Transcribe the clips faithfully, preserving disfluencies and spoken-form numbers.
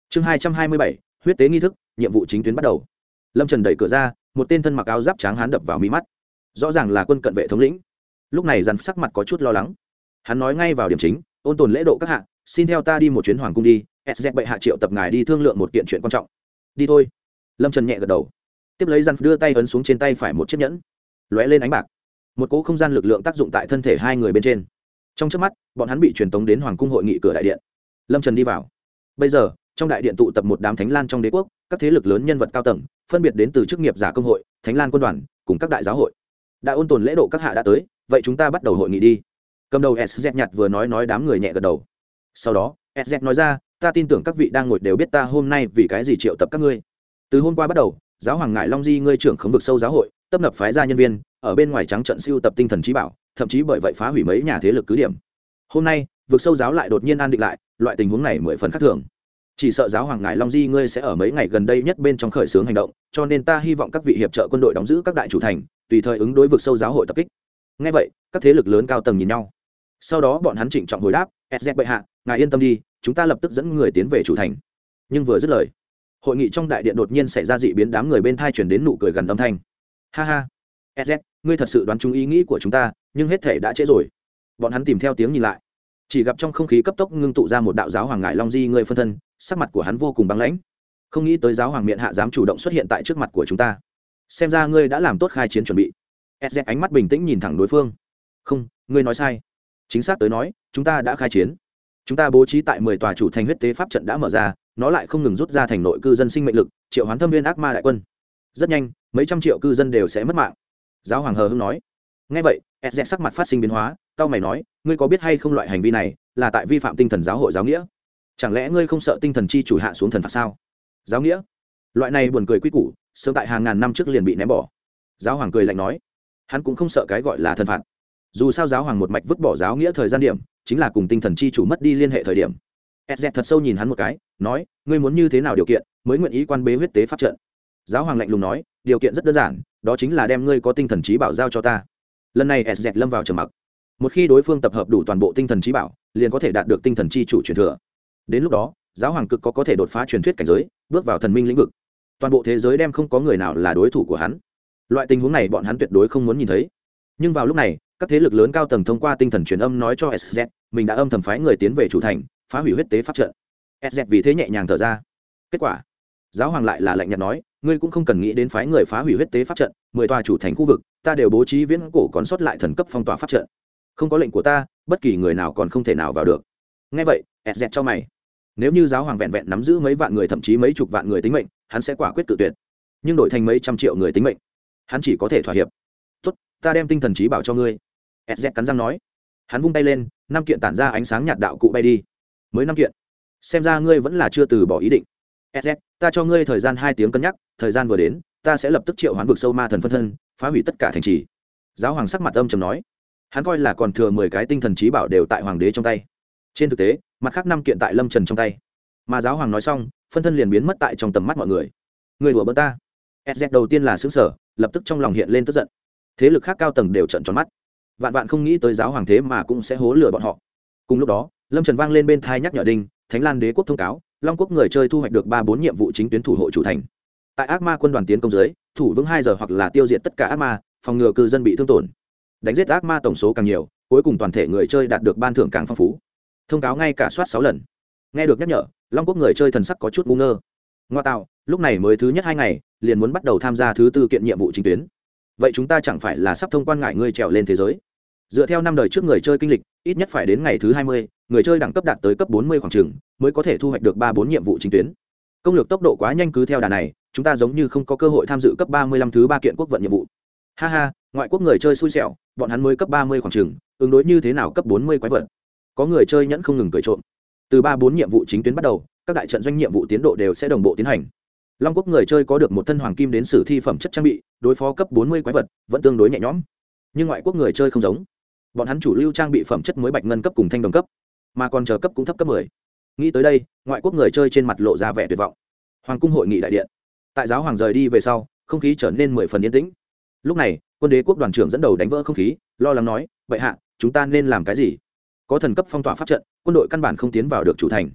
chương hai trăm hai mươi bảy huyết tế nghi thức, nhiệm vụ chính tuyến bắt đầu. Lâm Trần đẩy cửa ra, một tên thân mặc áo giáp trắng hán đập vào mí mắt, rõ ràng là quân cận vệ thống lĩnh. Lúc này dàn sắc mặt có chút lo lắng, hắn nói ngay vào điểm chính: ôn tồn lễ độ các hạ, xin theo ta đi một chuyến hoàng cung đi, s z bệ hạ triệu tập ngài đi thương lượng một kiện chuyện quan trọng. Đi thôi. Lâm Trần nhẹ gật đầu, tiếp lấy dàn đưa tay ấn xuống trên tay phải một chiếc nhẫn, lóe lên ánh bạc, một cỗ không gian lực lượng tác dụng tại thân thể hai người bên trên. Trong chớp mắt, bọn hắn bị truyền tống đến hoàng cung hội nghị cửa đại điện. Lâm Trần đi vào. Bây giờ trong đại điện tụ tập một đám thánh lan trong đế quốc, các thế lực lớn nhân vật cao tầng, phân biệt đến từ chức nghiệp giả công hội, thánh lan quân đoàn cùng các đại giáo hội. Đã ôn tồn lễ độ các hạ đã tới, vậy chúng ta bắt đầu hội nghị đi. Cầm đầu S Z nhặt vừa nói nói đám người nhẹ gật đầu. Sau đó S Z nói ra, ta tin tưởng các vị đang ngồi đều biết ta hôm nay vì cái gì triệu tập các ngươi. Từ hôm qua bắt đầu, giáo hoàng ngải long di ngươi trưởng khống vực sâu giáo hội, tập nập phái ra nhân viên ở bên ngoài trắng trận siêu tập tinh thần trí bảo, thậm chí bởi vậy phá hủy mấy nhà thế lực cứ điểm. Hôm nay vực sâu giáo lại đột nhiên an định lại, loại tình huống này mười phần khác thường. Chỉ sợ giáo hoàng ngài long di ngươi sẽ ở mấy ngày gần đây nhất bên trong khởi xướng hành động, cho nên ta hy vọng các vị hiệp trợ quân đội đóng giữ các đại chủ thành, tùy thời ứng đối vực sâu giáo hội tập kích. Ngay vậy các thế lực lớn cao tầng nhìn nhau, sau đó bọn hắn trịnh trọng hồi đáp: s z bệ hạ, ngài yên tâm đi, chúng ta lập tức dẫn người tiến về chủ thành. Nhưng vừa dứt lời, hội nghị trong đại điện đột nhiên xảy ra dị biến, đám người bên thai chuyển đến nụ cười gần âm thanh. Ha ha, s z, ngươi thật sự đoán trúng ý nghĩ của chúng ta, nhưng hết thể đã trễ rồi. Bọn hắn tìm theo tiếng nhìn lại, chỉ gặp trong không khí cấp tốc ngưng tụ ra một đạo giáo hoàng ngải long di ngươi phân thân, sắc mặt của hắn vô cùng băng lãnh. Không nghĩ tới giáo hoàng miện hạ dám chủ động xuất hiện tại trước mặt của chúng ta, xem ra ngươi đã làm tốt khai chiến chuẩn bị. s z ánh mắt bình tĩnh nhìn thẳng đối phương. Không, ngươi nói sai. Chính xác tới nói, chúng ta đã khai chiến. Chúng ta bố trí tại mười tòa chủ thành huyết tế pháp trận đã mở ra, nó lại không ngừng rút ra thành nội cư dân sinh mệnh lực, triệu hoán thâm viên ác ma đại quân. Rất nhanh mấy trăm triệu cư dân đều sẽ mất mạng. Giáo hoàng hờ hững nói. Nghe vậy s z sắc mặt phát sinh biến hóa, cao mày nói, ngươi có biết hay không loại hành vi này là tại vi phạm tinh thần giáo hội giáo nghĩa? Chẳng lẽ ngươi không sợ tinh thần chi chủ hạ xuống thần phạt sao? Giáo nghĩa? Loại này buồn cười quy củ, sớm tại hàng ngàn năm trước liền bị ném bỏ. Giáo hoàng cười lạnh nói, hắn cũng không sợ cái gọi là thần phạt. Dù sao giáo hoàng một mạch vứt bỏ giáo nghĩa thời gian điểm, chính là cùng tinh thần chi chủ mất đi liên hệ thời điểm. s z thật sâu nhìn hắn một cái, nói, ngươi muốn như thế nào điều kiện mới nguyện ý quan bế huyết tế pháp trận? Giáo hoàng lạnh lùng nói, điều kiện rất đơn giản, đó chính là đem ngươi có tinh thần trí bảo giao cho ta. Lần này s z lâm vào trầm mặc. Một khi đối phương tập hợp đủ toàn bộ tinh thần trí bảo, liền có thể đạt được tinh thần chi chủ truyền thừa. Đến lúc đó giáo hoàng cực có có thể đột phá truyền thuyết cảnh giới, bước vào thần minh lĩnh vực. Toàn bộ thế giới đem không có người nào là đối thủ của hắn. Loại tình huống này bọn hắn tuyệt đối không muốn nhìn thấy. Nhưng vào lúc này các thế lực lớn cao tầng thông qua tinh thần truyền âm nói cho s z mình đã âm thầm phái người tiến về chủ thành, phá hủy huyết tế pháp trận. s z vì thế nhẹ nhàng thở ra. Kết quả giáo hoàng lại là lạnh nhạt nói, ngươi cũng không cần nghĩ đến phái người phá hủy huyết tế pháp trận, mười tòa chủ thành khu vực ta đều bố trí viễn cổ còn sót lại thần cấp phong tỏa pháp trận. Không có lệnh của ta, bất kỳ người nào còn không thể nào vào được. Nghe vậy s z cho mày. Nếu như giáo hoàng vẹn vẹn nắm giữ mấy vạn người, thậm chí mấy chục vạn người tính mệnh, hắn sẽ quả quyết tự tuyệt. Nhưng đổi thành mấy trăm triệu người tính mệnh, hắn chỉ có thể thỏa hiệp. Tốt, ta đem tinh thần trí bảo cho ngươi. s z cắn răng nói. Hắn vung tay lên, năm kiện tản ra ánh sáng nhạt đạo cụ bay đi. Mới năm kiện, xem ra ngươi vẫn là chưa từ bỏ ý định. s z, ta cho ngươi thời gian hai tiếng cân nhắc, thời gian vừa đến, ta sẽ lập tức triệu hoán vực sâu ma thần phân thân, phá hủy tất cả thành trì. Giáo hoàng sắc mặt âm trầm nói. Hắn coi là còn thừa mười cái tinh thần trí bảo đều tại hoàng đế trong tay. Trên thực tế mặt khác năm kiện tại Lâm Trần trong tay. Mà giáo hoàng nói xong, phân thân liền biến mất tại trong tầm mắt mọi người. Người đùa bỡn ta? s z đầu tiên là xứng sở, lập tức trong lòng hiện lên tức giận. Thế lực khác cao tầng đều trợn tròn mắt, vạn vạn không nghĩ tới giáo hoàng thế mà cũng sẽ hố lừa bọn họ. Cùng lúc đó Lâm Trần vang lên bên thai nhắc nhở đinh, Thánh Lan Đế quốc thông cáo, Long quốc người chơi thu hoạch được ba bốn nhiệm vụ chính tuyến thủ hộ chủ thành. Tại ác ma quân đoàn tiến công dưới, thủ vững hai giờ hoặc là tiêu diệt tất cả ác ma, phòng ngừa cư dân bị thương tổn. Đánh giết ác ma tổng số càng nhiều, cuối cùng toàn thể người chơi đạt được ban thưởng càng phong phú. Thông cáo ngay cả soát sáu lần. Nghe được nhắc nhở, Long quốc người chơi thần sắc có chút ngu ngơ. Ngoa tạo, lúc này mới thứ nhất hai ngày liền muốn bắt đầu tham gia thứ tư kiện nhiệm vụ chính tuyến. Vậy chúng ta chẳng phải là sắp thông quan ngải ngươi trèo lên thế giới? Dựa theo năm đời trước người chơi kinh lịch, ít nhất phải đến ngày thứ hai mươi, người chơi đẳng cấp đạt tới cấp bốn mươi khoảng chừng mới có thể thu hoạch được ba bốn nhiệm vụ chính tuyến. Công lược tốc độ quá nhanh, cứ theo đà này, chúng ta giống như không có cơ hội tham dự cấp ba mươi lăm thứ ba kiện quốc vận nhiệm vụ. Ha ha, ngoại quốc người chơi xui xẻo, bọn hắn mới cấp ba mươi khoảng chừng, ứng đối như thế nào cấp bốn mươi quái vật. Có người chơi nhẫn không ngừng cười trộm. Từ ba bốn nhiệm vụ chính tuyến bắt đầu, các đại trận doanh nhiệm vụ tiến độ đều sẽ đồng bộ tiến hành. Long quốc người chơi có được một thân hoàng kim đến sử thi phẩm chất trang bị, đối phó cấp bốn mươi quái vật vẫn tương đối nhẹ nhõm. Nhưng ngoại quốc người chơi không giống, bọn hắn chủ lưu trang bị phẩm chất mới bạch ngân cấp cùng thanh đồng cấp, mà còn chờ cấp cũng thấp cấp mười. Nghĩ tới đây, ngoại quốc người chơi trên mặt lộ ra vẻ tuyệt vọng. Hoàng cung hội nghị đại điện, tại giáo hoàng rời đi về sau, không khí trở nên mười phần yên tĩnh. Lúc này quân đế quốc đoàn trưởng dẫn đầu đánh vỡ không khí, lo lắng nói, vậy hạ chúng ta nên làm cái gì? Có thần cấp phong tỏa pháp trận, quân đội căn bản không tiến vào được chủ thành.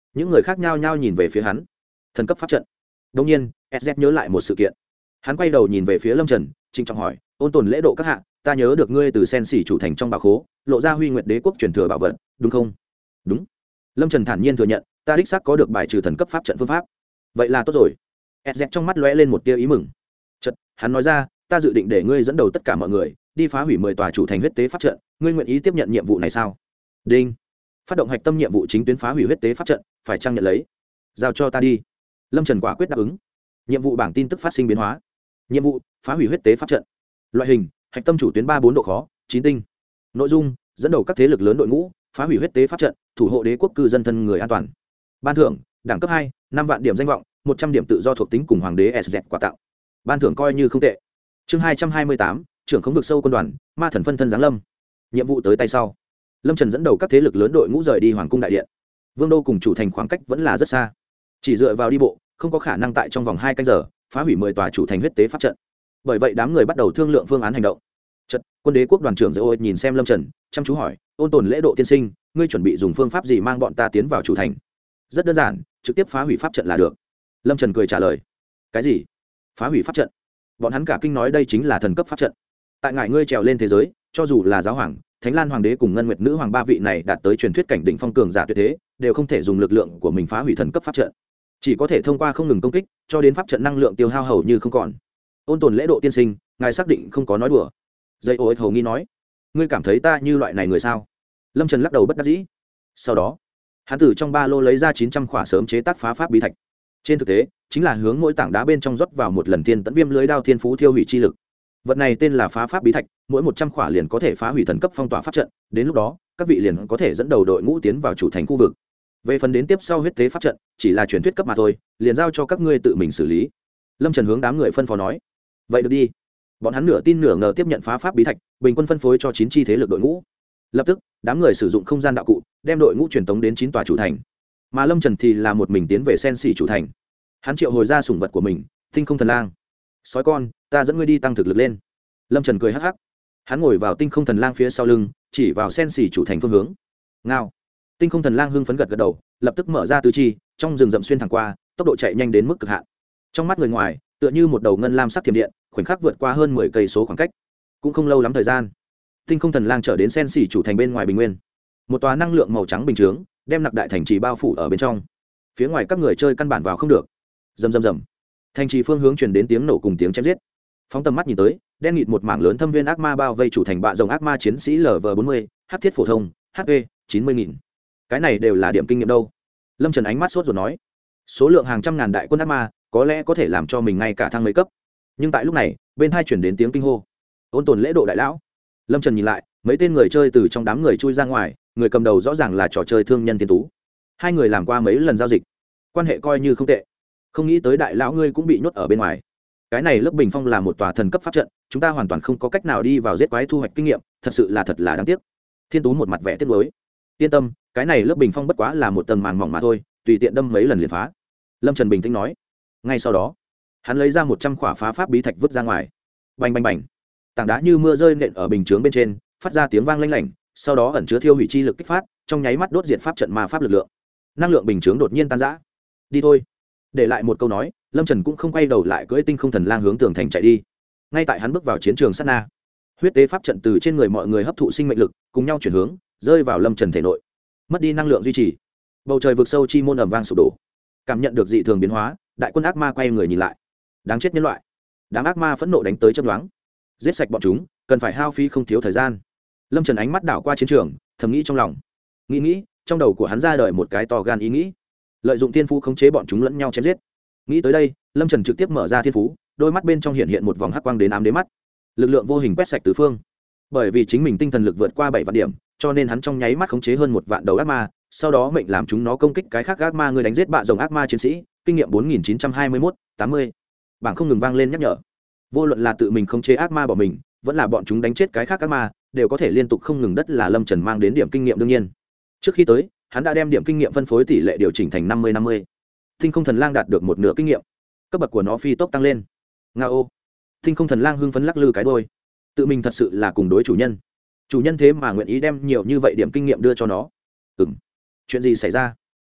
những người khác nhao nhao nhìn về phía hắn. Thần cấp pháp trận. Đột nhiên ét dét nhớ lại một sự kiện. Hắn quay đầu nhìn về phía Lâm Trần, trịnh trọng hỏi, ôn tồn lễ độ các hạ, ta nhớ được ngươi từ sen xỉ chủ thành trong bảo khố lộ ra Huy Nguyệt đế quốc truyền thừa bảo vật, đúng không? Đúng. Lâm Trần thản nhiên thừa nhận, ta đích xác có được bài trừ thần cấp pháp trận phương pháp. Vậy là tốt rồi. ét dét trong mắt lóe lên một tia ý mừng. Chợt hắn nói ra, ta dự định để ngươi dẫn đầu tất cả mọi người đi phá hủy mười tòa chủ thành huyết tế pháp trận, ngươi nguyện ý tiếp nhận nhiệm vụ này sao? Đinh. Phát động hạch tâm nhiệm vụ chính tuyến phá hủy huyết tế pháp trận, phải trang nhận lấy. Giao cho ta đi. Lâm Trần quả quyết đáp ứng. Nhiệm vụ bảng tin tức phát sinh biến hóa. Nhiệm vụ: phá hủy huyết tế pháp trận. Loại hình: hạch tâm chủ tuyến ba bốn độ khó, chín tinh. Nội dung: dẫn đầu các thế lực lớn đội ngũ phá hủy huyết tế pháp trận, thủ hộ đế quốc cư dân thân người an toàn. Ban thưởng: đẳng cấp hai, năm vạn điểm danh vọng, một trăm điểm tự do thuộc tính cùng hoàng đế ét dét quà tặng. Ban thưởng coi như không tệ. Chương hai trăm hai mươi tám, trưởng khống vực sâu quân đoàn, ma thần phân thân giáng lâm. Nhiệm vụ tới tay sau, Lâm Trần dẫn đầu các thế lực lớn đội ngũ rời đi hoàng cung đại điện. Vương đô cùng chủ thành khoảng cách vẫn là rất xa, chỉ dựa vào đi bộ không có khả năng tại trong vòng hai canh giờ phá hủy mười tòa chủ thành huyết tế pháp trận. Bởi vậy đám người bắt đầu thương lượng phương án hành động. Chợt, quân đế quốc đoàn trưởng Dỗ nhìn xem Lâm Trần, chăm chú hỏi, ôn tồn lễ độ tiên sinh, ngươi chuẩn bị dùng phương pháp gì mang bọn ta tiến vào chủ thành? Rất đơn giản, trực tiếp phá hủy pháp trận là được. Lâm Trần cười trả lời. Cái gì? Phá hủy pháp trận? Bọn hắn cả kinh nói đây chính là thần cấp pháp trận. Tại ngài ngươi trèo lên thế giới, cho dù là giáo hoàng, Thánh Lan hoàng đế cùng Ngân Nguyệt nữ hoàng ba vị này đạt tới truyền thuyết cảnh đỉnh phong cường giả tuyệt thế, đều không thể dùng lực lượng của mình phá hủy thần cấp pháp trận, chỉ có thể thông qua không ngừng công kích cho đến pháp trận năng lượng tiêu hao hầu như không còn. Ôn tồn lễ độ tiên sinh, ngài xác định không có nói đùa? Dây ô ích hầu nghi nói. Ngươi cảm thấy ta như loại này người sao? Lâm Trần lắc đầu bất đắc dĩ. Sau đó hắn từ trong ba lô lấy ra chín trăm khỏa sớm chế tác phá pháp bí thạch. Trên thực tế chính là hướng mỗi tảng đá bên trong rót vào một lần thiên tẫn viêm lưới đao thiên phú thiêu hủy chi lực. Vật này tên là phá pháp bí thạch, mỗi một trăm khỏa liền có thể phá hủy thần cấp phong tỏa pháp trận, đến lúc đó các vị liền có thể dẫn đầu đội ngũ tiến vào chủ thành khu vực. Về phần đến tiếp sau huyết tế pháp trận, chỉ là truyền thuyết cấp mà thôi, liền giao cho các ngươi tự mình xử lý. Lâm Trần hướng đám người phân phó nói. Vậy được đi. Bọn hắn nửa tin nửa ngờ tiếp nhận phá pháp bí thạch, bình quân phân phối cho chín chi thế lực đội ngũ. Lập tức đám người sử dụng không gian đạo cụ đem đội ngũ truyền tống đến chín tòa chủ thành, mà Lâm Trần thì là một mình tiến về sen xỉ chủ thành. Hắn triệu hồi ra sủng vật của mình, tinh không thần lang. Sói con, ta dẫn ngươi đi tăng thực lực lên. Lâm Trần cười hắc hắc. Hắn ngồi vào tinh không thần lang phía sau lưng, chỉ vào sen xỉ chủ thành phương hướng. Ngao. Tinh không thần lang hưng phấn gật gật đầu, lập tức mở ra tứ chi, trong rừng rậm xuyên thẳng qua, tốc độ chạy nhanh đến mức cực hạn. Trong mắt người ngoài tựa như một đầu ngân lam sắc thiểm điện, khoảnh khắc vượt qua hơn mười cây số khoảng cách. Cũng không lâu lắm thời gian, tinh không thần lang trở đến sen xỉ chủ thành bên ngoài bình nguyên. Một tòa năng lượng màu trắng bình chướng đem nặc đại thành trì bao phủ ở bên trong. Phía ngoài các người chơi căn bản vào không được. Rầm rầm rầm, thành trì phương hướng truyền đến tiếng nổ cùng tiếng chém giết. Phóng tầm mắt nhìn tới, đen nghịt một mảng lớn thâm viên ác ma bao vây chủ thành bạ rồng ác ma chiến sĩ L V bốn mươi, hắc thiết phổ thông, H P chín mươi nghìn. Cái này đều là điểm kinh nghiệm đâu? Lâm Trần ánh mắt sốt rồi nói, số lượng hàng trăm ngàn đại quân ác ma có lẽ có thể làm cho mình ngay cả thăng mấy cấp. Nhưng tại lúc này, bên hai chuyển đến tiếng kinh hô. Ôn tồn lễ độ đại lão. Lâm Trần nhìn lại, mấy tên người chơi từ trong đám người chui ra ngoài, người cầm đầu rõ ràng là trò chơi thương nhân Thiên Tú. Hai người làm qua mấy lần giao dịch, quan hệ coi như không tệ. Không nghĩ tới đại lão ngươi cũng bị nhốt ở bên ngoài. Cái này lớp bình phong là một tòa thần cấp pháp trận, chúng ta hoàn toàn không có cách nào đi vào giết quái thu hoạch kinh nghiệm, thật sự là thật là đáng tiếc. Thiên Tú một mặt vẻ tiếc nuối. Yên tâm, cái này lớp bình phong bất quá là một tầng màng mỏng mà thôi, tùy tiện đâm mấy lần liền phá. Lâm Trần bình tĩnh nói. Ngay sau đó, hắn lấy ra một trăm khỏa phá pháp bí thạch vứt ra ngoài. Bành bành bành, tảng đá như mưa rơi nện ở bình chướng bên trên, phát ra tiếng vang lanh lảnh, sau đó ẩn chứa thiêu hủy chi lực kích phát, trong nháy mắt đốt diệt pháp trận ma pháp lực lượng. Năng lượng bình chướng đột nhiên tan rã. Đi thôi. Để lại một câu nói, Lâm Trần cũng không quay đầu lại, cưỡi tinh không thần lang hướng tường thành chạy đi. Ngay tại hắn bước vào chiến trường sát na, huyết tế pháp trận từ trên người mọi người hấp thụ sinh mệnh lực, cùng nhau chuyển hướng, rơi vào Lâm Trần thể nội. Mất đi năng lượng duy trì, bầu trời vực sâu chi môn ầm vang sụp đổ. Cảm nhận được dị thường biến hóa, đại quân ác ma quay người nhìn lại. Đáng chết nhân loại. Đám ác ma phẫn nộ đánh tới chớp nhoáng. Giết sạch bọn chúng, cần phải hao phí không thiếu thời gian. Lâm Trần ánh mắt đảo qua chiến trường, thầm nghĩ trong lòng. Nghĩ nghĩ, trong đầu của hắn ra đời một cái to gan ý nghĩ. Lợi dụng thiên phú khống chế bọn chúng lẫn nhau chém giết. Nghĩ tới đây, Lâm Trần trực tiếp mở ra thiên phú, đôi mắt bên trong hiện hiện một vòng hắc quang đến ám đế mắt. Lực lượng vô hình quét sạch tứ phương. Bởi vì chính mình tinh thần lực vượt qua bảy vạn điểm, cho nên hắn trong nháy mắt khống chế hơn một vạn đầu ác ma, sau đó mệnh làm chúng nó công kích cái khác ác ma, người đánh giết bạ rồng ác ma chiến sĩ, kinh nghiệm bốn nghìn chín trăm hai mươi mốt, tám mươi. Bảng không ngừng vang lên nhắc nhở. Vô luận là tự mình khống chế ác ma bỏ mình, vẫn là bọn chúng đánh chết cái khác ác ma, đều có thể liên tục không ngừng, đất là Lâm Trần mang đến điểm kinh nghiệm đương nhiên. Trước khi tới, hắn đã đem điểm kinh nghiệm phân phối tỷ lệ điều chỉnh thành năm mươi năm mươi. Tinh không thần lang đạt được một nửa kinh nghiệm, cấp bậc của nó phi tốc tăng lên. Ngao. Tinh không thần lang hưng phấn lắc lư cái đuôi. Tự mình thật sự là cùng đối chủ nhân. Chủ nhân thế mà nguyện ý đem nhiều như vậy điểm kinh nghiệm đưa cho nó. Ừm. Chuyện gì xảy ra?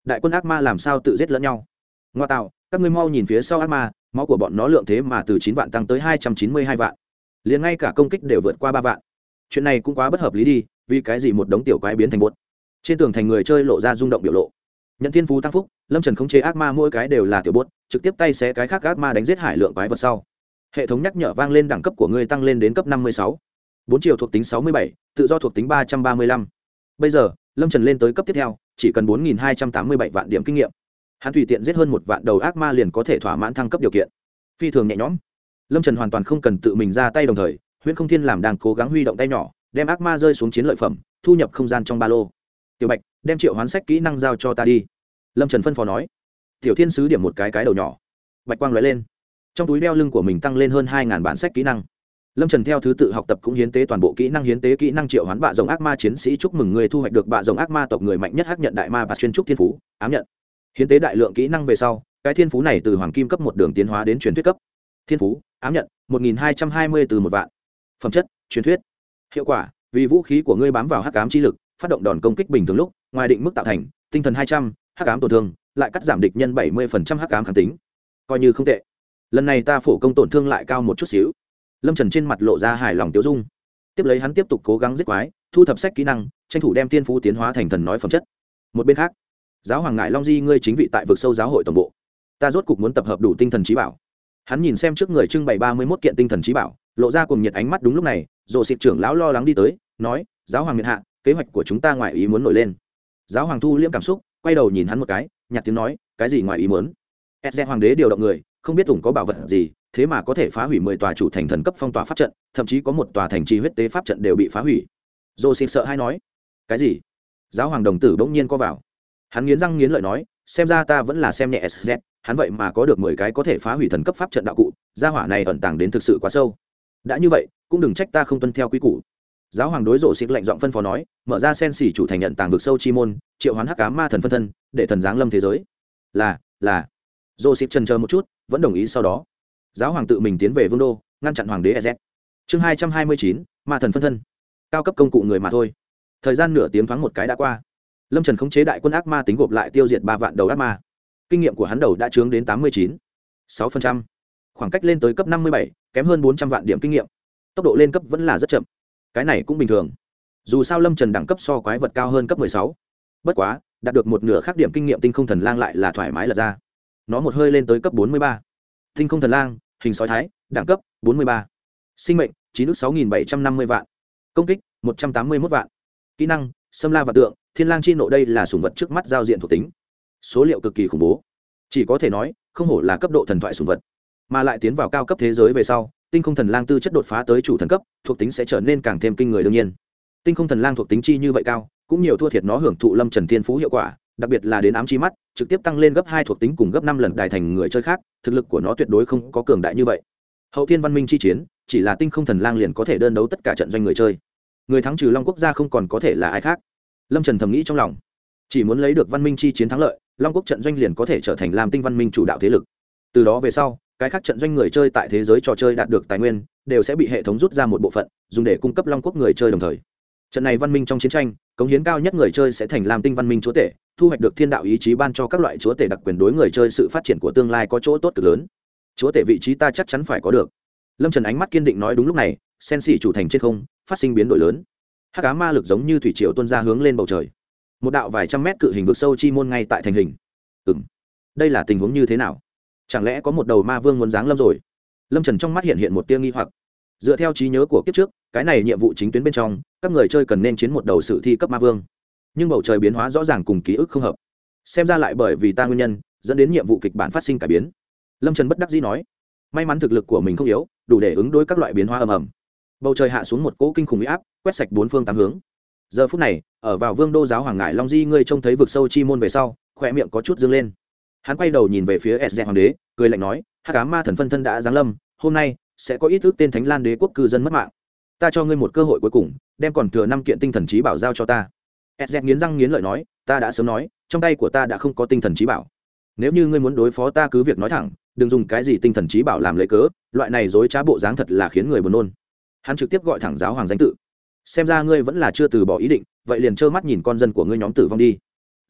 đại quân ác ma làm sao tự giết lẫn nhau? Ngoa tạo, các ngươi mau nhìn phía sau ác ma, máu của bọn nó lượng thế mà từ chín vạn tăng tới hai trăm chín mươi hai vạn, liền ngay cả công kích đều vượt qua ba vạn. Chuyện này cũng quá bất hợp lý đi, vì cái gì một đống tiểu quái biến thành bột? Trên tường thành người chơi lộ ra rung động biểu lộ. Nhận thiên phú tăng phúc, Lâm Trần khống chế ác ma mỗi cái đều là tiểu bột, trực tiếp tay xé cái khác ác ma đánh giết hải lượng quái vật sau. Hệ thống nhắc nhở vang lên, đẳng cấp của ngươi tăng lên đến cấp năm mươi sáu. Bốn chiều thuộc tính sáu mươi bảy, tự do thuộc tính ba trăm ba mươi lăm. Bây giờ, Lâm Trần lên tới cấp tiếp theo, chỉ cần bốn nghìn hai trăm tám mươi bảy vạn điểm kinh nghiệm. Hắn tùy tiện giết hơn một vạn đầu ác ma liền có thể thỏa mãn thăng cấp điều kiện. Phi thường nhẹ nhõm. Lâm Trần hoàn toàn không cần tự mình ra tay, đồng thời, Huyễn Không Thiên làm đang cố gắng huy động tay nhỏ, đem ác ma rơi xuống chiến lợi phẩm, thu nhập không gian trong ba lô. Tiểu Bạch, đem triệu hoán sách kỹ năng giao cho ta đi. Lâm Trần phân phó nói. Tiểu Thiên sứ điểm một cái cái đầu nhỏ, bạch quang lóe lên, trong túi đeo lưng của mình tăng lên hơn hai ngàn bản sách kỹ năng. Lâm Trần theo thứ tự học tập cũng hiến tế toàn bộ kỹ năng hiến tế kỹ năng triệu hoán bạ rồng ác ma chiến sĩ, chúc mừng người thu hoạch được bạ rồng ác ma tộc người mạnh nhất hắc nhận đại ma và xuyên trúc thiên phú ám nhận. Hiến tế đại lượng kỹ năng về sau, cái thiên phú này từ hoàng kim cấp một đường tiến hóa đến truyền thuyết cấp. Thiên phú ám nhận một nghìn hai trăm hai mươi từ một vạn. Phẩm chất truyền thuyết. Hiệu quả vì vũ khí của ngươi bám vào hắc ám chi lực, phát động đòn công kích bình thường lúc ngoài định mức tạo thành tinh thần hai trăm, hắc ám tổn thương, lại cắt giảm địch nhân bảy mươi phần trăm hắc ám kháng tính, coi như không tệ. Lần này ta phổ công tổn thương lại cao một chút xíu. Lâm Trần trên mặt lộ ra hài lòng tiêu dung. Tiếp lấy hắn tiếp tục cố gắng giết quái, thu thập sách kỹ năng, tranh thủ đem thiên phú tiến hóa thành thần nói phẩm chất. Một bên khác, giáo hoàng ngại long di ngươi chính vị tại vực sâu giáo hội tổng bộ. Ta rốt cục muốn tập hợp đủ tinh thần trí bảo. Hắn nhìn xem trước người trưng bày ba mươi mốt kiện tinh thần trí bảo, lộ ra cùng nhiệt ánh mắt. Đúng lúc này, Dỗ Xịt trưởng lão lo lắng đi tới, nói: "Giáo hoàng miện hạ, kế hoạch của chúng ta ngoài ý muốn nổi lên." Giáo hoàng thu liễm cảm xúc, quay đầu nhìn hắn một cái, nhạt tiếng nói: "Cái gì ngoài ý muốn?" Ezra hoàng đế điều động người, không biết ủng có bảo vật gì, thế mà có thể phá hủy mười tòa chủ thành thần cấp phong tỏa pháp trận, thậm chí có một tòa thành trì huyết tế pháp trận đều bị phá hủy. Dỗ Xịt sợ hãi nói: "Cái gì?" Giáo hoàng đồng tử bỗng nhiên co vào. Hắn nghiến răng nghiến lợi nói: "Xem ra ta vẫn là xem nhẹ Ezra, hắn vậy mà có được mười cái có thể phá hủy thần cấp pháp trận đạo cụ, gia hỏa này ẩn tàng đến thực sự quá sâu. Đã như vậy, cũng đừng trách ta không tuân theo quy củ." Giáo hoàng đối Dỗ Xịt lạnh giọng phân phó nói: "Mở ra sen xỉ chủ thành nhận tàng vực sâu chi môn, triệu hoán hắc ám ma thần phân thân, để thần giáng lâm thế giới." Là, là. Dỗ Xịt chần chờ một chút, vẫn đồng ý. Sau đó, giáo hoàng tự mình tiến về vương đô, ngăn chặn hoàng đế Ez. Chương hai trăm hai mươi chín, ma thần phân thân. Cao cấp công cụ người mà thôi. Thời gian nửa tiếng thoáng một cái đã qua. Lâm Trần khống chế đại quân ác ma tính gộp lại tiêu diệt ba vạn đầu ác ma. Kinh nghiệm của hắn đầu đã trướng đến tám mươi chín, sáu phần trăm. Khoảng cách lên tới cấp năm mươi bảy, kém hơn bốn trăm vạn điểm kinh nghiệm. Tốc độ lên cấp vẫn là rất chậm. Cái này cũng bình thường. Dù sao Lâm Trần đẳng cấp so quái vật cao hơn cấp mười sáu. Bất quá, đạt được một nửa khác điểm kinh nghiệm tinh không thần lang lại là thoải mái lật ra. Nó một hơi lên tới cấp bốn mươi ba. Tinh không thần lang, hình sói thái, đẳng cấp bốn mươi ba. Sinh mệnh chín ước sáu nghìn bảy trăm năm mươi vạn. Công kích một trăm tám mươi mốt vạn. Kỹ năng xâm la và tượng, thiên lang chi nộ. Đây là sủng vật trước mắt giao diện thuộc tính. Số liệu cực kỳ khủng bố. Chỉ có thể nói, không hổ là cấp độ thần thoại sủng vật. Mà lại tiến vào cao cấp thế giới về sau, tinh không thần lang tư chất đột phá tới chủ thần cấp, thuộc tính sẽ trở nên càng thêm kinh người. Đương nhiên, tinh không thần lang thuộc tính chi như vậy cao, cũng nhiều thua thiệt nó hưởng thụ Lâm Trần thiên phú hiệu quả, đặc biệt là đến ám chi mắt, trực tiếp tăng lên gấp hai thuộc tính cùng gấp năm lần đài thành người chơi khác, thực lực của nó tuyệt đối không có cường đại như vậy. Hậu thiên văn minh chi chiến, chỉ là tinh không thần lang liền có thể đơn đấu tất cả trận doanh người chơi. Người thắng trừ Long quốc gia không còn có thể là ai khác. Lâm Trần thầm nghĩ trong lòng, chỉ muốn lấy được văn minh chi chiến thắng lợi, Long quốc trận doanh liền có thể trở thành Lam Tinh văn minh chủ đạo thế lực. Từ đó về sau, cái khác trận doanh người chơi tại thế giới trò chơi đạt được tài nguyên, đều sẽ bị hệ thống rút ra một bộ phận, dùng để cung cấp Long quốc người chơi đồng thời. Trận này văn minh trong chiến tranh, cống hiến cao nhất người chơi sẽ thành Lam Tinh văn minh chúa tể, thu hoạch được thiên đạo ý chí ban cho các loại chúa tể đặc quyền, đối người chơi sự phát triển của tương lai có chỗ tốt cực lớn. Chúa tể vị trí ta chắc chắn phải có được. Lâm Trần ánh mắt kiên định nói. Đúng lúc này, sen xỉ chủ thành trên không phát sinh biến đổi lớn. Hắc ám ma lực giống như thủy triều tuôn ra hướng lên bầu trời. Một đạo vài trăm mét cự hình vực sâu chi môn ngay tại thành hình. Ừm, đây là tình huống như thế nào? Chẳng lẽ có một đầu ma vương muốn giáng lâm rồi? Lâm Trần trong mắt hiện hiện một tia nghi hoặc. Dựa theo trí nhớ của kiếp trước, cái này nhiệm vụ chính tuyến bên trong, các người chơi cần nên chiến một đầu sử thi cấp ma vương. Nhưng bầu trời biến hóa rõ ràng cùng ký ức không hợp. Xem ra lại bởi vì ta nguyên nhân, dẫn đến nhiệm vụ kịch bản phát sinh cải biến. Lâm Trần bất đắc dĩ nói. May mắn thực lực của mình không yếu, đủ để ứng đối các loại biến hóa ầm ầm. Bầu trời hạ xuống một cỗ kinh khủng uy áp, quét sạch bốn phương tám hướng. Giờ phút này, ở vào vương đô giáo hoàng ngải long di ngươi trông thấy vực sâu chi môn về sau, khỏe miệng có chút dương lên. Hắn quay đầu nhìn về phía Ezra hoàng đế, cười lạnh nói: hắc ám ma thần phân thân đã giáng lâm, hôm nay sẽ có ít ước tên Thánh Lan đế quốc cư dân mất mạng. Ta cho ngươi một cơ hội cuối cùng, đem còn thừa năm kiện tinh thần trí bảo giao cho ta. Ezra nghiến răng nghiến lợi nói: ta đã sớm nói, trong tay của ta đã không có tinh thần trí bảo. Nếu như ngươi muốn đối phó ta cứ việc nói thẳng, đừng dùng cái gì tinh thần trí bảo làm lấy cớ, loại này dối trá bộ dáng thật là khiến người buồn nôn. Hắn trực tiếp gọi thẳng giáo hoàng danh tự. Xem ra ngươi vẫn là chưa từ bỏ ý định, vậy liền trơ mắt nhìn con dân của ngươi nhóm tử vong đi.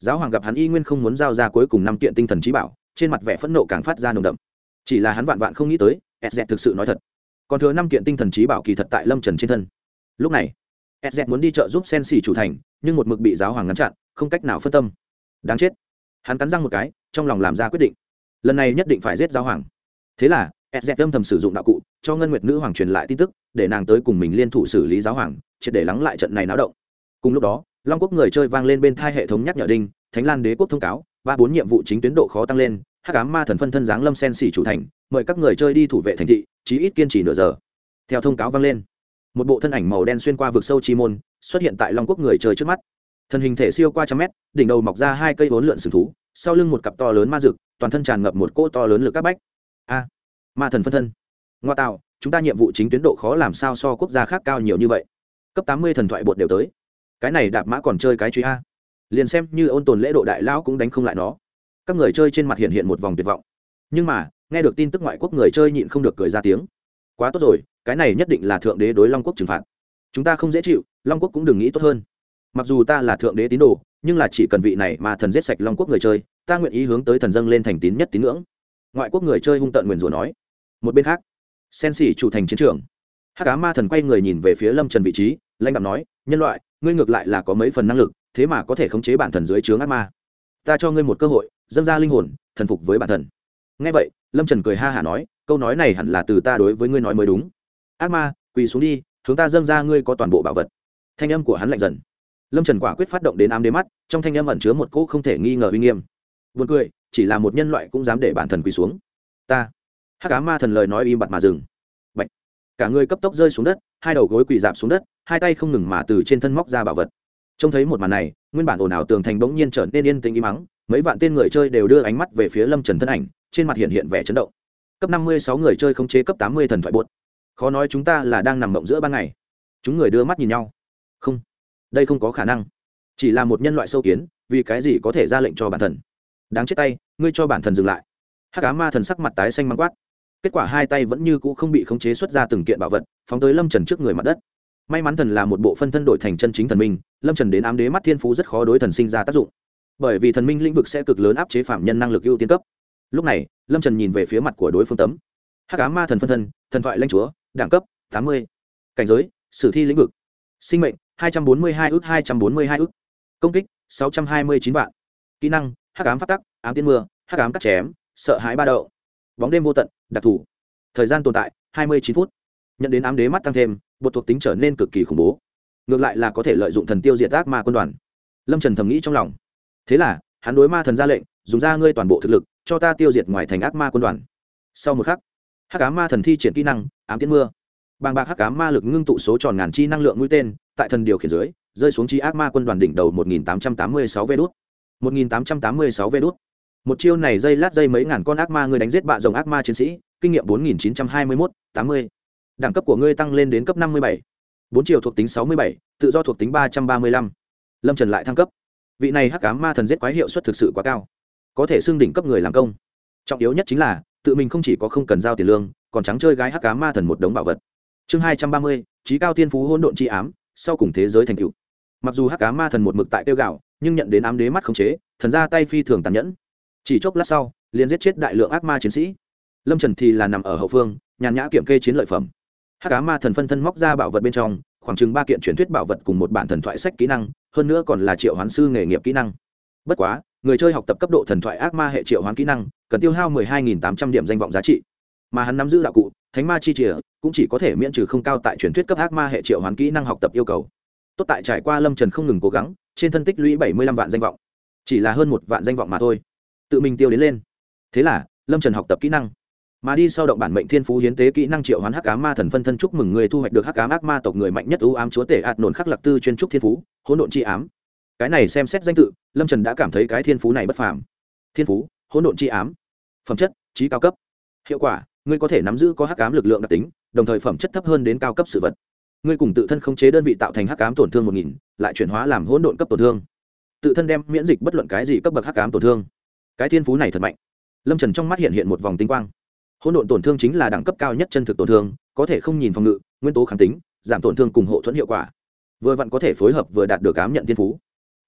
Giáo hoàng gặp hắn y nguyên không muốn giao ra cuối cùng năm kiện tinh thần trí bảo, trên mặt vẻ phẫn nộ càng phát ra nồng đậm. Chỉ là hắn vạn vạn không nghĩ tới ét dẹt thực sự nói thật, còn thừa năm kiện tinh thần trí bảo kỳ thật tại lâm trần trên thân. Lúc này ét dẹt muốn đi chợ giúp sen xỉ chủ thành, nhưng một mực bị giáo hoàng ngăn chặn, không cách nào phân tâm. Đáng chết. Hắn cắn răng một cái, trong lòng làm ra quyết định, lần này nhất định phải giết giáo hoàng. Thế là ét dẹt âm thầm sử dụng đạo cụ cho ngân nguyệt nữ hoàng truyền lại tin tức, để nàng tới cùng mình liên thủ xử lý giáo hoàng, triệt để lắng lại trận này náo động. Cùng lúc đó long quốc người chơi vang lên bên thai hệ thống nhắc nhở đinh, thánh lan đế quốc thông cáo ba bốn nhiệm vụ chính tuyến độ khó tăng lên, hắc ám ma thần phân thân giáng lâm sen xỉ chủ thành, mời các người chơi đi thủ vệ thành thị, chí ít kiên trì nửa giờ. Theo thông cáo vang lên, một bộ thân ảnh màu đen xuyên qua vực sâu chi môn xuất hiện tại long quốc người chơi trước mắt. Thân hình thể siêu qua trăm mét, đỉnh đầu mọc ra hai cây vốn lượn sừng thú, sau lưng một cặp to lớn ma rực, toàn thân tràn ngập một cỗ to lớn lực các bách. A, ma thần phân thân. Ngoa tạo, chúng ta nhiệm vụ chính tuyến độ khó làm sao so quốc gia khác cao nhiều như vậy? Cấp tám mươi thần thoại bột đều tới, cái này đạp mã còn chơi cái truy a? Liền xem như ôn tồn lễ độ đại lão cũng đánh không lại nó. Các người chơi trên mặt hiện hiện một vòng tuyệt vọng. Nhưng mà nghe được tin tức ngoại quốc người chơi nhịn không được cười ra tiếng. Quá tốt rồi, cái này nhất định là thượng đế đối long quốc trừng phạt. Chúng ta không dễ chịu, long quốc cũng đừng nghĩ tốt hơn. Mặc dù ta là thượng đế tín đồ, nhưng là chỉ cần vị này mà thần giết sạch long quốc người chơi, ta nguyện ý hướng tới thần dâng lên thành tín nhất tín ngưỡng. Ngoại quốc người chơi hung tợn nguyền rủa nói. Một bên khác, sen xỉ chủ thành chiến trường, hắc ám ma thần quay người nhìn về phía lâm trần vị trí, lãnh đạm nói, nhân loại, ngươi ngược lại là có mấy phần năng lực, thế mà có thể khống chế bản thần dưới trướng ác ma. Ta cho ngươi một cơ hội, dâng ra linh hồn, thần phục với bản thần. Nghe vậy lâm trần cười ha hả nói, câu nói này hẳn là từ ta đối với ngươi nói mới đúng. Ác ma, quỳ xuống đi, hướng ta dâng ra ngươi có toàn bộ bảo vật. Thanh âm của hắn lạnh dần. Lâm trần quả quyết phát động đến ám đế mắt, trong thanh âm ẩn chứa một cỗ không thể nghi ngờ uy nghiêm. Buồn cười, chỉ là một nhân loại cũng dám để bản thần quỳ xuống. Ta. Hắc ám ma thần lời nói im bặt mà dừng. Bạch. Cả người cấp tốc rơi xuống đất, hai đầu gối quỳ dạp xuống đất, hai tay không ngừng mà từ trên thân móc ra bảo vật. Trông thấy một màn này, nguyên bản ồn ào tường thành bỗng nhiên trở nên yên tĩnh im mắng, mấy vạn tên người chơi đều đưa ánh mắt về phía lâm trần thân ảnh, trên mặt hiện hiện vẻ chấn động. Cấp năm mươi sáu người chơi khống chế cấp tám mươi thần thoại bột, khó nói chúng ta là đang nằm mộng giữa ban ngày. Chúng người đưa mắt nhìn nhau. Không, đây không có khả năng, chỉ là một nhân loại sâu kiến, vì cái gì có thể ra lệnh cho bản thần? Đáng chết tay, ngươi cho bản thần dừng lại. Hắc ám ma thần sắc mặt tái xanh mang quát. Kết quả hai tay vẫn như cũ không bị khống chế xuất ra từng kiện bảo vật, phóng tới lâm trần trước người mặt đất. May mắn thần là một bộ phân thân đổi thành chân chính thần minh, lâm trần đến ám đế mắt thiên phú rất khó đối thần sinh ra tác dụng, bởi vì thần minh lĩnh vực sẽ cực lớn áp chế phạm nhân năng lực ưu tiên cấp. Lúc này lâm trần nhìn về phía mặt của đối phương tấm. Hắc ám ma thần phân thân, thần thoại lãnh chúa, đẳng cấp tám mươi, cảnh giới sử thi lĩnh vực, sinh mệnh hai trăm bốn mươi hai ước hai trăm bốn mươi hai ước, công kích sáu trăm hai mươi chín vạn, kỹ năng hắc ám phát tắc, ám tiên mưa, hắc ám cắt chém, sợ hãi ba đậu, bóng đêm vô tận, đặc thù, thời gian tồn tại hai mươi chín phút. Nhận đến ám đế mắt tăng thêm, bột thuộc tính trở nên cực kỳ khủng bố, ngược lại là có thể lợi dụng thần tiêu diệt ác ma quân đoàn. Lâm trần thầm nghĩ trong lòng. Thế là hắn đối ma thần ra lệnh, dùng ra ngươi toàn bộ thực lực, cho ta tiêu diệt ngoài thành ác ma quân đoàn. Sau một khắc, hắc ám ma thần thi triển kỹ năng ám tiễn mưa, bàng bạc hắc ám ma lực ngưng tụ số tròn ngàn chi năng lượng mũi tên, tại thần điều khiển dưới rơi xuống chi ác ma quân đoàn đỉnh đầu một nghìn tám trăm tám mươi sáu vê đốt, một nghìn tám trăm tám mươi sáu vê đốt. Một chiêu này dây lát dây mấy ngàn con ác ma, ngươi đánh giết bạ rồng ác ma chiến sĩ, kinh nghiệm bốn nghìn chín trăm hai mươi mốt, tám mươi. Đẳng cấp của ngươi tăng lên đến cấp năm mươi bảy. Bốn chiều thuộc tính sáu mươi bảy, tự do thuộc tính ba trăm ba mươi lăm. Lâm Trần lại thăng cấp. Vị này hắc ám ma thần giết quái hiệu suất thực sự quá cao, có thể xưng đỉnh cấp người làm công. Trọng yếu nhất chính là tự mình không chỉ có không cần giao tiền lương, còn trắng chơi gái hắc ám ma thần một đống bảo vật. Chương hai trăm ba mươi, chí cao tiên phú hỗn độn chi ám, sau cùng thế giới thành tựu. Mặc dù hắc ám ma thần một mực tại tiêu gạo, nhưng nhận đến ám đế mắt khống chế, thần ra tay phi thường tàn nhẫn. Chỉ chốc lát sau, liền giết chết đại lượng ác ma chiến sĩ. Lâm Trần thì là nằm ở hậu phương, nhàn nhã kiểm kê chiến lợi phẩm. Hắc ám ma thần phân thân móc ra bảo vật bên trong, khoảng chừng ba kiện truyền thuyết bảo vật cùng một bản thần thoại sách kỹ năng, hơn nữa còn là triệu hoán sư nghề nghiệp kỹ năng. Bất quá, người chơi học tập cấp độ thần thoại ác ma hệ triệu hoán kỹ năng, cần tiêu hao mười hai nghìn tám trăm điểm danh vọng giá trị. Mà hắn nắm giữ đạo cụ, Thánh ma chi chìa, cũng chỉ có thể miễn trừ không cao tại truyền thuyết cấp ác ma hệ triệu hoán kỹ năng học tập yêu cầu. Tốt tại trải qua Lâm Trần không ngừng cố gắng, trên thân tích lũy bảy mươi lăm vạn danh vọng. Chỉ là hơn một vạn danh vọng mà thôi, tự mình tiêu đến lên. Thế là, Lâm Trần học tập kỹ năng, mà đi sau động bản mệnh thiên phú hiến tế kỹ năng triệu hoán hắc ám ma thần phân thân, chúc mừng người thu hoạch được hắc ám ác ma tộc người mạnh nhất ưu ám chúa tể ạt nổn khắc lạc tư chuyên trúc thiên phú hỗn độn chi ám. Cái này xem xét danh tự, Lâm Trần đã cảm thấy cái thiên phú này bất phàm. Thiên phú hỗn độn chi ám, phẩm chất trí cao cấp, hiệu quả ngươi có thể nắm giữ có hắc ám lực lượng đặc tính, đồng thời phẩm chất thấp hơn đến cao cấp sự vật. Ngươi cùng tự thân khống chế đơn vị tạo thành hắc ám tổn thương một nghìn, lại chuyển hóa làm hỗn độn cấp tổn thương, tự thân đem miễn dịch bất luận cái gì cấp bậc hắc ám tổn thương. Cái thiên phú này thật mạnh. Lâm Trần trong mắt hiện hiện một vòng tinh quang. Hỗn độn tổn thương chính là đẳng cấp cao nhất chân thực tổn thương, có thể không nhìn phòng ngự, nguyên tố kháng tính, giảm tổn thương cùng hộ thuẫn hiệu quả, vừa vặn có thể phối hợp vừa đạt được ám nhận thiên phú.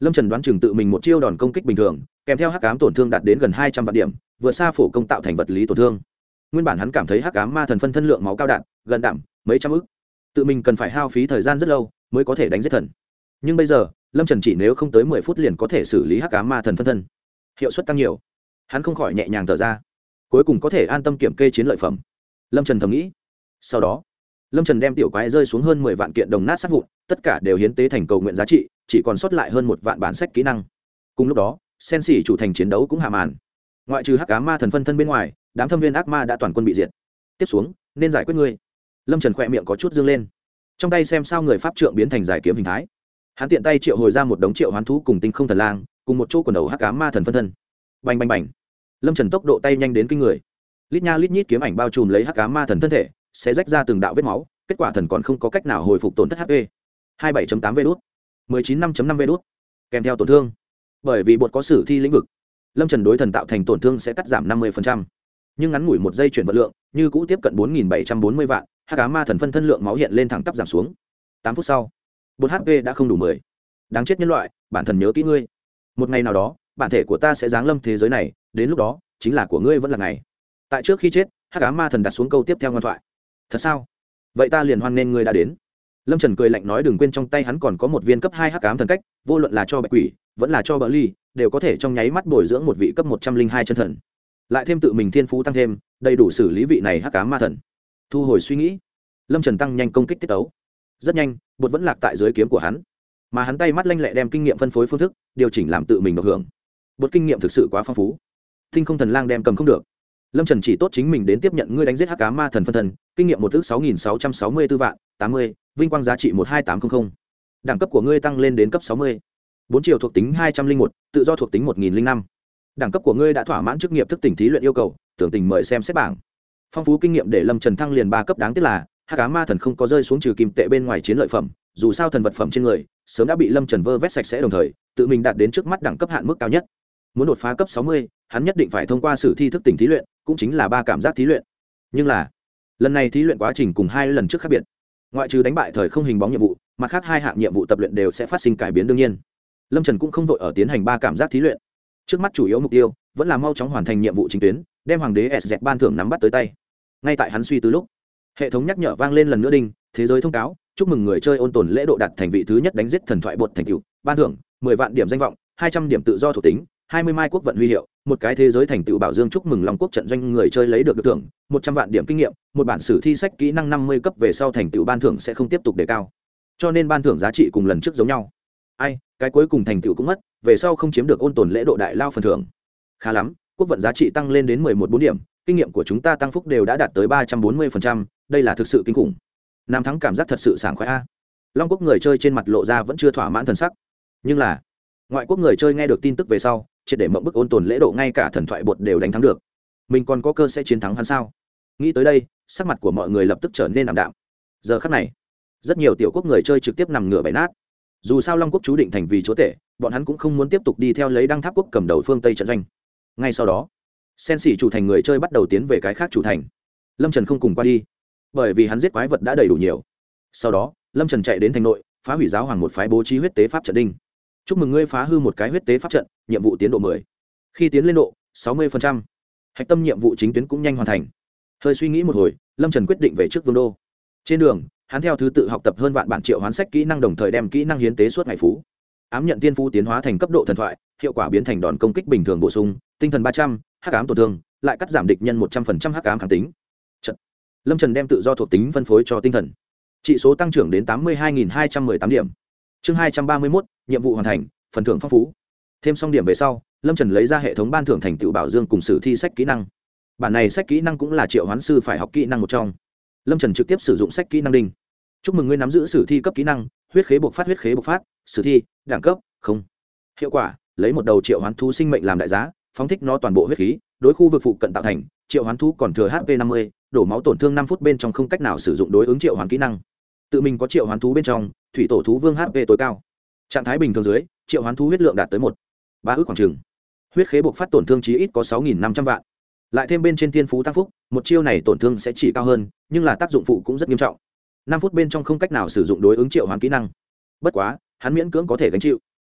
Lâm Trần đoán chừng tự mình một chiêu đòn công kích bình thường kèm theo hắc ám tổn thương đạt đến gần hai trăm vạn điểm, vượt xa phổ công tạo thành vật lý tổn thương. Nguyên bản hắn cảm thấy hắc ám ma thần phân thân lượng máu cao đạn gần đạm mấy trăm ức, tự mình cần phải hao phí thời gian rất lâu mới có thể đánh giết thần. Nhưng bây giờ Lâm Trần chỉ nếu không tới mười phút liền có thể xử lý hắc ám ma thần phân thân, hiệu suất tăng nhiều. Hắn không khỏi nhẹ nhàng thở ra, cuối cùng có thể an tâm kiểm kê chiến lợi phẩm. Lâm Trần thầm nghĩ. Sau đó Lâm Trần đem tiểu quái rơi xuống hơn mười vạn kiện đồng nát sát vụn, tất cả đều hiến tế thành cầu nguyện giá trị, chỉ còn sót lại hơn một vạn bản sách kỹ năng. Cùng lúc đó sen xỉ chủ thành chiến đấu cũng hạ màn. Ngoại trừ hắc ám ma thần phân thân bên ngoài, đám thâm viên ác ma đã toàn quân bị diệt. Tiếp xuống nên giải quyết ngươi. Lâm Trần khỏe miệng có chút dương lên, trong tay xem sao người pháp trượng biến thành giải kiếm hình thái. Hắn tiện tay triệu hồi ra một đống triệu hoán thú cùng tinh không thần lang, cùng một chỗ quần đầu hắc ám ma thần phân thân. Bành bành bành. Lâm Trần tốc độ tay nhanh đến kinh người, lít nha lít nhít kiếm ảnh bao trùm lấy hắc ám ma thần thân thể, sẽ rách ra từng đạo vết máu. Kết quả thần còn không có cách nào hồi phục tổn thất hát pê. hai mươi bảy chấm tám vê đốt, mười chín năm chấm năm vê đốt, kèm theo tổn thương. Bởi vì bột có sử thi lĩnh vực, Lâm Trần đối thần tạo thành tổn thương sẽ cắt giảm năm mươi phần trăm. Nhưng ngắn ngủi một giây chuyển vật lượng, như cũ tiếp cận bốn nghìn bảy trăm bốn mươi vạn, hắc ám ma thần phân thân lượng máu hiện lên thẳng tắp giảm xuống. tám phút sau, bột hát pê đã không đủ mười. Đáng chết nhân loại, bản thần nhớ kỹ ngươi. Một ngày nào đó, bản thể của ta sẽ giáng lâm thế giới này, đến lúc đó, chính là của ngươi vẫn là ngày. Tại trước khi chết, hắc ám ma thần đặt xuống câu tiếp theo ngoan thoại. Thật sao? Vậy ta liền hoan nghênh ngươi đã đến. Lâm Trần cười lạnh nói, đừng quên trong tay hắn còn có một viên cấp hai hắc ám thần cách, vô luận là cho bạch quỷ vẫn là cho bỡ ly, đều có thể trong nháy mắt bồi dưỡng một vị cấp một trăm linh hai chân thần, lại thêm tự mình thiên phú tăng thêm, đầy đủ xử lý vị này hắc ám ma thần. Thu hồi suy nghĩ, Lâm Trần tăng nhanh công kích tiết tấu. Rất nhanh, bột vẫn lạc tại dưới kiếm của hắn, mà hắn tay mắt lanh lẹ đem kinh nghiệm phân phối phương thức điều chỉnh làm tự mình được hưởng. Bột kinh nghiệm thực sự quá phong phú, tinh không thần lang đem cầm không được. Lâm Trần chỉ tốt chính mình đến tiếp nhận ngươi đánh giết hắc ám ma thần phân thân, kinh nghiệm một ước sáu nghìn sáu trăm sáu mươi tư vạn, tám mươi, vinh quang giá trị một hai tám không không. Đẳng cấp của ngươi tăng lên đến cấp sáu mươi. bốn chiều thuộc tính hai trăm linh một, tự do thuộc tính một nghìn năm. Đẳng cấp của ngươi đã thỏa mãn chức nghiệp thức tỉnh thí luyện yêu cầu, tưởng tình mời xem xét bảng. Phong phú kinh nghiệm để Lâm Trần thăng liền ba cấp, đáng tiếc là hắc ám ma thần không có rơi xuống trừ kim tệ bên ngoài chiến lợi phẩm, dù sao thần vật phẩm trên người sớm đã bị Lâm Trần vơ vét sạch sẽ, đồng thời tự mình đạt đến trước mắt đẳng cấp hạn mức cao nhất. Muốn đột phá cấp sáu mươi, hắn nhất định phải thông qua sử thi thức tỉnh thí luyện, cũng chính là ba cảm giác thí luyện. Nhưng là lần này thí luyện quá trình cùng hai lần trước khác biệt, ngoại trừ đánh bại thời không hình bóng nhiệm vụ, mặt khác hai hạng nhiệm vụ tập luyện đều sẽ phát sinh cải biến. đương nhiên Lâm Trần cũng không vội ở tiến hành ba cảm giác thí luyện, trước mắt chủ yếu mục tiêu vẫn là mau chóng hoàn thành nhiệm vụ chính tuyến, đem hoàng đế s z ban thưởng nắm bắt tới tay. Ngay tại hắn suy tư lúc, hệ thống nhắc nhở vang lên lần nữa, đinh, thế giới thông cáo, chúc mừng người chơi ôn tồn lễ độ đạt thành vị thứ nhất đánh giết thần thoại bột thành tựu, ban thưởng mười vạn điểm danh vọng, hai trăm điểm tự do thuộc tính, hai mươi mai quốc vận huy hiệu, một cái thế giới thành tựu bảo dương. Chúc mừng long quốc trận doanh người chơi lấy được được thưởng một trăm vạn điểm kinh nghiệm, một bản sử thi sách kỹ năng năm mươi cấp về sau thành tựu ban thưởng sẽ không tiếp tục đề cao, cho nên ban thưởng giá trị cùng lần trước giống nhau. Ai, cái cuối cùng thành tựu cũng mất, về sau không chiếm được ôn tồn lễ độ đại lao phần thưởng. Khá lắm, quốc vận giá trị tăng lên đến mười một bốn điểm, kinh nghiệm của chúng ta tăng phúc đều đã đạt tới ba trăm bốn mươi phần trăm, đây là thực sự kinh khủng. Nam thắng cảm giác thật sự sảng khoái a. Long quốc người chơi trên mặt lộ ra vẫn chưa thỏa mãn thần sắc, nhưng là ngoại quốc người chơi nghe được tin tức về sau triệt để mộng bức, ôn tồn lễ độ ngay cả thần thoại bột đều đánh thắng được, mình còn có cơ sẽ chiến thắng hắn sao? Nghĩ tới đây, sắc mặt của mọi người lập tức trở nên ảm đạm. Giờ khắc này, rất nhiều tiểu quốc người chơi trực tiếp nằm ngửa bày nát. Dù sao long quốc chú định thành vì chúa tể, bọn hắn cũng không muốn tiếp tục đi theo lấy đăng tháp quốc cầm đầu phương Tây trận doanh. Ngay sau đó, sen xỉ chủ thành người chơi bắt đầu tiến về cái khác chủ thành. Lâm Trần không cùng qua đi, bởi vì hắn giết quái vật đã đầy đủ nhiều. Sau đó Lâm Trần chạy đến thành nội, phá hủy giáo hoàng một phái bố trí huyết tế pháp trận đinh. Chúc mừng ngươi phá hư một cái huyết tế pháp trận, nhiệm vụ tiến độ mười. Khi tiến lên độ sáu mươi phần trăm, hạch tâm nhiệm vụ chính tuyến cũng nhanh hoàn thành. Hơi suy nghĩ một hồi, Lâm Trần quyết định về trước vương đô. Trên đường, hắn theo thứ tự học tập hơn vạn bản triệu hoán sách kỹ năng, đồng thời đem kỹ năng hiến tế suốt ngày phú. Ám nhận tiên phú tiến hóa thành cấp độ thần thoại, hiệu quả biến thành đòn công kích bình thường bổ sung, tinh thần ba trăm, hắc ám tổn thương, lại cắt giảm địch nhân một trăm phần trăm hắc ám kháng tính. Trận. Lâm Trần đem tự do thuộc tính phân phối cho tinh thần, trị số tăng trưởng đến tám mươi hai nghìn hai trăm mười tám điểm. Chương hai trăm ba mươi mốt, nhiệm vụ hoàn thành, phần thưởng phong phú. Thêm xong điểm về sau, Lâm Trần lấy ra hệ thống ban thưởng thành tựu bảo dương cùng sử thi sách kỹ năng. Bản này sách kỹ năng cũng là triệu hoán sư phải học kỹ năng một trong. Lâm Trần trực tiếp sử dụng sách kỹ năng đinh. Chúc mừng ngươi nắm giữ sử thi cấp kỹ năng, huyết khế bộc phát, huyết khế bộc phát, sử thi, đẳng cấp không. Hiệu quả, lấy một đầu triệu hoán thú sinh mệnh làm đại giá, phóng thích nó toàn bộ huyết khí, đối khu vực phụ cận tạo thành, triệu hoán thú còn thừa hát pê năm mươi, đổ máu tổn thương năm phút bên trong không cách nào sử dụng đối ứng triệu hoán kỹ năng. Tự mình có triệu hoán thú bên trong, thủy tổ thú vương hát pê tối cao. Trạng thái bình thường dưới, triệu hoán thú huyết lượng đạt tới một ba ước khoảng chừng. Huyết khế bộc phát tổn thương chí ít có sáu nghìn năm trăm vạn. Lại thêm bên trên thiên phú tăng phúc, một chiêu này tổn thương sẽ chỉ cao hơn, nhưng là tác dụng phụ cũng rất nghiêm trọng. năm phút bên trong không cách nào sử dụng đối ứng triệu hoán kỹ năng. Bất quá, hắn miễn cưỡng có thể gánh chịu.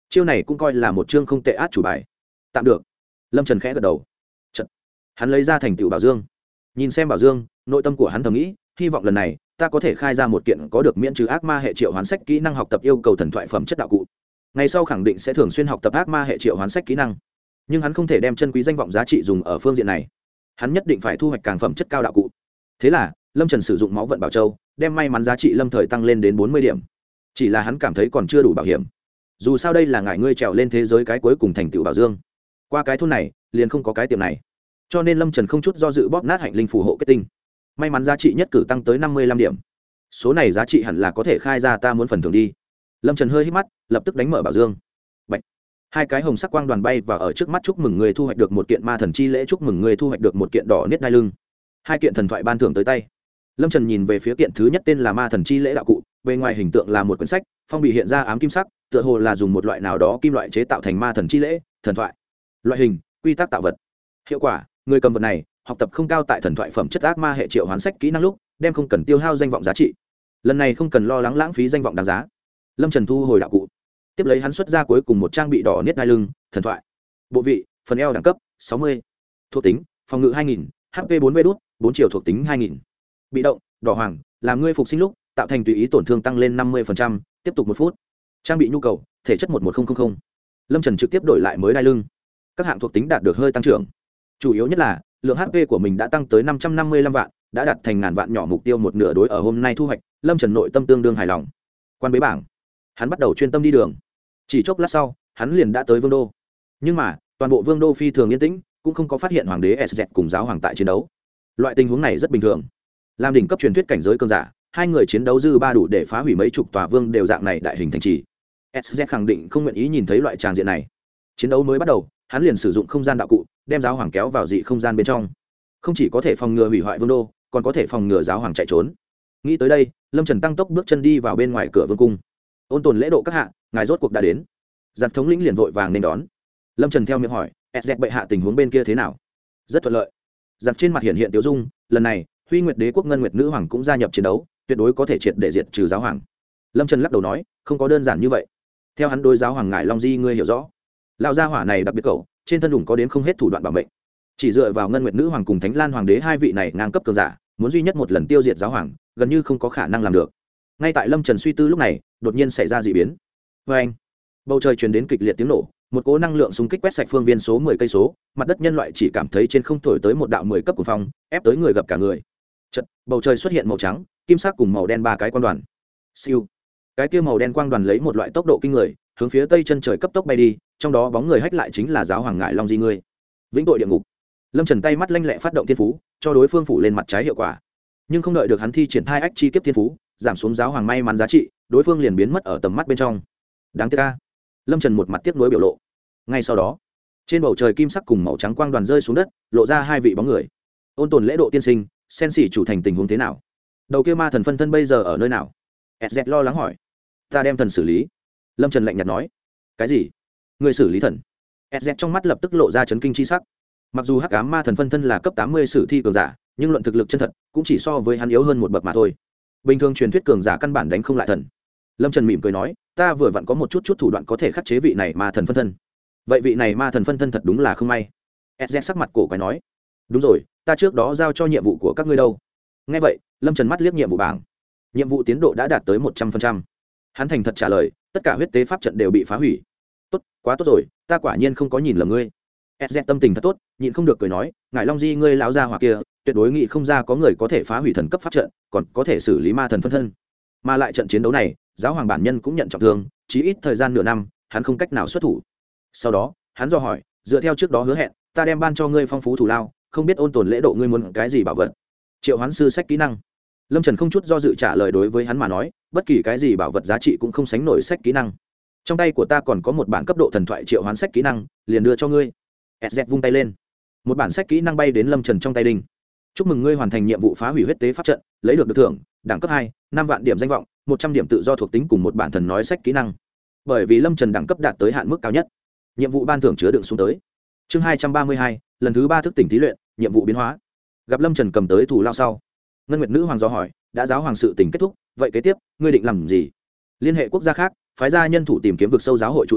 chiêu này cũng coi là một chương không tệ át chủ bài. Tạm được. Lâm Trần khẽ gật đầu. Chật. Hắn lấy ra thành tựu bảo dương, nhìn xem bảo dương, nội tâm của hắn thầm nghĩ, hy vọng lần này ta có thể khai ra một kiện có được miễn trừ ác ma hệ triệu hoán sách kỹ năng học tập yêu cầu thần thoại phẩm chất đạo cụ. Ngày sau khẳng định sẽ thường xuyên học tập ác ma hệ triệu hoán sách kỹ năng, nhưng hắn không thể đem chân quý danh vọng giá trị dùng ở phương diện này, hắn nhất định phải thu hoạch càng phẩm chất cao đạo cụ. Thế là Lâm Trần sử dụng máu vận bảo châu, đem may mắn giá trị lâm thời tăng lên đến bốn mươi điểm. Chỉ là hắn cảm thấy còn chưa đủ bảo hiểm, dù sao đây là ngài ngươi trèo lên thế giới cái cuối cùng thành tựu bảo dương, qua cái thôn này liền không có cái tiệm này, cho nên Lâm Trần không chút do dự bóp nát hạnh linh phù hộ kết tinh, may mắn giá trị nhất cử tăng tới năm mươi lăm điểm. Số này giá trị hẳn là có thể khai ra ta muốn phần thưởng đi. Lâm Trần hơi hít mắt, lập tức đánh mở bảo dương. Bạch. Hai cái hồng sắc quang đoàn bay và ở trước mắt, chúc mừng người thu hoạch được một kiện ma thần chi lễ, chúc mừng người thu hoạch được một kiện đỏ niết đai lưng. Hai kiện thần thoại ban thưởng tới tay. Lâm Trần nhìn về phía kiện thứ nhất, tên là ma thần chi lễ đạo cụ, bề ngoài hình tượng là một quyển sách, phong bì hiện ra ám kim sắc, tựa hồ là dùng một loại nào đó kim loại chế tạo thành ma thần chi lễ, thần thoại. Loại hình, quy tắc tạo vật. Hiệu quả, người cầm vật này học tập không cao tại thần thoại phẩm chất ác ma hệ triệu hoán sách kỹ năng lúc, đem không cần tiêu hao danh vọng giá trị. Lần này không cần lo lắng lãng phí danh vọng đáng giá. Lâm Trần thu hồi đạo cụ, tiếp lấy hắn xuất ra cuối cùng một trang bị đỏ niết đai lưng, thần thoại. Bộ vị, phần eo đẳng cấp sáu mươi. Thuộc tính, phòng ngự hai nghìn, H P bốn V đút, bốn chiều thuộc tính hai nghìn. Bị động, đỏ hoàng, làm ngươi phục sinh lúc tạo thành tùy ý tổn thương tăng lên năm mươi phần trăm, tiếp tục một phút. Trang bị nhu cầu, thể chất một một không không không. Lâm Trần trực tiếp đổi lại mới đai lưng. Các hạng thuộc tính đạt được hơi tăng trưởng. Chủ yếu nhất là lượng H P của mình đã tăng tới năm trăm năm mươi lăm vạn, đã đạt thành ngàn vạn nhỏ mục tiêu một nửa đối ở hôm nay thu hoạch, Lâm Trần nội tâm tương đương hài lòng. Quan bế bảng, hắn bắt đầu chuyên tâm đi đường. Chỉ chốc lát sau, hắn liền đã tới vương đô. Nhưng mà, toàn bộ vương đô phi thường yên tĩnh, cũng không có phát hiện hoàng đế S Z cùng giáo hoàng tại chiến đấu. Loại tình huống này rất bình thường. Làm đỉnh cấp truyền thuyết cảnh giới cường giả, hai người chiến đấu dư ba đủ để phá hủy mấy chục tòa vương đều dạng này đại hình thành trì. S Z khẳng định không nguyện ý nhìn thấy loại tràng diện này. Chiến đấu mới bắt đầu, hắn liền sử dụng không gian đạo cụ, đem giáo hoàng kéo vào dị không gian bên trong. Không chỉ có thể phòng ngừa hủy hoại vương đô, còn có thể phòng ngừa giáo hoàng chạy trốn. Nghĩ tới đây, Lâm Trần tăng tốc bước chân đi vào bên ngoài cửa vương cung. Ôn tồn lễ độ các hạ, ngài rốt cuộc đã đến. Giặc thống lĩnh liền vội vàng nên đón. Lâm Trần theo miệng hỏi, S Z bệ hạ tình huống bên kia thế nào? Rất thuận lợi. Giặc trên mặt hiện hiện tiêu dung, lần này Huy Nguyệt Đế quốc Ngân Nguyệt Nữ Hoàng cũng gia nhập chiến đấu, tuyệt đối có thể triệt để diệt trừ giáo hoàng. Lâm Trần lắc đầu nói, không có đơn giản như vậy. Theo hắn đối giáo hoàng ngải Long Di ngươi hiểu rõ, lão gia hỏa này đặc biệt cậu, trên thân đủng có đến không hết thủ đoạn bảo mệnh. Chỉ dựa vào Ngân Nguyệt Nữ Hoàng cùng Thánh Lan Hoàng đế hai vị này ngang cấp cường giả, muốn duy nhất một lần tiêu diệt giáo hoàng, gần như không có khả năng làm được. Ngay tại Lâm Trần suy tư lúc này, đột nhiên xảy ra dị biến. Và anh, bầu trời truyền đến kịch liệt tiếng nổ, một cỗ năng lượng xung kích quét sạch phương viên số mười cây số, mặt đất nhân loại chỉ cảm thấy trên không thổi tới một đạo mười cấp của phong, ép tới người gặp cả người. Chợt, bầu trời xuất hiện màu trắng, kim sắc cùng màu đen ba cái quang đoàn. Siêu. Cái kia màu đen quang đoàn lấy một loại tốc độ kinh người, hướng phía tây chân trời cấp tốc bay đi, trong đó bóng người hách lại chính là giáo hoàng ngải Long Di ngươi. Vĩnh tội địa ngục. Lâm Trần tay mắt lanh lẹ phát động thiên phú, cho đối phương phủ lên mặt trái hiệu quả. Nhưng không đợi được hắn thi triển thai ách chi kiếp thiên phú, giảm xuống giáo hoàng may mắn giá trị, đối phương liền biến mất ở tầm mắt bên trong. Đáng tiếc a. Lâm Trần một mặt tiếc nuối biểu lộ. Ngay sau đó, trên bầu trời kim sắc cùng màu trắng quang đoàn rơi xuống đất, lộ ra hai vị bóng người. Ôn tồn lễ độ tiên sinh, sen xỉ chủ thành tình huống thế nào? Đầu kia ma thần phân thân bây giờ ở nơi nào? S Z lo lắng hỏi. Ta đem thần xử lý. Lâm Trần lạnh nhạt nói. Cái gì? Người xử lý thần? S Z trong mắt lập tức lộ ra chấn kinh chi sắc. Mặc dù hắc ám ma thần phân thân là cấp tám mươi sử thi cường giả, nhưng luận thực lực chân thật cũng chỉ so với hắn yếu hơn một bậc mà thôi. Bình thường truyền thuyết cường giả căn bản đánh không lại thần. Lâm Trần mỉm cười nói, ta vừa vặn có một chút chút thủ đoạn có thể khắc chế vị này ma thần phân thân. Vậy vị này ma thần phân thân thật đúng là không may. S Z sắc mặt cổ quái nói, đúng rồi, ta trước đó giao cho nhiệm vụ của các ngươi đâu? Nghe vậy, Lâm Trần mắt liếc nhiệm vụ bảng, nhiệm vụ tiến độ đã đạt tới một trăm phần trăm. Hắn thành thật trả lời, tất cả huyết tế pháp trận đều bị phá hủy. Tốt, quá tốt rồi, ta quả nhiên không có nhìn lầm ngươi. S Z tâm tình thật tốt, nhịn không được cười nói, ngải Long Di ngươi lão gia hỏa kia, tuyệt đối nghĩ không ra có người có thể phá hủy thần cấp pháp trận, còn có thể xử lý ma thần phân thân. Mà lại trận chiến đấu này, giáo hoàng bản nhân cũng nhận trọng thương, chí ít thời gian nửa năm, hắn không cách nào xuất thủ. Sau đó, hắn dò hỏi, dựa theo trước đó hứa hẹn, ta đem ban cho ngươi phong phú thủ lao, không biết ôn tồn lễ độ ngươi muốn cái gì bảo vật? Triệu hoán sư sách kỹ năng. Lâm Trần không chút do dự trả lời, đối với hắn mà nói, bất kỳ cái gì bảo vật giá trị cũng không sánh nổi sách kỹ năng. Trong tay của ta còn có một bản cấp độ thần thoại triệu hoán sách kỹ năng, liền đưa cho ngươi. S Z vung tay lên, một bản sách kỹ năng bay đến Lâm Trần trong tay đinh. Chúc mừng ngươi hoàn thành nhiệm vụ phá hủy huyết tế pháp trận, lấy được được thưởng, đẳng cấp hai, năm vạn điểm danh vọng, một trăm điểm tự do thuộc tính cùng một bản thần nói sách kỹ năng. Bởi vì Lâm Trần đẳng cấp đạt tới hạn mức cao nhất, nhiệm vụ ban thưởng chứa đựng xuống tới. Chương hai trăm ba mươi hai, lần thứ ba thức tỉnh thí luyện, nhiệm vụ biến hóa. Gặp Lâm Trần cầm tới thủ lao sau, Ngân Nguyệt Nữ Hoàng do hỏi, đã giáo hoàng sự tình kết thúc, vậy kế tiếp, ngươi định làm gì? Liên hệ quốc gia khác, phái ra nhân thủ tìm kiếm vực sâu giáo hội trụ sở,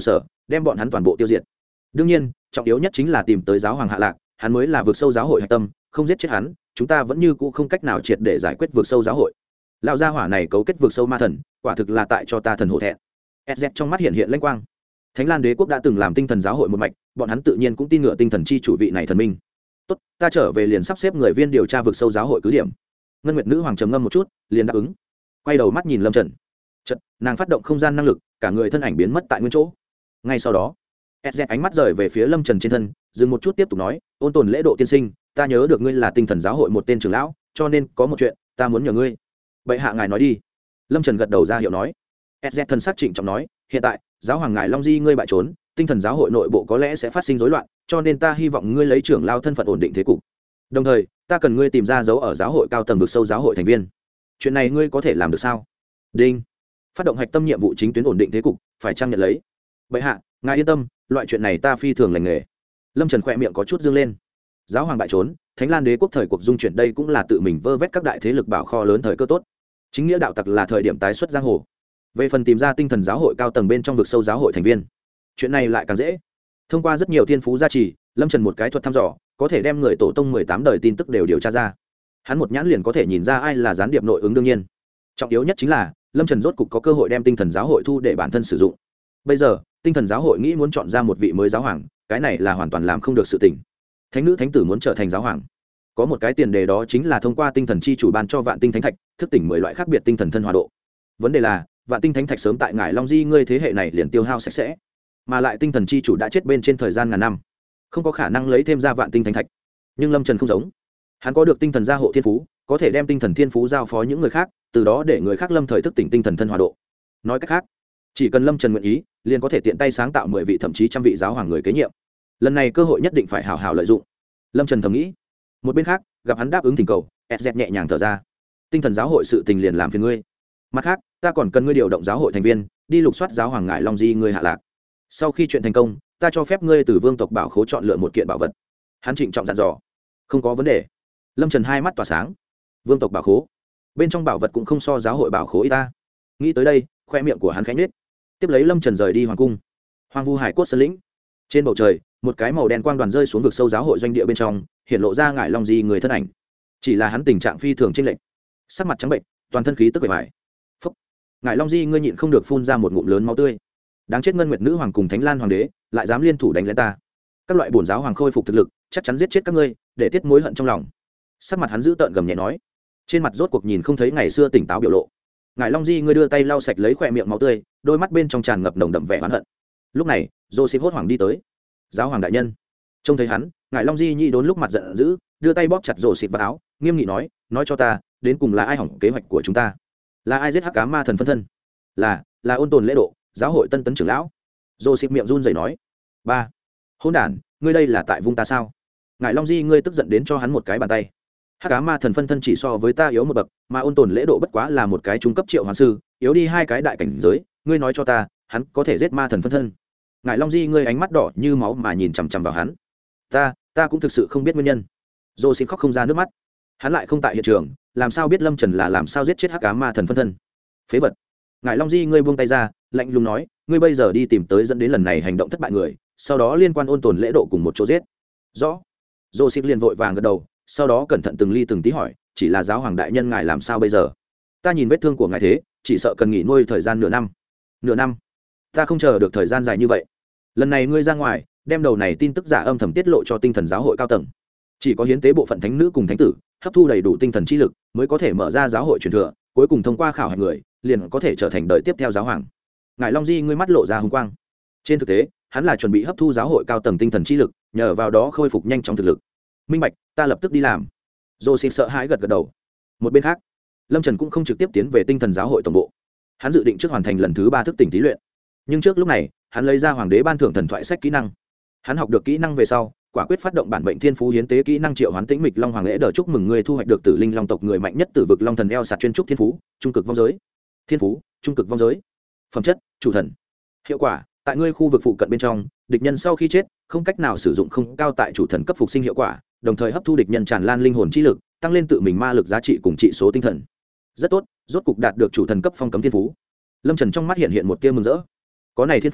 đem bọn hắn toàn bộ tiêu diệt. Đương nhiên trọng yếu nhất chính là tìm tới giáo hoàng hạ lạc, hắn mới là vực sâu giáo hội hạch tâm, không giết chết hắn chúng ta vẫn như cũ không cách nào triệt để giải quyết vực sâu giáo hội. Lão gia hỏa này cấu kết vực sâu ma thần, quả thực là tại cho ta thần hổ thẹn. ét dét trong mắt hiện hiện lãnh quang. Thánh Lan Đế quốc đã từng làm tinh thần giáo hội một mạch, bọn hắn tự nhiên cũng tin ngựa tinh thần chi chủ vị này thần minh. Tốt, ta trở về liền sắp xếp người viên điều tra vực sâu giáo hội cứ điểm. Ngân Nguyệt nữ hoàng trầm ngâm một chút, liền đáp ứng. Quay đầu mắt nhìn Lâm Trần. Chợt, nàng phát động không gian năng lực, cả người thân ảnh biến mất tại nguyên chỗ. Ngay sau đó, ét dét ánh mắt rời về phía Lâm Trần trên thân, dừng một chút tiếp tục nói, ôn tồn lễ độ tiên sinh, ta nhớ được ngươi là tinh thần giáo hội một tên trưởng lão, cho nên có một chuyện ta muốn nhờ ngươi. Bệ hạ ngài nói đi. Lâm Trần gật đầu ra hiệu nói. ét dét thân sắc trịnh trọng nói, hiện tại giáo hoàng ngài Long Di ngươi bại trốn, tinh thần giáo hội nội bộ có lẽ sẽ phát sinh rối loạn, cho nên ta hy vọng ngươi lấy trưởng lao thân phận ổn định thế cục. Đồng thời ta cần ngươi tìm ra dấu ở giáo hội cao tầng vực sâu giáo hội thành viên. Chuyện này ngươi có thể làm được sao? Đinh. Phát động hạch tâm nhiệm vụ chính tuyến ổn định thế cục, phải trang nhận lấy. Bệ hạ ngài yên tâm, loại chuyện này ta phi thường lành nghề. Lâm Trần khỏe miệng có chút dương lên. Giáo hoàng bại trốn, Thánh Lan Đế quốc thời cuộc dung chuyển, đây cũng là tự mình vơ vét các đại thế lực bảo kho lớn thời cơ tốt. Chính nghĩa đạo tặc là thời điểm tái xuất giang hồ. Về phần tìm ra tinh thần giáo hội cao tầng bên trong vực sâu giáo hội thành viên, chuyện này lại càng dễ. Thông qua rất nhiều thiên phú gia trì, Lâm Trần một cái thuật thăm dò có thể đem người tổ tông mười tám đời tin tức đều điều tra ra. Hắn một nhãn liền có thể nhìn ra ai là gián điệp nội ứng. đương nhiên trọng yếu nhất chính là Lâm Trần rốt cục có cơ hội đem tinh thần giáo hội thu để bản thân sử dụng. Bây giờ tinh thần giáo hội nghĩ muốn chọn ra một vị mới giáo hoàng, cái này là hoàn toàn làm không được sự tình. Thánh nữ thánh tử muốn trở thành giáo hoàng, có một cái tiền đề, đó chính là thông qua tinh thần chi chủ ban cho vạn tinh thánh thạch, thức tỉnh mười loại khác biệt tinh thần thân hòa độ. Vấn đề là vạn tinh thánh thạch sớm tại ngải Long Di ngươi thế hệ này liền tiêu hao sạch sẽ, mà lại tinh thần chi chủ đã chết bên trên thời gian ngàn năm, không có khả năng lấy thêm ra vạn tinh thánh thạch. Nhưng Lâm Trần không giống, hắn có được tinh thần gia hộ thiên phú, có thể đem tinh thần thiên phú giao phó những người khác, từ đó để người khác lâm thời thức tỉnh tinh thần thân hòa độ. Nói cách khác, chỉ cần Lâm Trần nguyện ý, liền có thể tiện tay sáng tạo mười vị thậm chí trăm vị giáo hoàng người kế nhiệm. Lần này cơ hội nhất định phải hào hào lợi dụng. Lâm Trần thầm nghĩ. Một bên khác, gặp hắn đáp ứng thỉnh cầu, ét dét nhẹ nhàng thở ra. Tinh thần giáo hội sự tình liền làm phiền ngươi. Mặt khác, ta còn cần ngươi điều động giáo hội thành viên đi lục soát giáo hoàng ngải Long Di ngươi hạ lạc. Sau khi chuyện thành công, ta cho phép ngươi từ vương tộc bảo khố chọn lựa một kiện bảo vật. Hắn trịnh trọng dặn dò. Không có vấn đề. Lâm Trần hai mắt tỏa sáng. Vương tộc bảo khố, bên trong bảo vật cũng không so giáo hội bảo khố y ta. Nghĩ tới đây, khoe miệng của hắn khẽ nhếch. Tiếp lấy Lâm Trần rời đi hoàng cung. Hoàng vu hải cốt sơn lĩnh, trên bầu trời một cái màu đen quang đoàn rơi xuống vực sâu giáo hội doanh địa bên trong, hiện lộ ra ngải Long Di người thân ảnh. Chỉ là hắn tình trạng phi thường chênh lệch, sắc mặt trắng bệnh, toàn thân khí tức bề ngoài. Phúc. Ngải Long Di ngươi nhịn không được phun ra một ngụm lớn máu tươi. Đáng chết, Ngân Nguyệt nữ hoàng cùng Thánh Lan hoàng đế lại dám liên thủ đánh lén ta. Các loại bổn giáo hoàng khôi phục thực lực, chắc chắn giết chết các ngươi, để tiết mối hận trong lòng. Sắc mặt hắn giữ tợn gầm nhẹ nói, trên mặt rốt cuộc nhìn không thấy ngày xưa tỉnh táo biểu lộ. Ngải Long Di ngươi đưa tay lau sạch lấy khỏe miệng máu tươi, đôi mắt bên trong tràn ngập nồng đậm vẻ oán hận. Lúc này Joseph hốt hoảng đi tới. Giáo hoàng đại nhân. Trông thấy hắn, Ngải Long Di nhị đốn lúc mặt giận dữ, đưa tay bóp chặt Joseph vào áo, nghiêm nghị nói, nói cho ta, đến cùng là ai hỏng kế hoạch của chúng ta? Là ai giết hắc ám ma thần phân thân? Là, là ôn tồn lễ độ, giáo hội tân tấn trưởng lão. Joseph miệng run rẩy nói. Ba. Hỗn đản, ngươi đây là tại vung ta sao? Ngải Long Di ngươi tức giận đến cho hắn một cái bàn tay. Hắc ám ma thần phân thân chỉ so với ta yếu một bậc, mà ôn tồn lễ độ bất quá là một cái trung cấp triệu hoàng sư, yếu đi hai cái đại cảnh giới, ngươi nói cho ta, hắn có thể giết ma thần phân thân? Ngải Long Di ngươi ánh mắt đỏ như máu mà nhìn chằm chằm vào hắn. Ta, ta cũng thực sự không biết nguyên nhân. Joseph khóc không ra nước mắt. Hắn lại không tại hiện trường, làm sao biết Lâm Trần là làm sao giết chết hắc ám ma thần phân thân? Phế vật. Ngải Long Di ngươi buông tay ra, lạnh lùng nói, ngươi bây giờ đi tìm tới dẫn đến lần này hành động thất bại người, sau đó liên quan ôn tồn lễ độ cùng một chỗ giết. Rõ. Joseph liền vội vàng gật đầu, sau đó cẩn thận từng ly từng tí hỏi, chỉ là giáo hoàng đại nhân ngài làm sao bây giờ? Ta nhìn vết thương của ngài thế, chỉ sợ cần nghỉ nuôi thời gian nửa năm. Nửa năm? Ta không chờ được thời gian dài như vậy. Lần này ngươi ra ngoài, đem đầu này tin tức giả âm thầm tiết lộ cho tinh thần giáo hội cao tầng. Chỉ có hiến tế bộ phận thánh nữ cùng thánh tử hấp thu đầy đủ tinh thần chi lực, mới có thể mở ra giáo hội truyền thừa, cuối cùng thông qua khảo hạch người, liền có thể trở thành đời tiếp theo giáo hoàng. Ngải Long Di ngươi mắt lộ ra hung quang. Trên thực tế, hắn là chuẩn bị hấp thu giáo hội cao tầng tinh thần chi lực, nhờ vào đó khôi phục nhanh chóng thực lực. Minh bạch, ta lập tức đi làm. Joseph sợ hãi gật gật đầu. Một bên khác, Lâm Trần cũng không trực tiếp tiến về tinh thần giáo hội tổng bộ. Hắn dự định trước hoàn thành lần thứ ba thức tỉnh thí luyện. Nhưng trước lúc này, hắn lấy ra hoàng đế ban thưởng thần thoại sách kỹ năng. Hắn học được kỹ năng về sau, quả quyết phát động bản bệnh thiên phú hiến tế kỹ năng triệu hoán tĩnh mịch long hoàng lễ đờ, chúc mừng người thu hoạch được tử linh long tộc người mạnh nhất tử vực long thần eo sạt chuyên trúc thiên phú, trung cực vong giới. Thiên phú, trung cực vong giới. Phẩm chất, chủ thần. Hiệu quả, tại ngươi khu vực phụ cận bên trong, địch nhân sau khi chết không cách nào sử dụng không cao tại chủ thần cấp phục sinh hiệu quả, đồng thời hấp thu địch nhân tràn lan linh hồn chi lực, tăng lên tự mình ma lực giá trị cùng trị số tinh thần. Rất tốt, rốt cục đạt được chủ thần cấp phong cấm thiên phú. Lâm Trần trong mắt hiện hiện một tia mừng rỡ. Có này thiên phú,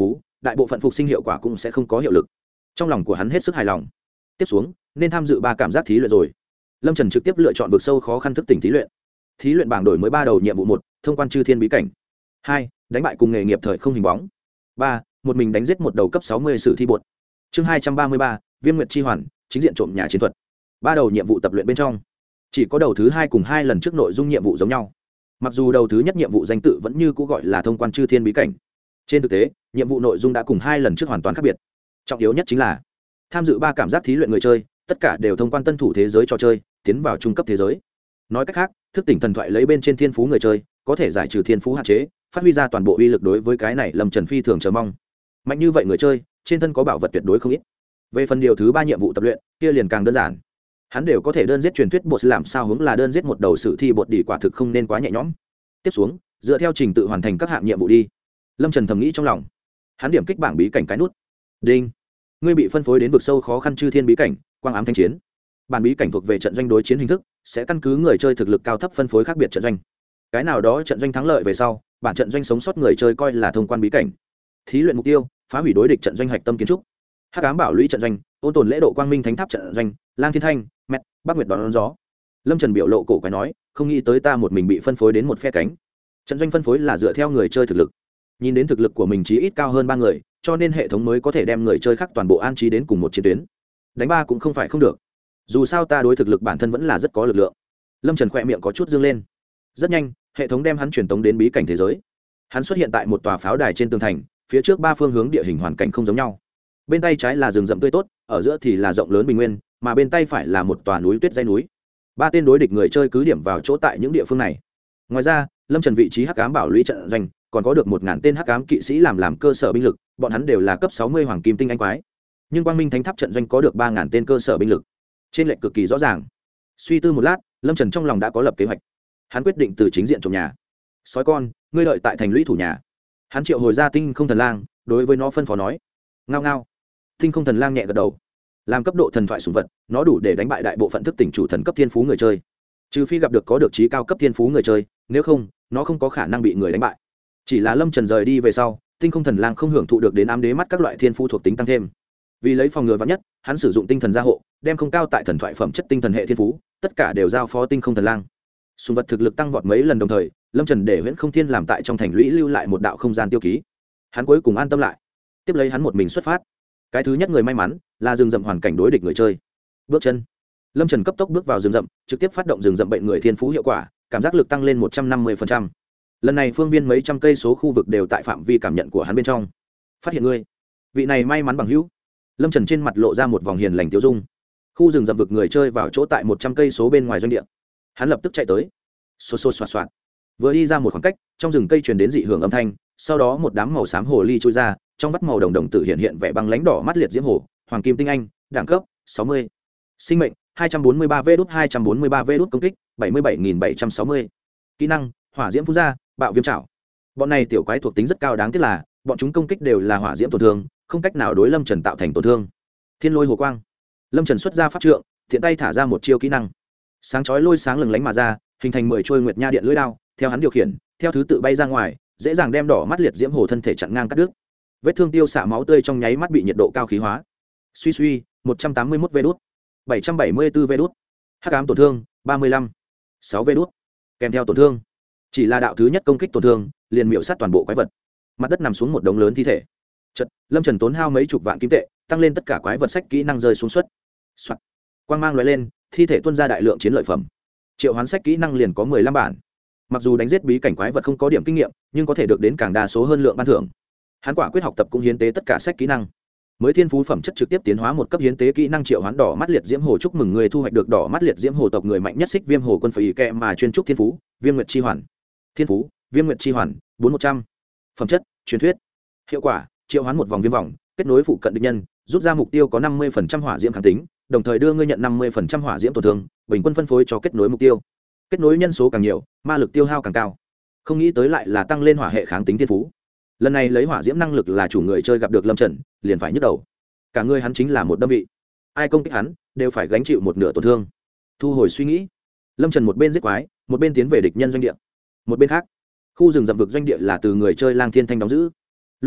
đại bộ phận phục sinh hiệu quả cũng sẽ không có hiệu lực. Trong lòng của hắn hết sức hài lòng. Tiếp xuống nên tham dự ba cảm giác thí luyện rồi. Lâm Trần trực tiếp lựa chọn vực sâu khó khăn thức tỉnh thí luyện. Thí luyện bảng đổi mới ba đầu nhiệm vụ: một, thông quan chư thiên bí cảnh; hai, đánh bại cùng nghề nghiệp thời không hình bóng; ba, một mình đánh giết một đầu cấp sáu mươi sử thi bột. Chương hai trăm ba mươi ba, Viêm Nguyệt chi hoàn, chính diện trộm nhà chiến thuật. Ba đầu nhiệm vụ tập luyện bên trong, chỉ có đầu thứ hai cùng hai lần trước nội dung nhiệm vụ giống nhau. Mặc dù đầu thứ nhất nhiệm vụ danh tự vẫn như cũ gọi là thông quan chư thiên bí cảnh, trên thực tế nhiệm vụ nội dung đã cùng hai lần trước hoàn toàn khác biệt. Trọng yếu nhất chính là tham dự ba cảm giác thí luyện người chơi tất cả đều thông quan tân thủ thế giới trò chơi, tiến vào trung cấp thế giới. Nói cách khác, thức tỉnh thần thoại lấy bên trên thiên phú người chơi có thể giải trừ thiên phú hạn chế, phát huy ra toàn bộ uy lực. Đối với cái này Lâm Trần phi thường chờ mong. Mạnh như vậy người chơi trên thân có bảo vật tuyệt đối không ít. Về phần điều thứ ba nhiệm vụ tập luyện kia liền càng đơn giản, hắn đều có thể đơn giết truyền thuyết bột, làm sao hướng là đơn giết một đầu sử thi bột đi, quả thực không nên quá nhẹ nhõm. Tiếp xuống dựa theo trình tự hoàn thành các hạng nhiệm vụ đi. Lâm Trần thầm nghĩ trong lòng. Hắn điểm kích bảng bí cảnh cái nút. Đinh, ngươi bị phân phối đến vực sâu khó khăn chư thiên bí cảnh quang ám thanh chiến. Bản bí cảnh thuộc về trận doanh đối chiến hình thức, sẽ căn cứ người chơi thực lực cao thấp phân phối khác biệt trận doanh. Cái nào đó trận doanh thắng lợi về sau, bản trận doanh sống sót người chơi coi là thông quan bí cảnh. Thí luyện mục tiêu: phá hủy đối địch trận doanh hạch tâm kiến trúc. Hắc ám bảo lũy trận doanh, ôn tồn lễ độ quang minh thánh tháp trận doanh, lang thiên thanh, mẹ, bắc nguyệt đón, đón gió. Lâm Trần biểu lộ cổ quái nói, không nghĩ tới ta một mình bị phân phối đến một phe cánh. Trận doanh phân phối là dựa theo người chơi thực lực, nhìn đến thực lực của mình chí ít cao hơn ba người, cho nên hệ thống mới có thể đem người chơi khác toàn bộ an trí đến cùng một chiến tuyến. Đánh ba cũng không phải không được, dù sao ta đối thực lực bản thân vẫn là rất có lực lượng. Lâm Trần khỏe miệng có chút dương lên. Rất nhanh hệ thống đem hắn truyền tống đến bí cảnh thế giới. Hắn xuất hiện tại một tòa pháo đài trên tường thành, phía trước ba phương hướng địa hình hoàn cảnh không giống nhau. Bên tay trái là rừng rậm tươi tốt, ở giữa thì là rộng lớn bình nguyên, mà bên tay phải là một tòa núi tuyết dãy núi. Ba tên đối địch người chơi cứ điểm vào chỗ tại những địa phương này. Ngoài ra Lâm Trần vị trí hắc ám bảo lũy trận doanh còn có được một ngàn tên hắc ám kỵ sĩ làm làm cơ sở binh lực, bọn hắn đều là cấp sáu mươi hoàng kim tinh anh quái. Nhưng quang minh thánh tháp trận doanh có được ba ngàn tên cơ sở binh lực, trên lệch cực kỳ rõ ràng. Suy tư một lát, Lâm Trần trong lòng đã có lập kế hoạch. Hắn quyết định từ chính diện trộm nhà. Sói con, ngươi đợi tại thành lũy thủ nhà. Hắn triệu hồi ra tinh không thần lang, đối với nó phân phó nói. Ngao ngao. Tinh không thần lang nhẹ gật đầu. Làm cấp độ thần thoại sủng vật, nó đủ để đánh bại đại bộ phận thức tỉnh chủ thần cấp thiên phú người chơi, trừ phi gặp được có được trí cao cấp thiên phú người chơi, nếu không nó không có khả năng bị người đánh bại. Chỉ là Lâm Trần rời đi về sau, tinh không thần lang không hưởng thụ được đến ám đế mắt các loại thiên phú thuộc tính tăng thêm. Vì lấy phòng ngừa vắn nhất, hắn sử dụng tinh thần gia hộ, đem không cao tại thần thoại phẩm chất tinh thần hệ thiên phú tất cả đều giao phó tinh không thần lang. Sùng vật thực lực tăng vọt mấy lần đồng thời, Lâm Trần để Huyễn Không Thiên làm tại trong thành lũy lưu lại một đạo không gian tiêu ký. Hắn cuối cùng an tâm lại. Tiếp lấy hắn một mình xuất phát. Cái thứ nhất người may mắn là rừng rậm hoàn cảnh đối địch người chơi. Bước chân. Lâm Trần cấp tốc bước vào rừng rậm, trực tiếp phát động rừng rậm bệnh người thiên phú hiệu quả, cảm giác lực tăng lên một trăm năm mươi phần trăm. Lần này phương viên mấy trăm cây số khu vực đều tại phạm vi cảm nhận của hắn bên trong. Phát hiện ngươi, vị này may mắn bằng hữu. Lâm Trần trên mặt lộ ra một vòng hiền lành tiêu dung. Khu rừng rậm vực người chơi vào chỗ tại một trăm cây số bên ngoài doanh địa. Hắn lập tức chạy tới. Xô xô xoạt xoạt. Vừa đi ra một khoảng cách, trong rừng cây truyền đến dị hưởng âm thanh, sau đó một đám màu xám hồ ly trôi ra, trong vắt màu đồng đồng tự hiện hiện vẻ băng lãnh đỏ mắt liệt diễm hồ, hoàng kim tinh anh, đẳng cấp sáu mươi. Sinh mệnh hai trăm bốn mươi ba vê đút hai trăm bốn mươi ba vê đút công kích bảy mươi bảy nghìn bảy trăm sáu mươi. Kỹ năng hỏa diễm phun ra, bạo viêm trảo. Bọn này tiểu quái thuộc tính rất cao, đáng tiếc là bọn chúng công kích đều là hỏa diễm tổn thương, không cách nào đối Lâm Trần tạo thành tổn thương. Thiên lôi hồ quang. Lâm Trần xuất ra pháp trượng, thiện tay thả ra một chiêu kỹ năng. Sáng chói lôi sáng lừng lánh mà ra, hình thành mười trôi nguyệt nha điện lưỡi đao, theo hắn điều khiển, theo thứ tự bay ra ngoài, dễ dàng đem đỏ mắt liệt diễm hồ thân thể chặn ngang cắt đứt. Vết thương tiêu xạ máu tươi trong nháy mắt bị nhiệt độ cao khí hóa. Suy suy, một trăm tám mươi mốt vê đút, bảy trăm bảy mươi tư vê đút. Hắc ám tổn thương ba mươi lăm, sáu vê đút. Kèm theo tổn thương, chỉ là đạo thứ nhất công kích tổn thương, liền miểu sát toàn bộ quái vật. Mặt đất nằm xuống một đống lớn thi thể. Chợt, Lâm Trần tốn hao mấy chục vạn kim tệ, tăng lên tất cả quái vật sách kỹ năng rơi xuống suất. Soạt. Quang mang lóe lên, thi thể tuôn ra đại lượng chiến lợi phẩm. Triệu hoán sách kỹ năng liền có mười lăm bản. Mặc dù đánh giết bí cảnh quái vật không có điểm kinh nghiệm, nhưng có thể được đến càng đa số hơn lượng ban thưởng. Hắn quả quyết học tập cũng hiến tế tất cả sách kỹ năng. Mới thiên phú phẩm chất trực tiếp tiến hóa một cấp hiến tế kỹ năng triệu hoán đỏ mắt liệt diễm hồ, chúc mừng người thu hoạch được đỏ mắt liệt diễm hồ tộc người mạnh nhất xích viêm hồ quân phải ý kệ mà chuyên trúc thiên phú, Viêm Nguyệt chi hoàn. Thiên phú, Viêm Nguyệt chi hoàn, bốn một trăm. Phẩm chất, truyền thuyết. Hiệu quả, triệu hoán một vòng viêm vòng, kết nối phụ cận địch nhân, rút ra mục tiêu có năm mươi phần trăm hỏa diễm kháng tính, đồng thời đưa ngươi nhận năm mươi phần trăm hỏa diễm tổn thương, bình quân phân phối cho kết nối mục tiêu. Kết nối nhân số càng nhiều, ma lực tiêu hao càng cao. Không nghĩ tới lại là tăng lên hỏa hệ kháng tính thiên phú. Lần này lấy hỏa diễm năng lực là chủ người chơi gặp được Lâm Trần, liền phải nhức đầu. Cả người hắn chính là một đâm vị, ai công kích hắn đều phải gánh chịu một nửa tổn thương. Thu hồi suy nghĩ, Lâm Trần một bên giết quái, một bên tiến về địch nhân doanh địa. Một bên khác, khu rừng rậm vực doanh địa là từ người chơi Lang Thiên Thanh đóng giữ. Lúc này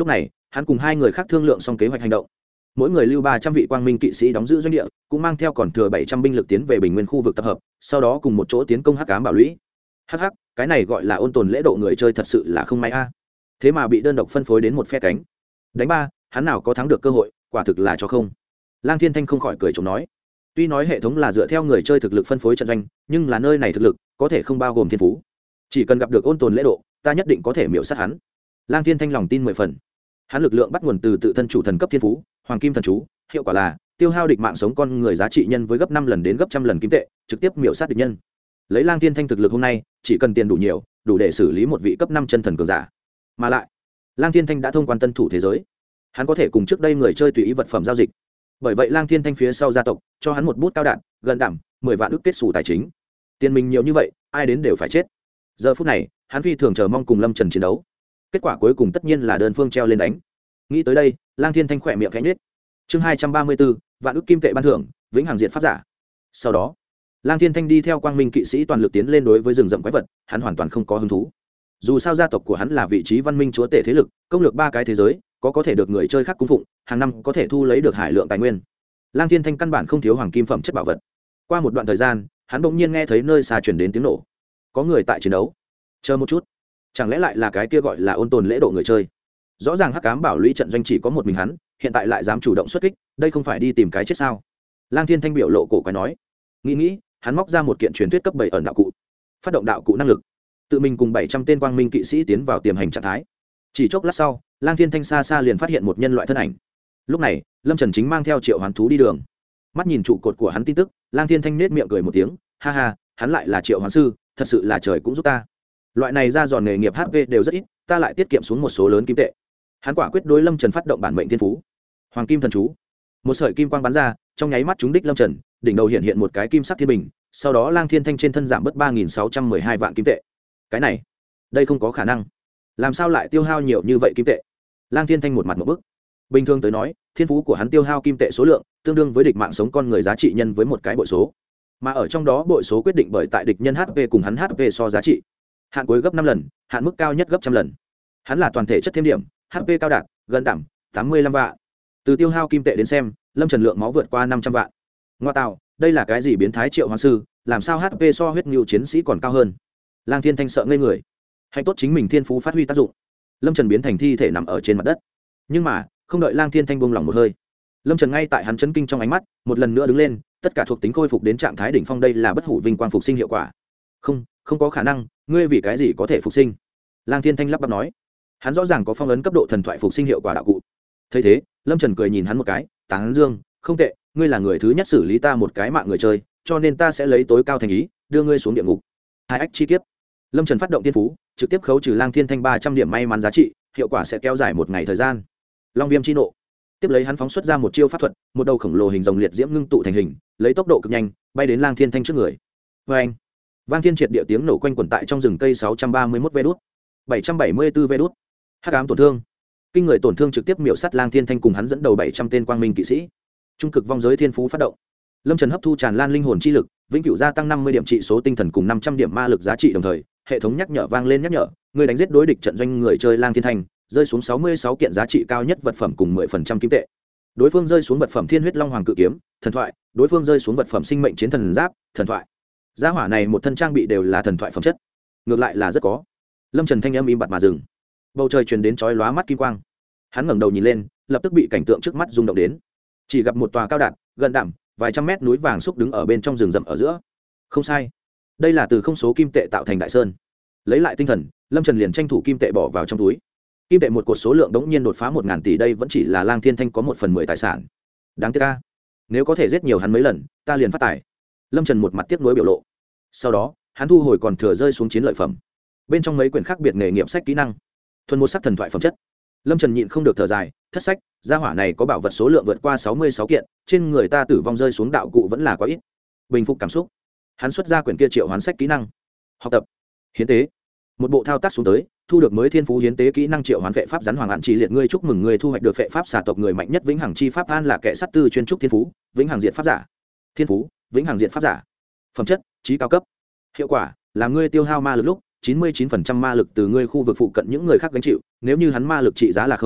hắn cùng hai người khác thương lượng xong kế hoạch hành động, mỗi người lưu ba trăm vị quang minh kỵ sĩ đóng giữ doanh địa, cũng mang theo còn thừa bảy trăm binh lực tiến về bình nguyên khu vực tập hợp, sau đó cùng một chỗ tiến công hắc ám bảo lũy. Hắc hắc, cái này gọi là ôn tồn lễ độ người chơi thật sự là không may a. Thế mà bị đơn độc phân phối đến một phe cánh. Đánh ba, hắn nào có thắng được cơ hội, quả thực là cho không. Lang Thiên Thanh không khỏi cười trộm nói, tuy nói hệ thống là dựa theo người chơi thực lực phân phối trận doanh, nhưng là nơi này thực lực có thể không bao gồm thiên phú. Chỉ cần gặp được ôn tồn lễ độ, ta nhất định có thể miểu sát hắn. Lang Thiên Thanh lòng tin mười phần. Hắn lực lượng bắt nguồn từ tự thân chủ thần cấp thiên phú, Hoàng Kim Thần Chú, hiệu quả là tiêu hao địch mạng sống con người giá trị nhân với gấp năm lần đến gấp trăm lần kim tệ, trực tiếp miểu sát địch nhân. Lấy Lang Thiên Thanh thực lực hôm nay, chỉ cần tiền đủ nhiều, đủ để xử lý một vị cấp năm chân thần cường giả. Mà lại, Lang Thiên Thanh đã thông quan tân thủ thế giới, hắn có thể cùng trước đây người chơi tùy ý vật phẩm giao dịch. Bởi vậy Lang Thiên Thanh phía sau gia tộc cho hắn một bút cao đạn, gần đảm mười vạn ức kết xù tài chính. Tiền mình nhiều như vậy, ai đến đều phải chết. Giờ phút này, hắn phi thường chờ mong cùng Lâm Trần chiến đấu. Kết quả cuối cùng tất nhiên là đơn phương treo lên đánh. Nghĩ tới đây, Lang Thiên Thanh khỏe miệng khẽ nhếch. Chương hai trăm ba mươi bốn, vạn ức kim tệ ban thưởng, vĩnh hằng diện pháp giả. Sau đó, Lang Thiên Thanh đi theo quang minh kỵ sĩ toàn lực tiến lên đối với rừng rậm quái vật, hắn hoàn toàn không có hứng thú. Dù sao gia tộc của hắn là vị trí văn minh chúa tể thế lực, công lược ba cái thế giới, có có thể được người chơi khác cung phụng, hàng năm có thể thu lấy được hải lượng tài nguyên. Lang Thiên Thanh căn bản không thiếu hoàng kim phẩm chất bảo vật. Qua một đoạn thời gian, hắn bỗng nhiên nghe thấy nơi xa truyền đến tiếng nổ. Có người tại chiến đấu. Chờ một chút, chẳng lẽ lại là cái kia gọi là ôn tồn lễ độ người chơi? Rõ ràng hắc ám bảo lũy trận doanh chỉ có một mình hắn, hiện tại lại dám chủ động xuất kích, đây không phải đi tìm cái chết sao? Lang Thiên Thanh biểu lộ cổ quái nói. Nghĩ nghĩ, hắn móc ra một kiện truyền thuyết cấp bảy ẩn đạo cụ, phát động đạo cụ năng lực, tự mình cùng bảy trăm tên quang minh kỵ sĩ tiến vào tiềm hành trạng thái. Chỉ chốc lát sau, Lang Thiên Thanh xa xa liền phát hiện một nhân loại thân ảnh. Lúc này, Lâm Trần chính mang theo triệu hoán thú đi đường. Mắt nhìn trụ cột của hắn tin tức, Lang Thiên Thanh nết miệng cười một tiếng, ha ha, hắn lại là triệu hoán sư, thật sự là trời cũng giúp ta. Loại này ra giòn nghề nghiệp hát pê đều rất ít, ta lại tiết kiệm xuống một số lớn kim tệ. Hắn quả quyết đối Lâm Trần phát động bản mệnh thiên phú, Hoàng Kim Thần Chú. Một sợi kim quang bắn ra, trong nháy mắt trúng đích Lâm Trần, đỉnh đầu hiện hiện một cái kim sắc thiên bình, sau đó Lang Thiên Thanh trên thân giảm bớt ba nghìn sáu trăm mười hai vạn kim tệ. Cái này, đây không có khả năng. Làm sao lại tiêu hao nhiều như vậy kim tệ? Lang Thiên Thanh một mặt một bức. Bình thường tới nói, thiên phú của hắn tiêu hao kim tệ số lượng tương đương với địch mạng sống con người giá trị nhân với một cái bội số. Mà ở trong đó bội số quyết định bởi tại địch nhân hát pê cùng hắn hát pê so giá trị. Hạn cuối gấp năm lần, hạn mức cao nhất gấp trăm lần. Hắn là toàn thể chất thêm điểm, hát pê cao đạt, gần đảm tám mươi lăm vạn. Từ tiêu hao kim tệ đến xem, Lâm Trần lượng máu vượt qua năm trăm vạn. Ngoa tạo, đây là cái gì biến thái triệu hoán sư, làm sao hát pê so huyết nhu chiến sĩ còn cao hơn? Lang Thiên Thanh sợ ngây người. Hạnh tốt chính mình thiên phú phát huy tác dụng. Lâm Trần biến thành thi thể nằm ở trên mặt đất. Nhưng mà, không đợi Lang Thiên Thanh buông lỏng một hơi, Lâm Trần ngay tại hắn chấn kinh trong ánh mắt, một lần nữa đứng lên, tất cả thuộc tính khôi phục đến trạng thái đỉnh phong, đây là bất hủ vinh quang phục sinh hiệu quả. Không, không có khả năng, ngươi vì cái gì có thể phục sinh? Lang Thiên Thanh lắp bắp nói. Hắn rõ ràng có phong ấn cấp độ thần thoại phục sinh hiệu quả đạo cụ. Thấy thế, Lâm Trần cười nhìn hắn một cái, tán dương, không tệ, ngươi là người thứ nhất xử lý ta một cái mạng người chơi, cho nên ta sẽ lấy tối cao thành ý, đưa ngươi xuống địa ngục. Hai ách chi kiếp. Lâm Trần phát động tiên phú, trực tiếp khấu trừ Lang Thiên Thanh ba trăm điểm may mắn giá trị, hiệu quả sẽ kéo dài một ngày thời gian. Long viêm chi nộ. Tiếp lấy hắn phóng xuất ra một chiêu pháp thuật, một đầu khổng lồ hình rồng liệt diễm ngưng tụ thành hình, lấy tốc độ cực nhanh, bay đến Lang Thiên Thanh trước người. Oeng! Vang thiên triệt địa tiếng nổ quanh quẩn tại trong rừng cây sáu trăm ba mươi mốt vé đút. bảy trăm bảy mươi tư vé đút. Hắc ám tổn thương. Kinh người tổn thương trực tiếp miểu sát Lang Thiên Thanh cùng hắn dẫn đầu bảy trăm tên quang minh kỵ sĩ. Trung cực vong giới thiên phú phát động. Lâm Trần hấp thu tràn lan linh hồn chi lực, vĩnh cửu gia tăng năm mươi điểm trị số tinh thần cùng năm trăm điểm ma lực giá trị đồng thời, hệ thống nhắc nhở vang lên nhắc nhở, người đánh giết đối địch trận doanh người chơi Lang Thiên Thanh, rơi xuống sáu mươi sáu kiện giá trị cao nhất vật phẩm cùng mười phần trăm kim tệ. Đối phương rơi xuống vật phẩm Thiên huyết long hoàng cự kiếm, thần thoại, đối phương rơi xuống vật phẩm sinh mệnh chiến thần giáp, thần thoại. Gia hỏa này một thân trang bị đều là thần thoại phẩm chất. Ngược lại là rất có. Lâm Trần thanh âm im bặt mà dừng. Bầu trời truyền đến chói lóa mắt kim quang. Hắn ngẩng đầu nhìn lên, lập tức bị cảnh tượng trước mắt rung động đến. Chỉ gặp một tòa cao đạn, gần đảm, vài trăm mét núi vàng xúc đứng ở bên trong rừng rậm ở giữa. Không sai, đây là từ không số kim tệ tạo thành đại sơn. Lấy lại tinh thần, Lâm Trần liền tranh thủ kim tệ bỏ vào trong túi. Kim tệ một cột số lượng đống nhiên đột phá một ngàn tỷ, đây vẫn chỉ là Lang Thiên Thanh có một phần mười tài sản. Đáng tiếc a, nếu có thể giết nhiều hắn mấy lần, ta liền phát tài. Lâm Trần một mặt tiếc nuối biểu lộ. Sau đó, hắn thu hồi còn thừa rơi xuống chiến lợi phẩm. Bên trong mấy quyển khác biệt nghề nghiệp sách kỹ năng, thuần một sắc thần thoại phẩm chất. Lâm Trần nhịn không được thở dài, thất sách, gia hỏa này có bảo vật số lượng vượt qua sáu mươi sáu kiện, trên người ta tử vong rơi xuống đạo cụ vẫn là quá ít. Bình phục cảm xúc, hắn xuất ra quyển kia triệu hoán sách kỹ năng. Học tập, hiến tế. Một bộ thao tác xuống tới, thu được mới thiên phú hiến tế kỹ năng triệu hoán vệ pháp rắn hoàng hạn chỉ liệt, ngươi chúc mừng ngươi thu hoạch được vệ pháp xà tộc người mạnh nhất vĩnh hằng chi pháp an là kẻ sát tư chuyên trúc thiên phú, vĩnh hằng diệt pháp giả. Thiên phú, vĩnh hằng diệt pháp giả. Phẩm chất, trí cao cấp. Hiệu quả, làm ngươi tiêu hao ma lực lúc chín mươi chín phần trăm ma lực từ ngươi khu vực phụ cận những người khác gánh chịu, nếu như hắn ma lực trị giá là không,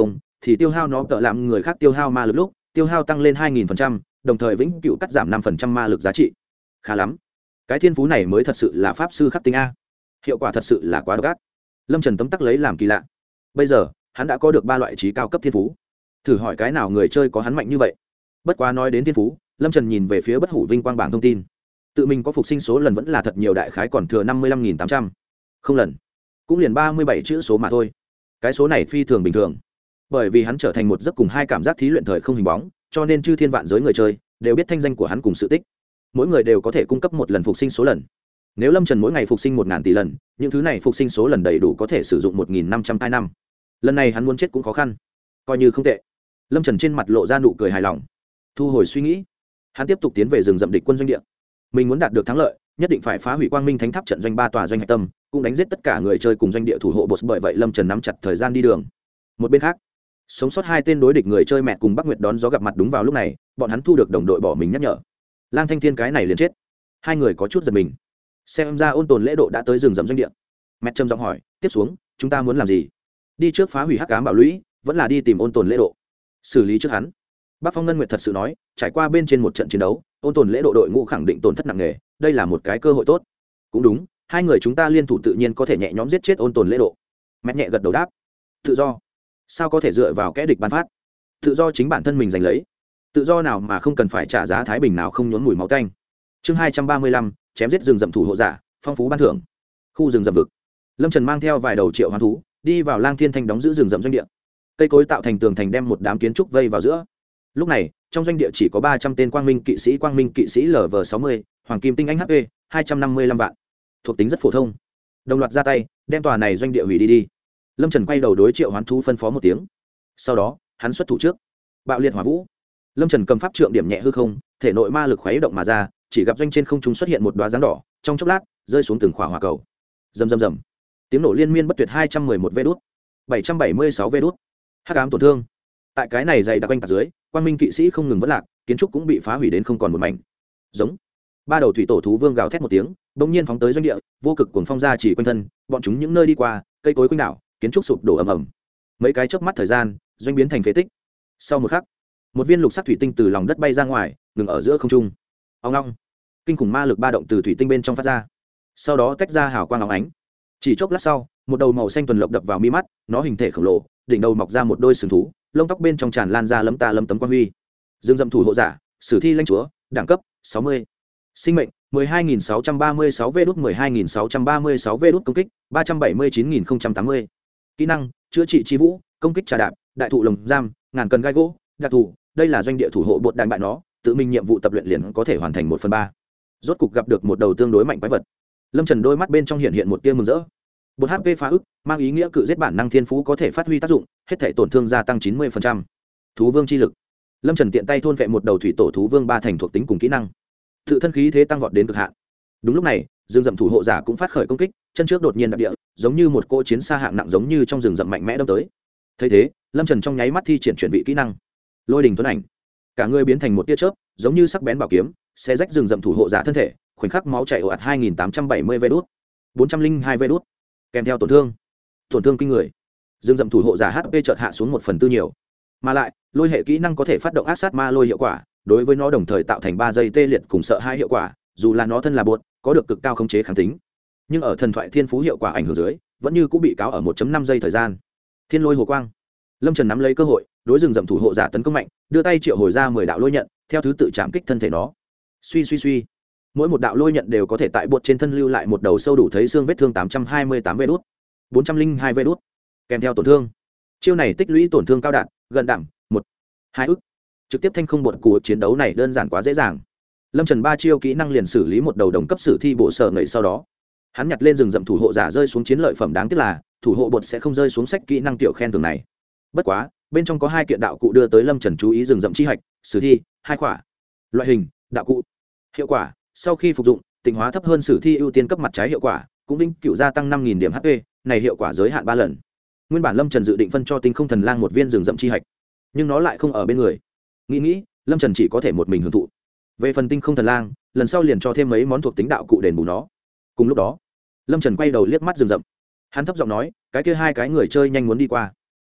thì tiêu hao nó tợ làm người khác tiêu hao ma lực lúc tiêu hao tăng lên hai nghìn phần trăm, đồng thời vĩnh cựu cắt giảm năm phần trăm ma lực giá trị. Khá lắm, cái thiên phú này mới thật sự là pháp sư khắc tinh a, hiệu quả thật sự là quá độc ác. Lâm Trần tấm tắc lấy làm kỳ lạ. Bây giờ hắn đã có được ba loại trí cao cấp thiên phú, thử hỏi cái nào người chơi có hắn mạnh như vậy. Bất quá nói đến thiên phú, Lâm Trần nhìn về phía bất hủ vinh quang bảng thông tin, tự mình có phục sinh số lần vẫn là thật nhiều, đại khái còn thừa năm mươi lăm nghìn tám trăm không lần, cũng liền ba mươi bảy chữ số mà thôi. Cái số này phi thường bình thường, bởi vì hắn trở thành một giấc cùng hai cảm giác thí luyện thời không hình bóng, cho nên chư thiên vạn giới người chơi đều biết thanh danh của hắn cùng sự tích, mỗi người đều có thể cung cấp một lần phục sinh số lần. Nếu Lâm Trần mỗi ngày phục sinh một ngàn tỷ lần, những thứ này phục sinh số lần đầy đủ có thể sử dụng một nghìn năm trăm tai năm. Lần này hắn muốn chết cũng khó khăn, coi như không tệ. Lâm Trần trên mặt lộ ra nụ cười hài lòng, thu hồi suy nghĩ, hắn tiếp tục tiến về rừng rậm địch quân doanh địa. Mình muốn đạt được thắng lợi, nhất định phải phá hủy Quang Minh Thánh Tháp trận doanh ba tòa doanh hạch tâm, cũng đánh giết tất cả người chơi cùng doanh địa thủ hộ boss. Bởi vậy Lâm Trần nắm chặt thời gian đi đường. Một bên khác, sống sót hai tên đối địch người chơi mẹ cùng Bắc Nguyệt đón gió gặp mặt. Đúng vào lúc này, bọn hắn thu được đồng đội bỏ mình nhắc nhở. Lang Thanh Thiên cái này liền chết. Hai người có chút giật mình. Xem ra ôn tồn lễ độ đã tới rừng rậm doanh địa. Mẹ trầm giọng hỏi, tiếp xuống chúng ta muốn làm gì? Đi trước phá hủy hắc ám bảo lũy, vẫn là đi tìm ôn tồn lễ độ xử lý trước hắn? Bác Phong Ngân Nguyệt thật sự nói, trải qua bên trên một trận chiến đấu, ôn tồn lễ độ đội ngũ khẳng định tổn thất nặng nề, đây là một cái cơ hội tốt. Cũng đúng, hai người chúng ta liên thủ tự nhiên có thể nhẹ nhõm giết chết ôn tồn lễ độ. Mẹ nhẹ gật đầu đáp. Tự do sao có thể dựa vào kẻ địch ban phát? Tự do chính bản thân mình giành lấy. Tự do nào mà không cần phải trả giá, thái bình nào không nhuốm mùi máu tanh. Chương hai trăm ba mươi lăm, chém giết rừng rậm thủ hộ giả, phong phú ban thưởng. Khu rừng rậm vực. Lâm Trần mang theo vài đầu triệu hoán thú, đi vào Lang Thiên Thanh đóng giữ rừng rậm doanh địa. Cây cối tạo thành tường thành đem một đám kiến trúc vây vào giữa. Lúc này, trong doanh địa chỉ có ba trăm tên quang minh kỵ sĩ, quang minh kỵ sĩ L V sáu mươi, hoàng kim tinh anh H P hai trăm năm mươi lăm vạn. Thuộc tính rất phổ thông. Đồng loạt ra tay, đem tòa này doanh địa hủy đi đi. Lâm Trần quay đầu đối triệu hoán thú phân phó một tiếng. Sau đó, hắn xuất thủ trước. Bạo liệt hỏa vũ. Lâm Trần cầm pháp trượng điểm nhẹ hư không, thể nội ma lực khuấy động mà ra, chỉ gặp doanh trên không trung xuất hiện một đóa dáng đỏ, trong chốc lát, rơi xuống từng khỏa hỏa cầu. Rầm rầm rầm. Tiếng nổ liên miên bất tuyệt. Hai trăm mười một vê đút, bảy trăm bảy mươi sáu vê đút. Hắc ám tổn thương. Tại cái này dày đặc quanh tạc dưới, quang minh kỵ sĩ không ngừng vỡ lạc, kiến trúc cũng bị phá hủy đến không còn một mảnh. Giống. Ba đầu thủy tổ thú vương gào thét một tiếng, bỗng nhiên phóng tới doanh địa, vô cực cuồng phong ra chỉ quanh thân, bọn chúng những nơi đi qua, cây cối quanh đảo, kiến trúc sụp đổ ầm ầm. Mấy cái chớp mắt thời gian, doanh biến thành phế tích. Sau một khắc, một viên lục sắc thủy tinh từ lòng đất bay ra ngoài, ngừng ở giữa không trung. Ong ong. Kinh khủng ma lực ba động từ thủy tinh bên trong phát ra, sau đó tách ra hào quang óng ánh. Chỉ chốc lát sau, một đầu màu xanh tuần lộc đập vào mi mắt, nó hình thể khổng lồ, đỉnh đầu mọc ra một đôi sừng thú, lông tóc bên trong tràn lan ra lấm ta lấm tấm quang huy. Dương dậm thủ hộ giả, sử thi lãnh chúa, đẳng cấp sáu mươi. Sinh mệnh mười hai nghìn sáu trăm ba mươi sáu vê đút, mười hai nghìn sáu trăm ba mươi sáu vê đút. Công kích ba trăm bảy mươi chín nghìn không trăm tám mươi. Kỹ năng chữa trị chi vũ, công kích trà đạp, đại thụ lồng giam, ngàn cần gai gỗ, đặc thù. Đây là doanh địa thủ hộ bột đàn bại nó, tự mình nhiệm vụ tập luyện liền có thể hoàn thành một phần ba. Rốt cục gặp được một đầu tương đối mạnh quái vật. Lâm Trần đôi mắt bên trong hiện hiện một tia mừng rỡ. Bột H P phá ức, mang ý nghĩa cự giết bản năng thiên phú có thể phát huy tác dụng, hết thể tổn thương gia tăng chín mươi phần trăm. Thú vương chi lực. Lâm Trần tiện tay thôn vệ một đầu thủy tổ thú vương ba thành thuộc tính cùng kỹ năng, tự thân khí thế tăng vọt đến cực hạn. Đúng lúc này, rừng rậm thủ hộ giả cũng phát khởi công kích, chân trước đột nhiên đạp địa, giống như một cỗ chiến xa hạng nặng giống như trong rừng rậm mạnh mẽ đâm tới. Thấy thế, Lâm Trần trong nháy mắt thi triển chuyển vị kỹ năng, lôi đình tuấn ảnh, cả người biến thành một tia chớp, giống như sắc bén bảo kiếm, xé rách rừng rậm thủ hộ giả thân thể, khoảnh khắc máu chảy ồ ạt. Hai nghìn tám trăm bảy mươi vê đút, bốn trăm linh hai vê đút, kèm theo tổn thương, tổn thương kinh người. Rừng rậm thủ hộ giả H P chợt hạ xuống một phần tư nhiều, mà lại lôi hệ kỹ năng có thể phát động ác sát ma lôi hiệu quả, đối với nó đồng thời tạo thành ba giây tê liệt cùng sợ hai hiệu quả. Dù là nó thân là bột, có được cực cao khống chế kháng tính, nhưng ở thần thoại thiên phú hiệu quả ảnh hưởng dưới, vẫn như cũng bị cáo ở một phẩy năm giây thời gian. Thiên lôi hồ quang. Lâm Trần nắm lấy cơ hội, đối rừng rậm thủ hộ giả tấn công mạnh, đưa tay triệu hồi ra mười đạo lôi nhận, theo thứ tự chạm kích thân thể nó. Suy suy suy, mỗi một đạo lôi nhận đều có thể tại bột trên thân lưu lại một đầu sâu đủ thấy xương vết thương. Tám trăm hai mươi tám vê đút, bốn trăm linh hai vê đút, kèm theo tổn thương. Chiêu này tích lũy tổn thương cao đạn gần đảm một hai ức, trực tiếp thanh không bột. Cuộc chiến đấu này đơn giản quá dễ dàng. Lâm Trần ba chiêu kỹ năng liền xử lý một đầu đồng cấp sử thi bộ sở ngậy. Sau đó hắn nhặt lên rừng rậm thủ hộ giả rơi xuống chiến lợi phẩm. Đáng tiếc là thủ hộ bột sẽ không rơi xuống sách kỹ năng tiểu khen thưởng này. Bất quá bên trong có hai kiện đạo cụ đưa tới Lâm Trần chú ý. Rừng rậm chi hạch, sử thi, hai khỏa. Loại hình đạo cụ. Hiệu quả sau khi phục dụng, tịnh hóa thấp hơn sử thi ưu tiên cấp mặt trái hiệu quả, cũng vĩnh cửu gia tăng năm nghìn điểm H P. Này hiệu quả giới hạn ba lần. Nguyên bản Lâm Trần dự định phân cho tinh không thần lang một viên rừng rậm chi hạch, nhưng nó lại không ở bên người. Nghĩ nghĩ, Lâm Trần chỉ có thể một mình hưởng thụ. Về phần tinh không thần lang, lần sau liền cho thêm mấy món thuộc tính đạo cụ đền bù nó. Cùng lúc đó, Lâm Trần quay đầu liếc mắt rừng rậm, hắn thấp giọng nói, cái kia hai cái người chơi nhanh muốn đi qua.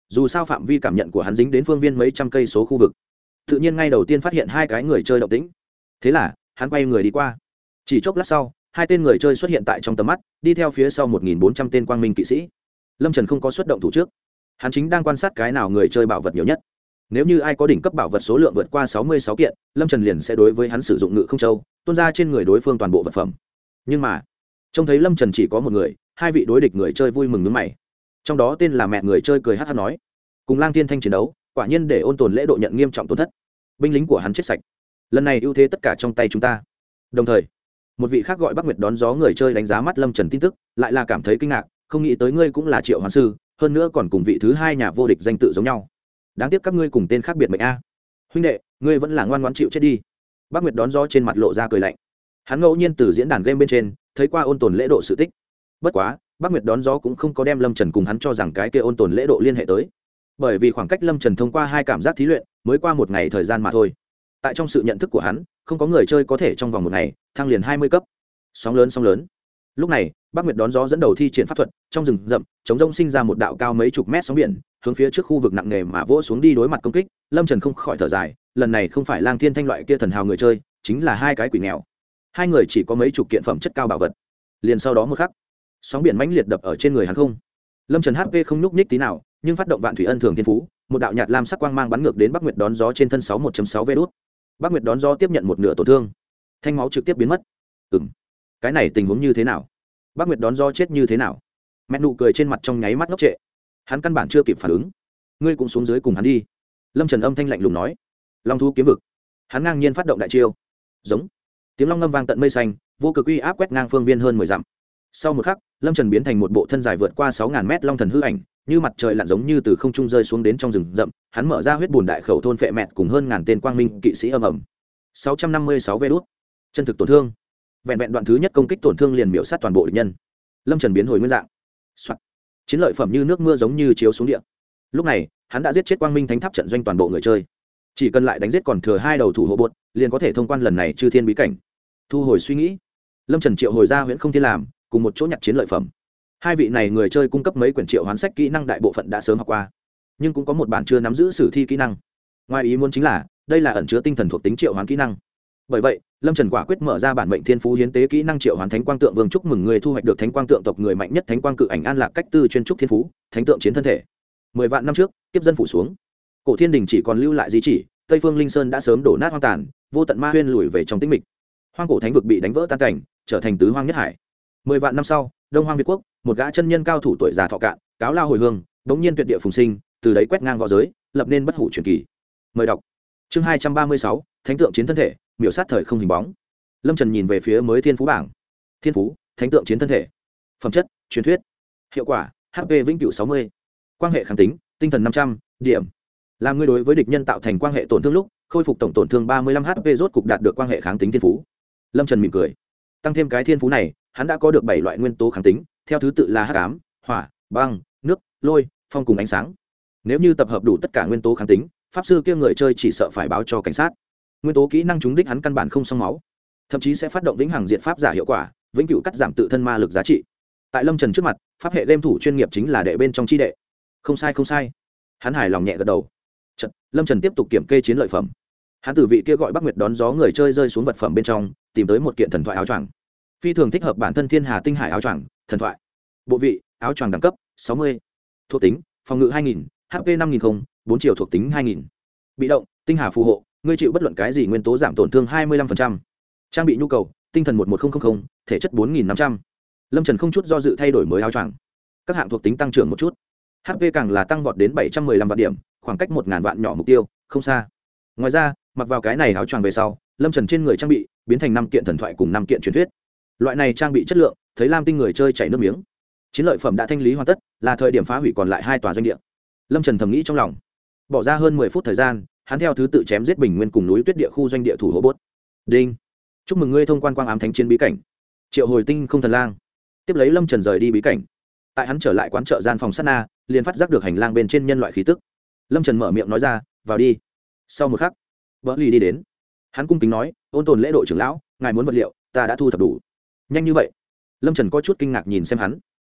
dù sao phạm vi cảm nhận của hắn dính đến phương viên mấy trăm cây số khu vực, tự nhiên ngay đầu tiên phát hiện hai cái người chơi động tĩnh. Thế là hắn quay người đi qua. Chỉ chốc lát sau, hai tên người chơi xuất hiện tại trong tầm mắt, đi theo phía sau một nghìn bốn trăm tên quang minh kỵ sĩ. Lâm Trần không có xuất động thủ trước, hắn chính đang quan sát cái nào người chơi bảo vật nhiều nhất. Nếu như ai có đỉnh cấp bảo vật số lượng vượt qua sáu mươi sáu kiện, Lâm Trần liền sẽ đối với hắn sử dụng ngự không châu, tuôn ra trên người đối phương toàn bộ vật phẩm. Nhưng mà trông thấy Lâm Trần chỉ có một người, hai vị đối địch người chơi vui mừng nhướng mày. Trong đó tên là mẹ người chơi cười hắt hắt nói, cùng Lang Thiên Thanh chiến đấu, quả nhiên để Ôn Tồn Lễ Độ nhận nghiêm trọng tổn thất. Binh lính của hắn chết sạch, lần này ưu thế tất cả trong tay chúng ta. Đồng thời, một vị khác gọi Bắc Nguyệt đón gió người chơi đánh giá mắt Lâm Trần tin tức, lại là cảm thấy kinh ngạc, không nghĩ tới ngươi cũng là Triệu Hoán sư, hơn nữa còn cùng vị thứ hai nhà vô địch danh tự giống nhau. Đáng tiếc các ngươi cùng tên khác biệt mệnh a. Huynh đệ, ngươi vẫn là ngoan ngoãn chịu chết đi. Bắc Nguyệt đón gió trên mặt lộ ra cười lạnh. Hắn ngẫu nhiên từ diễn đàn game bên trên thấy qua Ôn Tồn Lễ Độ sự tích. Bất quá, Bắc Nguyệt đón gió cũng không có đem Lâm Trần cùng hắn cho rằng cái kia Ôn Tồn Lễ Độ liên hệ tới, bởi vì khoảng cách Lâm Trần thông qua hai cảm giác thí luyện mới qua một ngày thời gian mà thôi. Tại trong sự nhận thức của hắn, không có người chơi có thể trong vòng một ngày thăng liền hai mươi cấp. Sóng lớn sóng lớn. Lúc này, Bắc Nguyệt đón gió dẫn đầu thi triển pháp thuật, trong rừng rậm, chống rông sinh ra một đạo cao mấy chục mét sóng biển, hướng phía trước khu vực nặng nề mà vỗ xuống đi đối mặt công kích. Lâm Trần không khỏi thở dài, lần này không phải Lang Thiên Thanh loại kia thần hào người chơi, chính là hai cái quỷ nghèo. Hai người chỉ có mấy chục kiện phẩm chất cao bảo vật. Liền sau đó một khắc, sóng biển mãnh liệt đập ở trên người hắn không. Lâm Trần hát pê không nhúc nhích tí nào, nhưng phát động Vạn Thủy Ân Thường Thiên Phú, một đạo nhạt lam sắc quang mang bắn ngược đến Bắc Nguyệt đón gió trên thân sáu một sáu vê đốt. Bắc Nguyệt đón gió tiếp nhận một nửa tổn thương, thanh máu trực tiếp biến mất. Ừm, cái này tình huống như thế nào? Bắc Nguyệt đón gió chết như thế nào? Mẹ nụ cười trên mặt trong nháy mắt ngốc trệ. Hắn căn bản chưa kịp phản ứng. Ngươi cũng xuống dưới cùng hắn đi. Lâm Trần âm thanh lạnh lùng nói. Long thú kiếm vực. Hắn ngang nhiên phát động đại chiêu. Giống. Tiếng long ngâm vang tận mây xanh, vô cực uy áp quét ngang phương viên hơn mười dặm. Sau một khắc, Lâm Trần biến thành một bộ thân dài vượt qua sáu ngàn mét long thần hư ảnh, như mặt trời lặn giống như từ không trung rơi xuống đến trong rừng rậm. Hắn mở ra huyết bùn đại khẩu thôn phệ mẹt cùng hơn ngàn tên quang minh kỵ sĩ âm ầm. sáu trăm năm mươi sáu vê đốt. Chân thực tổn thương. Vẹn vẹn đoạn thứ nhất công kích tổn thương liền miểu sát toàn bộ địch nhân. Lâm Trần biến hồi nguyên dạng. Chiến lợi phẩm như nước mưa giống như chiếu xuống địa. Lúc này, hắn đã giết chết quang minh thánh tháp trận doanh toàn bộ người chơi. Chỉ cần lại đánh giết còn thừa hai đầu thủ hộ bột, liền có thể thông quan lần này chư thiên bí cảnh. Thu hồi suy nghĩ, Lâm Trần triệu hồi ra Huyễn Không Thiên làm, cùng một chỗ nhặt chiến lợi phẩm. Hai vị này người chơi cung cấp mấy quyển triệu hoán sách kỹ năng đại bộ phận đã sớm học qua, nhưng cũng có một bản chưa nắm giữ sử thi kỹ năng. Ngoài ý muốn chính là, đây là ẩn chứa tinh thần thuộc tính triệu hoán kỹ năng. Bởi vậy, Lâm Trần quả quyết mở ra bản mệnh thiên phú hiến tế kỹ năng triệu hoán thánh quang tượng vương, chúc mừng người thu hoạch được thánh quang tượng tộc người mạnh nhất thánh quang cự ảnh an lạc cách tư chuyên trúc thiên phú, thánh tượng chiến thân thể. Mười vạn năm trước, tiếp dân phủ xuống, cổ thiên đình chỉ còn lưu lại di chỉ, Tây Phương Linh Sơn đã sớm đổ nát hoang tàn, vô tận ma huyên lùi về trong tĩnh mịch. Hoang cổ thánh vực bị đánh vỡ tan cảnh, trở thành tứ hoang nhất hải. Mười vạn năm sau, Đông Hoang Việt quốc, một gã chân nhân cao thủ tuổi già thọ cạn, cáo lao hồi hương, đống nhiên tuyệt địa phùng sinh, từ đấy quét ngang võ giới, lập nên bất hủ truyền kỳ. Mời đọc. Chương hai trăm ba mươi sáu, Thánh tượng chiến thân thể, miểu sát thời không hình bóng. Lâm Trần nhìn về phía mới thiên phú bảng. Thiên phú, Thánh tượng chiến thân thể. Phẩm chất, truyền thuyết. Hiệu quả, hát pê vĩnh cửu sáu mươi. Quan hệ kháng tính, tinh thần năm trăm, điểm. Làm ngươi đối với địch nhân tạo thành quan hệ tổn thương lúc, khôi phục tổng tổn thương ba mươi lăm hát pê, rốt cục đạt được quan hệ kháng tính thiên phú. Lâm Trần mỉm cười. Tăng thêm cái thiên phú này, hắn đã có được bảy loại nguyên tố kháng tính, theo thứ tự là hắc ám, hỏa, băng, nước, lôi, phong cùng ánh sáng. Nếu như tập hợp đủ tất cả nguyên tố kháng tính, pháp sư kia người chơi chỉ sợ phải báo cho cảnh sát. Nguyên tố kỹ năng trúng đích hắn căn bản không xong máu, thậm chí sẽ phát động vĩnh hằng diệt pháp giả hiệu quả, vĩnh cửu cắt giảm tự thân ma lực giá trị. Tại Lâm Trần trước mặt, pháp hệ game thủ chuyên nghiệp chính là đệ bên trong chi đệ. Không sai không sai. Hắn hài lòng nhẹ gật đầu. Chật, Lâm Trần tiếp tục kiểm kê chiến lợi phẩm. Hắn từ vị kia gọi Bắc Nguyệt đón gió người chơi rơi xuống vật phẩm bên trong, tìm tới một kiện thần thoại áo choàng. Phi thường thích hợp bản thân Thiên Hà Tinh Hải áo choàng, thần thoại. Bộ vị, áo choàng đẳng cấp sáu mươi. Thuộc tính, phòng ngự hai nghìn, hát pê năm nghìn không, bốn triệu thuộc tính hai nghìn. Bị động, Tinh Hà phù hộ, ngươi chịu bất luận cái gì nguyên tố giảm tổn thương hai mươi lăm phần trăm. Trang bị nhu cầu, tinh thần một một không không không, thể chất bốn nghìn năm trăm. Lâm Trần không chút do dự thay đổi mới áo choàng. Các hạng thuộc tính tăng trưởng một chút. hát pê càng là tăng vọt đến bảy trăm mười lăm vạn điểm, khoảng cách một ngàn vạn nhỏ mục tiêu, không xa. Ngoài ra, mặc vào cái này áo choàng về sau, Lâm Trần trên người trang bị biến thành năm kiện thần thoại cùng năm kiện truyền thuyết. Loại này trang bị chất lượng, thấy Lam Tinh người chơi chảy nước miếng. Chiến lợi phẩm đã thanh lý hoàn tất, là thời điểm phá hủy còn lại hai tòa doanh địa. Lâm Trần thầm nghĩ trong lòng. Bỏ ra hơn mười phút thời gian, hắn theo thứ tự chém giết Bình Nguyên cùng núi Tuyết địa khu doanh địa thủ hộ bốt. Đinh. Chúc mừng ngươi thông quan quang ám thánh chiến bí cảnh. Triệu hồi tinh không thần lang. Tiếp lấy Lâm Trần rời đi bí cảnh. Tại hắn trở lại quán chợ gian phòng sát na, liền phát giác được hành lang bên trên nhân loại khí tức. Lâm Trần mở miệng nói ra, vào đi. Sau một khắc, Bỡ Lì đi đến. Hắn cung kính nói, ôn tồn lễ độ trưởng lão, ngài muốn vật liệu, ta đã thu thập đủ. Nhanh như vậy? Lâm Trần có chút kinh ngạc nhìn xem hắn. Ừm,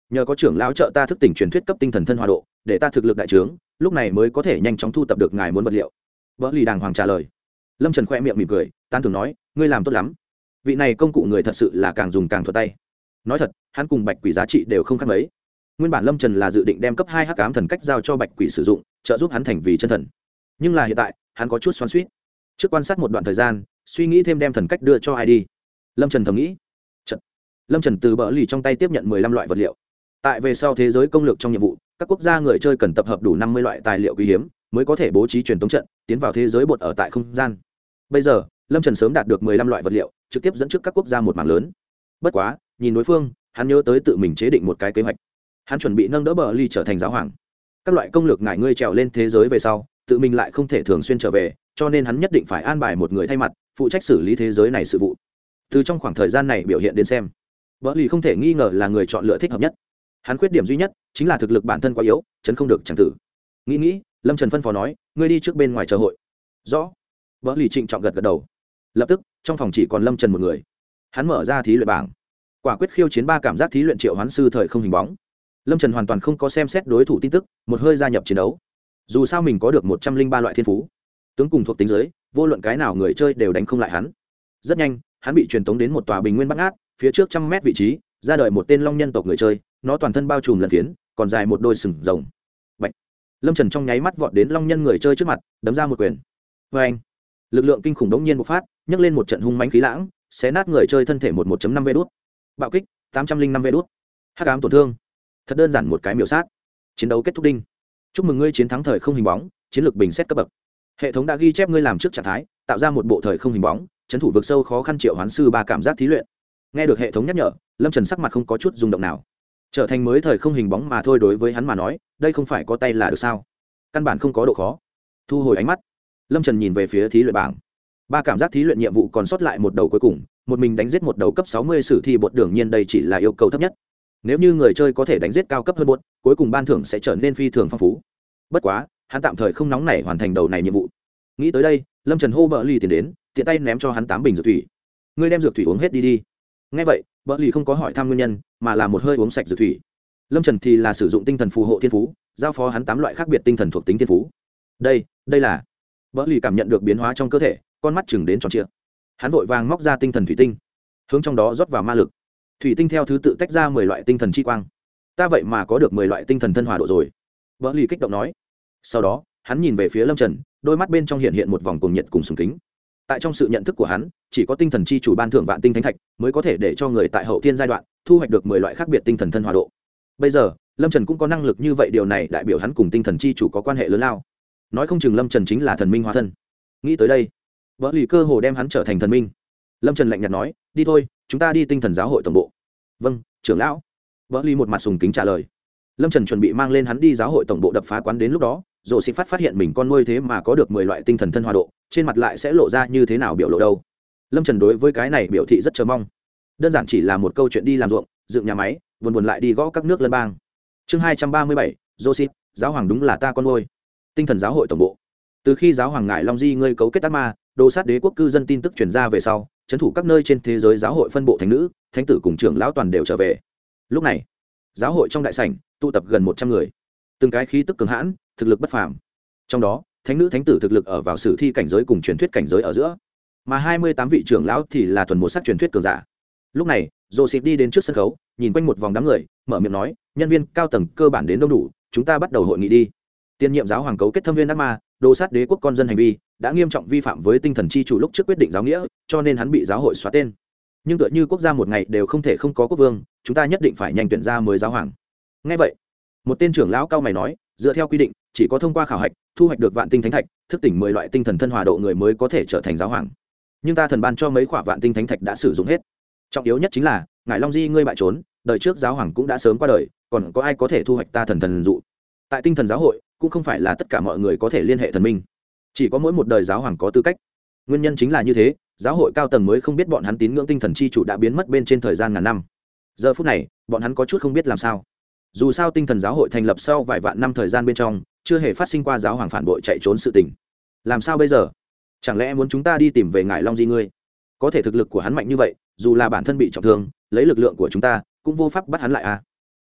nhờ có trưởng lão trợ ta thức tỉnh truyền thuyết cấp tinh thần thân hòa độ để ta thực lực đại trướng, lúc này mới có thể nhanh chóng thu tập được ngài muốn vật liệu. Vỡ lì đàng hoàng trả lời. Lâm Trần khoe miệng mỉm cười tan thường nói, ngươi làm tốt lắm. Vị này công cụ người thật sự là càng dùng càng thuật tay. Nói thật, hắn cùng bạch quỷ giá trị đều không khác mấy. Nguyên bản Lâm Trần là dự định đem cấp hai hắc ám thần cách giao cho bạch quỷ sử dụng, trợ giúp hắn thành vì chân thần. Nhưng là hiện tại hắn có chút xoắn xuýt. Trước quan sát một đoạn thời gian, suy nghĩ thêm đem thần cách đưa cho ai đi. Lâm Trần thầm nghĩ. Chật. Lâm Trần từ bỡ lì trong tay tiếp nhận mười lăm loại vật liệu. Tại về sau thế giới công lược trong nhiệm vụ, các quốc gia người chơi cần tập hợp đủ năm mươi loại tài liệu quý hiếm mới có thể bố trí truyền tống trận tiến vào thế giới bột ở tại không gian. Bây giờ Lâm Trần sớm đạt được mười lăm loại vật liệu, trực tiếp dẫn trước các quốc gia một mảng lớn. Bất quá nhìn đối phương, hắn nhớ tới tự mình chế định một cái kế hoạch. Hắn chuẩn bị nâng đỡ bờ ly trở thành giáo hoàng. Các loại công lược ngải ngươi trèo lên thế giới về sau, tự mình lại không thể thường xuyên trở về, cho nên hắn nhất định phải an bài một người thay mặt phụ trách xử lý thế giới này sự vụ. Từ trong khoảng thời gian này biểu hiện đến xem, bờ ly không thể nghi ngờ là người chọn lựa thích hợp nhất. Hắn khuyết điểm duy nhất chính là thực lực bản thân quá yếu, chấn không được chẳng tử. Nghĩ nghĩ, Lâm Trần phân phó nói, ngươi đi trước bên ngoài chờ hội. Rõ. Bờ ly trịnh trọng gật gật đầu. Lập tức trong phòng chỉ còn Lâm Trần một người. Hắn mở ra thí luyện bảng, quả quyết khiêu chiến ba cảm giác thí luyện triệu hoán sư thời không hình bóng. Lâm Trần hoàn toàn không có xem xét đối thủ tin tức, một hơi gia nhập chiến đấu. Dù sao mình có được một trăm linh ba loại thiên phú, tướng cùng thuộc tính giới, vô luận cái nào người chơi đều đánh không lại hắn. Rất nhanh, hắn bị truyền tống đến một tòa bình nguyên bắt ngát, phía trước trăm mét vị trí, ra đời một tên long nhân tộc người chơi, nó toàn thân bao trùm lần phiến, còn dài một đôi sừng rồng. Bạch. Lâm Trần trong nháy mắt vọt đến long nhân người chơi trước mặt, đấm ra một quyền. Và anh, lực lượng kinh khủng đống nhiên bộc phát, nhấc lên một trận hung mãnh khí lãng, xé nát người chơi thân thể một 1 năm vê đốt. Bạo kích tám trăm linh năm vê đốt. Hắc ám tổn thương. Thật đơn giản một cái miểu sát. Chiến đấu kết thúc đinh. Chúc mừng ngươi chiến thắng thời không hình bóng, chiến lược bình xét cấp bậc. Hệ thống đã ghi chép ngươi làm trước trạng thái, tạo ra một bộ thời không hình bóng, trấn thủ vực sâu khó khăn triệu hoán sư ba cảm giác thí luyện. Nghe được hệ thống nhắc nhở, Lâm Trần sắc mặt không có chút rung động nào. Trở thành mới thời không hình bóng mà thôi, đối với hắn mà nói, đây không phải có tay là được sao? Căn bản không có độ khó. Thu hồi ánh mắt, Lâm Trần nhìn về phía thí luyện bảng. Ba cảm giác thí luyện nhiệm vụ còn sót lại một đầu cuối cùng, một mình đánh giết một đầu cấp sáu mươi sử thi bột, đương nhiên đây chỉ là yêu cầu thấp nhất. Nếu như người chơi có thể đánh giết cao cấp hơn bột, cuối cùng ban thưởng sẽ trở nên phi thường phong phú. Bất quá, hắn tạm thời không nóng nảy hoàn thành đầu này nhiệm vụ. Nghĩ tới đây, Lâm Trần hô bợ lì tiền đến, tiện tay ném cho hắn tám bình dược thủy. Ngươi đem dược thủy uống hết đi đi. Nghe vậy, bợ lì không có hỏi thăm nguyên nhân, mà là một hơi uống sạch dược thủy. Lâm Trần thì là sử dụng tinh thần phù hộ thiên phú, giao phó hắn tám loại khác biệt tinh thần thuộc tính thiên phú. Đây, đây là. Bợ lì cảm nhận được biến hóa trong cơ thể, con mắt chừng đến tròn trịa. Hắn vội vàng móc ra tinh thần thủy tinh, hướng trong đó rót vào ma lực. Thủy tinh theo thứ tự tách ra mười loại tinh thần chi quang. Ta vậy mà có được mười loại tinh thần thân hòa độ rồi. Bợ lì kích động nói. Sau đó, hắn nhìn về phía Lâm Trần, đôi mắt bên trong hiện hiện một vòng cuồng nhiệt cùng sùng kính. Tại trong sự nhận thức của hắn, chỉ có tinh thần chi chủ ban thưởng vạn tinh thánh thạch mới có thể để cho người tại hậu thiên giai đoạn thu hoạch được mười loại khác biệt tinh thần thân hòa độ. Bây giờ, Lâm Trần cũng có năng lực như vậy, điều này đại biểu hắn cùng tinh thần chi chủ có quan hệ lớn lao. Nói không chừng Lâm Trần chính là thần minh hóa thân. Nghĩ tới đây, vợ lì cơ hồ đem hắn trở thành thần minh. Lâm Trần lạnh nhạt nói, đi thôi, chúng ta đi tinh thần giáo hội tổng bộ. Vâng, trưởng lão. Vợ lì một mặt sùng kính trả lời. Lâm Trần chuẩn bị mang lên hắn đi giáo hội tổng bộ đập phá quán, đến lúc đó Dỗ Xị phát phát hiện mình con nuôi thế mà có được mười loại tinh thần thân hòa độ, trên mặt lại sẽ lộ ra như thế nào biểu lộ đâu. Lâm Trần đối với cái này biểu thị rất chờ mong. Đơn giản chỉ là một câu chuyện đi làm ruộng, dựng nhà máy, buồn buồn lại đi gõ các nước lân bang. Chương hai trăm ba mươi bảy, Dỗ Xị, giáo hoàng đúng là ta con nuôi. Tinh thần giáo hội tổng bộ. Từ khi giáo hoàng ngải Long Di ngươi cấu kết ác ma, đồ sát đế quốc cư dân tin tức truyền ra về sau, trấn thủ các nơi trên thế giới giáo hội phân bộ thánh nữ, thánh tử cùng trưởng lão toàn đều trở về. Lúc này, giáo hội trong đại sảnh tụ tập gần một trăm người, từng cái khí tức cường hãn, thực lực bất phàm. Trong đó, thánh nữ thánh tử thực lực ở vào sử thi cảnh giới cùng truyền thuyết cảnh giới ở giữa, mà hai mươi tám vị trưởng lão thì là thuần một sắc truyền thuyết cường giả. Lúc này, Joseph đi đến trước sân khấu, nhìn quanh một vòng đám người, mở miệng nói, nhân viên cao tầng cơ bản đến đông đủ, chúng ta bắt đầu hội nghị đi. Tiên nhiệm giáo hoàng cấu kết thâm viên ác ma, đồ sát đế quốc con dân hành vi, đã nghiêm trọng vi phạm với tinh thần chi chủ lúc trước quyết định giáo nghĩa, cho nên hắn bị giáo hội xóa tên. Nhưng tựa như quốc gia một ngày đều không thể không có quốc vương, chúng ta nhất định phải nhanh tuyển ra mới giáo hoàng. Nghe vậy, một tên trưởng lão cao mày nói, dựa theo quy định, chỉ có thông qua khảo hạch, thu hoạch được vạn tinh thánh thạch, thức tỉnh mười loại tinh thần thân hòa độ người mới có thể trở thành giáo hoàng. Nhưng ta thần ban cho mấy khỏa vạn tinh thánh thạch đã sử dụng hết. Trọng yếu nhất chính là, ngài Long Di ngươi bại trốn, đời trước giáo hoàng cũng đã sớm qua đời, còn có ai có thể thu hoạch ta thần thần dụ? Tại tinh thần giáo hội, cũng không phải là tất cả mọi người có thể liên hệ thần minh, chỉ có mỗi một đời giáo hoàng có tư cách. Nguyên nhân chính là như thế, giáo hội cao tầng mới không biết bọn hắn tín ngưỡng tinh thần chi chủ đã biến mất bên trên thời gian ngàn năm. Giờ phút này, bọn hắn có chút không biết làm sao. Dù sao tinh thần giáo hội thành lập sau vài vạn năm thời gian bên trong, chưa hề phát sinh qua giáo hoàng phản bội chạy trốn sự tình. Làm sao bây giờ? Chẳng lẽ muốn chúng ta đi tìm về ngài Long Di ngươi? Có thể thực lực của hắn mạnh như vậy, dù là bản thân bị trọng thương, lấy lực lượng của chúng ta cũng vô pháp bắt hắn lại à?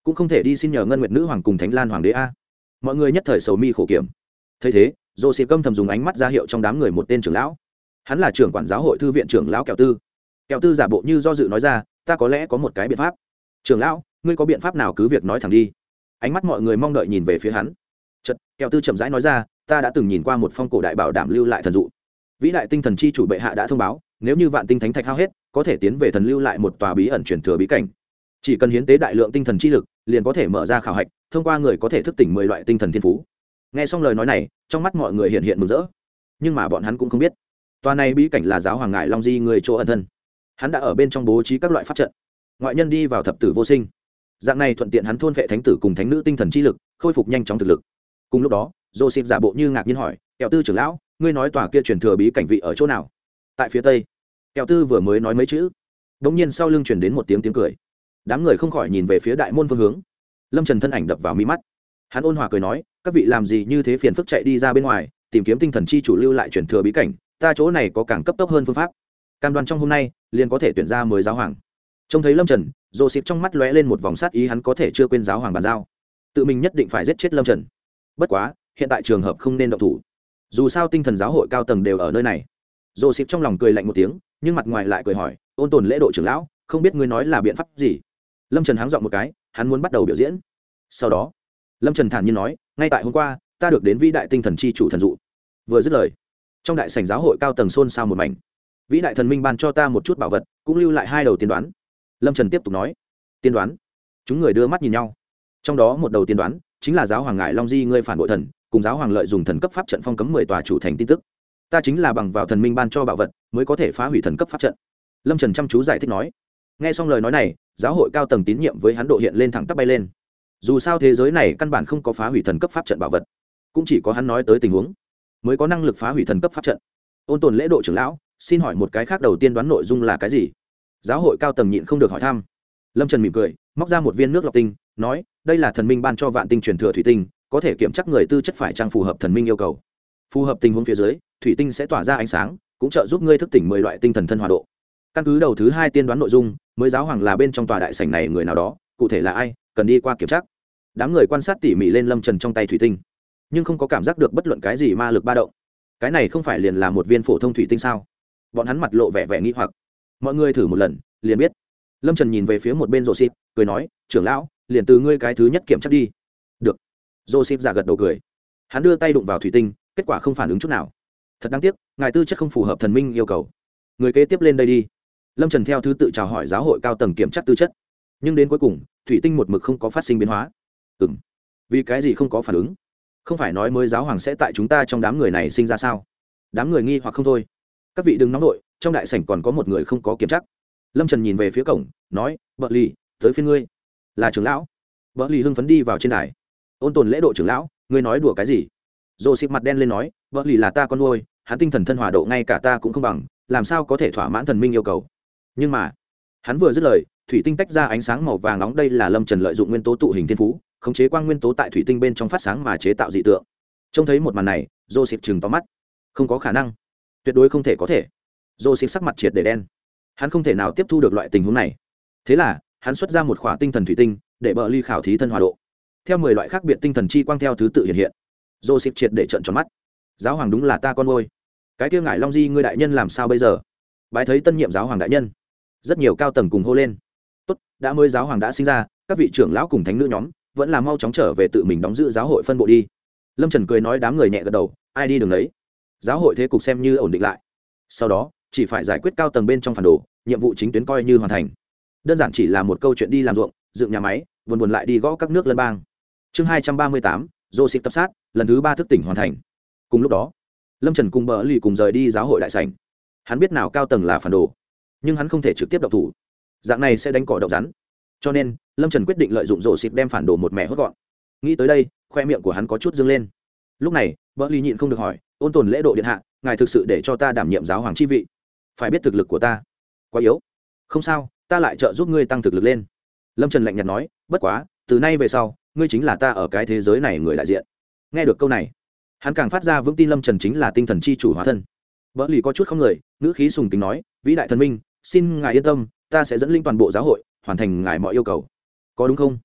cũng không thể đi xin nhờ ngân nguyệt nữ hoàng cùng thánh lan hoàng đế a. Mọi người nhất thời sầu mi khổ kiểm. Thấy thế, Joseph câm thầm dùng ánh mắt ra hiệu trong đám người một tên trưởng lão. Hắn là trưởng quản giáo hội thư viện trưởng lão Kẹo Tư. Kẹo Tư giả bộ như do dự nói ra, ta có lẽ có một cái biện pháp. Trưởng lão, ngươi có biện pháp nào cứ việc nói thẳng đi. Ánh mắt mọi người mong đợi nhìn về phía hắn. Chợt, Kẹo Tư chậm rãi nói ra, ta đã từng nhìn qua một phong cổ đại bảo đảm lưu lại thần dụ. Vĩ đại tinh thần chi chủ bệ hạ đã thông báo, nếu như vạn tinh thánh thạch hao hết, có thể tiến về thần lưu lại một tòa bí ẩn truyền thừa bí cảnh. Chỉ cần hiến tế đại lượng tinh thần chi lực, liền có thể mở ra khảo hạch, thông qua người có thể thức tỉnh mười loại tinh thần thiên phú. Nghe xong lời nói này, trong mắt mọi người hiện hiện mừng rỡ. Nhưng mà bọn hắn cũng không biết, tòa này bí cảnh là giáo hoàng ngải Long Di người chỗ ẩn thân. Hắn đã ở bên trong bố trí các loại pháp trận, ngoại nhân đi vào thập tử vô sinh. Dạng này thuận tiện hắn thôn vệ thánh tử cùng thánh nữ tinh thần chi lực, khôi phục nhanh chóng thực lực. Cùng lúc đó, Joseph giả bộ như ngạc nhiên hỏi, Kẹo Tư trưởng lão, ngươi nói tòa kia truyền thừa bí cảnh vị ở chỗ nào? Tại phía tây. Kẹo Tư vừa mới nói mấy chữ, đột nhiên sau lưng truyền đến một tiếng tiếng cười. Đám người không khỏi nhìn về phía đại môn phương hướng. Lâm Trần thân ảnh đập vào mi mắt. Hắn ôn hòa cười nói, các vị làm gì như thế phiền phức chạy đi ra bên ngoài, tìm kiếm tinh thần chi chủ lưu lại truyền thừa bí cảnh, ta chỗ này có càng cấp tốc hơn phương pháp. Cam đoan trong hôm nay liền có thể tuyển ra mới giáo hoàng. Trông thấy Lâm Trần, Joseph trong mắt lóe lên một vòng sát ý, hắn có thể chưa quên giáo hoàng bàn giao, tự mình nhất định phải giết chết Lâm Trần. Bất quá, hiện tại trường hợp không nên động thủ. Dù sao tinh thần giáo hội cao tầng đều ở nơi này. Joseph trong lòng cười lạnh một tiếng, nhưng mặt ngoài lại cười hỏi, ôn tồn lễ độ trưởng lão, không biết ngươi nói là biện pháp gì? Lâm Trần háng giọng một cái, hắn muốn bắt đầu biểu diễn. Sau đó, Lâm Trần thản nhiên nói, ngay tại hôm qua, ta được đến vĩ đại tinh thần chi chủ thần dụ. Vừa dứt lời, trong đại sảnh giáo hội cao tầng xôn xao một mảnh. Vĩ đại thần minh ban cho ta một chút bảo vật, cũng lưu lại hai đầu tiên đoán. Lâm Trần tiếp tục nói, tiên đoán. Chúng người đưa mắt nhìn nhau. Trong đó một đầu tiên đoán chính là giáo hoàng ngải Long Di ngươi phản bội thần, cùng giáo hoàng lợi dùng thần cấp pháp trận phong cấm mười tòa chủ thành tin tức. Ta chính là bằng vào thần minh ban cho bảo vật, mới có thể phá hủy thần cấp pháp trận. Lâm Trần chăm chú giải thích nói. Nghe xong lời nói này, giáo hội cao tầng tín nhiệm với hắn độ hiện lên thẳng tắp bay lên. Dù sao thế giới này căn bản không có phá hủy thần cấp pháp trận bảo vật, cũng chỉ có hắn nói tới tình huống mới có năng lực phá hủy thần cấp pháp trận. Ôn tồn lễ độ trưởng lão, xin hỏi một cái khác đầu tiên đoán nội dung là cái gì? Giáo hội cao tầng nhịn không được hỏi thăm. Lâm Trần mỉm cười, móc ra một viên nước lọc tinh, nói, đây là thần minh ban cho vạn tinh truyền thừa thủy tinh, có thể kiểm chắc người tư chất phải trang phù hợp thần minh yêu cầu. Phù hợp tình huống phía dưới, thủy tinh sẽ tỏa ra ánh sáng, cũng trợ giúp ngươi thức tỉnh mười loại tinh thần thân hòa độ. Căn cứ đầu thứ hai tiên đoán nội dung, mới giáo hoàng là bên trong tòa đại sảnh này người nào đó, cụ thể là ai, cần đi qua kiểm tra. Đám người quan sát tỉ mỉ lên Lâm Trần trong tay thủy tinh, nhưng không có cảm giác được bất luận cái gì ma lực ba động. Cái này không phải liền là một viên phổ thông thủy tinh sao? Bọn hắn mặt lộ vẻ vẻ nghi hoặc. Mọi người thử một lần, liền biết. Lâm Trần nhìn về phía một bên Joseph, cười nói, trưởng lão, liền từ ngươi cái thứ nhất kiểm tra đi. Được. Joseph giả gật đầu cười. Hắn đưa tay đụng vào thủy tinh, kết quả không phản ứng chút nào. Thật đáng tiếc, ngài tư chất không phù hợp thần minh yêu cầu. Người kế tiếp lên đây đi. Lâm Trần theo thứ tự chào hỏi giáo hội cao tầng kiểm tra tư chất, nhưng đến cuối cùng, thủy tinh một mực không có phát sinh biến hóa. Ừm, vì cái gì không có phản ứng? Không phải nói mới giáo hoàng sẽ tại chúng ta trong đám người này sinh ra sao? Đám người nghi hoặc không thôi. Các vị đừng nóng nội, trong đại sảnh còn có một người không có kiểm tra. Lâm Trần nhìn về phía cổng, nói, "Bợ lì, tới phiên ngươi." Là trưởng lão. Bợ lì hưng phấn đi vào trên đài. Ôn tồn lễ độ trưởng lão, ngươi nói đùa cái gì? Joseph mặt đen lên nói, "Bợ lì là ta con nuôi, hắn tinh thần thân hòa độ ngay cả ta cũng không bằng, làm sao có thể thỏa mãn thần minh yêu cầu?" Nhưng mà, hắn vừa dứt lời, thủy tinh tách ra ánh sáng màu vàng nóng, đây là Lâm Trần lợi dụng nguyên tố tụ hình thiên phú, khống chế quang nguyên tố tại thủy tinh bên trong phát sáng mà chế tạo dị tượng. Trông thấy một màn này, Joseph trừng to mắt. Không có khả năng, tuyệt đối không thể có thể. Joseph sắc mặt triệt để đen. Hắn không thể nào tiếp thu được loại tình huống này. Thế là, hắn xuất ra một khỏa tinh thần thủy tinh, để bờ ly khảo thí thân hòa độ. Theo mười loại khác biệt tinh thần chi quang theo thứ tự hiện hiện. Joseph triệt để trợn tròn mắt. Giáo hoàng đúng là ta con nuôi. Cái kia ngải Long Di ngươi đại nhân làm sao bây giờ? Bái thấy tân nhiệm giáo hoàng đại nhân. Rất nhiều cao tầng cùng hô lên. Tốt, đã mới giáo hoàng đã sinh ra, các vị trưởng lão cùng thánh nữ nhóm vẫn là mau chóng trở về tự mình đóng giữ giáo hội phân bộ đi. Lâm Trần cười nói, đám người nhẹ gật đầu, ai đi đường đấy. Giáo hội thế cục xem như ổn định lại. Sau đó, chỉ phải giải quyết cao tầng bên trong phản đồ, nhiệm vụ chính tuyến coi như hoàn thành. Đơn giản chỉ là một câu chuyện đi làm ruộng, dựng nhà máy, buồn buồn lại đi gõ các nước lân bang. Chương hai trăm ba mươi tám, Joseph tập sát, lần thứ ba thức tỉnh hoàn thành. Cùng lúc đó, Lâm Trần cùng Bờ Lì cùng rời đi giáo hội đại sảnh. Hắn biết nào cao tầng là phản đồ, nhưng hắn không thể trực tiếp động thủ, dạng này sẽ đánh cỏ đậu rắn. Cho nên Lâm Trần quyết định lợi dụng rổ xịp đem phản đồ một mẹ hốt gọn. Nghĩ tới đây, khoe miệng của hắn có chút dương lên. Lúc này Bờ Lì nhịn không được hỏi, ôn tồn lễ độ điện hạ, ngài thực sự để cho ta đảm nhiệm giáo hoàng chi vị? Phải biết thực lực của ta quá yếu. Không sao, ta lại trợ giúp ngươi tăng thực lực lên. Lâm Trần lạnh nhạt nói, bất quá từ nay về sau ngươi chính là ta ở cái thế giới này người đại diện. Nghe được câu này, hắn càng phát ra vững tin Lâm Trần chính là tinh thần chi chủ hóa thân. Bờ Lì có chút không người, ngữ khí sùng kính nói, vĩ đại thần minh, xin ngài yên tâm, ta sẽ dẫn linh toàn bộ giáo hội, hoàn thành ngài mọi yêu cầu, có đúng không?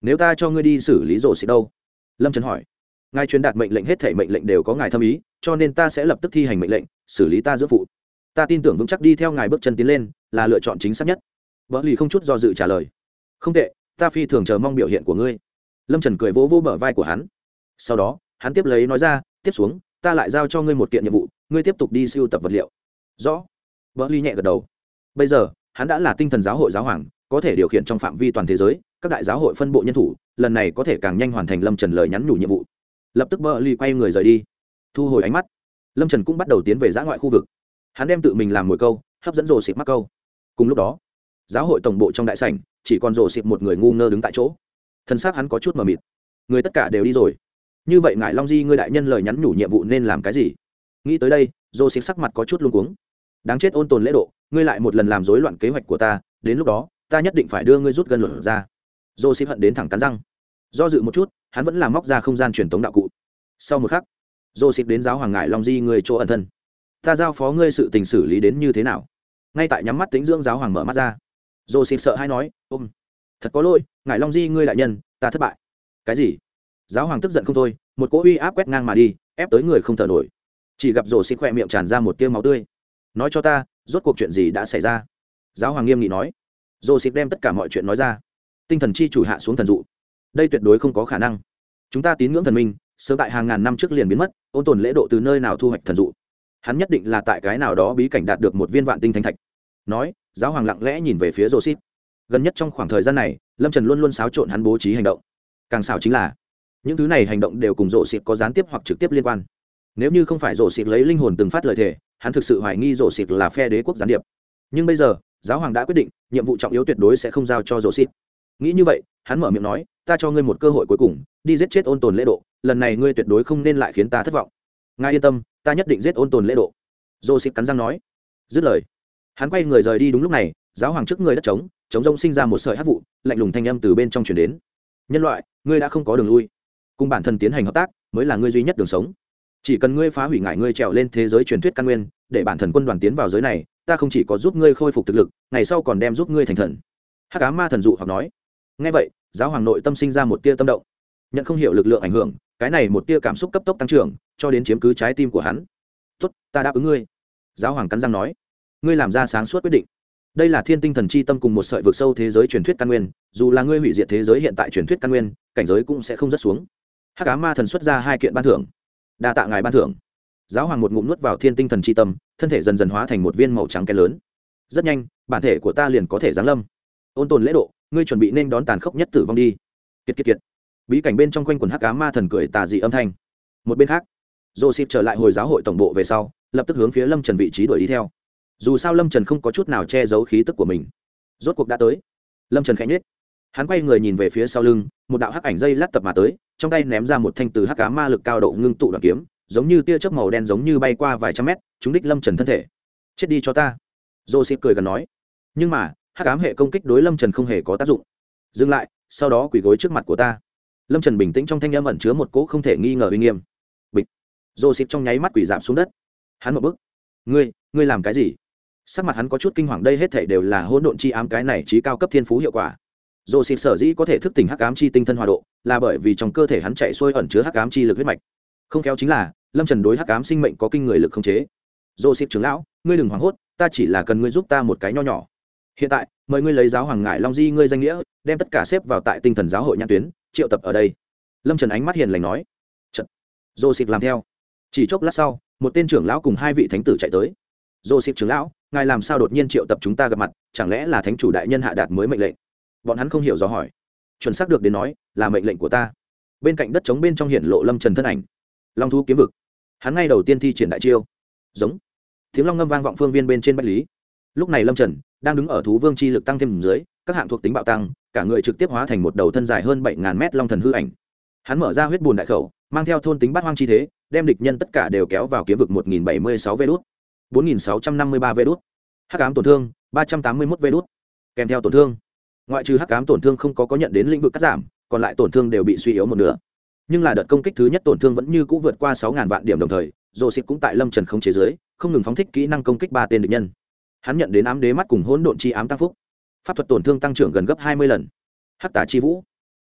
nếu ta cho ngươi đi xử lý rổ xịt đâu? Lâm Trần hỏi. Ngài truyền đạt mệnh lệnh, hết thể mệnh lệnh đều có ngài thâm ý, cho nên ta sẽ lập tức thi hành mệnh lệnh, xử lý ta giữa phụ. Ta tin tưởng vững chắc đi theo ngài bước chân tiến lên là lựa chọn chính xác nhất. Bỡ lì không chút do dự trả lời. Không tệ, ta phi thường chờ mong biểu hiện của ngươi. Lâm Trần cười vỗ vỗ bờ vai của hắn. Sau đó hắn tiếp lấy nói ra, tiếp xuống ta lại giao cho ngươi một kiện nhiệm vụ, ngươi tiếp tục đi sưu tập vật liệu. Rõ. Bỡ lì nhẹ gật đầu. Bây giờ hắn đã là tinh thần giáo hội giáo hoàng, có thể điều khiển trong phạm vi toàn thế giới các đại giáo hội phân bộ nhân thủ, lần này có thể càng nhanh hoàn thành Lâm Trần lời nhắn nhủ nhiệm vụ. Lập tức Bỡ lì quay người rời đi. Thu hồi ánh mắt, Lâm Trần cũng bắt đầu tiến về dã ngoại khu vực. Hắn đem tự mình làm mồi câu, hấp dẫn rồ xịp mắc câu. Cùng lúc đó, giáo hội tổng bộ trong đại sảnh chỉ còn rồ xịp một người ngu ngơ đứng tại chỗ. Thân xác hắn có chút mờ mịt. Người tất cả đều đi rồi. Như vậy ngài Long Di, ngươi đại nhân lời nhắn nhủ nhiệm vụ nên làm cái gì? Nghĩ tới đây, rồ xịp sắc mặt có chút luống cuống. Đáng chết ôn tồn lễ độ, ngươi lại một lần làm rối loạn kế hoạch của ta, đến lúc đó ta nhất định phải đưa ngươi rút gân luận ra. Rồ xịp hận đến thẳng cắn răng. Do dự một chút, hắn vẫn làm móc ra không gian truyền tống đạo cụ. Sau một khắc, rồ xịp đến giáo hoàng ngài Long Di người chỗ ẩn thân. Ta giao phó ngươi sự tình xử lý đến như thế nào? Ngay tại nhắm mắt tính dưỡng giáo hoàng mở mắt ra. Rồ xịp sợ hãi nói, ôm, thật có lỗi, ngài Long Di ngươi đại nhân, ta thất bại. Cái gì? Giáo hoàng tức giận không thôi, một cỗ uy áp quét ngang mà đi, ép tới người không thở nổi. Chỉ gặp rồ xịp khỏe miệng tràn ra một tia máu tươi. Nói cho ta, rốt cuộc chuyện gì đã xảy ra? Giáo hoàng nghiêm nghị nói. Rồ xịp đem tất cả mọi chuyện nói ra. Tinh thần chi chủ hạ xuống thần dụ. Đây tuyệt đối không có khả năng. Chúng ta tín ngưỡng thần minh, sớm tại hàng ngàn năm trước liền biến mất, ôn tồn lễ độ từ nơi nào thu hoạch thần dụ? Hắn nhất định là tại cái nào đó bí cảnh đạt được một viên vạn tinh thánh thạch. Nói, giáo hoàng lặng lẽ nhìn về phía rồ xịp. Gần nhất trong khoảng thời gian này, Lâm Trần luôn luôn xáo trộn hắn bố trí hành động. Càng xảo chính là những thứ này hành động đều cùng rồ xịp có gián tiếp hoặc trực tiếp liên quan. Nếu như không phải rồ xịp lấy linh hồn từng phát lời thề, hắn thực sự hoài nghi rồ xịp là phe đế quốc gián điệp. Nhưng bây giờ giáo hoàng đã quyết định, nhiệm vụ trọng yếu tuyệt đối sẽ không giao cho rồ xịp. Nghĩ như vậy, hắn mở miệng nói, ta cho ngươi một cơ hội cuối cùng, đi giết chết ôn tồn lễ độ, lần này ngươi tuyệt đối không nên lại khiến ta thất vọng. Ngài yên tâm, ta nhất định giết ôn tồn lễ độ. Rồ xịp cắn răng nói. Dứt lời, hắn quay người rời đi. Đúng lúc này, giáo hoàng trước người đất trống trống rông sinh ra một sợi hắc vụ, lạnh lùng thanh âm từ bên trong truyền đến. Nhân loại, ngươi đã không có đường lui, cùng bản thân tiến hành hợp tác mới là ngươi duy nhất đường sống. Chỉ cần ngươi phá hủy ngải ngươi trèo lên thế giới truyền thuyết căn nguyên, để bản thần quân đoàn tiến vào giới này, ta không chỉ có giúp ngươi khôi phục thực lực, ngày sau còn đem giúp ngươi thành thần. Hắc ám ma thần dụ hoặc nói. Nghe vậy, giáo hoàng nội tâm sinh ra một tia tâm động. Nhận không hiểu lực lượng ảnh hưởng, cái này một tia cảm xúc cấp tốc tăng trưởng, cho đến chiếm cứ trái tim của hắn. Tốt, ta đáp ứng ngươi. Giáo hoàng cắn răng nói. Ngươi làm ra sáng suốt quyết định. Đây là thiên tinh thần chi tâm cùng một sợi vực sâu thế giới truyền thuyết căn nguyên, dù là ngươi hủy diệt thế giới hiện tại truyền thuyết căn nguyên, cảnh giới cũng sẽ không rớt xuống. Hắc ám ma thần xuất ra hai kiện ban thưởng. Đa tạ ngài ban thưởng. Giáo hoàng một ngụm nuốt vào thiên tinh thần chi tâm, thân thể dần dần hóa thành một viên màu trắng cái lớn. Rất nhanh, bản thể của ta liền có thể giáng lâm. Ôn tồn lễ độ, ngươi chuẩn bị nên đón tàn khốc nhất tử vong đi. Kiệt kiệt kiệt. Bí cảnh bên trong quanh quần hắc ám ma thần cười tà dị âm thanh. Một bên khác, Joseph trở lại hồi giáo hội tổng bộ về sau, lập tức hướng phía Lâm Trần vị trí đuổi đi theo. Dù sao Lâm Trần không có chút nào che giấu khí tức của mình. Rốt cuộc đã tới. Lâm Trần khẽ nhếch. Hắn quay người nhìn về phía sau lưng, một đạo hắc ảnh dây lát tập mà tới, trong tay ném ra một thanh từ hắc ám ma lực cao độ ngưng tụ đoạn kiếm, giống như tia chớp màu đen giống như bay qua vài trăm mét, trúng đích Lâm Trần thân thể. Chết đi cho ta. Joseph cười gần nói. Nhưng mà, hắc ám hệ công kích đối Lâm Trần không hề có tác dụng. Dừng lại, sau đó quỳ gối trước mặt của ta. Lâm Trần bình tĩnh, trong thanh âm ẩn chứa một cỗ không thể nghi ngờ uy nghiêm. Bịch. Joseph trong nháy mắt quỳ rạp xuống đất. Hắn một bước. Ngươi, ngươi làm cái gì? Sắc mặt hắn có chút kinh hoàng, đây hết thảy đều là hỗn độn chi ám, cái này trí cao cấp thiên phú hiệu quả. Joseph sở dĩ có thể thức tỉnh hắc ám chi tinh thân hòa độ, là bởi vì trong cơ thể hắn chạy xuôi ẩn chứa hắc ám chi lực huyết mạch. Không khéo chính là, Lâm Trần đối hắc ám sinh mệnh có kinh người lực khống chế. Joseph trưởng lão, ngươi đừng hoảng hốt, ta chỉ là cần ngươi giúp ta một cái nho nhỏ. Hiện tại, mời ngươi lấy giáo hoàng ngải Long Di ngươi danh nghĩa, đem tất cả xếp vào tại tinh thần giáo hội nhãn tuyến, triệu tập ở đây. Lâm Trần ánh mắt hiền lành nói. Trận. Joseph làm theo. Chỉ chốc lát sau, một tên trưởng lão cùng hai vị thánh tử chạy tới. Joseph trưởng lão, ngài làm sao đột nhiên triệu tập chúng ta gặp mặt, chẳng lẽ là thánh chủ đại nhân hạ đạt mới mệnh lệnh? Bọn hắn không hiểu do hỏi. Chuẩn xác được đến nói, là mệnh lệnh của ta. Bên cạnh đất trống bên trong hiển lộ Lâm Trần thân ảnh. Long thú kiếm vực. Hắn ngay đầu tiên thi triển đại chiêu. Giống. Tiếng long ngâm vang vọng phương viên bên trên bách lý. Lúc này Lâm Trần đang đứng ở thú vương chi lực tăng thêm dưới, các hạng thuộc tính bạo tăng, cả người trực tiếp hóa thành một đầu thân dài hơn bảy ngàn mét long thần hư ảnh. Hắn mở ra huyết bùn đại khẩu, mang theo thôn tính bát hoang chi thế, đem địch nhân tất cả đều kéo vào kiếm vực một nghìn bảy mươi sáu vê đốt, bốn nghìn sáu trăm năm mươi ba vê đốt. Hắc ám tổn thương ba trăm tám mươi mốt vê đốt. Kèm theo tổn thương, ngoại trừ hắc ám tổn thương không có có nhận đến lĩnh vực cắt giảm, còn lại tổn thương đều bị suy yếu một nửa. Nhưng là đợt công kích thứ nhất tổn thương vẫn như cũ vượt qua sáu ngàn vạn điểm, đồng thời Joseph cũng tại Lâm Trần không chế giới, không ngừng phóng thích kỹ năng công kích ba tên địch nhân. Hắn nhận đến ám đế mắt cùng hỗn độn chi ám tăng phúc, pháp thuật tổn thương tăng trưởng gần gấp hai mươi lần. Hắc tả chi vũ.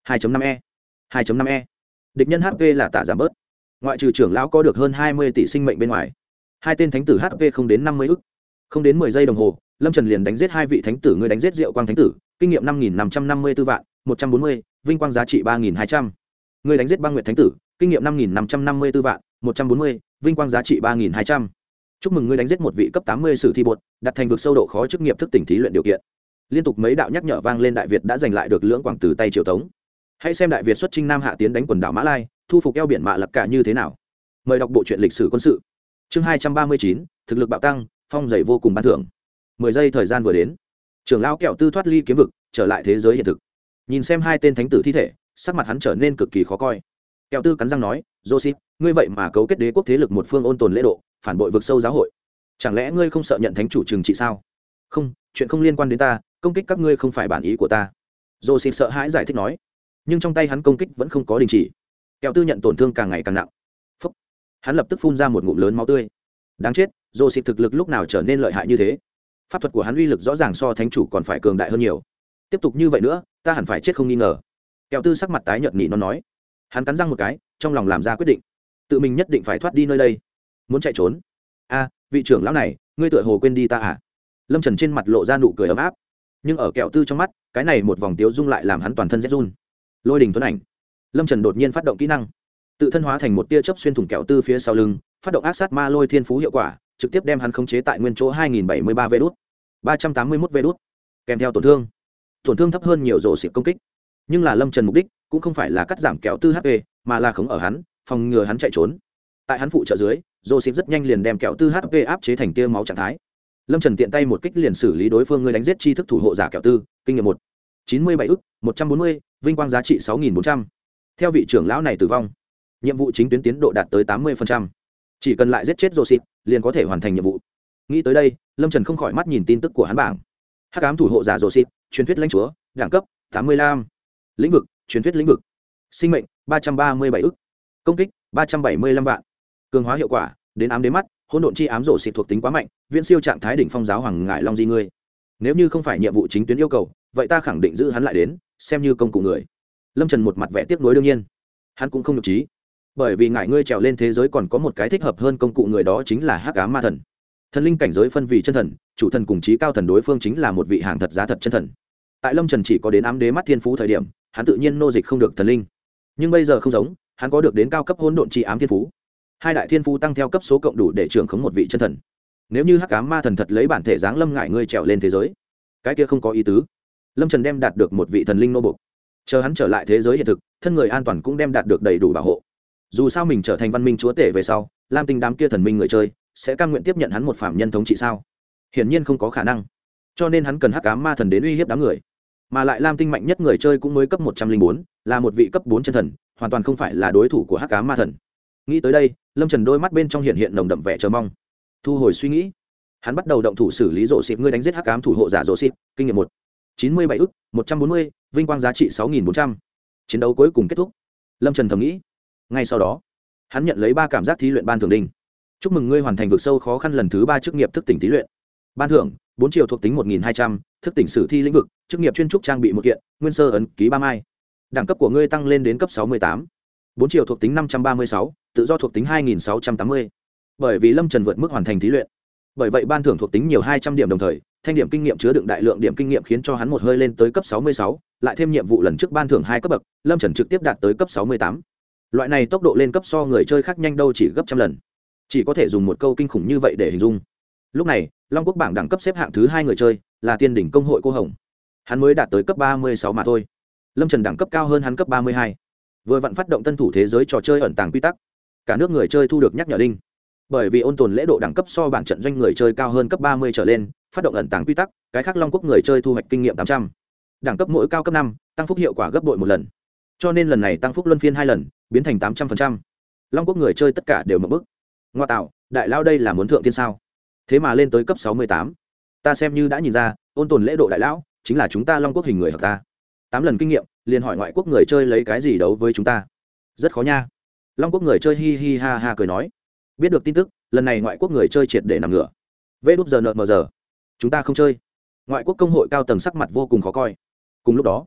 hai năm e hai năm e địch nhân hp là tạ giảm bớt. Ngoại trừ trưởng lão có được hơn hai mươi tỷ sinh mệnh bên ngoài, hai tên thánh tử hp không đến năm mươi ức. Không đến mười giây đồng hồ, Lâm Trần liền đánh giết hai vị thánh tử. Người đánh giết Diệu Quang thánh tử, kinh nghiệm năm nghìn năm trăm năm mươi tư vạn một trăm bốn mươi, vinh quang giá trị ba nghìn hai trăm. Người đánh giết Băng Nguyệt thánh tử, kinh nghiệm năm nghìn năm trăm năm mươi tư vạn một trăm bốn mươi, vinh quang giá trị ba nghìn hai trăm. Chúc mừng ngươi đánh giết một vị cấp tám mươi sử thi bột, đặt thành vực sâu độ khó chức nghiệp thức tỉnh thí luyện điều kiện. Liên tục mấy đạo nhắc nhở vang lên. Đại Việt đã giành lại được lưỡng quảng từ tay Triều Tống. Hãy xem Đại Việt xuất chinh Nam hạ tiến đánh quần đảo Mã Lai, thu phục eo biển Mạ Lặc Cả như thế nào. Mời đọc bộ truyện lịch sử quân sự. Chương hai trăm ba mươi chín, thực lực bạo tăng, phong dày vô cùng ban thưởng. Mười giây thời gian vừa đến, trưởng lão Kẹo Tư thoát ly kiếm vực, trở lại thế giới hiện thực. Nhìn xem hai tên thánh tử thi thể, sắc mặt hắn trở nên cực kỳ khó coi. Kẹo Tư cắn răng nói, Joseph, ngươi vậy mà cấu kết đế quốc thế lực một phương ôn tồn lễ độ, phản bội vực sâu giáo hội. Chẳng lẽ ngươi không sợ nhận thánh chủ trừng trị sao? Không, chuyện không liên quan đến ta, công kích các ngươi không phải bản ý của ta. Joseph sợ hãi giải thích nói, nhưng trong tay hắn công kích vẫn không có đình chỉ. Kẹo Tư nhận tổn thương càng ngày càng nặng. Phúc. Hắn lập tức phun ra một ngụm lớn máu tươi. Đáng chết, Joseph thực lực lúc nào trở nên lợi hại như thế? Pháp thuật của hắn uy lực rõ ràng so thánh chủ còn phải cường đại hơn nhiều. Tiếp tục như vậy nữa, ta hẳn phải chết không nghi ngờ. Kẹo Tư sắc mặt tái nhợt nhị nó nói. Hắn cắn răng một cái, trong lòng làm ra quyết định, tự mình nhất định phải thoát đi nơi đây. Muốn chạy trốn? A, vị trưởng lão này, ngươi tựa hồ quên đi ta à? Lâm Trần trên mặt lộ ra nụ cười ấm áp, nhưng ở Kẹo Tư trong mắt, cái này một vòng tiếu dung lại làm hắn toàn thân rét run. Lôi đình tuấn ảnh. Lâm Trần đột nhiên phát động kỹ năng, tự thân hóa thành một tia chớp xuyên thủng Kẹo Tư phía sau lưng, phát động ác sát ma lôi thiên phú hiệu quả, trực tiếp đem hắn khống chế tại nguyên chỗ hai nghìn bảy mươi ba vê đốt, ba trăm tám mươi mốt vê đốt, kèm theo tổn thương. Tổn thương thấp hơn nhiều rổ xịt công kích, nhưng là Lâm Trần mục đích cũng không phải là cắt giảm Kẹo Tư hát pê, mà là khống ở hắn, phòng ngừa hắn chạy trốn. Tại hắn phụ trợ dưới, rổ xịt rất nhanh liền đem Kẹo Tư hát pê áp chế thành tia máu trạng thái. Lâm Trần tiện tay một kích liền xử lý đối phương. Người đánh giết chi thức thủ hộ giả Kẹo Tư, kinh nghiệm một chín mươi bảy ức, một trăm bốn mươi, vinh quang giá trị sáu nghìn bốn trăm. Theo vị trưởng lão này tử vong, nhiệm vụ chính tuyến tiến độ đạt tới tám mươi phần trăm. Chỉ cần lại giết chết Joseph, liền có thể hoàn thành nhiệm vụ. Nghĩ tới đây, Lâm Trần không khỏi mắt nhìn tin tức của hắn bảng. Hắc ám thủ hộ giả Joseph, truyền thuyết lãnh chúa, đẳng cấp tám mươi lăm. Lĩnh vực, truyền thuyết lĩnh vực. Sinh mệnh ba trăm ba mươi bảy ức. Công kích ba trăm bảy mươi lăm vạn. Cường hóa hiệu quả, đến ám đế mắt, hỗn độn chi ám Joseph thuộc tính quá mạnh, viễn siêu trạng thái đỉnh phong giáo hoàng ngải long di ngươi. Nếu như không phải nhiệm vụ chính tuyến yêu cầu, vậy ta khẳng định giữ hắn lại đến, xem như công cụ người. Lâm Trần một mặt vẻ tiếc nuối. Đương nhiên, hắn cũng không nhục trí, bởi vì ngải ngươi trèo lên thế giới còn có một cái thích hợp hơn công cụ người, đó chính là Hắc ám ma thần. Thần linh cảnh giới phân vị chân thần, chủ thần cùng chí cao thần, đối phương chính là một vị hàng thật giá thật chân thần. Tại Lâm Trần chỉ có đến ám đế mắt thiên phú thời điểm, hắn tự nhiên nô dịch không được thần linh, nhưng bây giờ không giống, hắn có được đến cao cấp hỗn độn chi ám thiên phú. Hai đại thiên phú tăng theo cấp số cộng đủ để trưởng khống một vị chân thần. Nếu như Hắc ám ma thần thật lấy bản thể dáng lâm ngải ngươi trèo lên thế giới, cái kia không có ý tứ. Lâm Trần đem đạt được một vị thần linh nô bộc, chờ hắn trở lại thế giới hiện thực, thân người an toàn cũng đem đạt được đầy đủ bảo hộ. Dù sao mình trở thành văn minh chúa tể về sau, lam tinh đám kia thần minh người chơi sẽ cam nguyện tiếp nhận hắn một phạm nhân thống trị sao? Hiển nhiên không có khả năng. Cho nên hắn cần Hắc ám ma thần đến uy hiếp đám người. Mà lại lam tinh mạnh nhất người chơi cũng mới cấp một trăm linh bốn, là một vị cấp bốn chân thần, hoàn toàn không phải là đối thủ của Hắc ám ma thần. Nghĩ tới đây, Lâm Trần đôi mắt bên trong hiện hiện nồng đậm vẻ chờ mong. Thu hồi suy nghĩ, hắn bắt đầu động thủ xử lý rổ xịt. Ngươi đánh giết Hắc ám thủ hộ giả rổ xịt, kinh nghiệm một chín mươi bảy ức, một trăm bốn mươi, vinh quang giá trị sáu nghìn bốn trăm. Chiến đấu cuối cùng kết thúc. Lâm Trần thầm nghĩ. Ngay sau đó, hắn nhận lấy ba cảm giác thí luyện ban thưởng đinh. Chúc mừng ngươi hoàn thành vực sâu khó khăn lần thứ ba chức nghiệp thức tỉnh thí luyện. Ban thưởng bốn triệu thuộc tính một nghìn hai trăm, thức tỉnh sử thi lĩnh vực, chức nghiệp chuyên trúc trang bị một kiện, nguyên sơ ấn ký ba mai. Đẳng cấp của ngươi tăng lên đến cấp sáu mươi tám. bốn triệu thuộc tính năm trăm ba mươi sáu, tự do thuộc tính hai nghìn sáu trăm tám mươi. Bởi vì Lâm Trần vượt mức hoàn thành thí luyện, bởi vậy ban thưởng thuộc tính nhiều hai trăm điểm, đồng thời thanh điểm kinh nghiệm chứa đựng đại lượng điểm kinh nghiệm khiến cho hắn một hơi lên tới cấp sáu mươi sáu, lại thêm nhiệm vụ lần trước ban thưởng hai cấp bậc, Lâm Trần trực tiếp đạt tới cấp sáu mươi tám. Loại này tốc độ lên cấp so người chơi khác nhanh đâu chỉ gấp trăm lần. Chỉ có thể dùng một câu kinh khủng như vậy để hình dung. Lúc này, Long Quốc bảng đẳng cấp xếp hạng thứ hai người chơi là Tiên đỉnh công hội Cô Hồng. Hắn mới đạt tới cấp ba mươi sáu mà thôi. Lâm Trần đẳng cấp cao hơn hắn cấp ba mươi hai. Vừa vặn phát động tân thủ thế giới trò chơi ẩn tàng quy tắc. Cả nước người chơi thu được nhắc nhở đinh. Bởi vì ôn tồn lễ độ đẳng cấp so bảng trận doanh người chơi cao hơn cấp ba mươi trở lên, phát động ẩn tàng quy tắc, cái khác Long Quốc người chơi thu hoạch kinh nghiệm tám trăm. Đẳng cấp mỗi cao cấp năm, tăng phúc hiệu quả gấp bội một lần. Cho nên lần này tăng phúc luân phiên hai lần, biến thành tám trăm phần trăm. Long Quốc người chơi tất cả đều mở bức. Ngoa tạo, đại lao đây là muốn thượng tiên sao? Thế mà lên tới cấp sáu mươi tám. Ta xem như đã nhìn ra, ôn tồn lễ độ đại lão chính là chúng ta Long Quốc hình người hợp ta. tám lần kinh nghiệm, liền hỏi ngoại quốc người chơi lấy cái gì đấu với chúng ta? Rất khó nha. Long Quốc người chơi hi hi ha ha cười nói. Biết được tin tức, lần này ngoại quốc người chơi triệt để nằm ngửa. Vê đúp giờ nợ mờ giờ. Chúng ta không chơi. Ngoại quốc công hội cao tầng sắc mặt vô cùng khó coi. Cùng lúc đó,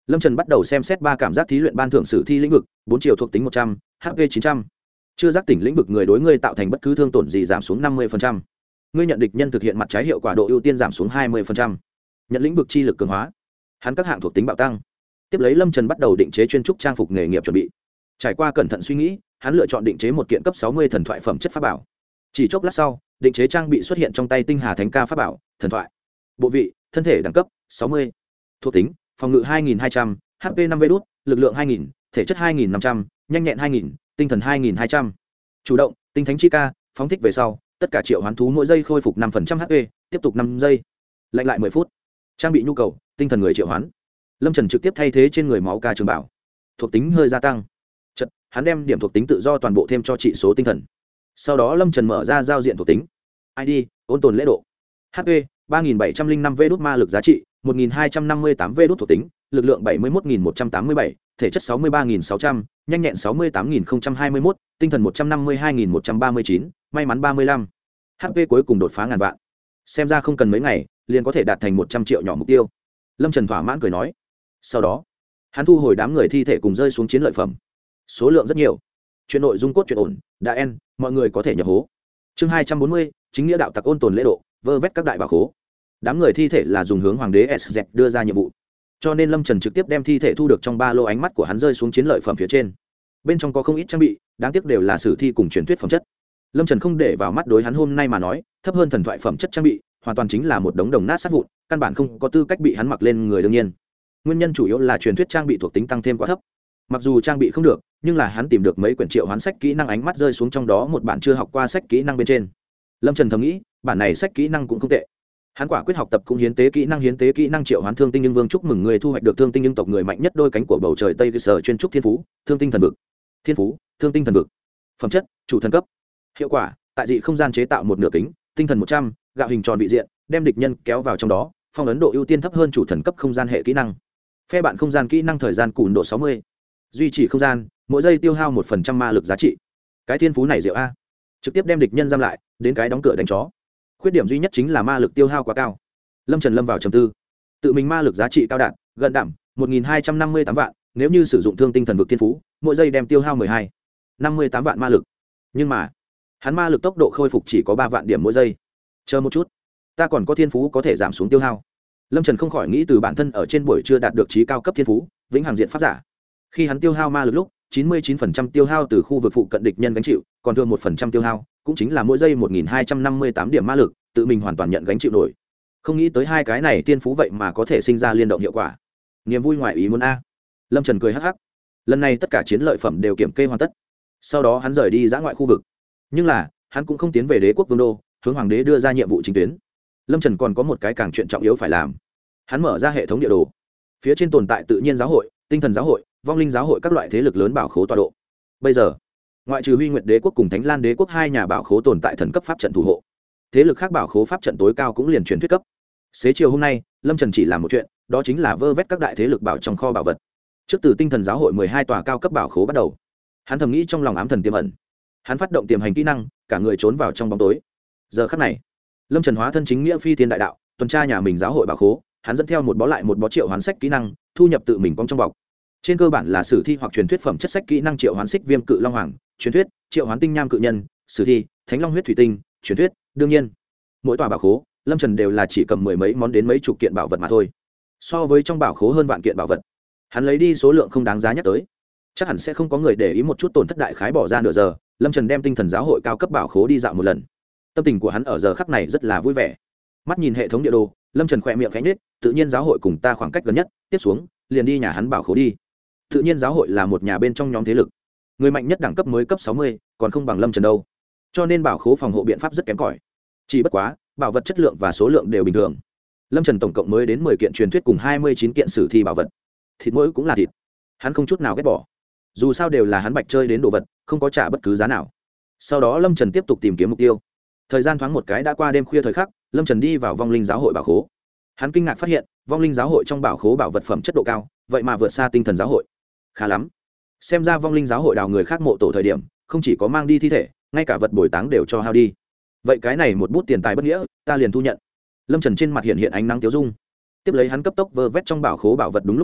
Lâm Trần bắt đầu xem xét ba cảm giác thí luyện ban thưởng sử thi lĩnh vực, bốn chiều thuộc tính một trăm, hát pê chín trăm. Chưa giác tỉnh lĩnh vực người đối ngươi tạo thành bất cứ thương tổn gì giảm xuống năm mươi phần trăm. Ngươi nhận địch nhân thực hiện mặt trái hiệu quả độ ưu tiên giảm xuống hai mươi phần trăm. Nhận lĩnh vực chi lực cường hóa. Hắn các hạng thuộc tính bạo tăng. Tiếp lấy Lâm Trần bắt đầu định chế chuyên trúc trang phục nghề nghiệp chuẩn bị. Trải qua cẩn thận suy nghĩ, hắn lựa chọn định chế một kiện cấp sáu mươi thần thoại phẩm chất pháp bảo. Chỉ chốc lát sau, định chế trang bị xuất hiện trong tay tinh hà thánh ca pháp bảo, thần thoại. Bộ vị, thân thể đẳng cấp sáu mươi. Thuộc tính, phòng ngự hai nghìn hai trăm, hát pê năm vê đốt, lực lượng hai nghìn, thể chất hai nghìn năm trăm, nhanh nhẹn hai nghìn, tinh thần hai nghìn hai trăm. Chủ động, tinh thánh chi ca, phóng thích về sau, tất cả triệu hoán thú mỗi giây khôi phục năm phần trăm hát pê, tiếp tục năm giây. Lạnh lại mười phút. Trang bị nhu cầu, tinh thần người triệu hoán. Lâm Trần trực tiếp thay thế trên người máu ca trường bảo. Thuộc tính hơi gia tăng. Chật, hắn đem điểm thuộc tính tự do toàn bộ thêm cho trị số tinh thần. Sau đó Lâm Trần mở ra giao diện thuộc tính. i đê, ôn tồn lễ độ. hát pê, ba nghìn bảy trăm linh năm vê đốt ma lực giá trị, một nghìn hai trăm năm mươi tám vê đốt thuộc tính, lực lượng bảy mươi mốt nghìn một trăm tám mươi bảy, thể chất sáu mươi ba nghìn sáu trăm, nhanh nhẹn sáu mươi tám nghìn không trăm hai mươi mốt, tinh thần một trăm năm mươi hai nghìn một trăm ba mươi chín, may mắn ba mươi lăm. hát pê cuối cùng đột phá ngàn vạn. Xem ra không cần mấy ngày, liền có thể đạt thành một trăm triệu nhỏ mục tiêu. Lâm Trần thỏa mãn cười nói. Sau đó, hắn thu hồi đám người thi thể cùng rơi xuống chiến lợi phẩm. Số lượng rất nhiều. Chuyện nội dung cốt truyện ổn, đã en, mọi người có thể nhập hố. Chương hai trăm bốn mươi, chính nghĩa đạo tặc ôn tồn lễ độ, vơ vét các đại bảo khố. Đám người thi thể là dùng hướng hoàng đế S Z đưa ra nhiệm vụ. Cho nên Lâm Trần trực tiếp đem thi thể thu được trong ba lô, ánh mắt của hắn rơi xuống chiến lợi phẩm phía trên. Bên trong có không ít trang bị, đáng tiếc đều là sử thi cùng truyền thuyết phẩm chất. Lâm Trần không để vào mắt, đối hắn hôm nay mà nói, thấp hơn thần thoại phẩm chất trang bị, hoàn toàn chính là một đống đồng nát sát vụn, căn bản không có tư cách bị hắn mặc lên người. Đương nhiên, nguyên nhân chủ yếu là truyền thuyết trang bị thuộc tính tăng thêm quá thấp. Mặc dù trang bị không được, nhưng là hắn tìm được mấy quyển triệu hoán sách kỹ năng, ánh mắt rơi xuống trong đó một bản chưa học qua sách kỹ năng bên trên. Lâm Trần thầm nghĩ, bản này sách kỹ năng cũng không tệ. Hắn quả quyết học tập cũng hiến tế kỹ năng, hiến tế kỹ năng triệu hoán thương tinh nhưng vương, chúc mừng người thu hoạch được thương tinh nhưng tộc người mạnh nhất đôi cánh của bầu trời tây cơ sở chuyên trúc thiên phú, thương tinh thần vực. Thiên phú, thương tinh thần vực. Phẩm chất, chủ thần cấp. Hiệu quả, tại dị không gian chế tạo một nửa kính, tinh thần một trăm, gạo hình tròn vị diện, đem địch nhân kéo vào trong đó, phong ấn độ ưu tiên thấp hơn chủ thần cấp không gian hệ kỹ năng. Phe bạn không gian kỹ năng thời gian cùn độ sáu mươi. Duy trì không gian, mỗi giây tiêu hao một phần trăm ma lực giá trị. Cái thiên phú này diệu a. Trực tiếp đem địch nhân giam lại, đến cái đóng cửa đánh chó. Khuyết điểm duy nhất chính là ma lực tiêu hao quá cao. Lâm Trần lâm vào trầm tư. Tự mình ma lực giá trị cao đạn, gần đảm một nghìn hai trăm năm mươi tám vạn, nếu như sử dụng thương tinh thần vực thiên phú, mỗi giây đem tiêu hao mười hai, năm mươi tám vạn ma lực. Nhưng mà, hắn ma lực tốc độ khôi phục chỉ có ba vạn điểm mỗi giây. Chờ một chút, ta còn có thiên phú có thể giảm xuống tiêu hao. Lâm Trần không khỏi nghĩ từ bản thân ở trên buổi chưa đạt được trí cao cấp thiên phú, vĩnh hằng diện pháp giả. Khi hắn tiêu hao ma lực lúc, chín mươi chín phần trăm tiêu hao từ khu vực phụ cận địch nhân gánh chịu, còn thường một phần trăm tiêu hao, cũng chính là mỗi giây một nghìn hai trăm năm mươi tám điểm ma lực, tự mình hoàn toàn nhận gánh chịu nổi. Không nghĩ tới hai cái này tiên phú vậy mà có thể sinh ra liên động hiệu quả. Niềm vui ngoài ý muốn a. Lâm Trần cười hắc hắc. Lần này tất cả chiến lợi phẩm đều kiểm kê hoàn tất. Sau đó hắn rời đi dã ngoại khu vực. Nhưng là, hắn cũng không tiến về đế quốc vương đô, hướng hoàng đế đưa ra nhiệm vụ chính tuyến. Lâm Trần còn có một cái càng chuyện trọng yếu phải làm. Hắn mở ra hệ thống địa đồ. Phía trên tồn tại tự nhiên giáo hội, tinh thần giáo hội, vong linh giáo hội các loại thế lực lớn bảo khố tọa độ. Bây giờ, ngoại trừ Huy Nguyệt đế quốc cùng Thánh Lan đế quốc hai nhà bảo khố tồn tại thần cấp pháp trận thủ hộ, thế lực khác bảo khố pháp trận tối cao cũng liền truyền thuyết cấp. Xế chiều hôm nay, Lâm Trần chỉ làm một chuyện, đó chính là vơ vét các đại thế lực bảo trong kho bảo vật. Trước từ tinh thần giáo hội mười hai tòa cao cấp bảo khố bắt đầu, hắn thầm nghĩ trong lòng ám thần tiềm ẩn. Hắn phát động tiềm hành kỹ năng, cả người trốn vào trong bóng tối. Giờ khắc này, Lâm Trần hóa thân chính nghĩa phi thiên đại đạo, tuần tra nhà mình giáo hội bảo khố. Hắn dẫn theo một bó lại một bó triệu hoán sách kỹ năng, thu nhập tự mình cong trong bọc. Trên cơ bản là sử thi hoặc truyền thuyết phẩm chất sách kỹ năng, triệu hoán xích viêm cự long hoàng, truyền thuyết, triệu hoán tinh nham cự nhân, sử thi, thánh long huyết thủy tinh, truyền thuyết. Đương nhiên, mỗi tòa bảo khố, Lâm Trần đều là chỉ cầm mười mấy món đến mấy chục kiện bảo vật mà thôi. So với trong bảo khố hơn vạn kiện bảo vật, hắn lấy đi số lượng không đáng giá nhắc tới. Chắc hẳn sẽ không có người để ý một chút tổn thất đại khái bỏ ra nửa giờ. Lâm Trần đem tinh thần giáo hội cao cấp bảo khố đi dạo một lần. Tâm tình của hắn ở giờ khắc này rất là vui vẻ. Mắt nhìn hệ thống địa đồ, Lâm Trần khỏe miệng khẽ nhếch, tự nhiên giáo hội cùng ta khoảng cách gần nhất, tiếp xuống liền đi nhà hắn bảo khố đi. Tự nhiên giáo hội là một nhà bên trong nhóm thế lực, người mạnh nhất đẳng cấp mới cấp sáu mươi, còn không bằng Lâm Trần đâu. Cho nên bảo khố phòng hộ biện pháp rất kém cỏi. Chỉ bất quá, bảo vật chất lượng và số lượng đều bình thường. Lâm Trần tổng cộng mới đến mười kiện truyền thuyết cùng hai mươi chín kiện sử thi bảo vật. Thịt mỗi cũng là thịt, hắn không chút nào ghét bỏ. Dù sao đều là hắn bạch chơi đến đồ vật, không có trả bất cứ giá nào. Sau đó Lâm Trần tiếp tục tìm kiếm mục tiêu. Thời gian thoáng một cái đã qua đêm khuya thời khắc, Lâm Trần đi vào vong linh giáo hội bảo khố. Hắn kinh ngạc phát hiện, vong linh giáo hội trong bảo khố bảo vật phẩm chất độ cao, vậy mà vượt xa tinh thần giáo hội. Khá lắm. Xem ra vong linh giáo hội đào người khác mộ tổ thời điểm, không chỉ có mang đi thi thể, ngay cả vật bồi táng đều cho hao đi. Vậy cái này một bút tiền tài bất nghĩa, ta liền thu nhận. Lâm Trần trên mặt hiện hiện ánh nắng tiêu dung. Tiếp lấy hắn cấp tốc vơ vét trong bảo khố bảo vật. Đúng lúc này,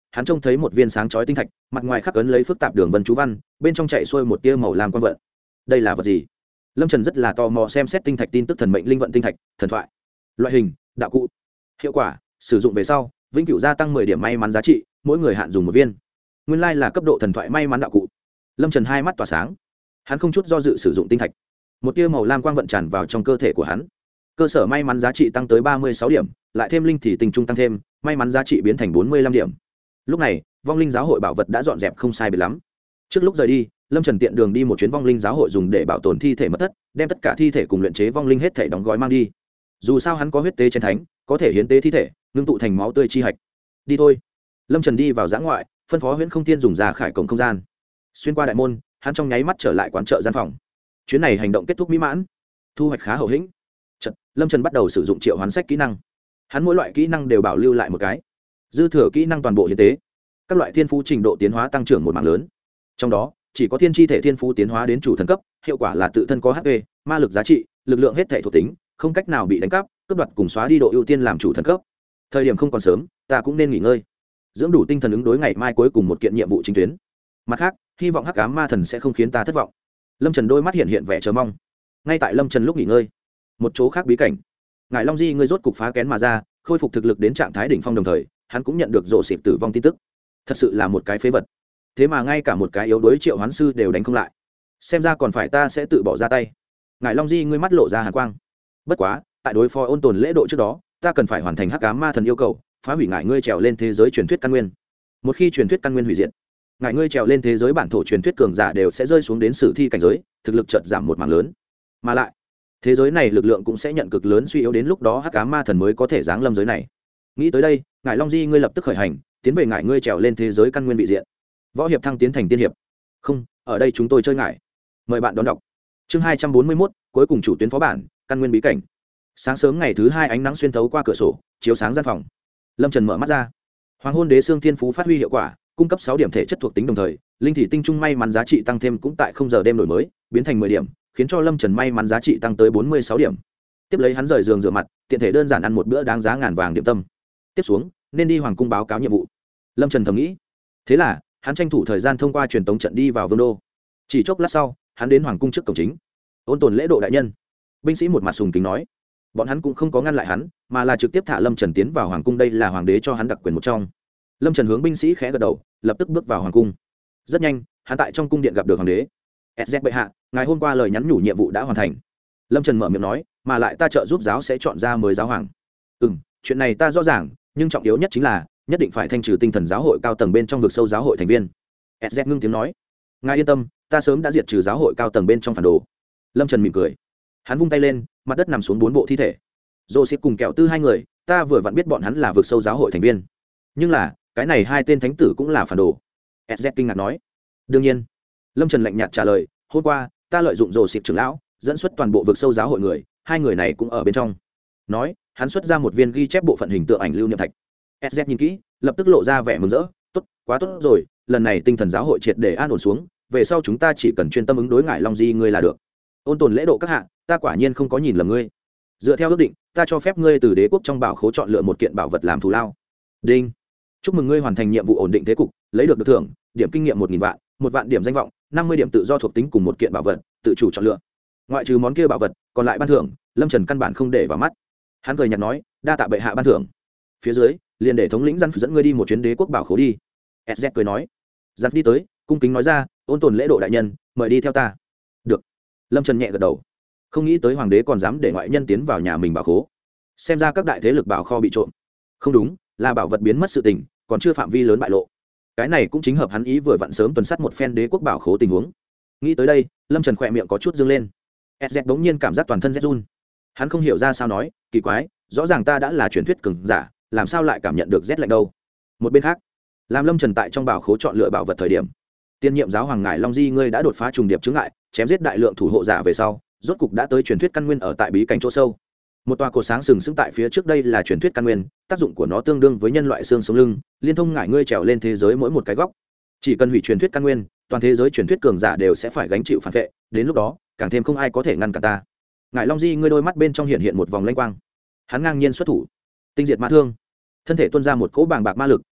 hắn trông thấy một viên sáng chói tinh thạch, mặt ngoài khắc ấn lấy phức tạp đường vân chú văn, bên trong chạy xuôi một tia màu lam quang vận. Đây là vật gì? Lâm Trần rất là tò mò xem xét tinh thạch tin tức thần mệnh linh vận tinh thạch, thần thoại. Loại hình, đạo cụ. Hiệu quả, sử dụng về sau, vĩnh cửu gia tăng mười điểm may mắn giá trị, mỗi người hạn dùng một viên. Nguyên lai là cấp độ thần thoại may mắn đạo cụ. Lâm Trần hai mắt tỏa sáng. Hắn không chút do dự sử dụng tinh thạch. Một tia màu lam quang vận tràn vào trong cơ thể của hắn. Cơ sở may mắn giá trị tăng tới ba mươi sáu điểm, lại thêm linh thì tình trung tăng thêm, may mắn giá trị biến thành bốn mươi lăm điểm. Lúc này, vong linh giáo hội bảo vật đã dọn dẹp không sai biệt lắm. Trước lúc rời đi, Lâm Trần tiện đường đi một chuyến vong linh giáo hội dùng để bảo tồn thi thể mất thất, đem tất cả thi thể cùng luyện chế vong linh hết thể đóng gói mang đi. Dù sao hắn có huyết tế chiến thánh, có thể hiến tế thi thể, ngưng tụ thành máu tươi chi hạch. Đi thôi. Lâm Trần đi vào giã ngoại, phân phó Huyễn Không Thiên dùng ra khải cổng không gian. Xuyên qua đại môn, hắn trong nháy mắt trở lại quán chợ gian phòng. Chuyến này hành động kết thúc mỹ mãn, thu hoạch khá hậu hĩnh. Chật, Lâm Trần bắt đầu sử dụng triệu hoán sách kỹ năng. Hắn mỗi loại kỹ năng đều bảo lưu lại một cái, dư thừa kỹ năng toàn bộ hiến tế. Các loại thiên phú trình độ tiến hóa tăng trưởng một mảng lớn. Trong đó, chỉ có thiên chi thể thiên phú tiến hóa đến chủ thần cấp, hiệu quả là tự thân có hát pê, ma lực giá trị, lực lượng hết thể thuộc tính, không cách nào bị đánh cắp, cướp đoạt cùng xóa đi độ ưu tiên làm chủ thần cấp. Thời điểm không còn sớm, ta cũng nên nghỉ ngơi, dưỡng đủ tinh thần ứng đối ngày mai cuối cùng một kiện nhiệm vụ chính tuyến. Mặt khác, hy vọng hắc ám ma thần sẽ không khiến ta thất vọng. Lâm Trần đôi mắt hiện hiện vẻ chờ mong. Ngay tại Lâm Trần lúc nghỉ ngơi, một chỗ khác bí cảnh, ngài Long Di ngươi rốt cục phá kén mà ra, khôi phục thực lực đến trạng thái đỉnh phong, đồng thời hắn cũng nhận được rộ xịp tử vong tin tức. Thật sự là một cái phế vật, thế mà ngay cả một cái yếu đuối triệu hoán sư đều đánh không lại, xem ra còn phải ta sẽ tự bỏ ra tay. Ngài Long Di ngươi mắt lộ ra hàn quang. Bất quá, tại đối phó ôn tồn lễ độ trước đó, ta cần phải hoàn thành hắc ám ma thần yêu cầu, phá hủy ngài ngươi trèo lên thế giới truyền thuyết căn nguyên. Một khi truyền thuyết căn nguyên hủy diệt, ngài ngươi trèo lên thế giới bản thổ truyền thuyết cường giả đều sẽ rơi xuống đến sử thi cảnh giới, thực lực chợt giảm một mảng lớn. Mà lại, thế giới này lực lượng cũng sẽ nhận cực lớn suy yếu, đến lúc đó hắc ám ma thần mới có thể giáng lâm giới này. Nghĩ tới đây, ngài Long Di ngươi lập tức khởi hành, tiến về ngài ngươi trèo lên thế giới căn nguyên vị diện. Võ hiệp thăng tiến thành tiên hiệp. Không, ở đây chúng tôi chơi ngài. Mời bạn đón đọc. Chương hai trăm bốn mươi mốt, cuối cùng chủ tuyến phó bản, căn nguyên bí cảnh. Sáng sớm ngày thứ hai, ánh nắng xuyên thấu qua cửa sổ, chiếu sáng gian phòng. Lâm Trần mở mắt ra. Hoàng hôn đế xương thiên phú phát huy hiệu quả, cung cấp sáu điểm thể chất thuộc tính, đồng thời linh thị tinh trung may mắn giá trị tăng thêm cũng tại không giờ đêm đổi mới, biến thành mười điểm, khiến cho Lâm Trần may mắn giá trị tăng tới bốn mươi sáu điểm. Tiếp lấy hắn rời giường rửa mặt, tiện thể đơn giản ăn một bữa đáng giá ngàn vàng điểm tâm. Tiếp xuống, nên đi hoàng cung báo cáo nhiệm vụ. Lâm Trần thầm nghĩ. Thế là, hắn tranh thủ thời gian thông qua truyền tống trận đi vào vương đô. Chỉ chốc lát sau, hắn đến hoàng cung trước cổng chính. Ôn tồn lễ độ đại nhân. Binh sĩ một mặt sùng kính nói. Bọn hắn cũng không có ngăn lại hắn, mà là trực tiếp thả Lâm Trần tiến vào hoàng cung, đây là hoàng đế cho hắn đặc quyền một trong. Lâm Trần hướng binh sĩ khẽ gật đầu, lập tức bước vào hoàng cung. Rất nhanh, hắn tại trong cung điện gặp được hoàng đế. ét dét bệ hạ, ngài hôm qua lời nhắn nhủ nhiệm vụ đã hoàn thành. Lâm Trần mở miệng nói, mà lại ta trợ giúp giáo sẽ chọn ra mới giáo hoàng. Ừm, chuyện này ta rõ ràng, nhưng trọng yếu nhất chính là nhất định phải thanh trừ tinh thần giáo hội cao tầng bên trong vực sâu giáo hội thành viên. ét dét ngưng tiếng nói, ngài yên tâm, ta sớm đã diệt trừ giáo hội cao tầng bên trong phản đồ. Lâm Trần mỉm cười. Hắn vung tay lên, mặt đất nằm xuống bốn bộ thi thể. Joseph cùng kẹo tư hai người, ta vừa vặn biết bọn hắn là vực sâu giáo hội thành viên. Nhưng là, cái này hai tên thánh tử cũng là phản đồ. ét dét kinh ngạc nói. Đương nhiên. Lâm Trần lạnh nhạt trả lời, hôm qua, ta lợi dụng Joseph trưởng lão, dẫn xuất toàn bộ vực sâu giáo hội người, hai người này cũng ở bên trong. Nói, hắn xuất ra một viên ghi chép bộ phận hình tượng ảnh lưu niệm thạch. ét dét nhìn kỹ, lập tức lộ ra vẻ mừng rỡ, tốt, quá tốt rồi, lần này tinh thần giáo hội triệt để an ổn xuống, về sau chúng ta chỉ cần chuyên tâm ứng đối ngại Long Di ngươi là được. Ôn tồn lễ độ các hạ, ta quả nhiên không có nhìn lầm ngươi. Dựa theo ước định, ta cho phép ngươi từ đế quốc trong bảo khố chọn lựa một kiện bảo vật làm thù lao. Đinh. Chúc mừng ngươi hoàn thành nhiệm vụ ổn định thế cục, lấy được được thưởng, điểm kinh nghiệm một nghìn vạn, một vạn điểm danh vọng, năm mươi điểm tự do thuộc tính cùng một kiện bảo vật, tự chủ chọn lựa. Ngoại trừ món kia bảo vật, còn lại ban thưởng, Lâm Trần căn bản không để vào mắt. Hắn cười nhạt nói, đa tạ bệ hạ ban thưởng. Phía dưới, liền để thống lĩnh dân dẫn ngươi đi một chuyến đế quốc bảo khố đi. ét dét cười nói. Giặt đi tới, cung kính nói ra, ôn tồn lễ độ đại nhân, mời đi theo ta. Được. Lâm Trần nhẹ gật đầu. Không nghĩ tới hoàng đế còn dám để ngoại nhân tiến vào nhà mình bảo khố. Xem ra các đại thế lực bảo kho bị trộm. Không đúng, là bảo vật biến mất sự tình, còn chưa phạm vi lớn bại lộ. Cái này cũng chính hợp hắn ý, vừa vặn sớm tuần sát một phen đế quốc bảo khố tình huống. Nghĩ tới đây, Lâm Trần khỏe miệng có chút dương lên. ét dét bỗng nhiên cảm giác toàn thân rét run. Hắn không hiểu ra sao nói, kỳ quái, rõ ràng ta đã là truyền thuyết cường giả, làm sao lại cảm nhận được rét lạnh đâu. Một bên khác, làm Lâm Trần tại trong bảo khố chọn lựa bảo vật thời điểm, tiên nhiệm giáo hoàng ngài Long Di ngươi đã đột phá trùng điệp chướng ngại, chém giết đại lượng thủ hộ giả về sau, rốt cục đã tới truyền thuyết căn nguyên ở tại bí cảnh chỗ sâu. Một tòa cột sáng sừng sững tại phía trước, đây là truyền thuyết căn nguyên, tác dụng của nó tương đương với nhân loại xương sống lưng, liên thông ngải ngươi trèo lên thế giới mỗi một cái góc. Chỉ cần hủy truyền thuyết căn nguyên, toàn thế giới truyền thuyết cường giả đều sẽ phải gánh chịu phản vệ, đến lúc đó, càng thêm không ai có thể ngăn cản ta. Ngải Long Di ngươi đôi mắt bên trong hiện hiện một vòng lanh quang. Hắn ngang nhiên xuất thủ, tinh diệt ma thương, thân thể tuôn ra một cỗ bàng bạc ma lực,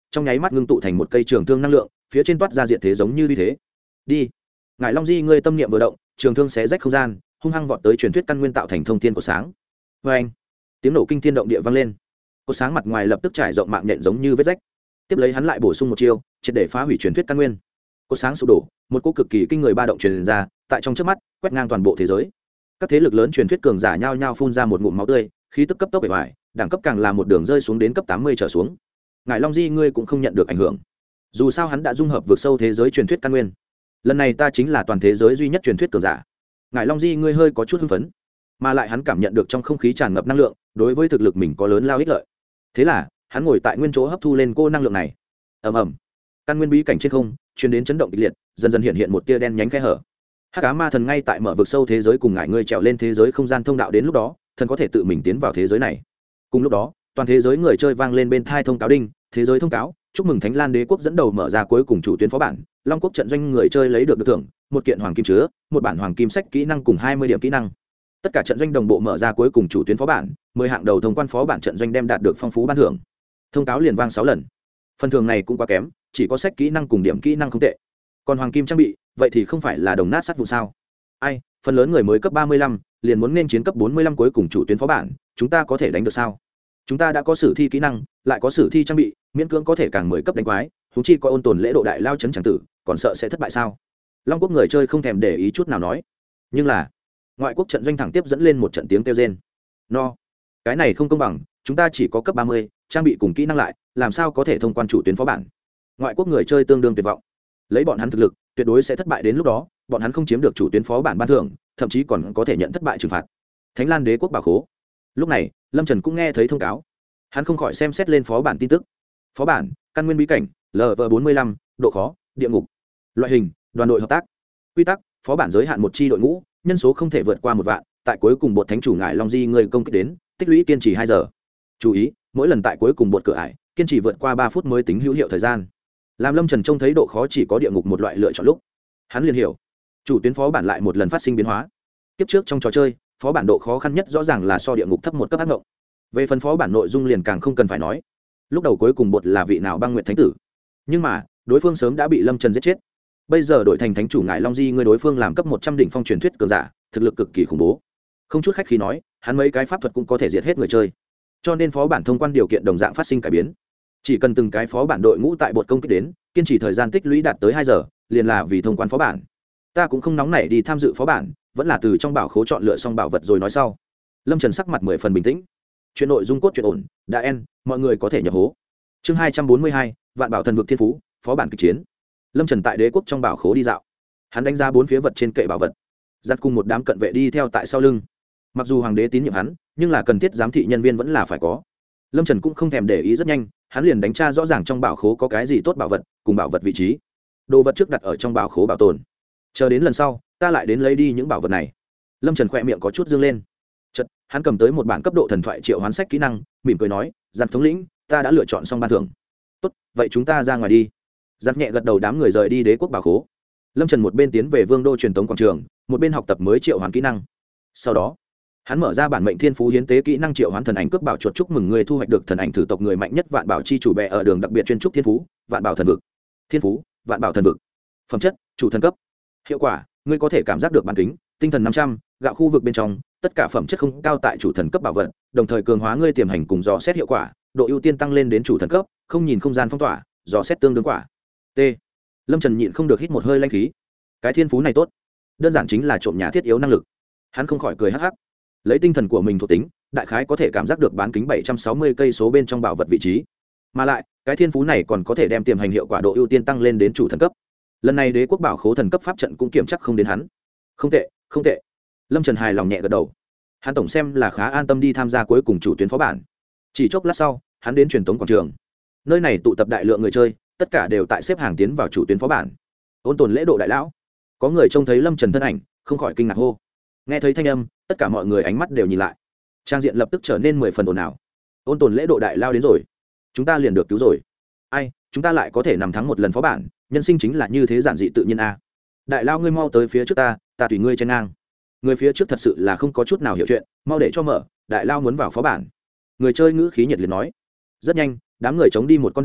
trong nháy mắt ngưng tụ thành một cây trường thương năng lượng, phía trên toát ra diện thế giống như uy thế. Đi. Ngải Long Di ngươi tâm niệm vừa động, trường thương xé rách không gian, hung hăng vọt tới truyền thuyết căn nguyên tạo thành thông thiên của sáng. Và anh, tiếng nổ kinh thiên động địa vang lên. Cột sáng mặt ngoài lập tức trải rộng mạng nhện giống như vết rách. Tiếp lấy hắn lại bổ sung một chiêu, triệt để phá hủy truyền thuyết căn nguyên. Cột sáng sụp đổ, một cỗ cực kỳ kinh người ba động truyền ra, tại trong chớp mắt, quét ngang toàn bộ thế giới. Các thế lực lớn truyền thuyết cường giả nhao nhao phun ra một ngụm máu tươi, khí tức cấp tốc bể bại, đẳng cấp càng là một đường rơi xuống đến cấp tám mươi trở xuống. Ngải Long Di ngươi cũng không nhận được ảnh hưởng. Dù sao hắn đã dung hợp vượt sâu thế giới truyền thuyết căn nguyên. Lần này ta chính là toàn thế giới duy nhất truyền thuyết cường giả. Ngải Long Di ngươi hơi có chút hưng phấn, mà lại hắn cảm nhận được trong không khí tràn ngập năng lượng, đối với thực lực mình có lớn lao ích lợi. Thế là, hắn ngồi tại nguyên chỗ hấp thu lên cô năng lượng này. Ầm ầm. Căn nguyên bí cảnh trên không, truyền đến chấn động kịch liệt, dần dần hiện hiện một tia đen nhánh khe hở. Hắc Ám Ma Thần ngay tại mở vực sâu thế giới cùng ngải ngươi trèo lên thế giới không gian thông đạo, đến lúc đó, thần có thể tự mình tiến vào thế giới này. Cùng lúc đó, toàn thế giới người chơi vang lên bên thai thông cáo đinh, thế giới thông cáo, chúc mừng Thánh Lan Đế quốc dẫn đầu mở ra cuối cùng chủ tuyến phó bản, Long Quốc trận doanh người chơi lấy được được thưởng, một kiện hoàng kim chứa, một bản hoàng kim sách kỹ năng cùng hai mươi điểm kỹ năng. Tất cả trận doanh đồng bộ mở ra cuối cùng chủ tuyến phó bản, mười hạng đầu thông quan phó bản trận doanh đem đạt được phong phú ban thưởng. Thông cáo liền vang sáu lần. Phần thưởng này cũng quá kém, chỉ có sách kỹ năng cùng điểm kỹ năng không tệ. Còn hoàng kim trang bị, vậy thì không phải là đồng nát sắt vụ sao? Ai, phần lớn người mới cấp ba mươi lăm, liền muốn nên chiến cấp bốn mươi lăm cuối cùng chủ tuyến phó bản, chúng ta có thể đánh được sao? Chúng ta đã có sử thi kỹ năng, lại có sử thi trang bị, miễn cưỡng có thể càng mười cấp đánh quái, huống chi có ôn tồn lễ độ đại lao chấn chẳng tử, còn sợ sẽ thất bại sao? Long Quốc người chơi không thèm để ý chút nào nói. Nhưng là, ngoại quốc trận doanh thẳng tiếp dẫn lên một trận tiếng kêu rên. No, cái này không công bằng, chúng ta chỉ có cấp ba mươi, trang bị cùng kỹ năng lại, làm sao có thể thông quan chủ tuyến phó bản? Ngoại quốc người chơi tương đương tuyệt vọng. Lấy bọn hắn thực lực, tuyệt đối sẽ thất bại, đến lúc đó, bọn hắn không chiếm được chủ tuyến phó bản ban thưởng, thậm chí còn có thể nhận thất bại trừng phạt. Thánh Lan Đế quốc bảo khố. Lúc này, Lâm Trần cũng nghe thấy thông cáo. Hắn không khỏi xem xét lên phó bản tin tức. Phó bản, căn nguyên bí cảnh, L V bốn mươi lăm, độ khó, địa ngục. Loại hình, đoàn đội hợp tác. Quy tắc, phó bản giới hạn một chi đội ngũ, nhân số không thể vượt qua một vạn, tại cuối cùng bột thánh chủ ngải Long Di người công kích đến, tích lũy kiên trì hai giờ. Chú ý, mỗi lần tại cuối cùng bột cửa ải, kiên trì vượt qua ba phút mới tính hữu hiệu thời gian. Làm Lâm Trần trông thấy độ khó chỉ có địa ngục một loại lựa chọn lúc, hắn liền hiểu, chủ tuyến phó bản lại một lần phát sinh biến hóa. Kiếp trước trong trò chơi, phó bản độ khó khăn nhất rõ ràng là so địa ngục thấp một cấp ác ngộng. Về phần phó bản nội dung liền càng không cần phải nói. Lúc đầu cuối cùng bột là vị nào băng nguyện thánh tử, nhưng mà đối phương sớm đã bị Lâm Trần giết chết. Bây giờ đổi thành thánh chủ ngải Long Di người đối phương làm cấp một trăm đỉnh phong truyền thuyết cường giả, thực lực cực kỳ khủng bố. Không chút khách khí nói, hắn mấy cái pháp thuật cũng có thể diệt hết người chơi. Cho nên phó bản thông quan điều kiện đồng dạng phát sinh cải biến. Chỉ cần từng cái phó bản đội ngũ tại bột công kích đến, kiên trì thời gian tích lũy đạt tới hai giờ, liền là vì thông quan phó bản. Ta cũng không nóng nảy đi tham dự phó bản, vẫn là từ trong bảo khố chọn lựa xong bảo vật rồi nói sau. Lâm Trần sắc mặt mười phần bình tĩnh. Chuyện nội dung cốt truyện ổn, đã en, mọi người có thể nhập hố. Chương hai trăm bốn mươi hai, Vạn Bảo Thần Vực Thiên Phú, phó bản kịch chiến. Lâm Trần tại đế quốc trong bảo khố đi dạo. Hắn đánh giá bốn phía vật trên kệ bảo vật, dắt cùng một đám cận vệ đi theo tại sau lưng. Mặc dù hoàng đế tín nhiệm hắn, nhưng là cần thiết giám thị nhân viên vẫn là phải có. Lâm Trần cũng không thèm để ý, rất nhanh, hắn liền đánh tra rõ ràng trong bảo khố có cái gì tốt bảo vật, cùng bảo vật vị trí. Đồ vật trước đặt ở trong bảo khố bảo tồn. Chờ đến lần sau, ta lại đến lấy đi những bảo vật này. Lâm Trần khỏe miệng có chút dương lên. Chợt, hắn cầm tới một bản cấp độ thần thoại triệu hoán sách kỹ năng, mỉm cười nói, "Giặc thống lĩnh, ta đã lựa chọn xong ban thưởng." "Tốt, vậy chúng ta ra ngoài đi." Giặc nhẹ gật đầu, đám người rời đi đế quốc bảo khố. Lâm Trần một bên tiến về Vương đô truyền tống quảng trường, một bên học tập mới triệu hoán kỹ năng. Sau đó, hắn mở ra bản mệnh thiên phú hiến tế kỹ năng triệu hoán thần ảnh cướp bảo chuột, chúc mừng người thu hoạch được thần ảnh thử tộc người mạnh nhất Vạn Bảo chi chủ bè ở đường đặc biệt chuyên trúc thiên phú, Vạn Bảo thần vực. Thiên phú, Vạn Bảo thần vực. Phẩm chất, chủ thần cấp. Hiệu quả, ngươi có thể cảm giác được bản tính, tinh thần năm trăm, gạo khu vực bên trong, tất cả phẩm chất không cao tại chủ thần cấp bảo vật, đồng thời cường hóa ngươi tiềm hành cùng dò xét hiệu quả, độ ưu tiên tăng lên đến chủ thần cấp, không nhìn không gian phong tỏa, dò xét tương đương quả. T. Lâm Trần nhịn không được hít một hơi lãnh khí. Cái thiên phú này tốt, đơn giản chính là trộm nhà thiết yếu năng lực. Hắn không khỏi cười hắc hắc. Lấy tinh thần của mình thuộc tính, đại khái có thể cảm giác được bán kính bảy trăm sáu mươi cây số bên trong bảo vật vị trí. Mà lại, cái thiên phú này còn có thể đem tiềm hành hiệu quả độ ưu tiên tăng lên đến chủ thần cấp. Lần này đế quốc bảo khố thần cấp pháp trận cũng kiểm chắc không đến hắn. Không tệ, không tệ. Lâm Trần hài lòng nhẹ gật đầu. Hắn tổng xem là khá an tâm đi tham gia cuối cùng chủ tuyến phó bản. Chỉ chốc lát sau, hắn đến truyền tống quảng trường. Nơi này tụ tập đại lượng người chơi, tất cả đều tại xếp hàng tiến vào chủ tuyến phó bản. Ôn tồn lễ độ đại lão. Có người trông thấy Lâm Trần thân ảnh, không khỏi kinh ngạc hô. Nghe thấy thanh âm, tất cả mọi người ánh mắt đều nhìn lại. Trang diện lập tức trở nên mười phần ồn ào. Ôn tồn lễ độ đại lao đến rồi, chúng ta liền được cứu rồi. Ai, chúng ta lại có thể nằm thắng một lần phó bản, nhân sinh chính là như thế giản dị tự nhiên a. Đại lao ngươi mau tới phía trước ta, ta tùy ngươi chen ngang. Người phía trước thật sự là không có chút nào hiểu chuyện, mau để cho mở, đại lao muốn vào phó bản. Người chơi ngữ khí nhiệt liệt nói. Rất nhanh, đám người chống đi một con đường,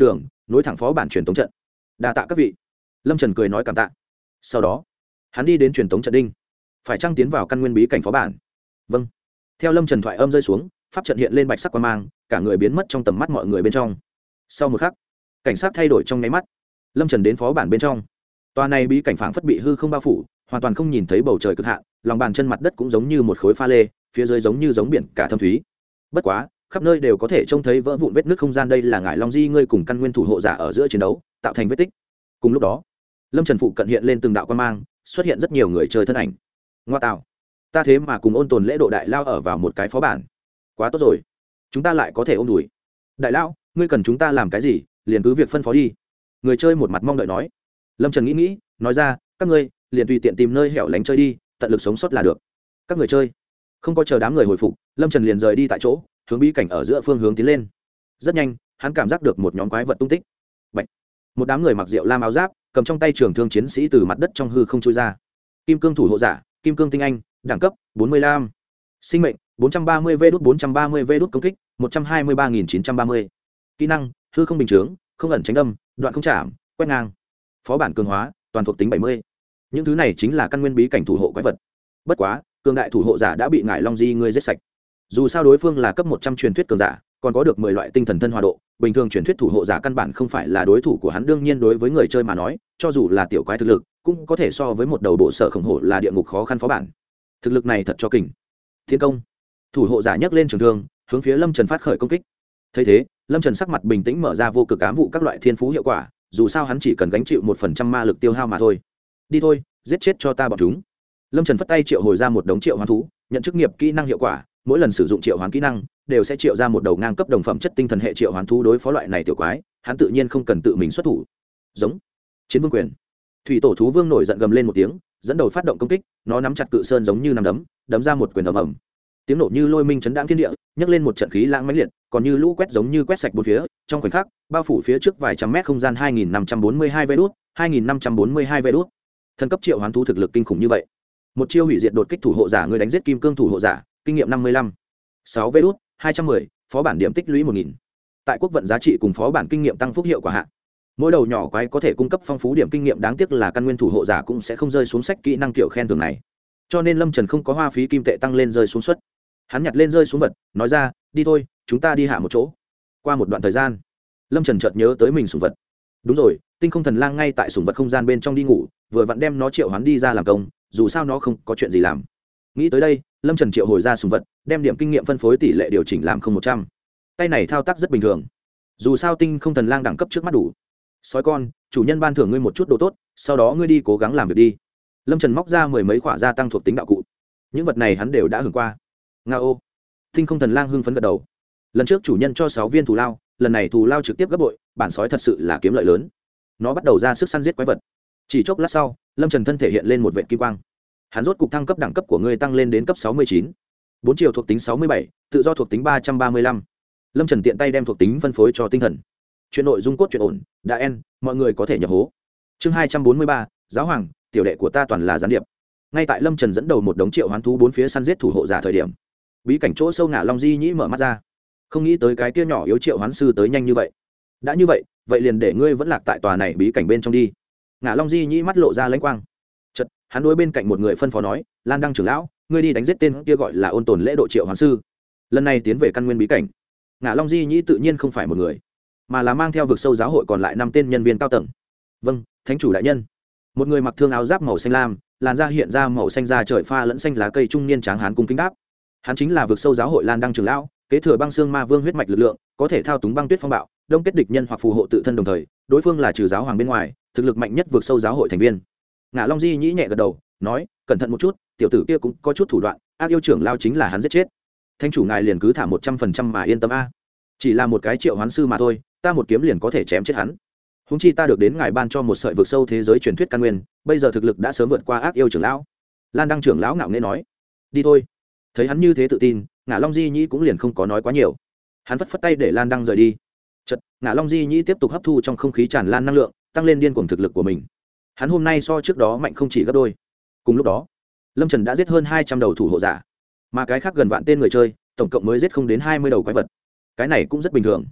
nối thẳng phó bản truyền tống trận. Đa tạ các vị. Lâm Trần cười nói cảm tạ. Sau đó hắn đi đến truyền tống trận đinh, phải chăng tiến vào căn nguyên bí cảnh phó bản. Vâng. Theo Lâm Trần thoại âm rơi xuống, pháp trận hiện lên bạch sắc quang mang, cả người biến mất trong tầm mắt mọi người bên trong. Sau một khắc, cảnh sát thay đổi trong nháy mắt. Lâm Trần đến phó bản bên trong. Tòa này bí cảnh phảng phất bị hư không bao phủ, hoàn toàn không nhìn thấy bầu trời cực hạn, lòng bàn chân mặt đất cũng giống như một khối pha lê, phía dưới giống như giống biển cả thâm thúy. Bất quá, khắp nơi đều có thể trông thấy vỡ vụn vết nứt không gian, đây là ngải long di ngươi cùng căn nguyên thủ hộ giả ở giữa chiến đấu tạo thành vết tích. Cùng lúc đó, Lâm Trần phụ cận hiện lên từng đạo quang mang, xuất hiện rất nhiều người chơi thân ảnh. Ngoa tạo, ta thế mà cùng ôn tồn lễ độ đại lao ở vào một cái phó bản, quá tốt rồi, chúng ta lại có thể ôm đùi. Đại lão, ngươi cần chúng ta làm cái gì liền cứ việc phân phó đi. Người chơi một mặt mong đợi nói. Lâm Trần nghĩ nghĩ nói ra, các ngươi liền tùy tiện tìm nơi hẻo lánh chơi đi, tận lực sống sót là được. Các người chơi không có chờ đám người hồi phục, Lâm Trần liền rời đi tại chỗ, hướng bí cảnh ở giữa phương hướng tiến lên. Rất nhanh, hắn cảm giác được một nhóm quái vật tung tích. Bạch. Một đám người mặc rượu lam áo giáp, cầm trong tay trường thương chiến sĩ từ mặt đất trong hư không chui ra. Kim cương thủ hộ giả, kim cương tinh anh, đẳng cấp bốn mươi lăm. Sinh mệnh bốn trăm ba mươi V đút bốn trăm ba mươi V đút công kích một trăm hai mươi ba nghìn chín trăm ba mươi. Kỹ năng hư không bình chướng, không ẩn tránh âm, đoạn không chạm, quét ngang. Phó bản cường hóa, toàn thuộc tính bảy mươi. Những thứ này chính là căn nguyên bí cảnh thủ hộ quái vật. Bất quá, cường đại thủ hộ giả đã bị ngải long di ngươi giết sạch. Dù sao đối phương là cấp một trăm truyền thuyết cường giả, còn có được mười loại tinh thần thân hòa độ, bình thường truyền thuyết thủ hộ giả căn bản không phải là đối thủ của hắn. Đương nhiên đối với người chơi mà nói, cho dù là tiểu quái thực lực, cũng có thể so với một đầu bộ sở khổng hổ là địa ngục khó khăn phó bản. Thực lực này thật cho kình. Thiên công. Thủ hộ giả nhấc lên trường thương, hướng phía Lâm Trần phát khởi công kích. Thấy thế, Lâm Trần sắc mặt bình tĩnh mở ra vô cực ám vụ các loại thiên phú hiệu quả, dù sao hắn chỉ cần gánh chịu một phần trăm ma lực tiêu hao mà thôi. Đi thôi, giết chết cho ta bọn chúng. Lâm Trần phất tay triệu hồi ra một đống triệu hoán thú, nhận chức nghiệp kỹ năng hiệu quả, mỗi lần sử dụng triệu hoán kỹ năng đều sẽ triệu ra một đầu ngang cấp đồng phẩm chất tinh thần hệ triệu hoán thú. Đối phó loại này tiểu quái, hắn tự nhiên không cần tự mình xuất thủ. Giống chiến vương quyền. Thủy tổ thú vương nổi giận gầm lên một tiếng, dẫn đầu phát động công kích, nó nắm chặt cự sơn giống như nắm đấm, đấm ra một quyền ầm ầm. Tiếng nổ như lôi minh chấn đãng thiên địa, nhấc lên một trận khí lãng mãnh liệt, còn như lũ quét giống như quét sạch bốn phía, trong khoảnh khắc, bao phủ phía trước vài trăm mét không gian. Hai nghìn năm trăm bốn mươi hai vé đút, hai nghìn năm trăm bốn mươi hai vé đút. Thần cấp triệu hoán thú thực lực kinh khủng như vậy. Một chiêu hủy diệt đột kích thủ hộ giả, người đánh giết kim cương thủ hộ giả, kinh nghiệm năm mươi lăm. sáu vé đút, hai trăm mười, phó bản điểm tích lũy một nghìn. Tại quốc vận giá trị cùng phó bản kinh nghiệm tăng phúc hiệu quả hạ, mỗi đầu nhỏ quái có thể cung cấp phong phú điểm kinh nghiệm, đáng tiếc là căn nguyên thủ hộ giả cũng sẽ không rơi xuống sách kỹ năng kiểu khen thưởng này. Cho nên Lâm Trần không có hoa phí kim tệ tăng lên rơi xuống suất. Hắn nhặt lên rơi xuống vật, nói ra, đi thôi, chúng ta đi hạ một chỗ. Qua một đoạn thời gian, Lâm Trần chợt nhớ tới mình sủng vật. Đúng rồi, tinh không thần lang ngay tại sủng vật không gian bên trong đi ngủ, vừa vặn đem nó triệu hoán đi ra làm công, dù sao nó không có chuyện gì làm. Nghĩ tới đây, Lâm Trần triệu hồi ra sủng vật, đem điểm kinh nghiệm phân phối tỷ lệ điều chỉnh làm không một trăm. Tay này thao tác rất bình thường, dù sao tinh không thần lang đẳng cấp trước mắt đủ. Sói con, chủ nhân ban thưởng ngươi một chút đồ tốt, sau đó ngươi đi cố gắng làm việc đi. Lâm Trần móc ra mười mấy khỏa gia tăng thuộc tính đạo cụ, những vật này hắn đều đã hưởng qua. Nga ô, tinh không thần lang hưng phấn gật đầu. Lần trước chủ nhân cho sáu viên thù lao, lần này thù lao trực tiếp gấp bội, bản sói thật sự là kiếm lợi lớn. Nó bắt đầu ra sức săn giết quái vật. Chỉ chốc lát sau, Lâm Trần thân thể hiện lên một vệt kim quang. Hắn rốt cục thăng cấp, đẳng cấp của ngươi tăng lên đến cấp sáu mươi chín. Bốn chiều thuộc tính sáu mươi bảy, tự do thuộc tính ba trăm ba mươi lăm. Lâm Trần tiện tay đem thuộc tính phân phối cho tinh thần. Chuyện nội dung cốt truyện ổn, đã en, mọi người có thể nhập hố. Chương hai trăm bốn mươi ba, giáo hoàng, tiểu đệ của ta toàn là gián điệp. Ngay tại Lâm Trần dẫn đầu một đống triệu hoán thú bốn phía săn giết thủ hộ giả thời điểm, bí cảnh chỗ sâu ngả long di nhĩ mở mắt ra, không nghĩ tới cái kia nhỏ yếu triệu hoán sư tới nhanh như vậy. Đã như vậy, vậy liền để ngươi vẫn lạc tại tòa này bí cảnh bên trong đi. Ngả long di nhĩ mắt lộ ra lãnh quang. Chợt, hắn đối bên cạnh một người phân phó nói, Lan Đăng trưởng lão, ngươi đi đánh giết tên kia gọi là ôn tồn lễ độ triệu hoán sư. Lần này tiến về căn nguyên bí cảnh, ngả long di nhĩ tự nhiên không phải một người, mà là mang theo vực sâu giáo hội còn lại năm tên nhân viên cao tầng. Vâng, thánh chủ đại nhân. Một người mặc thương áo giáp màu xanh lam, làn da hiện ra màu xanh da trời pha lẫn xanh lá cây trung niên tráng hán cung kính đáp. Hắn chính là vực sâu giáo hội Lan Đăng trưởng lão, kế thừa băng xương ma vương huyết mạch lực lượng, có thể thao túng băng tuyết phong bạo, đông kết địch nhân hoặc phù hộ tự thân, đồng thời đối phương là trừ giáo hoàng bên ngoài thực lực mạnh nhất vực sâu giáo hội thành viên. Ngạ Long Di nhĩ nhẹ gật đầu, nói, cẩn thận một chút, tiểu tử kia cũng có chút thủ đoạn, ác yêu trưởng lao chính là hắn giết chết. Thánh chủ ngài liền cứ thả một trăm phần trăm mà yên tâm a. Chỉ là một cái triệu hoán sư mà thôi, ta một kiếm liền có thể chém chết hắn. Húng chi ta được đến ngài ban cho một sợi vực sâu thế giới truyền thuyết căn nguyên, bây giờ thực lực đã sớm vượt qua ác yêu trưởng lão. Lan Đăng trưởng lão ngạo nghễ nói, đi thôi. Thấy hắn như thế tự tin, Ngạ Long Di nhĩ cũng liền không có nói quá nhiều. Hắn phất phất tay để Lan Đăng rời đi. Chợt, Ngạ Long Di nhĩ tiếp tục hấp thu trong không khí tràn lan năng lượng, tăng lên điên cuồng thực lực của mình. Hắn hôm nay so trước đó mạnh không chỉ gấp đôi. Cùng lúc đó, Lâm Trần đã giết hơn hai trăm đầu thủ hộ giả, mà cái khác gần vạn tên người chơi, tổng cộng mới giết không đến hai mươi đầu quái vật. Cái này cũng rất bình thường.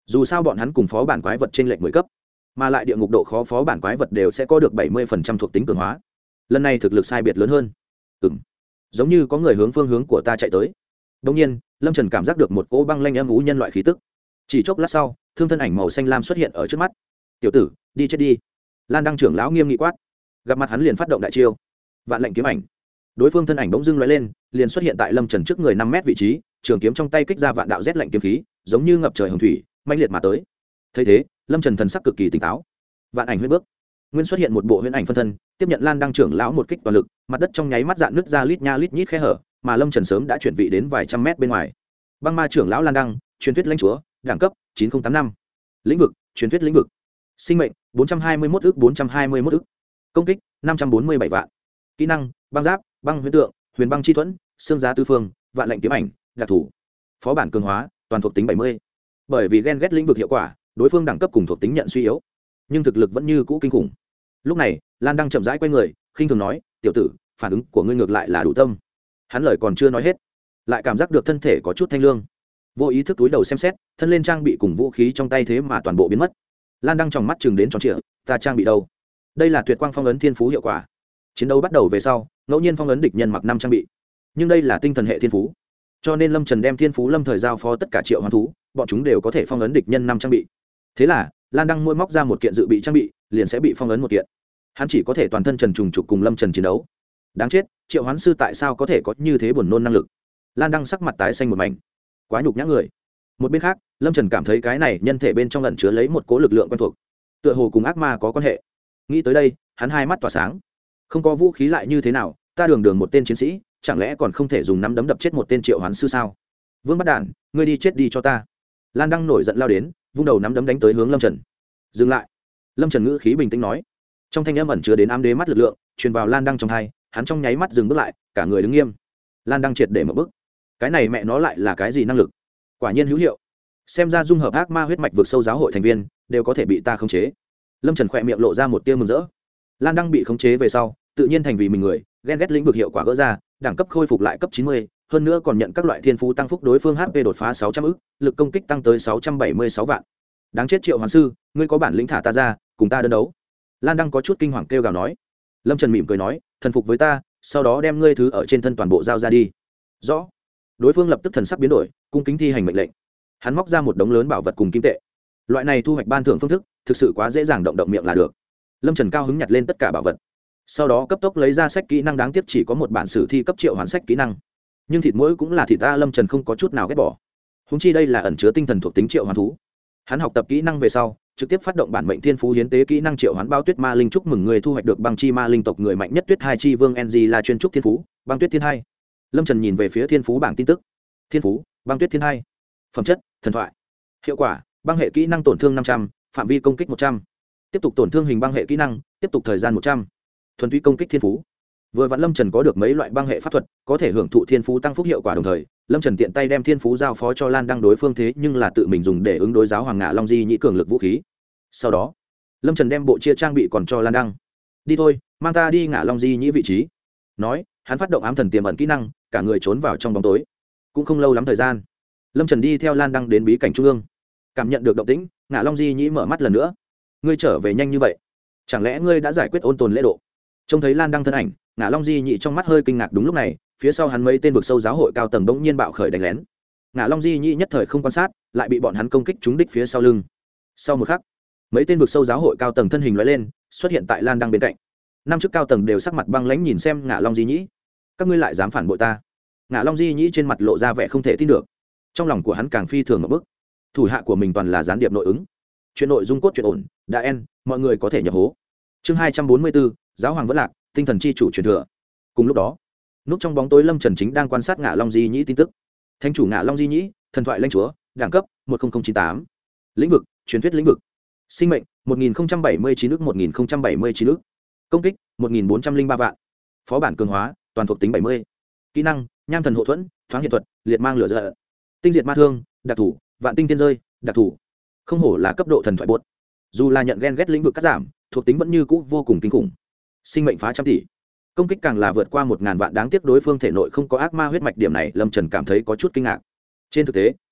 dù sao bọn hắn cùng phó bản quái vật trên lệch mười cấp, mà lại địa ngục độ khó phó bản quái vật đều sẽ có được bảy mươi phần trăm thuộc tính cường hóa. Lần này thực lực sai biệt lớn hơn. Ừm, giống như có người hướng phương hướng của ta chạy tới. Đột nhiên, Lâm Trần cảm giác được một cỗ băng lanh âm u nhân loại khí tức. Chỉ chốc lát sau, thương thân ảnh màu xanh lam xuất hiện ở trước mắt. "Tiểu tử, đi chết đi." Lan Đăng trưởng lão nghiêm nghị quát. Gặp mặt hắn liền phát động đại chiêu. Vạn lệnh kiếm ảnh. Đối phương thân ảnh bỗng dưng lóe lên, liền xuất hiện tại Lâm Trần trước người năm mét vị trí, trường kiếm trong tay kích ra vạn đạo rét lạnh kiếm khí, giống như ngập trời hồng thủy, mãnh liệt mà tới. Thấy thế, Lâm Trần thần sắc cực kỳ tỉnh táo. Vạn ảnh huyễn bước. Nguyên xuất hiện một bộ huyễn ảnh phân thân, tiếp nhận Lan Đăng trưởng lão một kích toàn lực, mặt đất trong nháy mắt dạn nứt ra lít nha lít nhít khe hở, mà Lâm Trần sớm đã chuyển vị đến vài trăm mét bên ngoài. Băng ma trưởng lão Lan Đăng, truyền thuyết lãnh chúa, đẳng cấp chín không tám năm. Lĩnh vực, truyền thuyết lĩnh vực. Sinh mệnh bốn trăm hai mươi mốt ức bốn trăm hai mươi mốt ức. Công kích năm trăm bốn mươi bảy vạn. Kỹ năng băng giáp, băng huyễn tượng, huyền băng chi thuẫn, xương giá tứ phương, vạn lệnh kiếm ảnh, đặc thủ. Phó bản cường hóa, toàn thuộc tính bảy mươi. Bởi vì ghen ghét lĩnh vực hiệu quả, đối phương đẳng cấp cùng thuộc tính nhận suy yếu, nhưng thực lực vẫn như cũ kinh khủng. Lúc này, Lan Đăng chậm rãi quay người, khinh thường nói, "Tiểu tử, phản ứng của ngươi ngược lại là đủ tâm." Hắn lời còn chưa nói hết, lại cảm giác được thân thể có chút thanh lương, vô ý thức túi đầu xem xét, thân lên trang bị cùng vũ khí trong tay thế mà toàn bộ biến mất. Lan Đăng tròng mắt chừng đến tròn trịa, "Ta trang bị đâu?" Đây là tuyệt quang phong ấn thiên phú hiệu quả. Chiến đấu bắt đầu về sau, ngẫu nhiên phong ấn địch nhân mặc năm trang bị, nhưng đây là tinh thần hệ thiên phú, cho nên Lâm Trần đem thiên phú lâm thời giao phó tất cả triệu hoán thú, bọn chúng đều có thể phong ấn địch nhân năm trang bị. Thế là Lan Đăng mỗi móc ra một kiện dự bị trang bị, liền sẽ bị phong ấn một kiện. Hắn chỉ có thể toàn thân trần trùng trục cùng Lâm Trần chiến đấu. Đáng chết, triệu hoán sư tại sao có thể có như thế buồn nôn năng lực? Lan Đăng sắc mặt tái xanh một mảnh, quá nhục nhã người. Một bên khác, Lâm Trần cảm thấy cái này nhân thể bên trong ẩn chứa lấy một cố lực lượng quen thuộc, tựa hồ cùng ác ma có quan hệ. Nghĩ tới đây, hắn hai mắt tỏa sáng. Không có vũ khí lại như thế nào, ta đường đường một tên chiến sĩ, chẳng lẽ còn không thể dùng nắm đấm đập chết một tên triệu hoán sư sao? Vương Bắt Đản, ngươi đi chết đi cho ta! Lan Đăng nổi giận lao đến, vung đầu nắm đấm đánh tới hướng Lâm Trần. Dừng lại! Lâm Trần ngữ khí bình tĩnh nói. Trong thanh âm ẩn chứa đến ám đế mắt lực lượng, truyền vào Lan Đăng trong tai, hắn trong nháy mắt dừng bước lại, cả người đứng nghiêm. Lan Đăng triệt để mở bức. Cái này mẹ nó lại là cái gì năng lực? Quả nhiên hữu hiệu. Xem ra dung hợp ác ma huyết mạch vượt sâu giáo hội thành viên đều có thể bị ta khống chế. Lâm Trần khỏe miệng lộ ra một tia mừng rỡ. Lan Đăng bị khống chế về sau, tự nhiên thành vì mình người, ghen ghét lĩnh vực hiệu quả gỡ ra, đẳng cấp khôi phục lại cấp chín mươi, hơn nữa còn nhận các loại thiên phú tăng phúc, đối phương hát pê đột phá sáu trăm ức, lực công kích tăng tới sáu trăm bảy mươi sáu vạn. Đáng chết triệu hoán sư, ngươi có bản lĩnh thả ta ra, cùng ta đơn đấu. Lan Đăng có chút kinh hoàng kêu gào nói. Lâm Trần mỉm cười nói, thần phục với ta, sau đó đem ngươi thứ ở trên thân toàn bộ giao ra đi. Rõ. Đối phương lập tức thần sắc biến đổi, cung kính thi hành mệnh lệnh. Hắn móc ra một đống lớn bảo vật cùng kim tệ. Loại này thu hoạch ban thưởng phương thức, thực sự quá dễ dàng động động miệng là được. Lâm Trần cao hứng nhặt lên tất cả bảo vật, sau đó cấp tốc lấy ra sách kỹ năng, đáng tiếc chỉ có một bản sử thi cấp triệu hoán sách kỹ năng, nhưng thịt mỗi cũng là thịt ta. Lâm Trần không có chút nào ghét bỏ, húng chi đây là ẩn chứa tinh thần thuộc tính triệu hoán thú. Hắn học tập kỹ năng về sau, trực tiếp phát động bản mệnh thiên phú hiến tế kỹ năng triệu hoán bao tuyết ma linh. Chúc mừng người thu hoạch được băng chi ma linh tộc người mạnh nhất tuyết hai chi vương ng là chuyên trúc thiên phú băng tuyết thiên hai. Lâm Trần nhìn về phía thiên phú bảng tin tức. Thiên phú băng tuyết thiên hai. Phẩm chất thần thoại. Hiệu quả băng hệ kỹ năng tổn thương năm trăm, phạm vi công kích một trăm. Tiếp tục tổn thương hình băng hệ kỹ năng, tiếp tục thời gian một trăm. Thuần túy công kích thiên phú. Vừa vặn Lâm Trần có được mấy loại băng hệ pháp thuật, có thể hưởng thụ thiên phú tăng phúc hiệu quả, đồng thời Lâm Trần tiện tay đem thiên phú giao phó cho Lan Đăng. Đối phương thế nhưng là tự mình dùng để ứng đối giáo hoàng ngạ long di nhĩ cường lực vũ khí. Sau đó Lâm Trần đem bộ chia trang bị còn cho Lan Đăng. Đi thôi, mang ta đi ngạ long di nhĩ vị trí. Nói, hắn phát động ám thần tiềm ẩn kỹ năng, cả người trốn vào trong bóng tối. Cũng không lâu lắm thời gian, Lâm Trần đi theo Lan Đăng đến bí cảnh trung ương. Cảm nhận được động tĩnh, ngạ long di nhĩ mở mắt lần nữa. Ngươi trở về nhanh như vậy, chẳng lẽ ngươi đã giải quyết ôn tồn lễ độ? Trông thấy Lan Đăng thân ảnh, ngạ long di nhĩ trong mắt hơi kinh ngạc. Đúng lúc này, phía sau hắn mấy tên vực sâu giáo hội cao tầng bỗng nhiên bạo khởi đánh lén. Ngạ long di nhĩ nhất thời không quan sát, lại bị bọn hắn công kích trúng đích phía sau lưng. Sau một khắc, mấy tên vực sâu giáo hội cao tầng thân hình lóe lên, xuất hiện tại Lan Đăng bên cạnh. Năm chức cao tầng đều sắc mặt băng lãnh nhìn xem ngạ long di nhĩ. Các ngươi lại dám phản bội ta? Ngạ long di nhĩ trên mặt lộ ra vẻ không thể tin được, trong lòng của hắn càng phi thường một bức. Thủ hạ của mình toàn là gián điệp nội ứng. Chuyện nội dung cốt truyện ổn đã en, mọi người có thể nhập hố. Chương hai trăm bốn mươi bốn, giáo hoàng vẫn lạc, tinh thần chi chủ truyền thừa. Cùng lúc đó, núp trong bóng tối Lâm Trần chính đang quan sát ngạ long di nhĩ tin tức. Thánh chủ ngạ long di nhĩ, thần thoại lãnh chúa, đẳng cấp một nghìn chín tám. Lĩnh vực truyền thuyết lĩnh vực. Sinh mệnh một nghìn bảy mươi chín ức một nghìn bảy mươi chín ức. Công kích một nghìn bốn trăm linh ba vạn. Phó bản cường hóa, toàn thuộc tính bảy mươi. Kỹ năng nham thần hộ thuẫn, thoáng hiện thuật, liệt mang lửa giận, tinh diệt ma thương, đặc thủ, vạn tinh tiên rơi, đặc thủ. Không hổ là cấp độ thần thoại buốt, dù là nhận ghen ghét lĩnh vực cắt giảm, thuộc tính vẫn như cũ vô cùng kinh khủng. Sinh mệnh phá trăm tỷ, công kích càng là vượt qua một ngàn vạn. Đáng tiếc đối phương thể nội không có ác ma huyết mạch, điểm này Lâm Trần cảm thấy có chút kinh ngạc. Trên thực tế,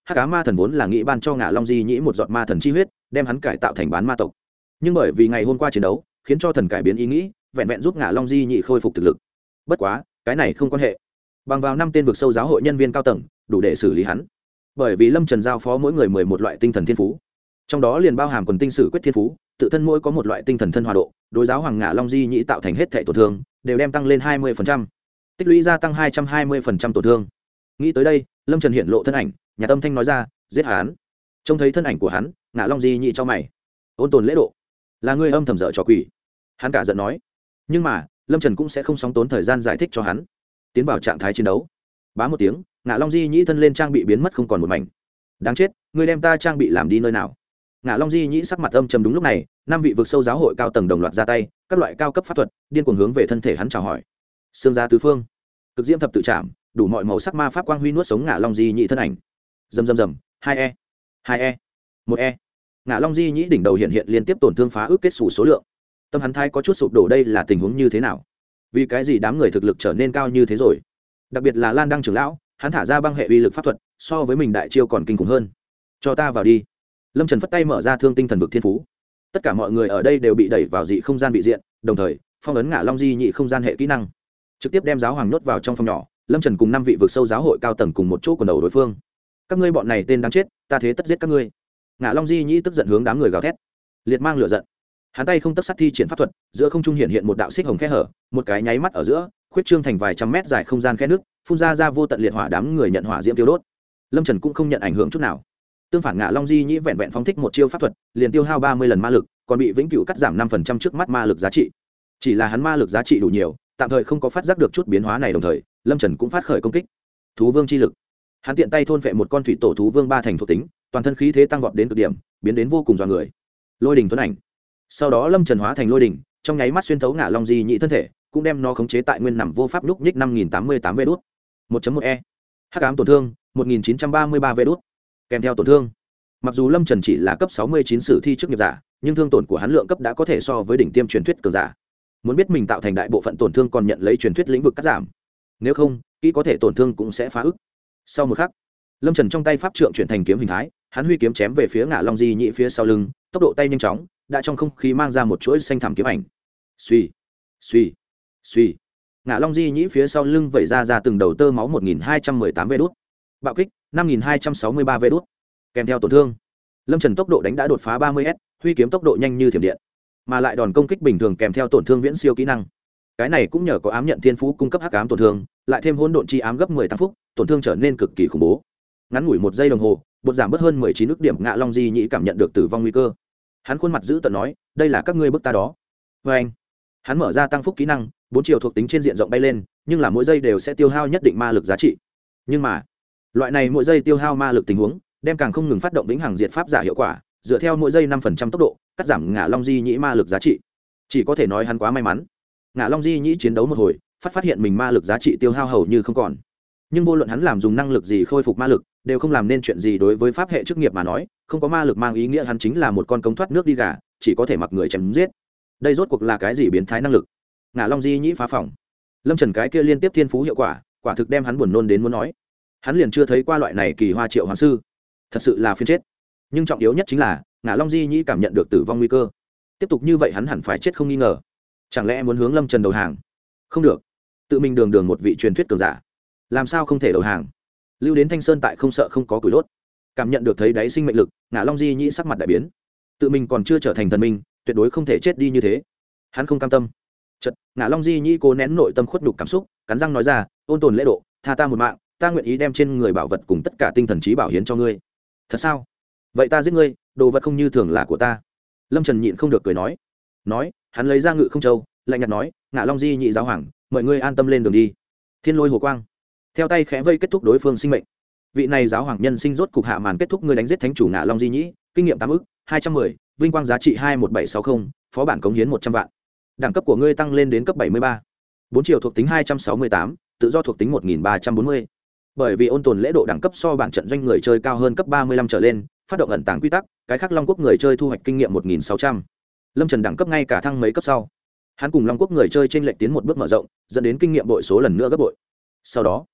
hắc cá ma thần vốn là nghĩ ban cho ngạ long di nhĩ một giọt ma thần chi huyết đem hắn cải tạo thành bán ma tộc, nhưng bởi vì ngày hôm qua chiến đấu khiến cho thần cải biến ý nghĩ, vẹn vẹn giúp ngạ long di nhị khôi phục thực lực. Bất quá cái này không quan hệ, bằng vào năm tên vực sâu giáo hội nhân viên cao tầng đủ để xử lý hắn, bởi vì lâm trần giao phó mỗi người mười một loại tinh thần thiên phú, trong đó liền bao hàm quần tinh sử quyết thiên phú, tự thân mỗi có một loại tinh thần thân hòa độ, đối giáo hoàng ngạ long di nhĩ tạo thành hết thể tổn thương đều đem tăng lên hai mươi phần trăm, tích lũy gia tăng hai trăm hai mươi phần trăm tổn thương. Nghĩ tới đây, lâm trần hiện lộ thân ảnh, nhà tâm thanh nói ra, giết hắn. Trông thấy thân ảnh của hắn, ngạ long di nhĩ cho mày, ôn tồn lễ độ, là ngươi âm thầm dở trò quỷ, hắn cả giận nói. Nhưng mà lâm trần cũng sẽ không sóng tốn thời gian giải thích cho hắn, tiến vào trạng thái chiến đấu. Bá một tiếng, ngạ long di nhĩ thân lên trang bị biến mất không còn một mảnh. Đáng chết, ngươi đem ta trang bị làm đi nơi nào? Ngạ long di nhĩ sắc mặt âm trầm. Đúng lúc này, năm vị vực sâu giáo hội cao tầng đồng loạt ra tay, các loại cao cấp pháp thuật điên cuồng hướng về thân thể hắn chào hỏi. Xương giá tứ phương, cực diễm thập tự chạm, đủ mọi màu sắc ma pháp quang huy nuốt sống ngạ long di nhĩ thân ảnh. Rầm rầm rầm, hai e hai e một e. Ngạ long di nhĩ đỉnh đầu hiện hiện liên tiếp tổn thương phá ước kết xù số lượng. Tâm hắn thái có chút sụp đổ, đây là tình huống như thế nào? Vì cái gì đám người thực lực trở nên cao như thế rồi? Đặc biệt là Lan Đăng trưởng lão, hắn thả ra băng hệ uy lực pháp thuật, so với mình đại chiêu còn kinh khủng hơn. Cho ta vào đi. Lâm Trần phất tay mở ra thương tinh thần vực thiên phú. Tất cả mọi người ở đây đều bị đẩy vào dị không gian vị diện, đồng thời phong ấn ngạ long di nhị không gian hệ kỹ năng, trực tiếp đem giáo hoàng nhốt vào trong phòng nhỏ. Lâm Trần cùng năm vị vực sâu giáo hội cao tầng cùng một chỗ quần đầu đối phương. Các ngươi bọn này tên đáng chết, ta thế tất giết các ngươi. Ngạ long di nhị tức giận hướng đám người gào thét, liệt mang lửa giận. Hắn tay không tấc sắt thi triển pháp thuật, giữa không trung hiện hiện một đạo xích hồng khe hở, một cái nháy mắt ở giữa khuyết trương thành vài trăm mét dài không gian khe nước, phun ra ra vô tận liệt hỏa, đám người nhận hỏa diễm tiêu đốt. Lâm Trần cũng không nhận ảnh hưởng chút nào. Tương phản, ngạ long di nhĩ vẹn vẹn phóng thích một chiêu pháp thuật liền tiêu hao ba mươi lần ma lực, còn bị vĩnh cửu cắt giảm năm phần trăm trước mắt ma lực giá trị. Chỉ là hắn ma lực giá trị đủ nhiều, tạm thời không có phát giác được chút biến hóa này. Đồng thời Lâm Trần cũng phát khởi công kích thú vương chi lực. Hắn tiện tay thôn phệ một con thủy tổ thú vương ba thành thuộc tính, toàn thân khí thế tăng vọt đến cực điểm, biến đến vô cùng dọa người. Lôi đình tuấn ảnh. Sau đó Lâm Trần hóa thành lôi đỉnh, trong nháy mắt xuyên thấu ngạ long di nhị thân thể, cũng đem nó khống chế tại nguyên nằm vô pháp lúc nhích năm nghìn tám mươi tám vê đốt một một e. Hắc ám tổn thương một nghìn chín trăm ba mươi ba vê đốt. Kèm theo tổn thương, mặc dù Lâm Trần chỉ là cấp sáu mươi chín sử thi chức nghiệp giả, nhưng thương tổn của hắn lượng cấp đã có thể so với đỉnh tiêm truyền thuyết cường giả. Muốn biết mình tạo thành đại bộ phận tổn thương còn nhận lấy truyền thuyết lĩnh vực cắt giảm, nếu không kỹ có thể tổn thương cũng sẽ phá ức. Sau một khắc, Lâm Trần trong tay pháp trượng chuyển thành kiếm hình thái, hắn huy kiếm chém về phía ngạ long di nhị phía sau lưng, tốc độ tay nhanh chóng, đã trong không khí mang ra một chuỗi xanh thẳm kiếm ảnh. Suy, suy, suy. Ngạ long di nhĩ phía sau lưng vẩy ra ra từng đầu tơ máu một nghìn hai trăm mười tám vê đốt. Bạo kích năm nghìn hai trăm sáu mươi ba vê đốt. Kèm theo tổn thương, Lâm Trần tốc độ đánh đã đột phá ba mươi s, huy kiếm tốc độ nhanh như thiểm điện, mà lại đòn công kích bình thường kèm theo tổn thương viễn siêu kỹ năng. Cái này cũng nhờ có ám nhận thiên phú cung cấp hắc ám tổn thương, lại thêm hỗn độn chi ám gấp mười tăng phúc, tổn thương trở nên cực kỳ khủng bố. Ngắn ngủi một giây đồng hồ, bột giảm bớt hơn mười chín ức điểm, ngạ long di nhĩ cảm nhận được tử vong nguy cơ. Hắn khuôn mặt dữ tợn nói, đây là các ngươi bức ta đó. Vê anh. Hắn mở ra tăng phúc kỹ năng, bốn chiều thuộc tính trên diện rộng bay lên, nhưng là mỗi giây đều sẽ tiêu hao nhất định ma lực giá trị. Nhưng mà loại này mỗi giây tiêu hao ma lực tình huống, đem càng không ngừng phát động vĩnh hằng diệt pháp giả hiệu quả, dựa theo mỗi giây năm phần trăm tốc độ cắt giảm ngạ long di nhĩ ma lực giá trị. Chỉ có thể nói hắn quá may mắn. Ngạ long di nhĩ chiến đấu một hồi, phát phát hiện mình ma lực giá trị tiêu hao hầu như không còn. Nhưng vô luận hắn làm dùng năng lực gì khôi phục ma lực, đều không làm nên chuyện gì. Đối với pháp hệ chức nghiệp mà nói, không có ma lực mang ý nghĩa hắn chính là một con cống thoát nước đi gà, chỉ có thể mặc người chém giết. Đây rốt cuộc là cái gì biến thái năng lực? Ngạ long di nhĩ phá phòng. Lâm Trần cái kia liên tiếp thiên phú hiệu quả, quả thực đem hắn buồn nôn đến muốn nói. Hắn liền chưa thấy qua loại này kỳ hoa triệu hoàng sư, thật sự là phiền chết. Nhưng trọng yếu nhất chính là ngạ long di nhĩ cảm nhận được tử vong nguy cơ. Tiếp tục như vậy hắn hẳn phải chết không nghi ngờ. Chẳng lẽ muốn hướng Lâm Trần đầu hàng? Không được, tự mình đường đường một vị truyền thuyết cường giả, làm sao không thể đầu hàng? Lưu đến Thanh Sơn tại không sợ không có củi đốt. Cảm nhận được thấy đáy sinh mệnh lực, ngạ long di nhĩ sắc mặt đại biến. Tự mình còn chưa trở thành thần minh, tuyệt đối không thể chết đi như thế. Hắn không cam tâm. Chợt, ngạ long di nhĩ cố nén nội tâm khuất nhục cảm xúc, cắn răng nói ra, ôn tồn lễ độ, tha ta một mạng, ta nguyện ý đem trên người bảo vật cùng tất cả tinh thần trí bảo hiến cho ngươi. Thật sao? Vậy ta giết ngươi, đồ vật không như thường là của ta. Lâm Trần nhịn không được cười nói. Nói, hắn lấy ra ngự không châu, lạnh nhạt nói, ngạ long di nhị giáo hoàng, mời ngươi an tâm lên đường đi. Thiên lôi hồ quang, theo tay khẽ vây kết thúc đối phương sinh mệnh. Vị này giáo hoàng nhân sinh rốt cục hạ màn kết thúc, ngươi đánh giết thánh chủ ngạ long di nhĩ, kinh nghiệm tám ức, hai trăm mười, vinh quang giá trị hai một bảy sáu không, phó bản cống hiến một trăm vạn. Đẳng cấp của ngươi tăng lên đến cấp bảy mươi ba. bốn triệu thuộc tính hai trăm sáu mươi tám, tự do thuộc tính một nghìn ba trăm bốn mươi. Bởi vì ôn tồn lễ độ đẳng cấp so bản trận doanh người chơi cao hơn cấp ba mươi lăm trở lên, phát động ẩn tàng quy tắc, cái khác Long Quốc người chơi thu hoạch kinh nghiệm một nghìn sáu trăm. Lâm Trần đẳng cấp ngay cả thăng mấy cấp sau, hắn cùng Long Quốc người chơi trên lệch tiến một bước mở rộng, dẫn đến kinh nghiệm bội số lần nữa gấp bội. Sau đó,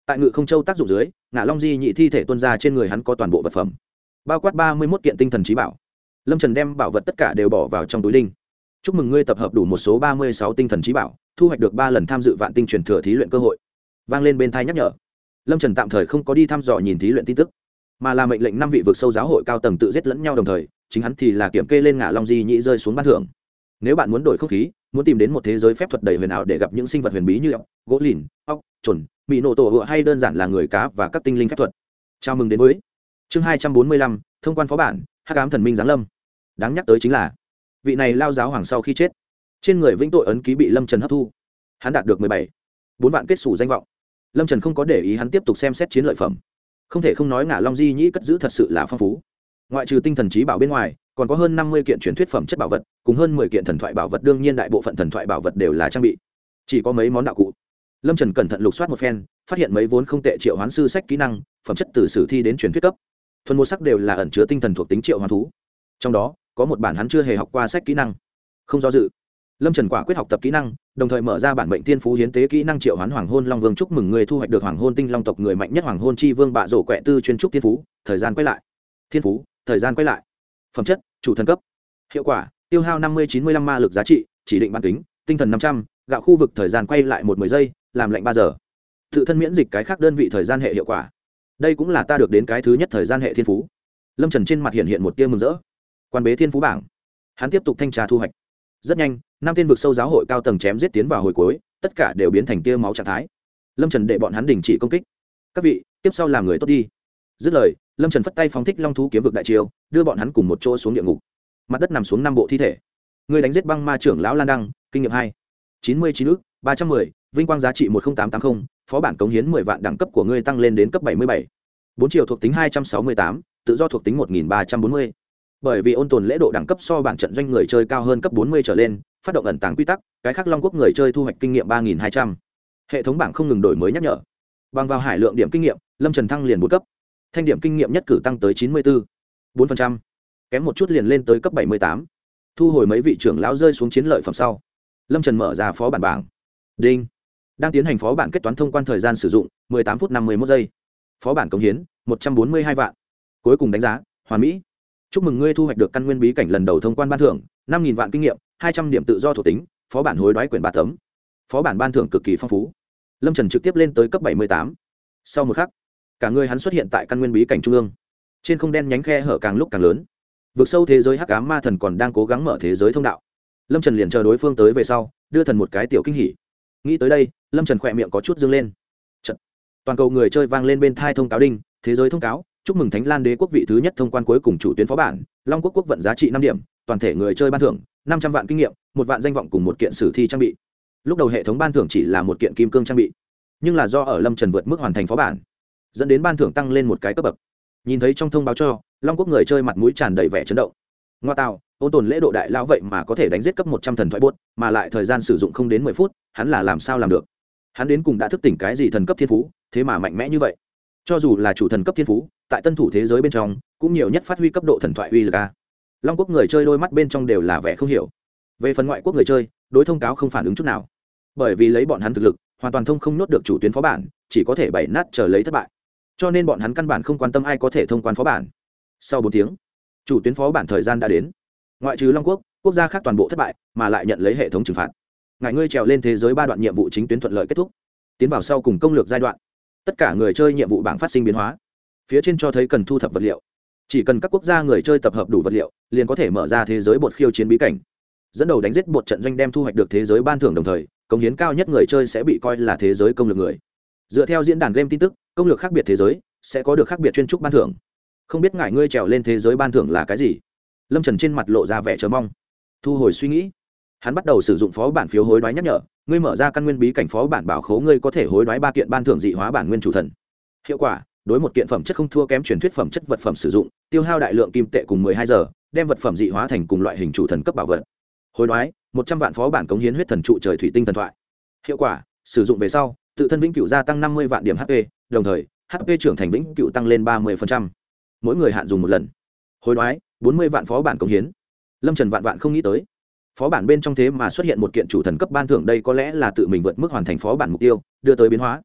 tại ngự không châu tác dụng dưới, ngã long di nhị thi thể tuân ra trên người hắn có toàn bộ vật phẩm, bao quát ba mươi mốt kiện tinh thần trí bảo. Lâm Trần đem bảo vật tất cả đều bỏ vào trong túi đinh. Chúc mừng ngươi tập hợp đủ một số ba mươi sáu tinh thần trí bảo, thu hoạch được ba lần tham dự vạn tinh truyền thừa thí luyện cơ hội. Vang lên bên tai nhắc nhở. Lâm Trần tạm thời không có đi thăm dò nhìn thí luyện tin tức, mà là mệnh lệnh năm vị vực sâu giáo hội cao tầng tự giết lẫn nhau, đồng thời chính hắn thì là kiểm kê lên ngã long di nhị rơi xuống ban thưởng. Nếu bạn muốn đổi không khí, muốn tìm đến một thế giới phép thuật đầy huyền ảo để gặp những sinh vật huyền bí như ốc, gỗ lìn, ốc, trồn, bị nổ tổ hựa hay đơn giản là người cá và các tinh linh phép thuật. Chào mừng đến với chương hai trăm bốn mươi lăm, thông quan phó bản, Hắc ám thần minh giáng lâm. Đáng nhắc tới chính là vị này lao giáo hoàng sau khi chết, trên người vĩnh tội ấn ký bị Lâm Trần hấp thu, hắn đạt được mười bảy, bốn vạn kết xù danh vọng. Lâm Trần không có để ý hắn tiếp tục xem xét chiến lợi phẩm. Không thể không nói ngã long di nhĩ cất giữ thật sự là phong phú. Ngoại trừ tinh thần trí bảo bên ngoài, còn có hơn năm mươi kiện truyền thuyết phẩm chất bảo vật, cùng hơn mười kiện thần thoại bảo vật, đương nhiên đại bộ phận thần thoại bảo vật đều là trang bị, chỉ có mấy món đạo cụ. Lâm Trần cẩn thận lục soát một phen, phát hiện mấy vốn không tệ triệu hoán sư sách kỹ năng, phẩm chất từ sử thi đến truyền thuyết cấp, thuần một sắc đều là ẩn chứa tinh thần thuộc tính triệu hoán thú. Trong đó có một bản hắn chưa hề học qua sách kỹ năng. Không do dự, Lâm Trần quả quyết học tập kỹ năng, đồng thời mở ra bản mệnh tiên phú hiến tế kỹ năng triệu hoán hoàng hôn long vương. Chúc mừng người thu hoạch được hoàng hôn tinh long tộc người mạnh nhất hoàng hôn chi vương bạ rổ quẹ tư chuyên trúc tiên phú. Thời gian quay lại, thiên phú, thời gian quay lại. Phẩm chất, chủ thần cấp. Hiệu quả, tiêu hao năm mươi chín mươi lăm ma lực giá trị, chỉ định bán kính, tinh thần năm trăm, gạo khu vực thời gian quay lại một mười giây, làm lạnh ba giờ. Tự thân miễn dịch cái khác đơn vị thời gian hệ hiệu quả. Đây cũng là ta được đến cái thứ nhất thời gian hệ thiên phú. Lâm Trần trên mặt hiện hiện một tia mừng rỡ. Quan bế thiên phú bảng, hắn tiếp tục thanh tra thu hoạch. Rất nhanh, năm tên vực sâu giáo hội cao tầng chém giết tiến vào hồi cuối, tất cả đều biến thành tia máu trạng thái. Lâm Trần để bọn hắn đình chỉ công kích. Các vị, tiếp sau làm người tốt đi. Dứt lời, Lâm Trần phất tay phóng thích long thú kiếm vực đại chiêu, đưa bọn hắn cùng một chỗ xuống địa ngục. Mặt đất nằm xuống năm bộ thi thể. Người đánh giết băng ma trưởng lão Lan Đăng, kinh nghiệm hai, chín mươi chín ức, ba trăm mười, vinh quang giá trị một không tám tám không, phó bản cống hiến mười vạn, đẳng cấp của ngươi tăng lên đến cấp bảy mươi bảy. Bốn chiều thuộc tính hai trăm sáu mươi tám, tự do thuộc tính một nghìn ba trăm bốn mươi. Bởi vì ôn tồn lễ độ đẳng cấp so bản trận doanh người chơi cao hơn cấp bốn mươi trở lên, phát động ẩn tàng quy tắc, cái khác long quốc người chơi thu hoạch kinh nghiệm ba nghìn hai trăm. Hệ thống bảng không ngừng đổi mới nhắc nhở. Bằng vào hải lượng điểm kinh nghiệm, Lâm Trần thăng liền bốn cấp. Thanh điểm kinh nghiệm nhất cử tăng tới chín mươi bốn, bốn phần trăm. Kém một chút liền lên tới cấp bảy mươi tám. Thu hồi mấy vị trưởng lão rơi xuống chiến lợi phẩm sau, Lâm Trần mở ra phó bản bảng. Đinh. Đang tiến hành phó bản kết toán thông quan, thời gian sử dụng mười tám phút năm mươi mốt giây. Phó bản cống hiến một trăm bốn mươi hai vạn. Cuối cùng đánh giá hoàn mỹ. Chúc mừng ngươi thu hoạch được căn nguyên bí cảnh lần đầu thông quan ban thưởng năm nghìn vạn kinh nghiệm, hai trăm điểm tự do thuộc tính, phó bản hối đoái quyển ba tấm. Phó bản ban thưởng cực kỳ phong phú. Lâm Trần trực tiếp lên tới cấp bảy mươi tám. Sau một khắc, cả người hắn xuất hiện tại căn nguyên bí cảnh trung ương. Trên không đen nhánh khe hở càng lúc càng lớn. Vực sâu thế giới hắc ám ma thần còn đang cố gắng mở thế giới thông đạo. Lâm Trần liền chờ đối phương tới về sau, đưa thần một cái tiểu kinh hỉ. Nghĩ tới đây, Lâm Trần khỏe miệng có chút dương lên. Trận. Toàn cầu người chơi vang lên bên thai thông cáo đinh, thế giới thông cáo, chúc mừng Thánh Lan Đế quốc vị thứ nhất thông quan cuối cùng chủ tuyến phó bản, Long quốc quốc vận giá trị năm điểm, toàn thể người chơi ban thưởng năm trăm vạn kinh nghiệm, một vạn danh vọng cùng một kiện sử thi trang bị. Lúc đầu hệ thống ban thưởng chỉ là một kiện kim cương trang bị, nhưng là do ở Lâm Trần vượt mức hoàn thành phó bản, dẫn đến ban thưởng tăng lên một cái cấp bậc. Nhìn thấy trong thông báo cho, Long quốc người chơi mặt mũi tràn đầy vẻ chấn động. Ngoa tạo, ôn tồn lễ độ đại lão vậy mà có thể đánh giết cấp một trăm thần thoại buốt, mà lại thời gian sử dụng không đến mười phút, hắn là làm sao làm được? Hắn đến cùng đã thức tỉnh cái gì thần cấp thiên phú, thế mà mạnh mẽ như vậy? Cho dù là chủ thần cấp thiên phú, tại tân thủ thế giới bên trong, cũng nhiều nhất phát huy cấp độ thần thoại uy lực a. Long quốc người chơi đôi mắt bên trong đều là vẻ không hiểu. Về phần ngoại quốc người chơi, đối thông cáo không phản ứng chút nào, bởi vì lấy bọn hắn thực lực, hoàn toàn thông không nốt được chủ tuyến phó bản, chỉ có thể bày nát chờ lấy thất bại. Cho nên bọn hắn căn bản không quan tâm ai có thể thông quan phó bản. Sau bốn tiếng, chủ tuyến phó bản thời gian đã đến. Ngoại trừ Long quốc, quốc gia khác toàn bộ thất bại, mà lại nhận lấy hệ thống trừng phạt. Ngài ngươi trèo lên thế giới ba đoạn nhiệm vụ chính tuyến thuận lợi kết thúc, tiến vào sau cùng công lược giai đoạn. Tất cả người chơi nhiệm vụ bảng phát sinh biến hóa. Phía trên cho thấy cần thu thập vật liệu, chỉ cần các quốc gia người chơi tập hợp đủ vật liệu, liền có thể mở ra thế giới bột khiêu chiến bí cảnh, dẫn đầu đánh giết bột trận doanh, đem thu hoạch được thế giới ban thưởng, đồng thời cống hiến cao nhất người chơi sẽ bị coi là thế giới công lược người. Dựa theo diễn đàn game tin tức, công lược khác biệt thế giới sẽ có được khác biệt chuyên trúc ban thưởng. Không biết ngài ngươi trèo lên thế giới ban thưởng là cái gì? Lâm Trần trên mặt lộ ra vẻ chờ mong. Thu hồi suy nghĩ, hắn bắt đầu sử dụng phó bản phiếu hối đoái nhắc nhở. Ngươi mở ra căn nguyên bí cảnh phó bản bảo khố, ngươi có thể hối đoái ba kiện ban thưởng dị hóa bản nguyên chủ thần. Hiệu quả, đối một kiện phẩm chất không thua kém truyền thuyết phẩm chất vật phẩm sử dụng, tiêu hao đại lượng kim tệ cùng mười hai giờ, đem vật phẩm dị hóa thành cùng loại hình chủ thần cấp bảo vật. Hối đoái một trăm vạn phó bản cống hiến huyết thần trụ trời thủy tinh thần thoại. Hiệu quả, sử dụng về sau, tự thân vĩnh cửu gia tăng năm mươi vạn điểm hát pê, đồng thời hát pê trưởng thành vĩnh cửu tăng lên ba mươi phần trăm. Mỗi người hạn dùng một lần. Hối đoái bốn mươi vạn phó bản cống hiến. Lâm Trần vạn vạn không nghĩ tới, phó bản bên trong thế mà xuất hiện một kiện chủ thần cấp ban thưởng, đây có lẽ là tự mình vượt mức hoàn thành phó bản mục tiêu, đưa tới biến hóa.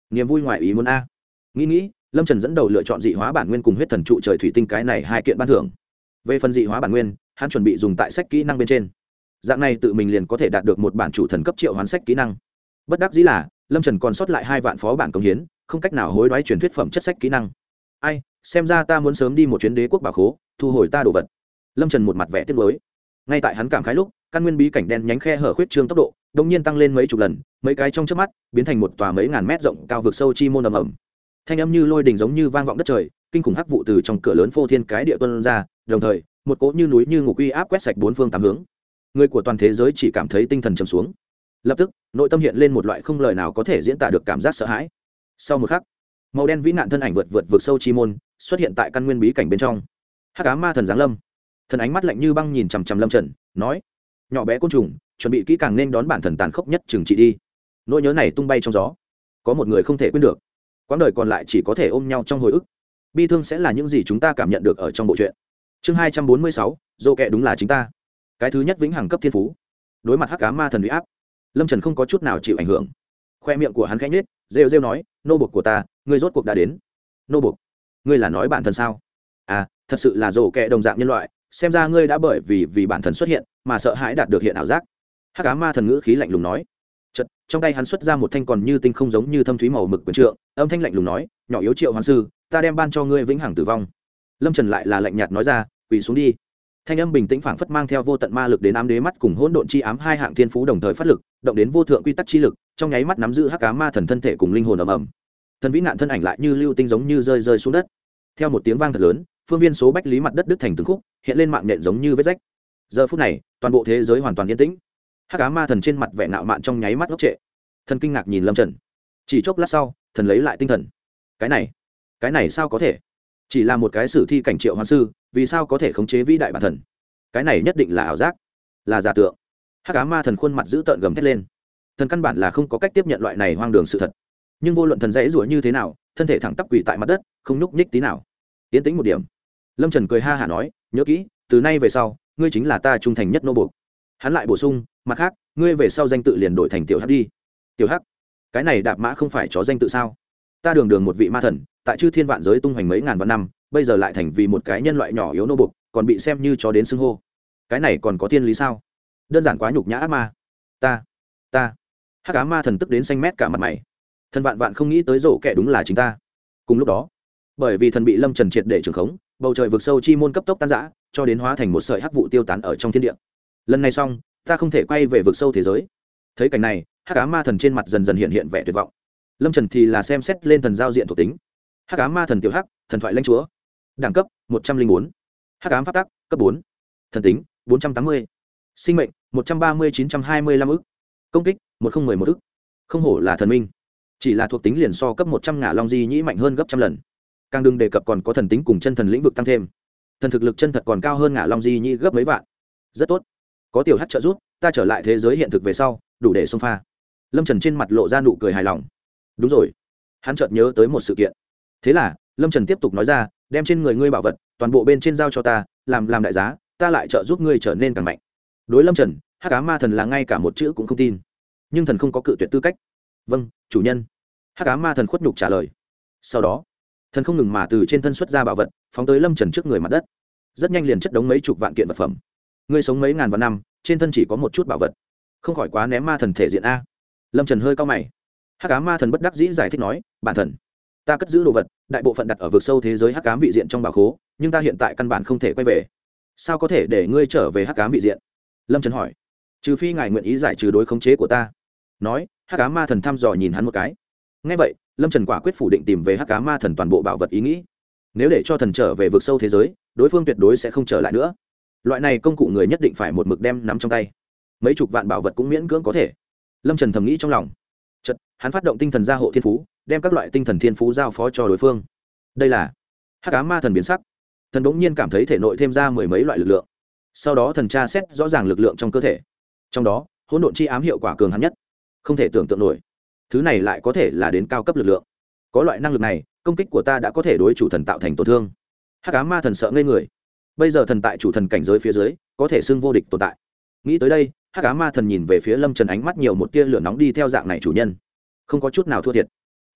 niềm vui ngoài ý muốn a. Nghĩ nghĩ, Lâm Trần dẫn đầu lựa chọn dị hóa bản nguyên cùng huyết thần trụ trời thủy tinh cái này hai kiện ban thưởng. Về phần dị hóa bản nguyên, hắn chuẩn bị dùng tại sách kỹ năng bên trên. Dạng này tự mình liền có thể đạt được một bản chủ thần cấp triệu hoán sách kỹ năng. Bất đắc dĩ là, Lâm Trần còn sót lại hai vạn phó bản công hiến, không cách nào hối đoái truyền thuyết phẩm chất sách kỹ năng. Ai, xem ra ta muốn sớm đi một chuyến đế quốc bảo khố, thu hồi ta đồ vật. Lâm Trần một mặt vẻ tiếc nuối. Ngay tại hắn cảm khái lúc, căn nguyên bí cảnh đen nhánh khe hở khuyết trương tốc độ, đột nhiên tăng lên mấy chục lần, mấy cái trong chớp mắt, biến thành một tòa mấy ngàn mét rộng cao vực sâu chi môn ầm ầm. Thanh âm như lôi đình giống như vang vọng đất trời, kinh khủng hắc vụ từ trong cửa lớn phô thiên cái địa tuôn ra, đồng thời, một cỗ như núi như ngục uy áp quét sạch bốn phương tám hướng. Người của toàn thế giới chỉ cảm thấy tinh thần trầm xuống. Lập tức, nội tâm hiện lên một loại không lời nào có thể diễn tả được cảm giác sợ hãi. Sau một khắc, màu đen vĩ nạn thân ảnh vượt vượt vực sâu chi môn, xuất hiện tại căn nguyên bí cảnh bên trong. Hắc ám ma thần giáng lâm, thần ánh mắt lạnh như băng nhìn chằm chằm Lâm Trần, nói: "Nhỏ bé côn trùng, chuẩn bị kỹ càng nên đón bản thần tàn khốc nhất trừng trị đi." Nỗi nhớ này tung bay trong gió, có một người không thể quên được, quãng đời còn lại chỉ có thể ôm nhau trong hồi ức. Bi thương sẽ là những gì chúng ta cảm nhận được ở trong bộ truyện. Chương hai trăm bốn mươi sáu, dô kệ đúng là chính ta. Cái thứ nhất vĩnh hằng cấp thiên phú. Đối mặt hắc ám ma thần uy áp, Lâm Trần không có chút nào chịu ảnh hưởng. Khoe miệng của hắn khẽ nhếch, rêu rêu nói: "Nô bộc của ta, ngươi rốt cuộc đã đến." "Nô bộc? Ngươi là nói bản thân sao?" "À, thật sự là dô kệ đồng dạng nhân loại, xem ra ngươi đã bởi vì vì bản thân xuất hiện mà sợ hãi đạt được hiện ảo giác." Hắc ám ma thần ngữ khí lạnh lùng nói. Chợt, trong tay hắn xuất ra một thanh còn như tinh không giống như thâm thúy màu mực quyền trượng, âm thanh lạnh lùng nói: "Nhỏ yếu Triệu Hoán sư, ta đem ban cho ngươi vĩnh hằng tử vong." Lâm Trần lại là lạnh nhạt nói ra: "Quỳ xuống đi." Thanh âm bình tĩnh phảng phất mang theo vô tận ma lực đến ám đế mắt cùng hỗn độn chi ám hai hạng thiên phú đồng thời phát lực, động đến vô thượng quy tắc chi lực, trong nháy mắt nắm giữ hắc ám ma thần thân thể cùng linh hồn ầm ầm. Thần vĩ nạn thân ảnh lại như lưu tinh giống như rơi rơi xuống đất. Theo một tiếng vang thật lớn, phương viên số bách lý mặt đất đứt thành từng khúc, hiện lên mạng nhện giống như vết rách. Giờ phút này, toàn bộ thế giới hoàn toàn yên tĩnh. Hắc ám ma thần trên mặt vẻ ngạo mạn trong nháy mắt ngốc trệ. Thần kinh ngạc nhìn Lâm Trần. Chỉ chốc lát sau, thần lấy lại tinh thần. Cái này, cái này sao có thể? Chỉ là một cái sử thi cảnh triệu hoán sư, vì sao có thể khống chế vĩ đại bản thần? Cái này nhất định là ảo giác, là giả tượng. Hắc ám ma thần khuôn mặt dữ tợn gầm thét lên. Thần căn bản là không có cách tiếp nhận loại này hoang đường sự thật. Nhưng vô luận thần dãy rủa như thế nào, thân thể thẳng tắp quỳ tại mặt đất, không nhúc nhích tí nào. Yên tĩnh một điểm. Lâm Trần cười ha hả nói: "Nhớ kỹ, từ nay về sau, ngươi chính là ta trung thành nhất nô buộc." Hắn lại bổ sung: "Mặt khác, ngươi về sau danh tự liền đổi thành Tiểu Hắc đi." Tiểu Hắc? Cái này đạp mã không phải chó danh tự sao? Ta đường đường một vị ma thần, tại chư thiên vạn giới tung hoành mấy ngàn vạn năm, bây giờ lại thành vì một cái nhân loại nhỏ yếu nô buộc, còn bị xem như chó đến xưng hô. Cái này còn có thiên lý sao? Đơn giản quá nhục nhã ác ma. Ta, ta. Hắc ám ma thần tức đến xanh mét cả mặt mày. Thần vạn vạn không nghĩ tới rổ kẻ đúng là chính ta. Cùng lúc đó, bởi vì thần bị Lâm Trần triệt để trường khống, bầu trời vực sâu chi môn cấp tốc tan rã, cho đến hóa thành một sợi hắc vụ tiêu tán ở trong thiên địa. Lần này xong, ta không thể quay về vực sâu thế giới. Thấy cảnh này, hắc ám ma thần trên mặt dần dần hiện hiện vẻ tuyệt vọng. Lâm Trần thì là xem xét lên thần giao diện thuộc tính. Hắc ám ma thần tiểu hắc, thần thoại lãnh chúa. Đẳng cấp một trăm linh bốn. Hắc ám pháp tắc cấp bốn. Thần tính bốn trăm tám mươi. Sinh mệnh một trăm ba mươi chín trăm hai mươi lăm ức. Công kích một không một một ức. Không hổ là thần minh. Chỉ là thuộc tính liền so cấp một trăm ngả long di nhĩ mạnh hơn gấp trăm lần. Càng đừng đề cập còn có thần tính cùng chân thần lĩnh vực tăng thêm. Thần thực lực chân thật còn cao hơn ngả long di nhĩ gấp mấy vạn. Rất tốt. Có tiểu hắc trợ giúp, ta trở lại thế giới hiện thực về sau, đủ để xông pha. Lâm Trần trên mặt lộ ra nụ cười hài lòng. Đúng rồi, hắn chợt nhớ tới một sự kiện. Thế là Lâm Trần tiếp tục nói ra: "Đem trên người ngươi bảo vật toàn bộ bên trên giao cho ta, làm làm đại giá, ta lại trợ giúp ngươi trở nên càng mạnh." Đối Lâm Trần, hắc ám ma thần là ngay cả một chữ cũng không tin, nhưng thần không có cự tuyệt tư cách. "Vâng, chủ nhân." Hắc ám ma thần khuất nhục trả lời. Sau đó, thần không ngừng mà từ trên thân xuất ra bảo vật, phóng tới Lâm Trần trước người mặt đất. Rất nhanh liền chất đống mấy chục vạn kiện vật phẩm. Ngươi sống mấy ngàn vạn năm, trên thân chỉ có một chút bảo vật, không khỏi quá ném ma thần thể diện a. Lâm Trần hơi cau mày. Hắc ám ma thần bất đắc dĩ giải thích nói: "Bản thần, ta cất giữ đồ vật, đại bộ phận đặt ở vực sâu thế giới hắc ám vị diện trong bảo khố, nhưng ta hiện tại căn bản không thể quay về. Sao có thể để ngươi trở về hắc ám vị diện?" Lâm Trần hỏi. "Trừ phi ngài nguyện ý giải trừ đối khống chế của ta." Nói, hắc ám ma thần thăm dò nhìn hắn một cái. Nghe vậy, Lâm Trần quả quyết phủ định tìm về hắc ám ma thần toàn bộ bảo vật ý nghĩ. Nếu để cho thần trở về vực sâu thế giới, đối phương tuyệt đối sẽ không trở lại nữa. Loại này công cụ người nhất định phải một mực đem nắm trong tay. Mấy chục vạn bảo vật cũng miễn cưỡng có thể. Lâm Trần thầm nghĩ trong lòng. Chợt, hắn phát động tinh thần gia hộ thiên phú, đem các loại tinh thần thiên phú giao phó cho đối phương. Đây là hắc ám ma thần biến sắc. Thần bỗng nhiên cảm thấy thể nội thêm ra mười mấy loại lực lượng. Sau đó thần tra xét rõ ràng lực lượng trong cơ thể. Trong đó, hỗn độn chi ám hiệu quả cường hắn nhất. Không thể tưởng tượng nổi, thứ này lại có thể là đến cao cấp lực lượng. Có loại năng lực này, công kích của ta đã có thể đối chủ thần tạo thành tổn thương. Hắc ám ma thần sợ ngây người. Bây giờ thần tại chủ thần cảnh giới phía dưới, có thể xưng vô địch tồn tại. Nghĩ tới đây, hắc ám ma thần nhìn về phía Lâm Trần, ánh mắt nhiều một tia lửa nóng. Đi theo dạng này chủ nhân, không có chút nào thua thiệt.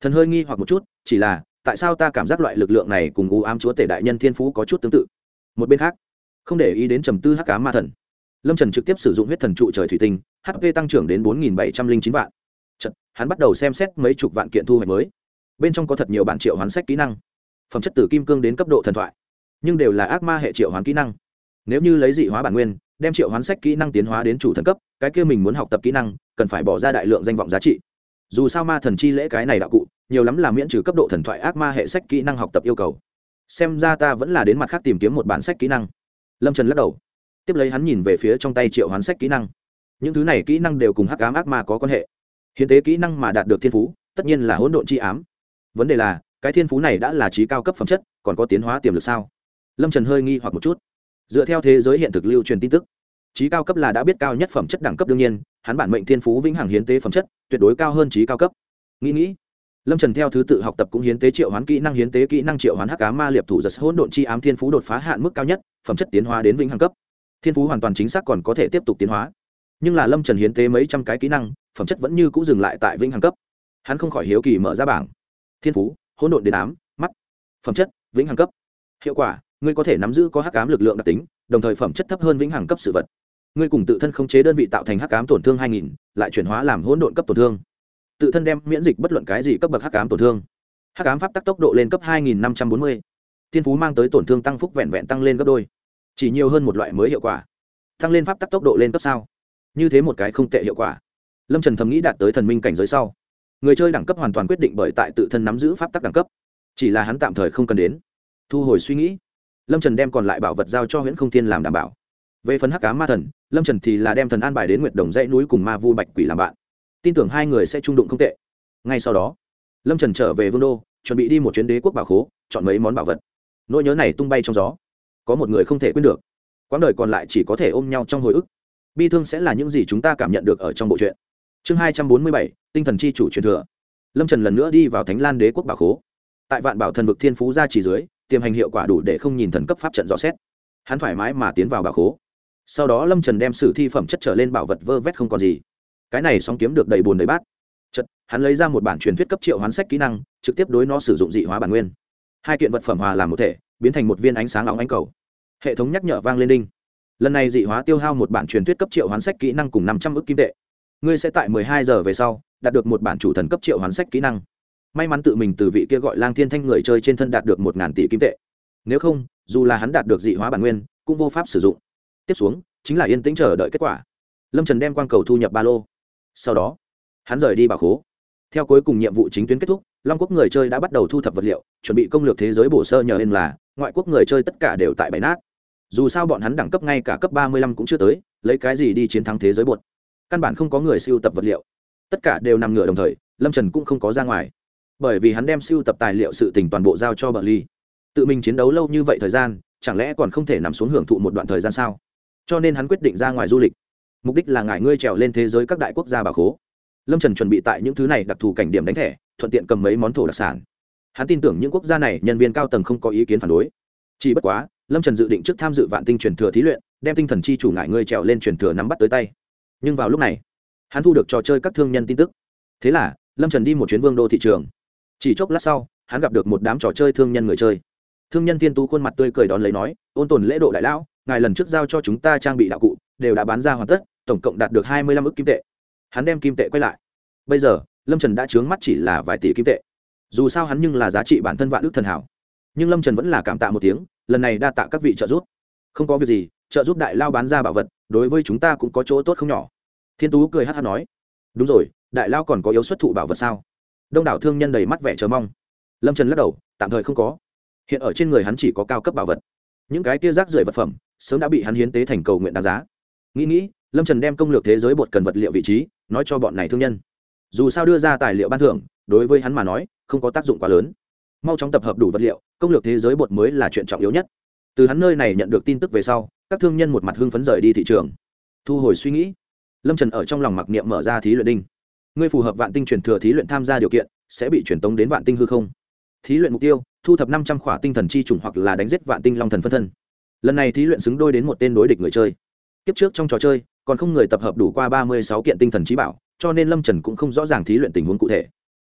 Thần hơi nghi hoặc một chút, chỉ là tại sao ta cảm giác loại lực lượng này cùng u ám chúa tể đại nhân thiên phú có chút tương tự. Một bên khác, không để ý đến trầm tư hắc ám ma thần, lâm trần trực tiếp sử dụng huyết thần trụ trời thủy tinh, hp tăng trưởng đến bốn nghìn bảy trăm linh chín vạn. Chật, hắn bắt đầu xem xét mấy chục vạn kiện thu hoạch mới, bên trong có thật nhiều bản triệu hoán sách kỹ năng, phẩm chất từ kim cương đến cấp độ thần thoại, nhưng đều là ác ma hệ triệu hoán kỹ năng. Nếu như lấy dị hóa bản nguyên đem triệu hoán sách kỹ năng tiến hóa đến chủ thần cấp, cái kia mình muốn học tập kỹ năng cần phải bỏ ra đại lượng danh vọng giá trị. Dù sao ma thần chi lễ cái này đạo cụ nhiều lắm là miễn trừ cấp độ thần thoại ác ma hệ sách kỹ năng học tập yêu cầu. Xem ra ta vẫn là đến mặt khác tìm kiếm một bản sách kỹ năng. Lâm Trần lắc đầu, tiếp lấy hắn nhìn về phía trong tay triệu hoán sách kỹ năng. Những thứ này kỹ năng đều cùng hắc ám ác ma có quan hệ. Hiến tế kỹ năng mà đạt được thiên phú tất nhiên là hỗn độn chi ám. Vấn đề là cái thiên phú này đã là trí cao cấp phẩm chất, còn có tiến hóa tiềm lực sao? Lâm Trần hơi nghi hoặc một chút. Dựa theo thế giới hiện thực lưu truyền tin tức, trí cao cấp là đã biết cao nhất phẩm chất đẳng cấp, đương nhiên hắn bản mệnh thiên phú vĩnh hằng hiến tế phẩm chất tuyệt đối cao hơn trí cao cấp. Nghĩ nghĩ, Lâm Trần theo thứ tự học tập cũng hiến tế triệu hoán kỹ năng, hiến tế kỹ năng triệu hoán hắc ám ma liệp thủ giật hỗn độn chi ám, thiên phú đột phá hạn mức cao nhất, phẩm chất tiến hóa đến vĩnh hằng cấp. Thiên phú hoàn toàn chính xác còn có thể tiếp tục tiến hóa, nhưng là Lâm Trần hiến tế mấy trăm cái kỹ năng, phẩm chất vẫn như cũ dừng lại tại vĩnh hằng cấp. Hắn không khỏi hiếu kỳ mở ra bảng. Thiên phú hỗn độn đến ám mắt, phẩm chất vĩnh hằng cấp. Hiệu quả ngươi có thể nắm giữ có hắc ám lực lượng đặc tính, đồng thời phẩm chất thấp hơn vĩnh hằng cấp sự vật. Ngươi cùng tự thân khống chế đơn vị tạo thành hắc ám tổn thương hai nghìn, lại chuyển hóa làm hỗn độn cấp tổn thương. Tự thân đem miễn dịch bất luận cái gì cấp bậc hắc ám tổn thương. Hắc ám pháp tắc tốc độ lên cấp hai nghìn năm trăm bốn mươi. Thiên phú mang tới tổn thương tăng phúc vẹn vẹn tăng lên gấp đôi. Chỉ nhiều hơn một loại mới hiệu quả. Tăng lên pháp tắc tốc độ lên cấp sao? Như thế một cái không tệ hiệu quả. Lâm Trần thầm nghĩ đạt tới thần minh cảnh giới sau, người chơi đẳng cấp hoàn toàn quyết định bởi tại tự thân nắm giữ pháp tắc đẳng cấp. Chỉ là hắn tạm thời không cần đến. Thu hồi suy nghĩ, Lâm Trần đem còn lại bảo vật giao cho Huyễn Không Thiên làm đảm bảo. Về phần hắc ám ma thần, Lâm Trần thì là đem thần an bài đến Nguyệt Đồng dãy núi cùng ma vu bạch quỷ làm bạn, tin tưởng hai người sẽ chung đụng không tệ. Ngay sau đó, Lâm Trần trở về vương đô, chuẩn bị đi một chuyến đế quốc bảo khố, chọn mấy món bảo vật. Nỗi nhớ này tung bay trong gió, có một người không thể quên được, quãng đời còn lại chỉ có thể ôm nhau trong hồi ức. Bi thương sẽ là những gì chúng ta cảm nhận được ở trong bộ truyện. Chương hai trăm bốn mươi bảy, tinh thần chi chủ truyền thừa. Lâm Trần lần nữa đi vào Thánh Lan đế quốc bảo khố. Tại Vạn Bảo thần vực thiên phú gia chỉ dưới, tiềm hành hiệu quả đủ để không nhìn thần cấp pháp trận dò xét. Hắn thoải mái mà tiến vào bảo khố. Sau đó Lâm Trần đem sử thi phẩm chất trở lên bảo vật vơ vét không còn gì. Cái này song kiếm được đầy bùn đầy bát. Chật, hắn lấy ra một bản truyền thuyết cấp triệu hoán sách kỹ năng, trực tiếp đối nó sử dụng dị hóa bản nguyên. Hai kiện vật phẩm hòa làm một thể, biến thành một viên ánh sáng óng ánh cầu. Hệ thống nhắc nhở vang lên đinh. Lần này dị hóa tiêu hao một bản truyền thuyết cấp triệu hoán sách kỹ năng cùng năm trăm ức kim tệ. Ngươi sẽ tại mười hai giờ về sau đạt được một bản chủ thần cấp triệu hoán sách kỹ năng. May mắn tự mình từ vị kia gọi Lang Thiên Thanh người chơi trên thân đạt được một ngàn tỷ kim tệ. Nếu không, dù là hắn đạt được dị hóa bản nguyên, cũng vô pháp sử dụng. Tiếp xuống chính là yên tĩnh chờ đợi kết quả. Lâm Trần đem quang cầu thu nhập ba lô. Sau đó, hắn rời đi bảo khố. Theo cuối cùng nhiệm vụ chính tuyến kết thúc, Long quốc người chơi đã bắt đầu thu thập vật liệu, chuẩn bị công lược thế giới bổ sơ, nhờ hên là ngoại quốc người chơi tất cả đều tại bãi nát. Dù sao bọn hắn đẳng cấp ngay cả cấp ba mươi lăm cũng chưa tới, lấy cái gì đi chiến thắng thế giới bột. Căn bản không có người sưu tập vật liệu. Tất cả đều nằm ngửa đồng thời, Lâm Trần cũng không có ra ngoài. Bởi vì hắn đem sưu tập tài liệu sự tình toàn bộ giao cho Bờ Ly. Tự mình chiến đấu lâu như vậy thời gian, chẳng lẽ còn không thể nằm xuống hưởng thụ một đoạn thời gian sao? Cho nên hắn quyết định ra ngoài du lịch. Mục đích là ngải ngươi trèo lên thế giới các đại quốc gia bảo khố. Lâm Trần chuẩn bị tại những thứ này đặc thù cảnh điểm đánh thẻ, thuận tiện cầm mấy món thổ đặc sản. Hắn tin tưởng những quốc gia này nhân viên cao tầng không có ý kiến phản đối. Chỉ bất quá, Lâm Trần dự định trước tham dự Vạn Tinh truyền thừa thí luyện, đem tinh thần chi chủ ngải ngươi trèo lên truyền thừa nắm bắt tới tay. Nhưng vào lúc này, hắn thu được trò chơi các thương nhân tin tức. Thế là, Lâm Trần đi một chuyến vương đô thị trường. Chỉ chốc lát sau, hắn gặp được một đám trò chơi thương nhân người chơi. Thương nhân Tiên Tú khuôn mặt tươi cười đón lấy nói, ôn tồn lễ độ đại lão, ngài lần trước giao cho chúng ta trang bị đạo cụ đều đã bán ra hoàn tất, tổng cộng đạt được hai mươi lăm ức kim tệ. Hắn đem kim tệ quay lại. Bây giờ, Lâm Trần đã trướng mắt chỉ là vài tỷ kim tệ. Dù sao hắn nhưng là giá trị bản thân vạn ức thần hảo. Nhưng Lâm Trần vẫn là cảm tạ một tiếng, lần này đa tạ các vị trợ giúp. Không có việc gì, trợ giúp đại lao bán ra bảo vật, đối với chúng ta cũng có chỗ tốt không nhỏ. Thiên Tú cười hắc hắc nói, đúng rồi, đại lao còn có yếu xuất thụ bảo vật sao? Đông đảo thương nhân đầy mắt vẻ chờ mong. Lâm Trần lắc đầu, tạm thời không có. Hiện ở trên người hắn chỉ có cao cấp bảo vật. Những cái kia rác rưởi vật phẩm sớm đã bị hắn hiến tế thành cầu nguyện đáng giá. Nghĩ nghĩ, Lâm Trần đem công lược thế giới bột cần vật liệu vị trí nói cho bọn này thương nhân. Dù sao đưa ra tài liệu ban thưởng, đối với hắn mà nói không có tác dụng quá lớn. Mau chóng tập hợp đủ vật liệu, công lược thế giới bột mới là chuyện trọng yếu nhất. Từ hắn nơi này nhận được tin tức về sau, các thương nhân một mặt hưng phấn rời đi thị trường. Thu hồi suy nghĩ, Lâm Trần ở trong lòng mặc niệm mở ra thí luyện đinh. Ngươi phù hợp Vạn Tinh truyền thừa thí luyện tham gia điều kiện, sẽ bị truyền tống đến Vạn Tinh hư không. Thí luyện mục tiêu, thu thập năm trăm khỏa tinh thần chi chủng hoặc là đánh giết Vạn Tinh long thần phân thân. Lần này thí luyện xứng đôi đến một tên đối địch người chơi. Kiếp trước trong trò chơi, còn không người tập hợp đủ qua ba mươi sáu kiện tinh thần trí bảo, cho nên Lâm Trần cũng không rõ ràng thí luyện tình huống cụ thể.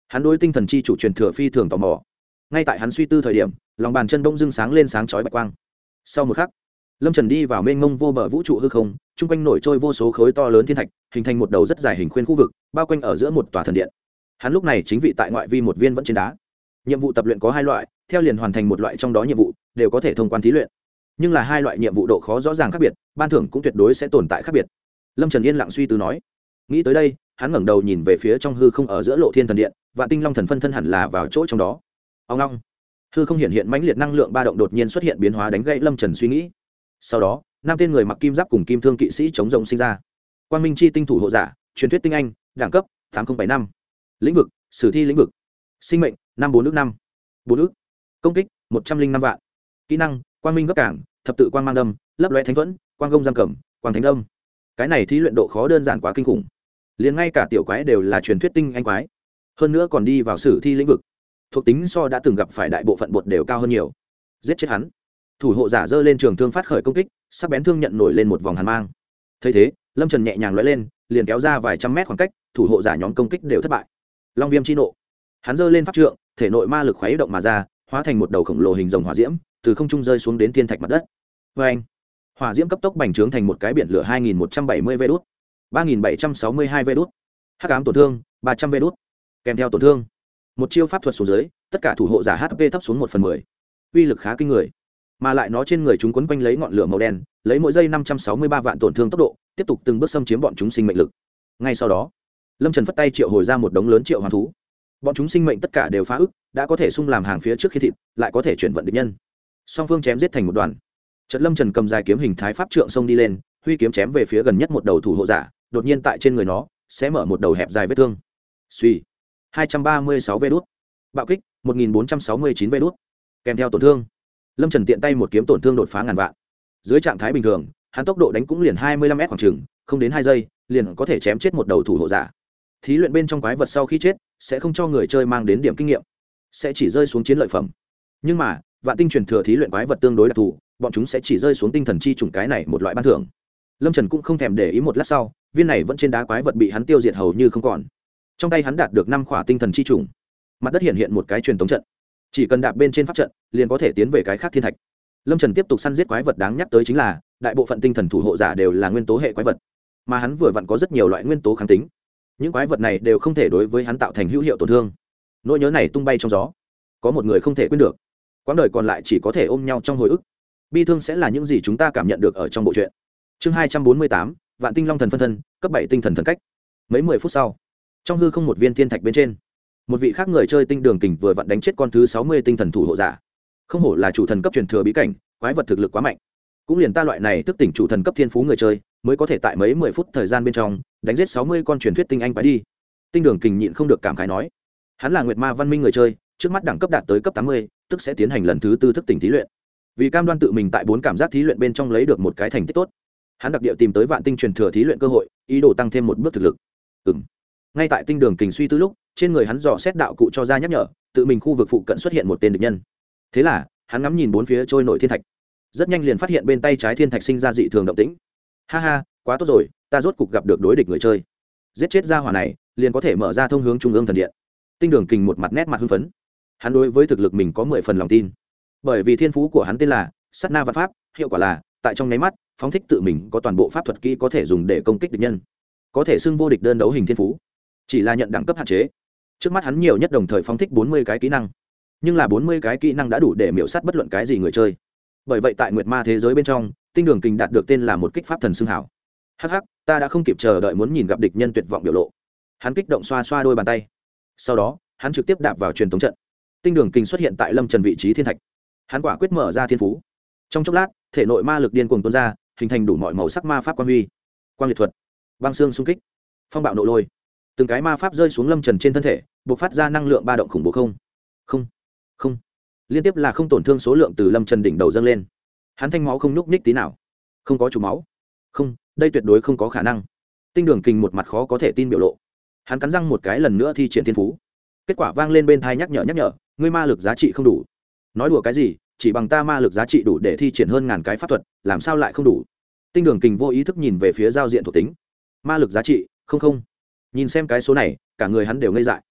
hắn đối tinh thần chi chủ truyền thừa phi thường tò mò. Ngay tại hắn suy tư thời điểm, lòng bàn chân bỗng dưng sáng lên sáng chói bạch quang. Sau một khắc, lâm trần đi vào mênh mông vô bờ vũ trụ hư không, chung quanh nổi trôi vô số khối to lớn thiên thạch, hình thành một đầu rất dài hình khuyên khu vực, bao quanh ở giữa một tòa thần điện. Hắn lúc này chính vị tại ngoại vi một viên vẫn trên đá. Nhiệm vụ tập luyện có hai loại, theo liền hoàn thành một loại trong đó nhiệm vụ đều có thể thông quan thí luyện, nhưng là hai loại nhiệm vụ độ khó rõ ràng khác biệt, ban thưởng cũng tuyệt đối sẽ tồn tại khác biệt. Lâm trần yên lặng suy tư nói. Nghĩ tới đây, hắn ngẩng đầu nhìn về phía trong hư không ở giữa lộ thiên thần điện, Vạn Tinh Long thần phân thân hẳn là vào chỗ trong đó. Ông long, hư không hiện hiện mãnh liệt năng lượng ba động đột nhiên xuất hiện biến hóa đánh gãy Lâm trần suy nghĩ. Sau đó, năm tên người mặc kim giáp cùng kim thương kỵ sĩ chống rồng sinh ra. Quang Minh chi tinh thủ hộ giả, truyền thuyết tinh anh, đẳng cấp tám nghìn bảy năm, lĩnh vực sử thi lĩnh vực, sinh mệnh năm bốn nước năm bốn ước, công kích một trăm linh năm vạn, kỹ năng quang minh gấp cảng, thập tự quang mang đâm, lấp lóe thánh thuẫn, quang gông giam cầm, quang thánh đâm. Cái này thí luyện độ khó đơn giản quá kinh khủng, liền ngay cả tiểu quái đều là truyền thuyết tinh anh quái, hơn nữa còn đi vào sử thi lĩnh vực, thuộc tính so đã từng gặp phải đại bộ phận bột đều cao hơn nhiều. Giết chết hắn. Thủ hộ giả giơ lên trường thương phát khởi công kích, sắc bén thương nhận nổi lên một vòng hàn mang. Thấy thế, Lâm Trần nhẹ nhàng lóe lên, liền kéo ra vài trăm mét khoảng cách, thủ hộ giả nhóm công kích đều thất bại. Long viêm chi nộ. Hắn giơ lên pháp trượng, thể nội ma lực khuấy động mà ra, hóa thành một đầu khổng lồ hình rồng hỏa diễm, từ không trung rơi xuống đến thiên thạch mặt đất. Và anh, hỏa diễm cấp tốc bành trướng thành một cái biển lửa hai nghìn một trăm bảy mươi vê đốt, ba nghìn bảy trăm sáu mươi hai vê đốt. Hắc ám tổn thương ba trăm vê đốt. Kèm theo tổn thương, một chiêu pháp thuật xuống dưới, tất cả thủ hộ giả hát pê thấp xuống một phần mười. Uy lực khá kinh người, mà lại nó trên người chúng quấn quanh lấy ngọn lửa màu đen, lấy mỗi giây năm trăm sáu mươi ba vạn tổn thương tốc độ, tiếp tục từng bước xâm chiếm bọn chúng sinh mệnh lực. Ngay sau đó, Lâm Trần phất tay triệu hồi ra một đống lớn triệu hoán thú. Bọn chúng sinh mệnh tất cả đều phá ức, đã có thể sung làm hàng phía trước khi thịt, lại có thể chuyển vận địch nhân. Song phương chém giết thành một đoàn. Chợt Lâm Trần cầm dài kiếm hình thái pháp trượng xông đi lên, huy kiếm chém về phía gần nhất một đầu thủ hộ giả, đột nhiên tại trên người nó sẽ mở một đầu hẹp dài vết thương. Suy, hai trăm ba mươi sáu vê đốt. Bạo kích, một nghìn bốn trăm sáu mươi chín vê đốt. Kèm theo tổn thương, Lâm Trần tiện tay một kiếm tổn thương đột phá ngàn vạn. Dưới trạng thái bình thường, hắn tốc độ đánh cũng liền hai mươi lăm mét khoảng chừng, không đến hai giây, liền có thể chém chết một đầu thủ hộ giả. Thí luyện bên trong quái vật sau khi chết, sẽ không cho người chơi mang đến điểm kinh nghiệm, sẽ chỉ rơi xuống chiến lợi phẩm. Nhưng mà, Vạn Tinh truyền thừa thí luyện quái vật tương đối đặc thù, bọn chúng sẽ chỉ rơi xuống tinh thần chi trùng cái này một loại ban thưởng. Lâm Trần cũng không thèm để ý một lát sau, viên này vẫn trên đá quái vật bị hắn tiêu diệt hầu như không còn. Trong tay hắn đạt được năm khỏa tinh thần chi trùng. Mặt đất hiện hiện một cái truyền tống trận. Chỉ cần đạp bên trên pháp trận, liền có thể tiến về cái khác thiên thạch. Lâm Trần tiếp tục săn giết quái vật, đáng nhắc tới chính là, đại bộ phận tinh thần thủ hộ giả đều là nguyên tố hệ quái vật, mà hắn vừa vặn có rất nhiều loại nguyên tố kháng tính. Những quái vật này đều không thể đối với hắn tạo thành hữu hiệu tổn thương. Nỗi nhớ này tung bay trong gió, có một người không thể quên được. Quãng đời còn lại chỉ có thể ôm nhau trong hồi ức. Bi thương sẽ là những gì chúng ta cảm nhận được ở trong bộ truyện. Chương hai trăm bốn mươi tám, Vạn Tinh Long thần phân thân, cấp bảy tinh thần thần cách. Mấy mười phút sau, trong hư không một viên thiên thạch bên trên, một vị khác người chơi tinh đường kình vừa vặn đánh chết con thứ sáu mươi tinh thần thủ hộ giả. Không hổ là chủ thần cấp truyền thừa bí cảnh, quái vật thực lực quá mạnh. Cũng liền ta loại này thức tỉnh chủ thần cấp thiên phú người chơi, mới có thể tại mấy mười phút thời gian bên trong đánh giết sáu mươi con truyền thuyết tinh anh quái đi. Tinh đường kình nhịn không được cảm khái nói, hắn là Nguyệt Ma văn minh người chơi, trước mắt đẳng cấp đạt tới cấp tám mươi, tức sẽ tiến hành lần thứ tư thức tỉnh thí luyện. Vì cam đoan tự mình tại bốn cảm giác thí luyện bên trong lấy được một cái thành tích tốt, hắn đặc địa tìm tới Vạn Tinh truyền thừa thí luyện cơ hội, ý đồ tăng thêm một bước thực lực. Ừm. Ngay tại tinh đường kình suy tư lúc, trên người hắn dò xét đạo cụ cho ra nhắc nhở, tự mình khu vực phụ cận xuất hiện một tên địch nhân. Thế là, hắn ngắm nhìn bốn phía trôi nổi thiên thạch, rất nhanh liền phát hiện bên tay trái thiên thạch sinh ra dị thường động tĩnh. Ha ha, quá tốt rồi, ta rốt cục gặp được đối địch người chơi. Giết chết gia hỏa này, liền có thể mở ra thông hướng trung ương thần điện. Tinh đường kình một mặt nét mặt hưng phấn. Hắn đối với thực lực mình có mười phần lòng tin, bởi vì thiên phú của hắn tên là sát na văn pháp, hiệu quả là tại trong nháy mắt phóng thích tự mình có toàn bộ pháp thuật kỹ có thể dùng để công kích địch nhân, có thể xưng vô địch đơn đấu hình thiên phú, chỉ là nhận đẳng cấp hạn chế. Trước mắt hắn nhiều nhất đồng thời phóng thích bốn mươi cái kỹ năng, nhưng là bốn mươi cái kỹ năng đã đủ để miểu sát bất luận cái gì người chơi. Bởi vậy tại Nguyệt Ma thế giới bên trong, tinh đường kình đạt được tên là một kích pháp thần xưng hảo. Hắc hắc, ta đã không kịp chờ đợi muốn nhìn gặp địch nhân tuyệt vọng biểu lộ. Hắn kích động xoa xoa đôi bàn tay, sau đó hắn trực tiếp đạp vào truyền tống trận. Tinh đường kình xuất hiện tại Lâm Trần vị trí thiên thạch. Hắn quả quyết mở ra thiên phú. Trong chốc lát, thể nội ma lực điên cuồng tuôn ra, hình thành đủ mọi màu sắc ma pháp quang huy, quang liệt thuật, băng xương xung kích, phong bạo nộ lôi. Từng cái ma pháp rơi xuống Lâm Trần trên thân thể, bộc phát ra năng lượng ba động khủng bố không. Không, không. Liên tiếp là không tổn thương số lượng từ Lâm Trần đỉnh đầu dâng lên. Hắn thanh máu không nhúc nhích tí nào. Không có chủ máu. Không, đây tuyệt đối không có khả năng. Tinh đường kình một mặt khó có thể tin biểu lộ. Hắn cắn răng một cái lần nữa thi triển thiên phú. Kết quả vang lên bên tai nhắc nhở nhắc nhở, ngươi ma lực giá trị không đủ. Nói đùa cái gì, chỉ bằng ta ma lực giá trị đủ để thi triển hơn ngàn cái pháp thuật, làm sao lại không đủ? Tinh đường kình vô ý thức nhìn về phía giao diện thuộc tính. Ma lực giá trị, không không. Nhìn xem cái số này, cả người hắn đều ngây dại.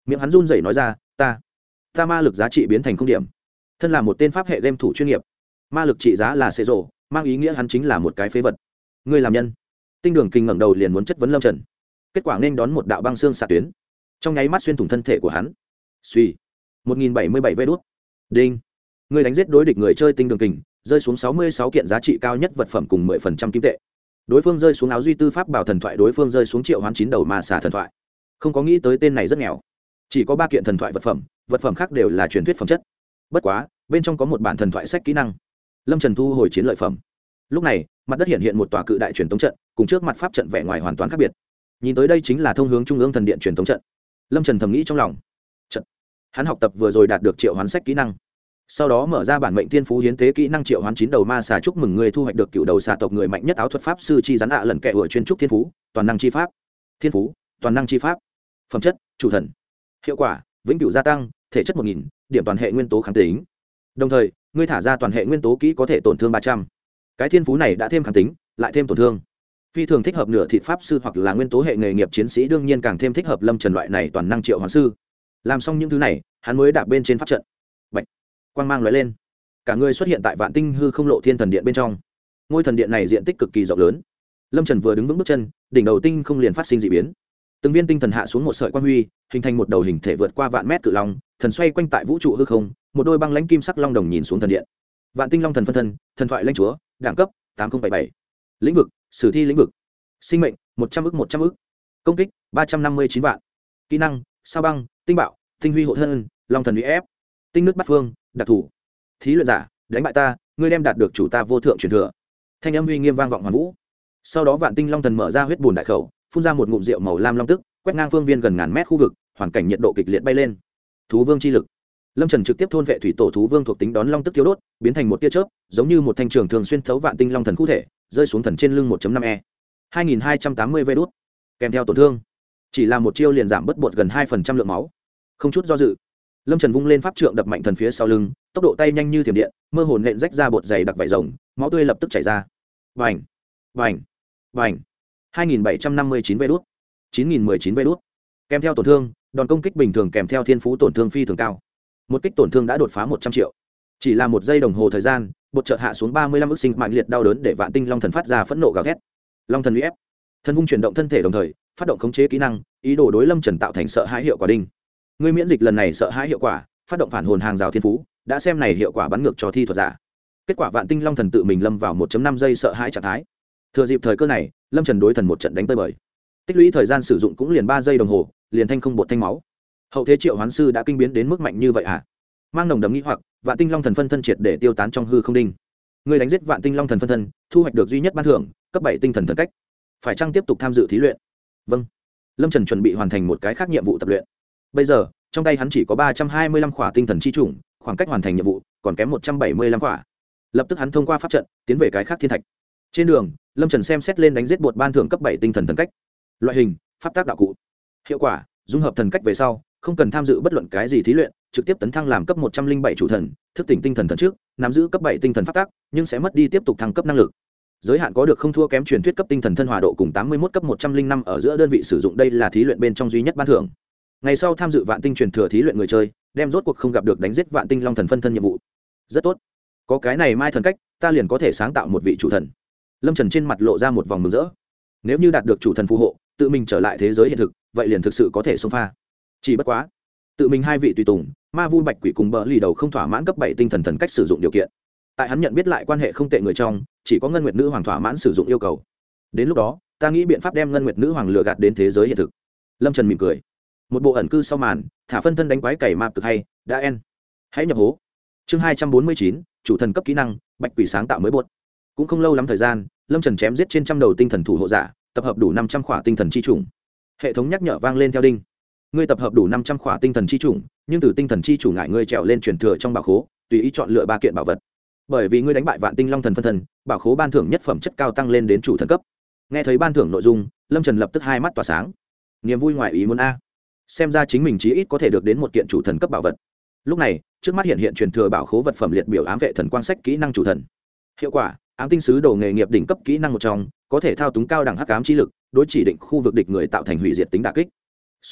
miệng hắn run rẩy nói ra, ta ta ma lực giá trị biến thành không điểm. Thân là một tên pháp hệ game thủ chuyên nghiệp, ma lực trị giá là xế rộ, mang ý nghĩa hắn chính là một cái phế vật. Ngươi làm nhân. Tinh Đường Kình ngẩng đầu liền muốn chất vấn Lâm Trần, kết quả nên đón một đạo băng xương xạ tuyến, trong nháy mắt xuyên thủng thân thể của hắn. Suy, một nghìn bảy mươi bảy vê đốt. Đinh. Ngươi đánh giết đối địch người chơi Tinh Đường Kình, rơi xuống sáu mươi sáu kiện giá trị cao nhất vật phẩm cùng mười phần trăm kim tệ. Đối phương rơi xuống áo duy tư pháp bảo thần thoại, đối phương rơi xuống triệu hoán chín đầu ma xà thần thoại. Không có nghĩ tới tên này rất nghèo, chỉ có ba kiện thần thoại vật phẩm, vật phẩm khác đều là truyền thuyết phẩm chất. Bất quá, bên trong có một bản thần thoại sách kỹ năng. Lâm Trần thu hồi chiến lợi phẩm. Lúc này, mặt đất hiện hiện một tòa cự đại truyền tống trận, cùng trước mặt pháp trận vẻ ngoài hoàn toàn khác biệt. Nhìn tới đây chính là thông hướng trung ương thần điện truyền tống trận. Lâm Trần thầm nghĩ trong lòng. Trận. Hắn học tập vừa rồi đạt được triệu hoán sách kỹ năng, sau đó mở ra bản mệnh thiên phú hiến tế kỹ năng triệu hoán chín đầu ma xà. Chúc mừng người thu hoạch được cựu đầu xà tộc người mạnh nhất áo thuật pháp sư chi rắn ạ lần kẻ ủa chuyên trúc thiên phú toàn năng chi pháp. Thiên phú toàn năng chi pháp. Phẩm chất chủ thần. Hiệu quả vĩnh cửu gia tăng, thể chất một nghìn điểm, toàn hệ nguyên tố kháng tính. Đồng thời ngươi thả ra toàn hệ nguyên tố kỹ có thể tổn thương ba trăm. Cái thiên phú này đã thêm kháng tính lại thêm tổn thương, phi thường thích hợp nửa thịt pháp sư hoặc là nguyên tố hệ nghề nghiệp chiến sĩ, đương nhiên càng thêm thích hợp Lâm Trần loại này toàn năng triệu hoán sư. Làm xong những thứ này, hắn mới đạp bên trên pháp trận. Bạch quang mang lóe lên, cả người xuất hiện tại Vạn Tinh hư không lộ thiên thần điện bên trong. Ngôi thần điện này diện tích cực kỳ rộng lớn. Lâm Trần vừa đứng vững bước chân, đỉnh đầu tinh không liền phát sinh dị biến. Từng viên tinh thần hạ xuống một sợi quang huy, hình thành một đầu hình thể vượt qua vạn mét cự long, thần xoay quanh tại vũ trụ hư không, một đôi băng lãnh kim sắc long đồng nhìn xuống thần điện. Vạn Tinh Long thần phân thân, thần thoại lãnh chúa, đẳng cấp tám nghìn bảy mươi bảy. Lĩnh vực sử thi lĩnh vực. Sinh mệnh một trăm ức một trăm ức. Công kích ba trăm năm mươi chín vạn. Kỹ năng sao băng, tinh bạo, tinh huy hộ thân, long thần uy ép, tinh nước bát phương, đặc thủ. Thí luyện giả, đánh bại ta, ngươi đem đạt được chủ ta vô thượng truyền thừa. Thanh âm uy nghiêm vang vọng hoàn vũ. Sau đó Vạn Tinh Long thần mở ra huyết bùn đại khẩu, phun ra một ngụm rượu màu lam long tức, quét ngang phương viên gần ngàn mét khu vực, hoàn cảnh nhiệt độ kịch liệt bay lên. Thú vương chi lực. Lâm Trần trực tiếp thôn vệ thủy tổ thú vương thuộc tính đón long tức thiếu đốt, biến thành một tia chớp, giống như một thanh trường thường xuyên thấu Vạn Tinh Long thần cụ thể, rơi xuống thần trên lưng một chấm năm e. hai nghìn hai trăm tám mươi vê đốt. Kèm theo tổn thương, chỉ là một chiêu liền giảm bớt bột gần hai phần trăm lượng máu. Không chút do dự, Lâm Trần vung lên pháp trượng đập mạnh thần phía sau lưng, tốc độ tay nhanh như thiểm điện, mơ hồ nện rách ra bột dày đặc vảy rồng, máu tươi lập tức chảy ra. Vành, vành, vành. hai nghìn bảy trăm năm mươi chín vê đốt. chín nghìn mười chín vê đốt. Kèm theo tổn thương, đòn công kích bình thường kèm theo thiên phú tổn thương phi thường cao. Một kích tổn thương đã đột phá một trăm triệu. Chỉ là một giây đồng hồ thời gian, bột chợt hạ xuống ba mươi lăm ức sinh mạnh liệt đau đớn để Vạn Tinh Long thần phát ra phẫn nộ gào thét. Long thần uy ép. Thần vung chuyển động thân thể đồng thời, phát động khống chế kỹ năng, ý đồ đối Lâm Trần tạo thành sợ hãi hiệu quả đinh. Ngươi miễn dịch lần này sợ hãi hiệu quả, phát động phản hồn hàng rào thiên phú, đã xem này hiệu quả bắn ngược cho thi thuật giả. Kết quả Vạn Tinh Long thần tự mình lâm vào một chấm năm giây sợ hãi trạng thái. Thừa dịp thời cơ này, Lâm Trần đối thần một trận đánh tơi bời. Tích lũy thời gian sử dụng cũng liền ba giây đồng hồ, liền thanh không bột thanh máu. Hậu thế triệu hoán sư đã kinh biến đến mức mạnh như vậy à? Mang nồng đấm nghĩ hoặc, Vạn Tinh Long thần phân thân triệt để tiêu tán trong hư không đinh. Ngươi đánh giết Vạn Tinh Long thần phân thân, thu hoạch được duy nhất ban thưởng, cấp bảy tinh thần thần cách. Phải chăng tiếp tục tham dự thí luyện? Vâng. Lâm Trần chuẩn bị hoàn thành một cái khác nhiệm vụ tập luyện. Bây giờ, trong tay hắn chỉ có ba trăm hai mươi lăm khỏa tinh thần chi chủng, khoảng cách hoàn thành nhiệm vụ còn kém một trăm bảy mươi lăm khỏa. Lập tức hắn thông qua pháp trận, tiến về cái khác thiên thạch. Trên đường, Lâm Trần xem xét lên đánh giết bột ban thưởng cấp bảy tinh thần thần cách. Loại hình: pháp tác đạo cụ. Hiệu quả: dung hợp thần cách về sau, không cần tham dự bất luận cái gì thí luyện, trực tiếp tấn thăng làm cấp một trăm linh bảy chủ thần, thức tỉnh tinh thần thần trước, nắm giữ cấp bảy tinh thần pháp tác, nhưng sẽ mất đi tiếp tục thăng cấp năng lực. Giới hạn có được không thua kém truyền thuyết cấp tinh thần thân hòa độ cùng tám mươi mốt cấp một trăm linh năm ở giữa đơn vị sử dụng, đây là thí luyện bên trong duy nhất ban thưởng. Ngày sau tham dự Vạn Tinh truyền thừa thí luyện người chơi, đem rốt cuộc không gặp được đánh giết Vạn Tinh Long thần phân thân nhiệm vụ. Rất tốt. Có cái này mai thần cách, ta liền có thể sáng tạo một vị chủ thần. Lâm Trần trên mặt lộ ra một vòng mừng rỡ. Nếu như đạt được chủ thần phù hộ, tự mình trở lại thế giới hiện thực, vậy liền thực sự có thể xông pha. Chỉ bất quá, tự mình hai vị tùy tùng, Ma Vu Bạch Quỷ cùng Bỡ Lì Đầu không thỏa mãn cấp bảy tinh thần thần cách sử dụng điều kiện. Tại hắn nhận biết lại quan hệ không tệ người trong, chỉ có Ngân Nguyệt Nữ Hoàng thỏa mãn sử dụng yêu cầu. Đến lúc đó, ta nghĩ biện pháp đem Ngân Nguyệt Nữ Hoàng lừa gạt đến thế giới hiện thực. Lâm Trần mỉm cười. Một bộ ẩn cư sau màn, thả phân thân đánh quái cày map cực hay, đã en. Hãy nhập hố. Chương hai trăm bốn mươi chín, chủ thần cấp kỹ năng, Bạch Quỷ sáng tạo mới bột. Cũng không lâu lắm thời gian, Lâm Trần chém giết trên trăm đầu tinh thần thủ hộ giả, tập hợp đủ năm trăm khỏa tinh thần chi chủng. Hệ thống nhắc nhở vang lên theo đinh. Ngươi tập hợp đủ năm trăm khỏa tinh thần chi chủng, nhưng từ tinh thần chi chủ ngại ngươi trèo lên truyền thừa trong bảo khố, tùy ý chọn lựa ba kiện bảo vật. Bởi vì ngươi đánh bại Vạn Tinh Long thần phân thân, bảo khố ban thưởng nhất phẩm chất cao tăng lên đến chủ thần cấp. Nghe thấy ban thưởng nội dung, Lâm Trần lập tức hai mắt tỏa sáng. Niềm vui ngoài ý muốn a. Xem ra chính mình chí ít có thể được đến một kiện chủ thần cấp bảo vật. Lúc này, trước mắt hiện hiện truyền thừa bảo khố vật phẩm liệt biểu ám vệ thần quang sách kỹ năng chủ thần. Hiệu quả: ám tinh sứ đồ nghề nghiệp đỉnh cấp kỹ năng một trong, có thể thao túng cao đẳng hắc ám chi lực, đối chỉ định khu vực địch người tạo thành hủy diệt tính đả kích. Số lượng: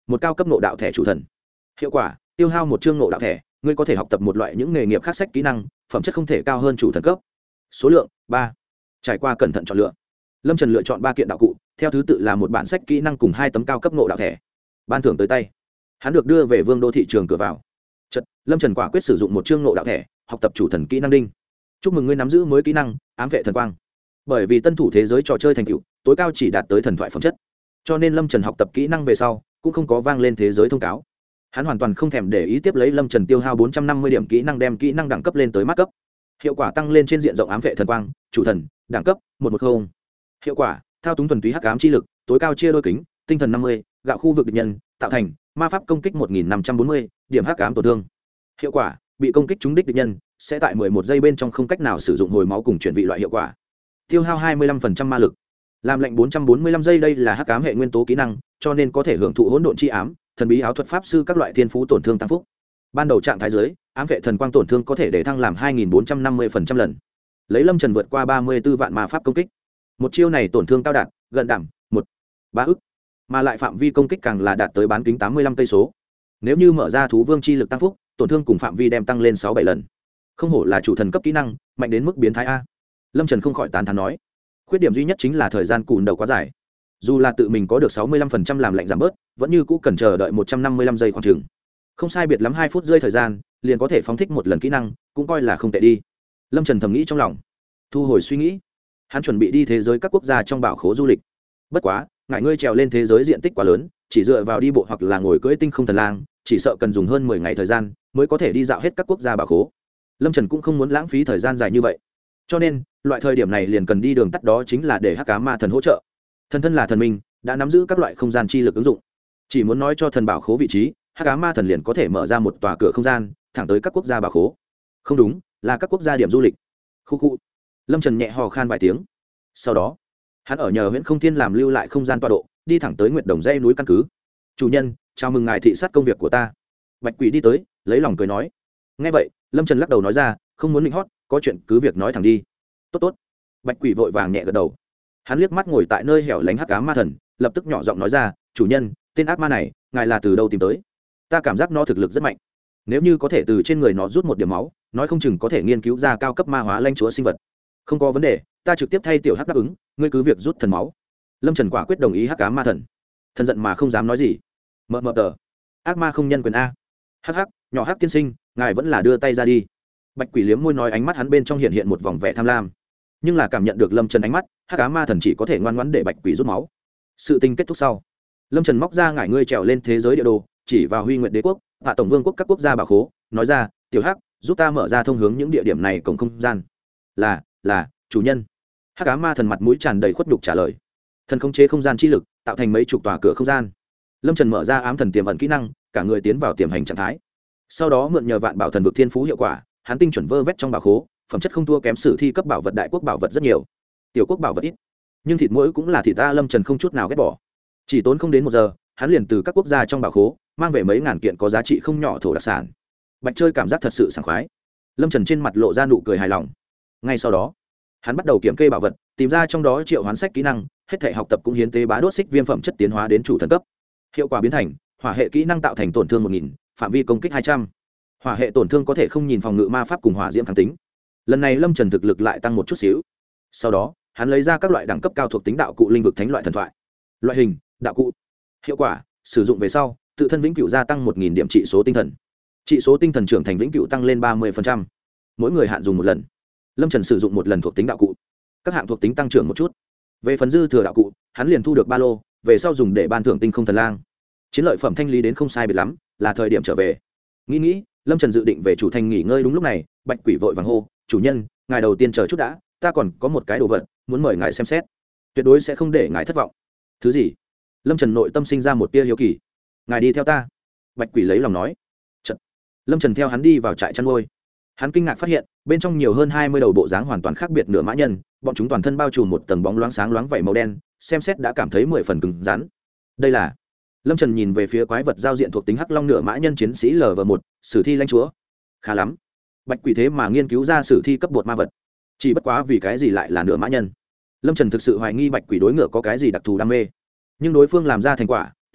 một cao cấp nộ đạo thẻ chủ thần. Hiệu quả: tiêu hao một chương nộ đạo thẻ, ngươi có thể học tập một loại những nghề nghiệp khác sách kỹ năng, phẩm chất không thể cao hơn chủ thần cấp. Số lượng: ba. Trải qua cẩn thận chọn lựa, Lâm Trần lựa chọn ba kiện đạo cụ, theo thứ tự là một bản sách kỹ năng cùng hai tấm cao cấp nộ đạo thẻ. Ban thưởng tới tay, hắn được đưa về vương đô thị trường cửa vào. Chật, Lâm Trần quả quyết sử dụng một chương nộ đạo thẻ, học tập chủ thần kỹ năng đinh. Chúc mừng ngươi nắm giữ mới kỹ năng, ám vệ thần quang. Bởi vì tân thủ thế giới trò chơi thành tựu tối cao chỉ đạt tới thần thoại phẩm chất, cho nên Lâm Trần học tập kỹ năng về sau cũng không có vang lên thế giới thông cáo. Hắn hoàn toàn không thèm để ý, tiếp lấy Lâm Trần tiêu hao bốn trăm năm mươi điểm kỹ năng đem kỹ năng đẳng cấp lên tới mắt cấp. Hiệu quả tăng lên trên diện rộng, ám vệ thần quang, chủ thần, đẳng cấp một trăm mười. Hiệu quả: thao túng thuần túy hắc ám chi lực, tối cao chia đôi kính, tinh thần năm mươi, gạo khu vực địch nhân, tạo thành ma pháp công kích một nghìn năm trăm bốn mươi, điểm hắc ám tổn thương. Hiệu quả: bị công kích trúng đích địch nhân sẽ tại mười một giây bên trong không cách nào sử dụng hồi máu cùng chuyển vị loại hiệu quả. Tiêu hao hai mươi lăm phần trăm ma lực, làm lệnh bốn trăm bốn mươi lăm giây. Đây là hắc ám hệ nguyên tố kỹ năng, cho nên có thể hưởng thụ hỗn độn chi ám, thần bí áo thuật pháp sư các loại thiên phú tổn thương tăng phúc. Ban đầu trạng thái dưới, ám vệ thần quang tổn thương có thể để thăng làm hai nghìn bốn trăm năm mươi phần trăm lần. Lấy Lâm Trần vượt qua ba mươi tư vạn ma pháp công kích, một chiêu này tổn thương cao đạt gần đảm một ba ức, mà lại phạm vi công kích càng là đạt tới bán kính tám mươi lăm cây số. Nếu như mở ra thú vương chi lực tăng phúc, tổn thương cùng phạm vi đem tăng lên sáu bảy lần. Không hổ là chủ thần cấp kỹ năng, mạnh đến mức biến thái a. Lâm Trần không khỏi tán thán nói. Khuyết điểm duy nhất chính là thời gian cùn đầu quá dài. Dù là tự mình có được sáu mươi lăm phần trăm làm lạnh giảm bớt, vẫn như cũ cần chờ đợi một trăm năm mươi lăm giây khoảng chừng. Không sai biệt lắm hai phút rơi thời gian, liền có thể phóng thích một lần kỹ năng, cũng coi là không tệ đi. Lâm Trần thầm nghĩ trong lòng. Thu hồi suy nghĩ, hắn chuẩn bị đi thế giới các quốc gia trong bảo khố du lịch. Bất quá, ngại ngươi trèo lên thế giới diện tích quá lớn, chỉ dựa vào đi bộ hoặc là ngồi cưỡi tinh không thần lang, chỉ sợ cần dùng hơn mười ngày thời gian mới có thể đi dạo hết các quốc gia bảo khố. Lâm Trần cũng không muốn lãng phí thời gian dài như vậy, cho nên loại thời điểm này liền cần đi đường tắt, đó chính là để hắc ám ma thần hỗ trợ. Thần thân là thần minh, đã nắm giữ các loại không gian chi lực ứng dụng, chỉ muốn nói cho thần bảo khố vị trí, hắc ám ma thần liền có thể mở ra một tòa cửa không gian thẳng tới các quốc gia bảo khố. Không đúng, là các quốc gia điểm du lịch. Khu khu. Lâm Trần nhẹ hò khan vài tiếng, sau đó hắn ở nhờ Huyễn Không Thiên làm lưu lại không gian tọa độ, đi thẳng tới Nguyệt Đồng dãy núi căn cứ. Chủ nhân, chào mừng ngài thị sát công việc của ta. Bạch Quỷ đi tới, lấy lòng cười nói. Nghe vậy, Lâm Trần lắc đầu nói ra, không muốn định hót, có chuyện cứ việc nói thẳng đi. Tốt tốt. Bạch Quỷ vội vàng nhẹ gật đầu. Hắn liếc mắt ngồi tại nơi hẻo lánh hắc ám ma thần, lập tức nhỏ giọng nói ra, chủ nhân, tên ác ma này, ngài là từ đâu tìm tới? Ta cảm giác nó thực lực rất mạnh, nếu như có thể từ trên người nó rút một điểm máu, nói không chừng có thể nghiên cứu ra cao cấp ma hóa lãnh chúa sinh vật. Không có vấn đề, ta trực tiếp thay tiểu hắc đáp ứng, ngươi cứ việc rút thần máu. Lâm Trần quả quyết đồng ý hắc ám ma thần. Thần giận mà không dám nói gì. Mờ mờ tờ, ác ma không nhân quyền a. Hắc hắc, nhỏ hắc tiên sinh, ngài vẫn là đưa tay ra đi. Bạch Quỷ liếm môi nói, ánh mắt hắn bên trong hiện hiện một vòng vẻ tham lam, nhưng là cảm nhận được Lâm Trần ánh mắt, hắc ám ma thần chỉ có thể ngoan ngoãn để Bạch Quỷ rút máu. Sự tình kết thúc sau, Lâm Trần móc ra ngải ngươi trèo lên thế giới địa đồ, chỉ vào Huy Nguyệt Đế quốc, Hạ tổng vương quốc các quốc gia bảo khố, nói ra, tiểu hắc, giúp ta mở ra thông hướng những địa điểm này cổng không gian. Là, là, chủ nhân. Hắc ám ma thần mặt mũi tràn đầy khuất nhục trả lời. Thần khống chế không gian chi lực, tạo thành mấy chục tòa cửa không gian. Lâm Trần mở ra ám thần tiềm ẩn kỹ năng, cả người tiến vào tiềm hành trạng thái. Sau đó mượn nhờ vạn bảo thần vực thiên phú hiệu quả, hắn tinh chuẩn vơ vét trong bảo khố, phẩm chất không thua kém sử thi cấp bảo vật, đại quốc bảo vật rất nhiều, tiểu quốc bảo vật ít, nhưng thịt mỗi cũng là thịt ta. Lâm Trần không chút nào ghét bỏ, chỉ tốn không đến một giờ, hắn liền từ các quốc gia trong bảo khố mang về mấy ngàn kiện có giá trị không nhỏ thổ đặc sản. Bạch chơi cảm giác thật sự sảng khoái. Lâm Trần trên mặt lộ ra nụ cười hài lòng. Ngay sau đó, hắn bắt đầu kiểm kê bảo vật, tìm ra trong đó triệu hoán sách kỹ năng, hết thảy học tập cũng hiến tế bá đốt xích viêm phẩm chất tiến hóa đến chủ thần cấp. Hiệu quả biến thành hỏa hệ kỹ năng, tạo thành tổn thương một nghìn, phạm vi công kích hai trăm. Hỏa hệ tổn thương có thể không nhìn phòng ngự ma pháp cùng hỏa diễm kháng tính. Lần này Lâm Trần thực lực lại tăng một chút xíu. Sau đó, hắn lấy ra các loại đẳng cấp cao thuộc tính đạo cụ linh vực thánh loại thần thoại. Loại hình, đạo cụ. Hiệu quả, sử dụng về sau, tự thân vĩnh cửu gia tăng một nghìn điểm trị số tinh thần. Trị số tinh thần trưởng thành vĩnh cửu tăng lên ba mươi phần trăm. Mỗi người hạn dùng một lần. Lâm Trần sử dụng một lần thuộc tính đạo cụ, các hạng thuộc tính tăng trưởng một chút. Về phần dư thừa đạo cụ, hắn liền thu được ba lô, về sau dùng để ban thưởng tinh không thần lang. Chiến lợi phẩm thanh lý đến không sai biệt lắm, là thời điểm trở về. Nghĩ nghĩ, Lâm Trần dự định về chủ thành nghỉ ngơi. Đúng lúc này, Bạch Quỷ vội vàng hô, chủ nhân, ngài đầu tiên chờ chút đã, ta còn có một cái đồ vật muốn mời ngài xem xét, tuyệt đối sẽ không để ngài thất vọng. Thứ gì? Lâm Trần nội tâm sinh ra một tia hiếu kỳ. Ngài đi theo ta. Bạch Quỷ lấy lòng nói. Chật. Lâm Trần theo hắn đi vào trại chăn nuôi. Hắn kinh ngạc phát hiện, bên trong nhiều hơn hai mươi đầu bộ dáng hoàn toàn khác biệt nửa mã nhân, bọn chúng toàn thân bao trùm một tầng bóng loáng sáng loáng vảy màu đen, xem xét đã cảm thấy mười phần cứng rắn. Đây là... Lâm Trần nhìn về phía quái vật giao diện thuộc tính hắc long nửa mã nhân chiến sĩ L V một, sử thi lãnh chúa. Khá lắm. Bạch Quỷ thế mà nghiên cứu ra sử thi cấp bột ma vật. Chỉ bất quá vì cái gì lại là nửa mã nhân? Lâm Trần thực sự hoài nghi Bạch Quỷ đối ngựa có cái gì đặc thù đam mê. Nhưng đối phương làm ra thành quả,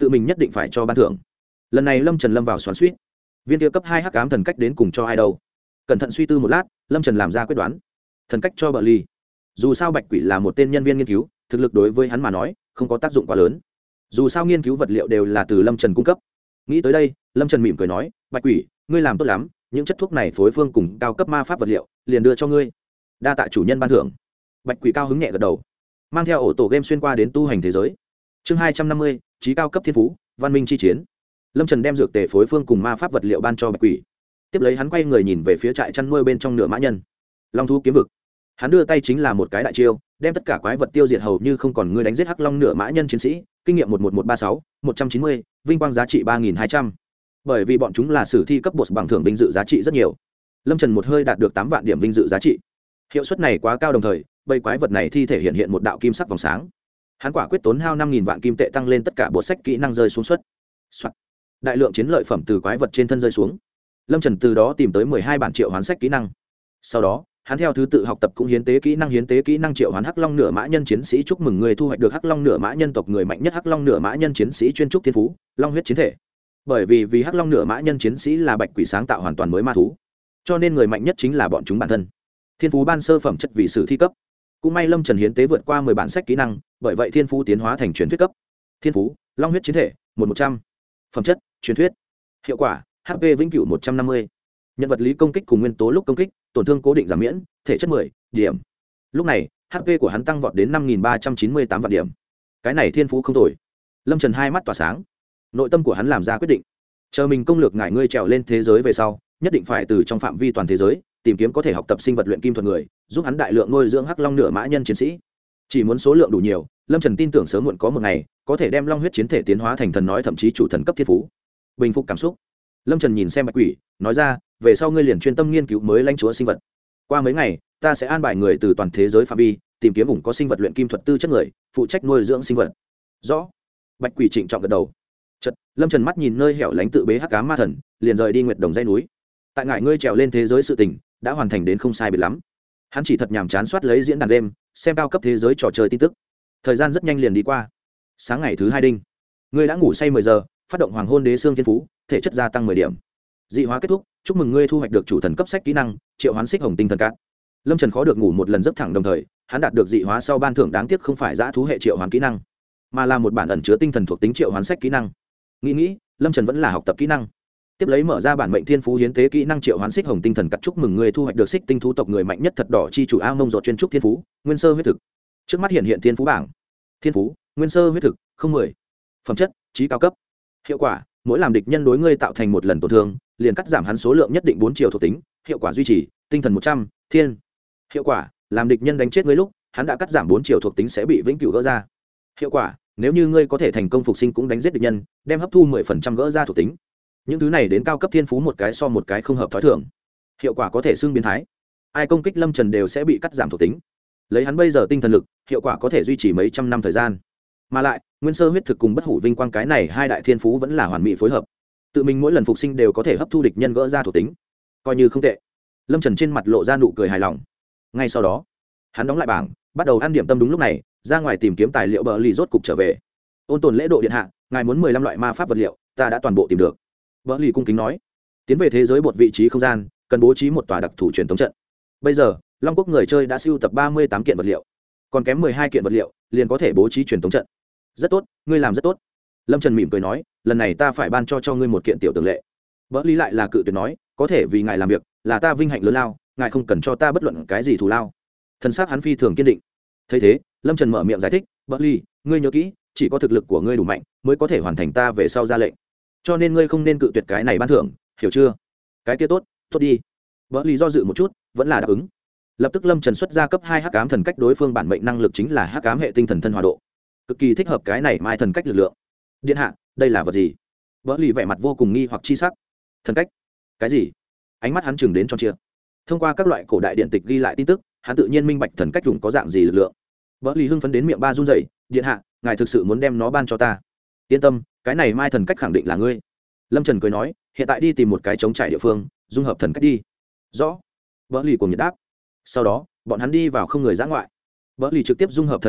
tự mình nhất định phải cho ban thưởng. Lần này Lâm Trần lâm vào xoắn xuýt, viên kia cấp hai hắc ám thần cách đến cùng cho ai đâu? Cẩn thận suy tư một lát, Lâm Trần làm ra quyết đoán. Thần cách cho Bờ Ly. Dù sao Bạch Quỷ là một tên nhân viên nghiên cứu, thực lực đối với hắn mà nói không có tác dụng quá lớn. Dù sao nghiên cứu vật liệu đều là từ Lâm Trần cung cấp. Nghĩ tới đây, Lâm Trần mỉm cười nói, Bạch Quỷ, ngươi làm tốt lắm, những chất thuốc này phối phương cùng cao cấp ma pháp vật liệu liền đưa cho ngươi, đa tạ chủ nhân ban thưởng. Bạch Quỷ cao hứng nhẹ gật đầu, mang theo ổ tổ game xuyên qua đến tu hành thế giới. Chương hai trăm năm mươi, trí cao cấp thiên phú, văn minh chi chiến. Lâm Trần đem dược tề phối phương cùng ma pháp vật liệu ban cho Bạch Quỷ, tiếp lấy hắn quay người nhìn về phía trại chăn nuôi bên trong nửa mã nhân. Long thú kiếm vực, hắn đưa tay chính là một cái đại chiêu, đem tất cả quái vật tiêu diệt hầu như không còn. Ngươi đánh giết hắc long nửa mã nhân chiến sĩ, kinh nghiệm một một một ba sáu, một trăm chín mươi, vinh quang giá trị ba nghìn hai trăm. Bởi vì bọn chúng là sử thi cấp bột bằng thưởng vinh dự giá trị rất nhiều, Lâm Trần một hơi đạt được tám vạn điểm vinh dự giá trị. Hiệu suất này quá cao, đồng thời bầy quái vật này thi thể hiện hiện một đạo kim sắc vòng sáng. Hắn quả quyết tốn hao năm nghìn vạn kim tệ tăng lên tất cả bộ sách kỹ năng rơi xuống suất. Đại lượng chiến lợi phẩm từ quái vật trên thân rơi xuống. Lâm Trần từ đó tìm tới mười hai bản triệu hoán sách kỹ năng. Sau đó hắn theo thứ tự học tập cũng hiến tế kỹ năng hiến tế kỹ năng triệu hoán hắc long nửa mã nhân chiến sĩ. Chúc mừng người thu hoạch được hắc long nửa mã nhân tộc người mạnh nhất hắc long nửa mã nhân chiến sĩ chuyên trúc thiên phú long huyết chiến thể. Bởi vì vì hắc long nửa mã nhân chiến sĩ là Bạch Quỷ sáng tạo hoàn toàn mới ma thú, cho nên người mạnh nhất chính là bọn chúng bản thân. Thiên phú ban sơ phẩm chất vì sử thi cấp. Cũng may Lâm Trần hiến tế vượt qua mười bản sách kỹ năng, bởi vậy thiên phú tiến hóa thành truyền thuyết cấp. Thiên phú long huyết chiến thể một một trăm. Phẩm chất truyền thuyết. Hiệu quả hát pê vĩnh cửu một trăm năm mươi. Nhận vật lý công kích cùng nguyên tố lúc công kích tổn thương cố định giảm miễn, thể chất mười điểm. Lúc này hát pê của hắn tăng vọt đến năm nghìn ba trăm chín mươi tám vạn điểm. Cái này thiên phú không tồi. Lâm Trần hai mắt tỏa sáng, nội tâm của hắn làm ra quyết định, chờ mình công lược ngải ngươi trèo lên thế giới về sau, nhất định phải từ trong phạm vi toàn thế giới tìm kiếm có thể học tập sinh vật luyện kim thuật người, giúp hắn đại lượng nuôi dưỡng hắc long nửa mã nhân chiến sĩ. Chỉ muốn số lượng đủ nhiều, Lâm Trần tin tưởng sớm muộn có một ngày có thể đem long huyết chiến thể tiến hóa thành thần nói thậm chí chủ thần cấp thiên phú. Bình phục cảm xúc, Lâm Trần nhìn xem Bạch Quỷ, nói ra, về sau ngươi liền chuyên tâm nghiên cứu mới lãnh chúa sinh vật. Qua mấy ngày, ta sẽ an bài người từ toàn thế giới phạm vi tìm kiếm ủng có sinh vật luyện kim thuật tư chất người, phụ trách nuôi dưỡng sinh vật. Rõ. Bạch Quỷ trịnh trọng gật đầu. Chật, Lâm Trần mắt nhìn nơi hẻo lánh tự bế hắc ám ma thần, liền rời đi Nguyệt Đồng dãy núi. Tại ngải ngươi trèo lên thế giới sự tình đã hoàn thành đến không sai biệt lắm. Hắn chỉ thật nhàm chán soát lấy diễn đàn đêm, xem cao cấp thế giới trò chơi tin tức. Thời gian rất nhanh liền đi qua. Sáng ngày thứ hai đinh, ngươi đã ngủ say mười giờ, phát động hoàng hôn đế xương thiên phú, thể chất gia tăng mười điểm. Dị hóa kết thúc, chúc mừng ngươi thu hoạch được chủ thần cấp sách kỹ năng, triệu hoán xích hồng tinh thần cát. Lâm Trần khó được ngủ một lần giấc thẳng, đồng thời hắn đạt được dị hóa sau ban thưởng đáng tiếc không phải dã thú hệ triệu hoán kỹ năng, mà là một bản ẩn chứa tinh thần thuộc tính triệu hoán sách kỹ năng. Nghĩ nghĩ, Lâm Trần vẫn là học tập kỹ năng. Tiếp lấy mở ra bản mệnh thiên phú hiến tế kỹ năng triệu hoán xích hồng tinh thần cắt. Chúc mừng người thu hoạch được xích tinh thú tộc người mạnh nhất thật đỏ chi chủ A Mông Dột chuyên trúc thiên phú nguyên sơ huyết thực. Trước mắt hiện hiện thiên phú bảng. Thiên phú nguyên sơ huyết thực không mười. Phẩm chất trí cao cấp. Hiệu quả mỗi làm địch nhân đối ngươi tạo thành một lần tổn thương liền cắt giảm hắn số lượng nhất định bốn chiều thuộc tính. Hiệu quả duy trì tinh thần một trăm. Thiên. Hiệu quả làm địch nhân đánh chết ngươi lúc hắn đã cắt giảm bốn chiều thuộc tính sẽ bị vĩnh cửu gỡ ra. Hiệu quả nếu như ngươi có thể thành công phục sinh cũng đánh giết địch nhân, đem hấp thu mười phần trăm gỡ ra thuộc tính. Những thứ này đến cao cấp thiên phú một cái so một cái không hợp thói thường, hiệu quả có thể xưng biến thái. Ai công kích Lâm Trần đều sẽ bị cắt giảm thuộc tính. Lấy hắn bây giờ tinh thần lực, hiệu quả có thể duy trì mấy trăm năm thời gian. Mà lại nguyên sơ huyết thực cùng bất hủ vinh quang cái này hai đại thiên phú vẫn là hoàn mỹ phối hợp, tự mình mỗi lần phục sinh đều có thể hấp thu địch nhân gỡ ra thuộc tính, coi như không tệ. Lâm Trần trên mặt lộ ra nụ cười hài lòng. Ngay sau đó hắn đóng lại bảng, bắt đầu ăn điểm tâm. Đúng lúc này ra ngoài tìm kiếm tài liệu, Bờ Lì rốt cục trở về. Ôn tồn lễ độ điện hạ, ngài muốn mười lăm loại ma pháp vật liệu, ta đã toàn bộ tìm được. Bờ Lì cung kính nói. Tiến về thế giới bột vị trí không gian cần bố trí một tòa đặc thù truyền thống trận. Bây giờ Long Quốc người chơi đã sưu tập ba mươi tám kiện vật liệu, còn kém mười hai kiện vật liệu liền có thể bố trí truyền thống trận. Rất tốt, ngươi làm rất tốt. Lâm Trần mỉm cười nói, lần này ta phải ban cho cho ngươi một kiện tiểu tường lệ. Bờ Lì lại là cự tuyệt nói, có thể vì ngài làm việc là ta vinh hạnh lớn lao, ngài không cần cho ta bất luận cái gì thù lao. Thân xác hắn phi thường kiên định. Thấy thế Lâm Trần mở miệng giải thích, Bờ Lì, ngươi nhớ kỹ, chỉ có thực lực của ngươi đủ mạnh mới có thể hoàn thành ta về sau ra lệnh, cho nên ngươi không nên cự tuyệt cái này ban thưởng, hiểu chưa? Cái kia tốt, tốt đi. Bờ Lì do dự một chút, vẫn là đáp ứng. Lập tức Lâm Trần xuất ra cấp hai hắc ám thần cách, đối phương bản mệnh năng lực chính là hắc ám hệ tinh thần thân hòa độ, cực kỳ thích hợp cái này mai thần cách lực lượng. Điện hạ, đây là vật gì? Bờ Lì vẻ mặt vô cùng nghi hoặc chi sắc. Thần cách? Cái gì? Ánh mắt hắn chừng đến tròn trịa. Thông qua các loại cổ đại điện tịch ghi lại tin tức, hắn tự nhiên minh bạch thần cách dùng có dạng gì lực lượng. Bờ Lì hưng phấn đến miệng ba run rẩy, điện hạ, ngài thực sự muốn đem nó ban cho ta? Yên tâm, cái này mai thần cách khẳng định là ngươi. Lâm Trần cười nói, hiện tại đi tìm một cái trống trải địa phương dung hợp thần cách đi. Rõ. Bờ Lì cùng nhiệt đáp. Sau đó bọn hắn đi vào không người dã ngoại. Bờ Lì trực tiếp dung hợp thần cách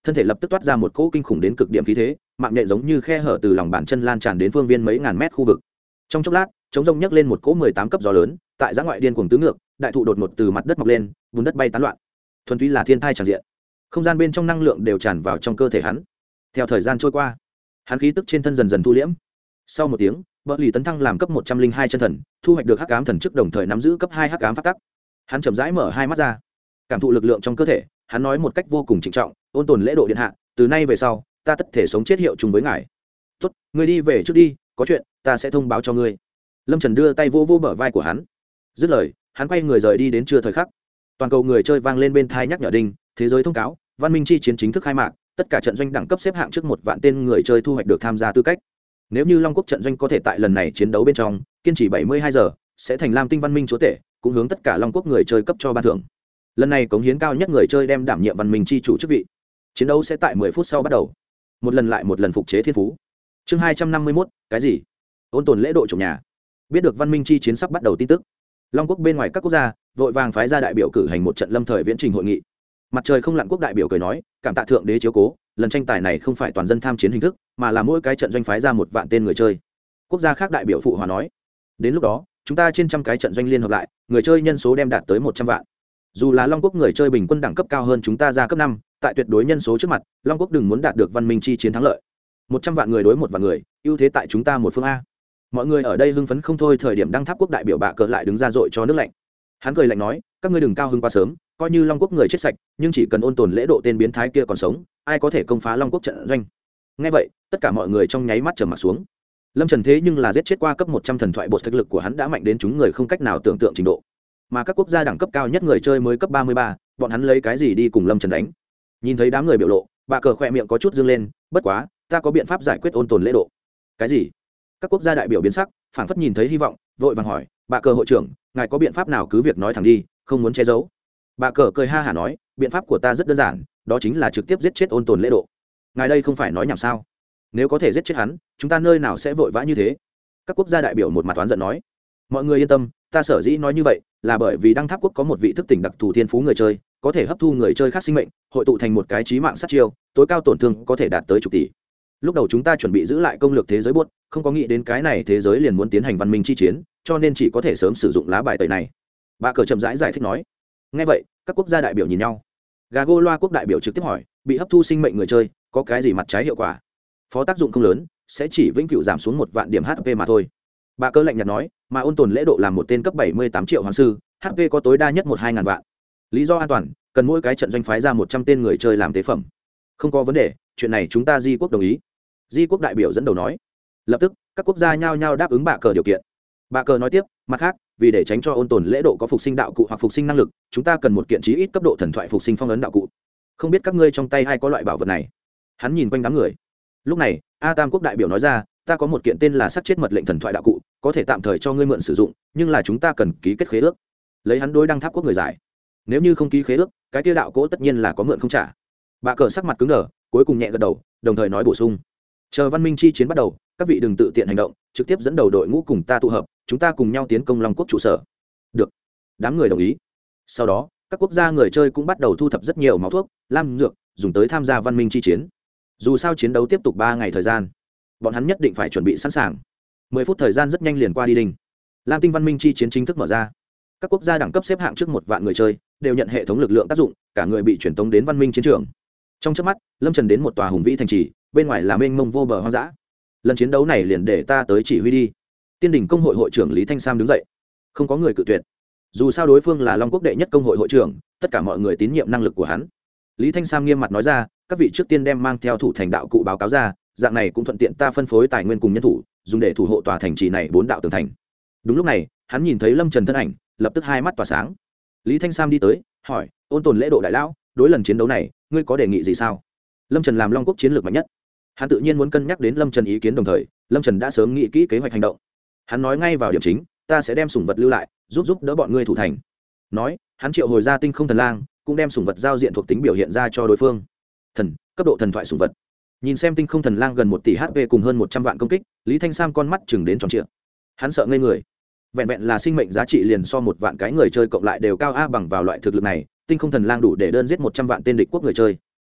thân thể lập tức toát ra một cỗ kinh khủng đến cực điểm khí thế, mạng nhện giống như khe hở từ lòng bàn chân lan tràn đến phương viên mấy ngàn mét khu vực. Trong chốc lát, chống rông nhấc lên một cỗ mười tám cấp gió lớn, tại giã ngoại điên cuồng tứ ngược, đại thụ đột ngột từ mặt đất mọc lên, bùn đất bay tán loạn. Thuần túy là thiên thai tràn diện. Không gian bên trong năng lượng đều tràn vào trong cơ thể hắn. Theo thời gian trôi qua, hắn khí tức trên thân dần dần thu liễm. Sau một tiếng, Bỡ Lì tấn thăng làm cấp một trăm linh hai chân thần, thu hoạch được hắc ám thần chức, đồng thời nắm giữ cấp hai hắc ám pháp tắc. Hắn chậm rãi mở hai mắt ra, cảm thụ lực lượng trong cơ thể, hắn nói một cách vô cùng trịnh trọng, ôn tồn lễ độ điện hạ, từ nay về sau, ta tất thể sống chết hiệu chung với ngài. Tốt, ngươi đi về trước đi, có chuyện ta sẽ thông báo cho ngươi. Lâm Trần đưa tay vô vô bờ vai của hắn. Dứt lời, hắn quay người rời đi đến trưa thời khắc. Toàn cầu người chơi vang lên bên thai nhắc nhở đinh, thế giới thông cáo, văn minh chi chiến chính thức khai mạc, tất cả trận doanh đẳng cấp xếp hạng trước một vạn tên người chơi thu hoạch được tham gia tư cách. Nếu như Long Quốc trận doanh có thể tại lần này chiến đấu bên trong kiên trì bảy mươi hai giờ, sẽ thành Lam Tinh văn minh chúa tể, cũng hướng tất cả Long Quốc người chơi cấp cho ban thưởng. Lần này cống hiến cao nhất người chơi đem đảm nhiệm văn minh chi chủ chức vị. Chiến đấu sẽ tại mười phút sau bắt đầu. Một lần lại một lần phục chế thiên phú. Chương hai trăm năm mươi mốt, cái gì? Ôn tồn lễ độ trộm nhà. Biết được văn minh chi chiến sắp bắt đầu tin tức, Long Quốc bên ngoài các quốc gia vội vàng phái ra đại biểu cử hành một trận lâm thời viễn trình hội nghị. Mặt trời không lặn quốc đại biểu cười nói, cảm tạ thượng đế chiếu cố, lần tranh tài này không phải toàn dân tham chiến hình thức, mà là mỗi cái trận doanh phái ra một vạn tên người chơi. Quốc gia khác đại biểu phụ hòa nói, đến lúc đó chúng ta trên trăm cái trận doanh liên hợp lại, người chơi nhân số đem đạt tới một trăm vạn. Dù là Long Quốc người chơi bình quân đẳng cấp cao hơn chúng ta ra cấp năm, tại tuyệt đối nhân số trước mặt, Long Quốc đừng muốn đạt được văn minh chi chiến thắng lợi. Một trăm vạn người đối một vạn người, ưu thế tại chúng ta một phương a. Mọi người ở đây hưng phấn không thôi, thời điểm đăng tháp quốc đại biểu bạ cờ lại đứng ra dội cho nước lạnh. Hắn cười lạnh nói, các ngươi đừng cao hưng quá sớm, coi như Long Quốc người chết sạch, nhưng chỉ cần ôn tồn lễ độ tên biến thái kia còn sống, ai có thể công phá Long Quốc trận doanh. Nghe vậy, tất cả mọi người trong nháy mắt trầm mặt xuống. Lâm Trần thế nhưng là giết chết qua cấp một trăm thần thoại bột, thực lực của hắn đã mạnh đến chúng người không cách nào tưởng tượng trình độ. Mà các quốc gia đẳng cấp cao nhất người chơi mới cấp ba mươi ba, bọn hắn lấy cái gì đi cùng Lâm Trần đánh? Nhìn thấy đám người biểu lộ, bạ cờ khỏe miệng có chút dương lên, bất quá, ta có biện pháp giải quyết ôn tồn lễ độ. Cái gì? Các quốc gia đại biểu biến sắc, phảng phất nhìn thấy hy vọng, vội vàng hỏi, bạ cờ hội trưởng, ngài có biện pháp nào cứ việc nói thẳng đi, không muốn che giấu. Bạ cờ cười ha hả nói, biện pháp của ta rất đơn giản, đó chính là trực tiếp giết chết ôn tồn lễ độ. Ngài đây không phải nói nhảm sao? Nếu có thể giết chết hắn, chúng ta nơi nào sẽ vội vã như thế? Các quốc gia đại biểu một mặt oán giận nói, mọi người yên tâm, ta sở dĩ nói như vậy là bởi vì đăng tháp quốc có một vị thức tỉnh đặc thù thiên phú người chơi, có thể hấp thu người chơi khác sinh mệnh, hội tụ thành một cái chí mạng sát chiêu, tối cao tổn thương có thể đạt tới chục tỷ. Lúc đầu chúng ta chuẩn bị giữ lại công lược thế giới buốt, không có nghĩ đến cái này thế giới liền muốn tiến hành văn minh chi chiến, cho nên chỉ có thể sớm sử dụng lá bài tẩy này. Bà cờ chậm rãi giải, giải thích nói. Nghe vậy, các quốc gia đại biểu nhìn nhau. Gago loa quốc đại biểu trực tiếp hỏi, bị hấp thu sinh mệnh người chơi có cái gì mặt trái hiệu quả? Phó tác dụng không lớn, sẽ chỉ vĩnh cửu giảm xuống một vạn điểm hát pê mà thôi. Bà cờ lạnh nhạt nói, mà ôn tồn lễ độ làm một tên cấp bảy mươi tám triệu hoàng sư, hát pê có tối đa nhất một hai ngàn vạn. Lý do an toàn, cần mỗi cái trận doanh phái ra một trăm tên người chơi làm tế phẩm. Không có vấn đề, chuyện này chúng ta Di quốc đồng ý. Di quốc đại biểu dẫn đầu nói. Lập tức, các quốc gia nhao nhao đáp ứng bà cờ điều kiện. Bà cờ nói tiếp, mặt khác, vì để tránh cho ôn tồn lễ độ có phục sinh đạo cụ hoặc phục sinh năng lực, chúng ta cần một kiện chí ít cấp độ thần thoại phục sinh phong ấn đạo cụ. Không biết các ngươi trong tay ai có loại bảo vật này? Hắn nhìn quanh đám người. Lúc này, A Tam quốc đại biểu nói ra, ta có một kiện tên là sắc chết mật lệnh thần thoại đạo cụ, có thể tạm thời cho ngươi mượn sử dụng, nhưng là chúng ta cần ký kết khế ước. Lấy hắn đối đăng tháp quốc người giải. Nếu như không ký khế ước, cái kia đạo cỗ tất nhiên là có mượn không trả. Bà cờ sắc mặt cứng đờ, cuối cùng nhẹ gật đầu, đồng thời nói bổ sung, chờ văn minh chi chiến bắt đầu, các vị đừng tự tiện hành động, trực tiếp dẫn đầu đội ngũ cùng ta tụ hợp, chúng ta cùng nhau tiến công Long Quốc trụ sở. Được. Đám người đồng ý. Sau đó, các quốc gia người chơi cũng bắt đầu thu thập rất nhiều máu thuốc, lam dược, dùng tới tham gia văn minh chi chiến. Dù sao chiến đấu tiếp tục ba ngày thời gian, bọn hắn nhất định phải chuẩn bị sẵn sàng. Mười phút thời gian rất nhanh liền qua đi đình. Lam Tinh văn minh chi chiến chính thức mở ra. Các quốc gia đẳng cấp xếp hạng trước một vạn người chơi đều nhận hệ thống lực lượng tác dụng, cả người bị chuyển tống đến văn minh chiến trường. Trong chớp mắt, Lâm Trần đến một tòa hùng vĩ thành trì, bên ngoài là mênh mông vô bờ hoang dã. Lần chiến đấu này liền để ta tới chỉ huy đi. Tiên đỉnh công hội hội trưởng Lý Thanh Sam đứng dậy. Không có người cự tuyệt. Dù sao đối phương là Long Quốc đệ nhất công hội hội trưởng, tất cả mọi người tín nhiệm năng lực của hắn. Lý Thanh Sam nghiêm mặt nói ra, các vị trước tiên đem mang theo thủ thành đạo cụ báo cáo ra, dạng này cũng thuận tiện ta phân phối tài nguyên cùng nhân thủ, dùng để thủ hộ tòa thành trì này bốn đạo tường thành. Đúng lúc này, hắn nhìn thấy Lâm Trần thân ảnh, lập tức hai mắt tỏa sáng. Lý Thanh Sam đi tới, hỏi, ôn tồn lễ độ đại lão, đối lần chiến đấu này, ngươi có đề nghị gì sao? Lâm Trần làm Long Quốc chiến lược mạnh nhất, hắn tự nhiên muốn cân nhắc đến Lâm Trần ý kiến, đồng thời Lâm Trần đã sớm nghĩ kỹ kế hoạch hành động. Hắn nói ngay vào điểm chính, ta sẽ đem sủng vật lưu lại, giúp giúp đỡ bọn ngươi thủ thành. Nói, hắn triệu hồi ra tinh không thần lang, cũng đem sủng vật giao diện thuộc tính biểu hiện ra cho đối phương. Thần, cấp độ thần thoại sủng vật. Nhìn xem tinh không thần lang gần một tỷ hát pê cùng hơn một trăm vạn công kích, Lý Thanh Sam con mắt chừng đến tròn trịa. Hắn sợ ngây người. Vẹn vẹn là sinh mệnh giá trị liền so một vạn cái người chơi cộng lại đều cao a, bằng vào loại thực lực này, tinh không thần lang đủ để đơn giết một trăm vạn tên địch quốc người chơi. Tốt,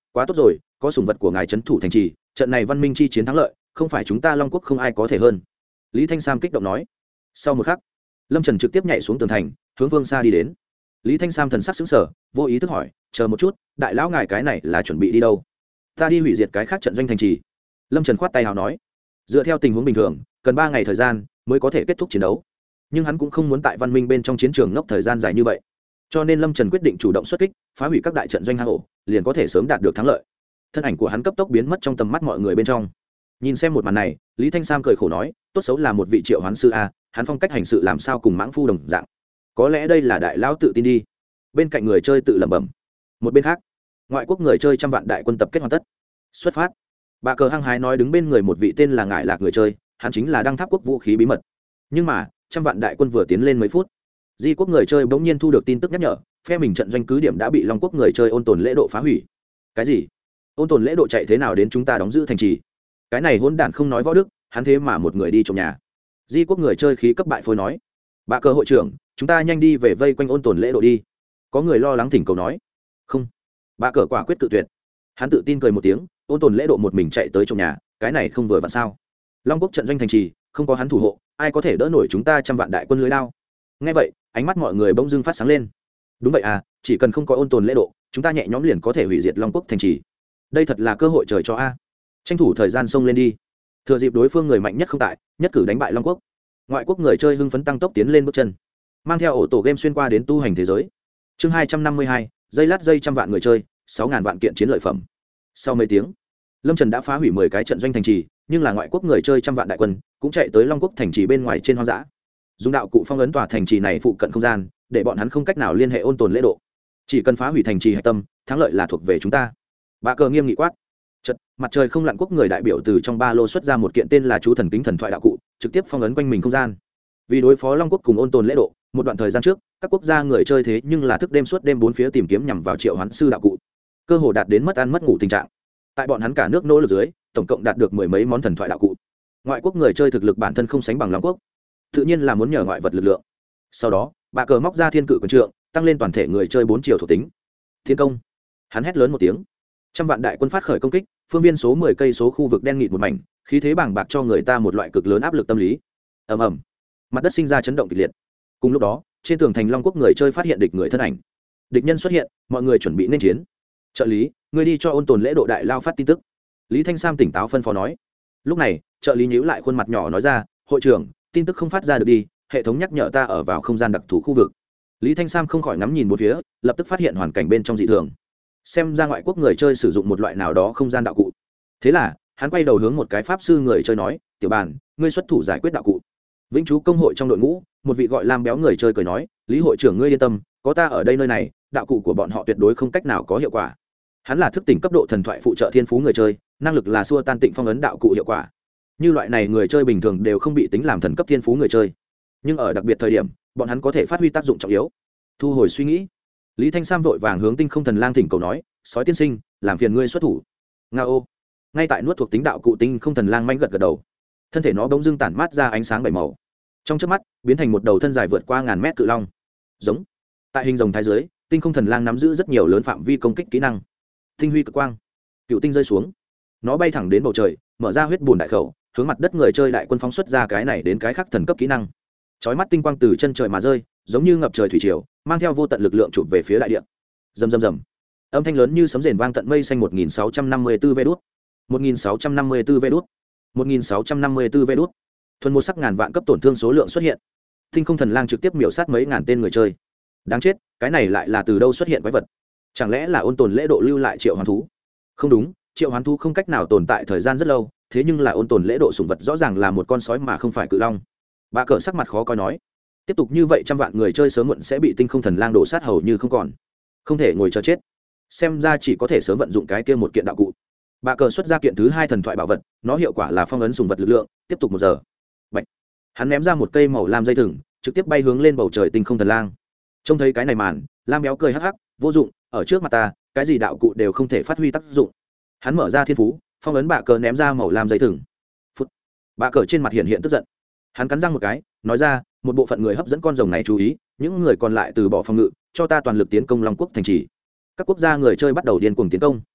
quá tốt rồi, có sủng vật của ngài trấn thủ thành trì, trận này văn minh chi chiến thắng lợi không phải chúng ta long quốc không ai có thể hơn. Lý Thanh Sam kích động nói. Sau một khắc, Lâm Trần trực tiếp nhảy xuống tường thành, hướng phương xa đi đến. Lý Thanh Sam thần sắc sững sờ, vô ý thức hỏi, chờ một chút, đại lão ngài cái này là chuẩn bị đi đâu? Ta đi hủy diệt cái khác trận doanh thành trì. Lâm Trần khoát tay hào nói. Dựa theo tình huống bình thường, cần ba ngày thời gian mới có thể kết thúc chiến đấu, nhưng hắn cũng không muốn tại văn minh bên trong chiến trường ngốc thời gian dài như vậy, cho nên Lâm Trần quyết định chủ động xuất kích, phá hủy các đại trận doanh hang ổ, liền có thể sớm đạt được thắng lợi. Thân ảnh của hắn cấp tốc biến mất trong tầm mắt mọi người bên trong. Nhìn xem một màn này, Lý Thanh Sam cười khổ nói, tốt xấu là một vị triệu hoán sư a, hắn phong cách hành sự làm sao cùng mãng phu đồng dạng. Có lẽ đây là đại lão tự tin đi. Bên cạnh người chơi tự lẩm bẩm. Một bên khác, ngoại quốc người chơi trăm vạn đại quân tập kết hoàn tất, xuất phát. Bà cờ hăng hái nói đứng bên người một vị tên là Ngải Lạc người chơi, hắn chính là đăng tháp quốc vũ khí bí mật. Nhưng mà trăm vạn đại quân vừa tiến lên mấy phút, di quốc người chơi bỗng nhiên thu được tin tức nhắc nhở, phe mình trận doanh cứ điểm đã bị long quốc người chơi ôn tồn lễ độ phá hủy. Cái gì? Ôn tồn lễ độ chạy thế nào đến chúng ta đóng giữ thành trì? Cái này hỗn đản không nói võ đức, hắn thế mà một người đi trộm nhà. Di quốc người chơi khí cấp bại phôi nói. Bà cờ hội trưởng, chúng ta nhanh đi về vây quanh ôn tồn lễ độ đi. Có người lo lắng thỉnh cầu nói. Không. Bà cờ quả quyết cự tuyệt. Hắn tự tin cười một tiếng, ôn tồn lễ độ một mình chạy tới trộm nhà, cái này không vừa vặn sao? Long quốc trận doanh thành trì không có hắn thủ hộ, ai có thể đỡ nổi chúng ta trăm vạn đại quân lưới lao? Nghe vậy, ánh mắt mọi người bỗng dưng phát sáng lên. Đúng vậy à, chỉ cần không có ôn tồn lễ độ, chúng ta nhẹ nhõm liền có thể hủy diệt long quốc thành trì. Đây thật là cơ hội trời cho a. Tranh thủ thời gian xông lên đi, thừa dịp đối phương người mạnh nhất không tại, nhất cử đánh bại long quốc. Ngoại quốc người chơi hưng phấn tăng tốc tiến lên bước chân, mang theo ổ tổ game xuyên qua đến tu hành thế giới. Chương hai trăm năm mươi hai, dây lát dây trăm vạn người chơi, sáu ngàn vạn kiện chiến lợi phẩm. Sau mấy tiếng, Lâm Trần đã phá hủy mười cái trận doanh thành trì, nhưng là ngoại quốc người chơi trăm vạn đại quân cũng chạy tới long quốc thành trì bên ngoài trên hoang dã, dùng đạo cụ phong ấn tòa thành trì này phụ cận không gian, để bọn hắn không cách nào liên hệ ôn tồn lễ độ. Chỉ cần phá hủy thành trì hạch tâm, thắng lợi là thuộc về chúng ta. Bà cờ nghiêm nghị quát. Chợt, mặt trời không lặn quốc người đại biểu từ trong ba lô xuất ra một kiện tên là chú thần kính thần thoại đạo cụ, trực tiếp phong ấn quanh mình không gian. Vì đối phó long quốc cùng ôn tồn lễ độ, một đoạn thời gian trước, các quốc gia người chơi thế nhưng là thức đêm suốt đêm bốn phía tìm kiếm nhằm vào triệu hoán sư đạo cụ, cơ hồ đạt đến mất ăn mất ngủ tình trạng. Tại bọn hắn cả nước nỗ lực dưới, tổng cộng đạt được mười mấy món thần thoại đạo cụ. Ngoại quốc người chơi thực lực bản thân không sánh bằng long quốc, tự nhiên là muốn nhờ ngoại vật lực lượng. Sau đó, bà cờ móc ra thiên cự quyền trượng, tăng lên toàn thể người chơi bốn chiều thuộc tính. Thiên công. Hắn hét lớn một tiếng, trăm vạn đại quân phát khởi công kích, phương viên số mười cây số khu vực đen nghịt một mảnh, khí thế bàng bạc cho người ta một loại cực lớn áp lực tâm lý. Ầm ầm, mặt đất sinh ra chấn động kịch liệt. Cùng lúc đó, trên tường thành long quốc người chơi phát hiện địch người thân ảnh. Địch nhân xuất hiện, mọi người chuẩn bị nên chiến. Trợ lý, người đi cho ôn tồn lễ độ đại lao phát tin tức. Lý Thanh Sam tỉnh táo phân phó nói. Lúc này, trợ lý nhíu lại khuôn mặt nhỏ nói ra, hội trưởng, tin tức không phát ra được đi, hệ thống nhắc nhở ta ở vào không gian đặc thù khu vực. Lý Thanh Sam không khỏi ngắm nhìn một phía, lập tức phát hiện hoàn cảnh bên trong dị thường. Xem ra ngoại quốc người chơi sử dụng một loại nào đó không gian đạo cụ. Thế là, hắn quay đầu hướng một cái pháp sư người chơi nói, tiểu bàn, ngươi xuất thủ giải quyết đạo cụ. Vĩnh Chú công hội trong đội ngũ, một vị gọi Lam béo người chơi cười nói, Lý hội trưởng ngươi yên tâm, có ta ở đây nơi này, đạo cụ của bọn họ tuyệt đối không cách nào có hiệu quả. Hắn là thức tỉnh cấp độ thần thoại phụ trợ thiên phú người chơi, năng lực là xua tan tịnh phong ấn đạo cụ hiệu quả. Như loại này người chơi bình thường đều không bị tính làm thần cấp thiên phú người chơi, nhưng ở đặc biệt thời điểm, bọn hắn có thể phát huy tác dụng trọng yếu. Thu hồi suy nghĩ, Lý Thanh Sam vội vàng hướng Tinh Không Thần Lang thỉnh cầu nói, sói tiên sinh, làm phiền ngươi xuất thủ. Nga ô. Ngay tại nuốt thuộc tính đạo cụ Tinh Không Thần Lang manh gật gật đầu, thân thể nó bỗng dưng tản mát ra ánh sáng bảy màu, trong chớp mắt biến thành một đầu thân dài vượt qua ngàn mét cự long. Giống. Tại hình rồng thái dưới, Tinh Không Thần Lang nắm giữ rất nhiều lớn phạm vi công kích kỹ năng. Tinh huy cực quang, cựu tinh rơi xuống, nó bay thẳng đến bầu trời, mở ra huyết bùn đại khẩu, hướng mặt đất người chơi đại quân phóng xuất ra cái này đến cái khác thần cấp kỹ năng. Chói mắt tinh quang từ chân trời mà rơi, giống như ngập trời thủy triều, mang theo vô tận lực lượng chụp về phía đại địa. Rầm rầm rầm. Âm thanh lớn như sấm rền vang tận mây xanh. Một nghìn sáu trăm năm mươi tư vé đút. một nghìn sáu trăm năm mươi tư vé đút. một nghìn sáu trăm năm mươi tư vé đút. Thuần một sắc ngàn vạn cấp tổn thương số lượng xuất hiện. Tinh Không Thần Lang trực tiếp miểu sát mấy ngàn tên người chơi. Đáng chết, cái này lại là từ đâu xuất hiện quái vật? Chẳng lẽ là ôn tồn lễ độ lưu lại triệu hoán thú? Không đúng, triệu hoán thú không cách nào tồn tại thời gian rất lâu, thế nhưng là ôn tồn lễ độ sủng vật rõ ràng là một con sói mà không phải cự long. Bà cờ sắc mặt khó coi nói, tiếp tục như vậy trăm vạn người chơi sớm muộn sẽ bị Tinh Không Thần Lang đổ sát hầu như không còn, không thể ngồi chờ chết. Xem ra chỉ có thể sớm vận dụng cái kia một kiện đạo cụ. Bà cờ xuất ra kiện thứ hai thần thoại bảo vật, nó hiệu quả là phong ấn sủng vật lực lượng, tiếp tục một giờ. Bạch. Hắn ném ra một cây màu lam dây thừng, trực tiếp bay hướng lên bầu trời Tinh Không Thần Lang. Trông thấy cái này màn, Lam béo cười hắc hắc, vô dụng, ở trước mặt ta, cái gì đạo cụ đều không thể phát huy tác dụng. Hắn mở ra thiên phú, phong ấn bạ cờ ném ra màu lam dây thừng. Phút. Bạ cờ trên mặt hiện hiện tức giận. Hắn cắn răng một cái, nói ra, một bộ phận người hấp dẫn con rồng này chú ý, những người còn lại từ bỏ phòng ngự, cho ta toàn lực tiến công Long Quốc thành trì. Các quốc gia người chơi bắt đầu điên cuồng tiến công.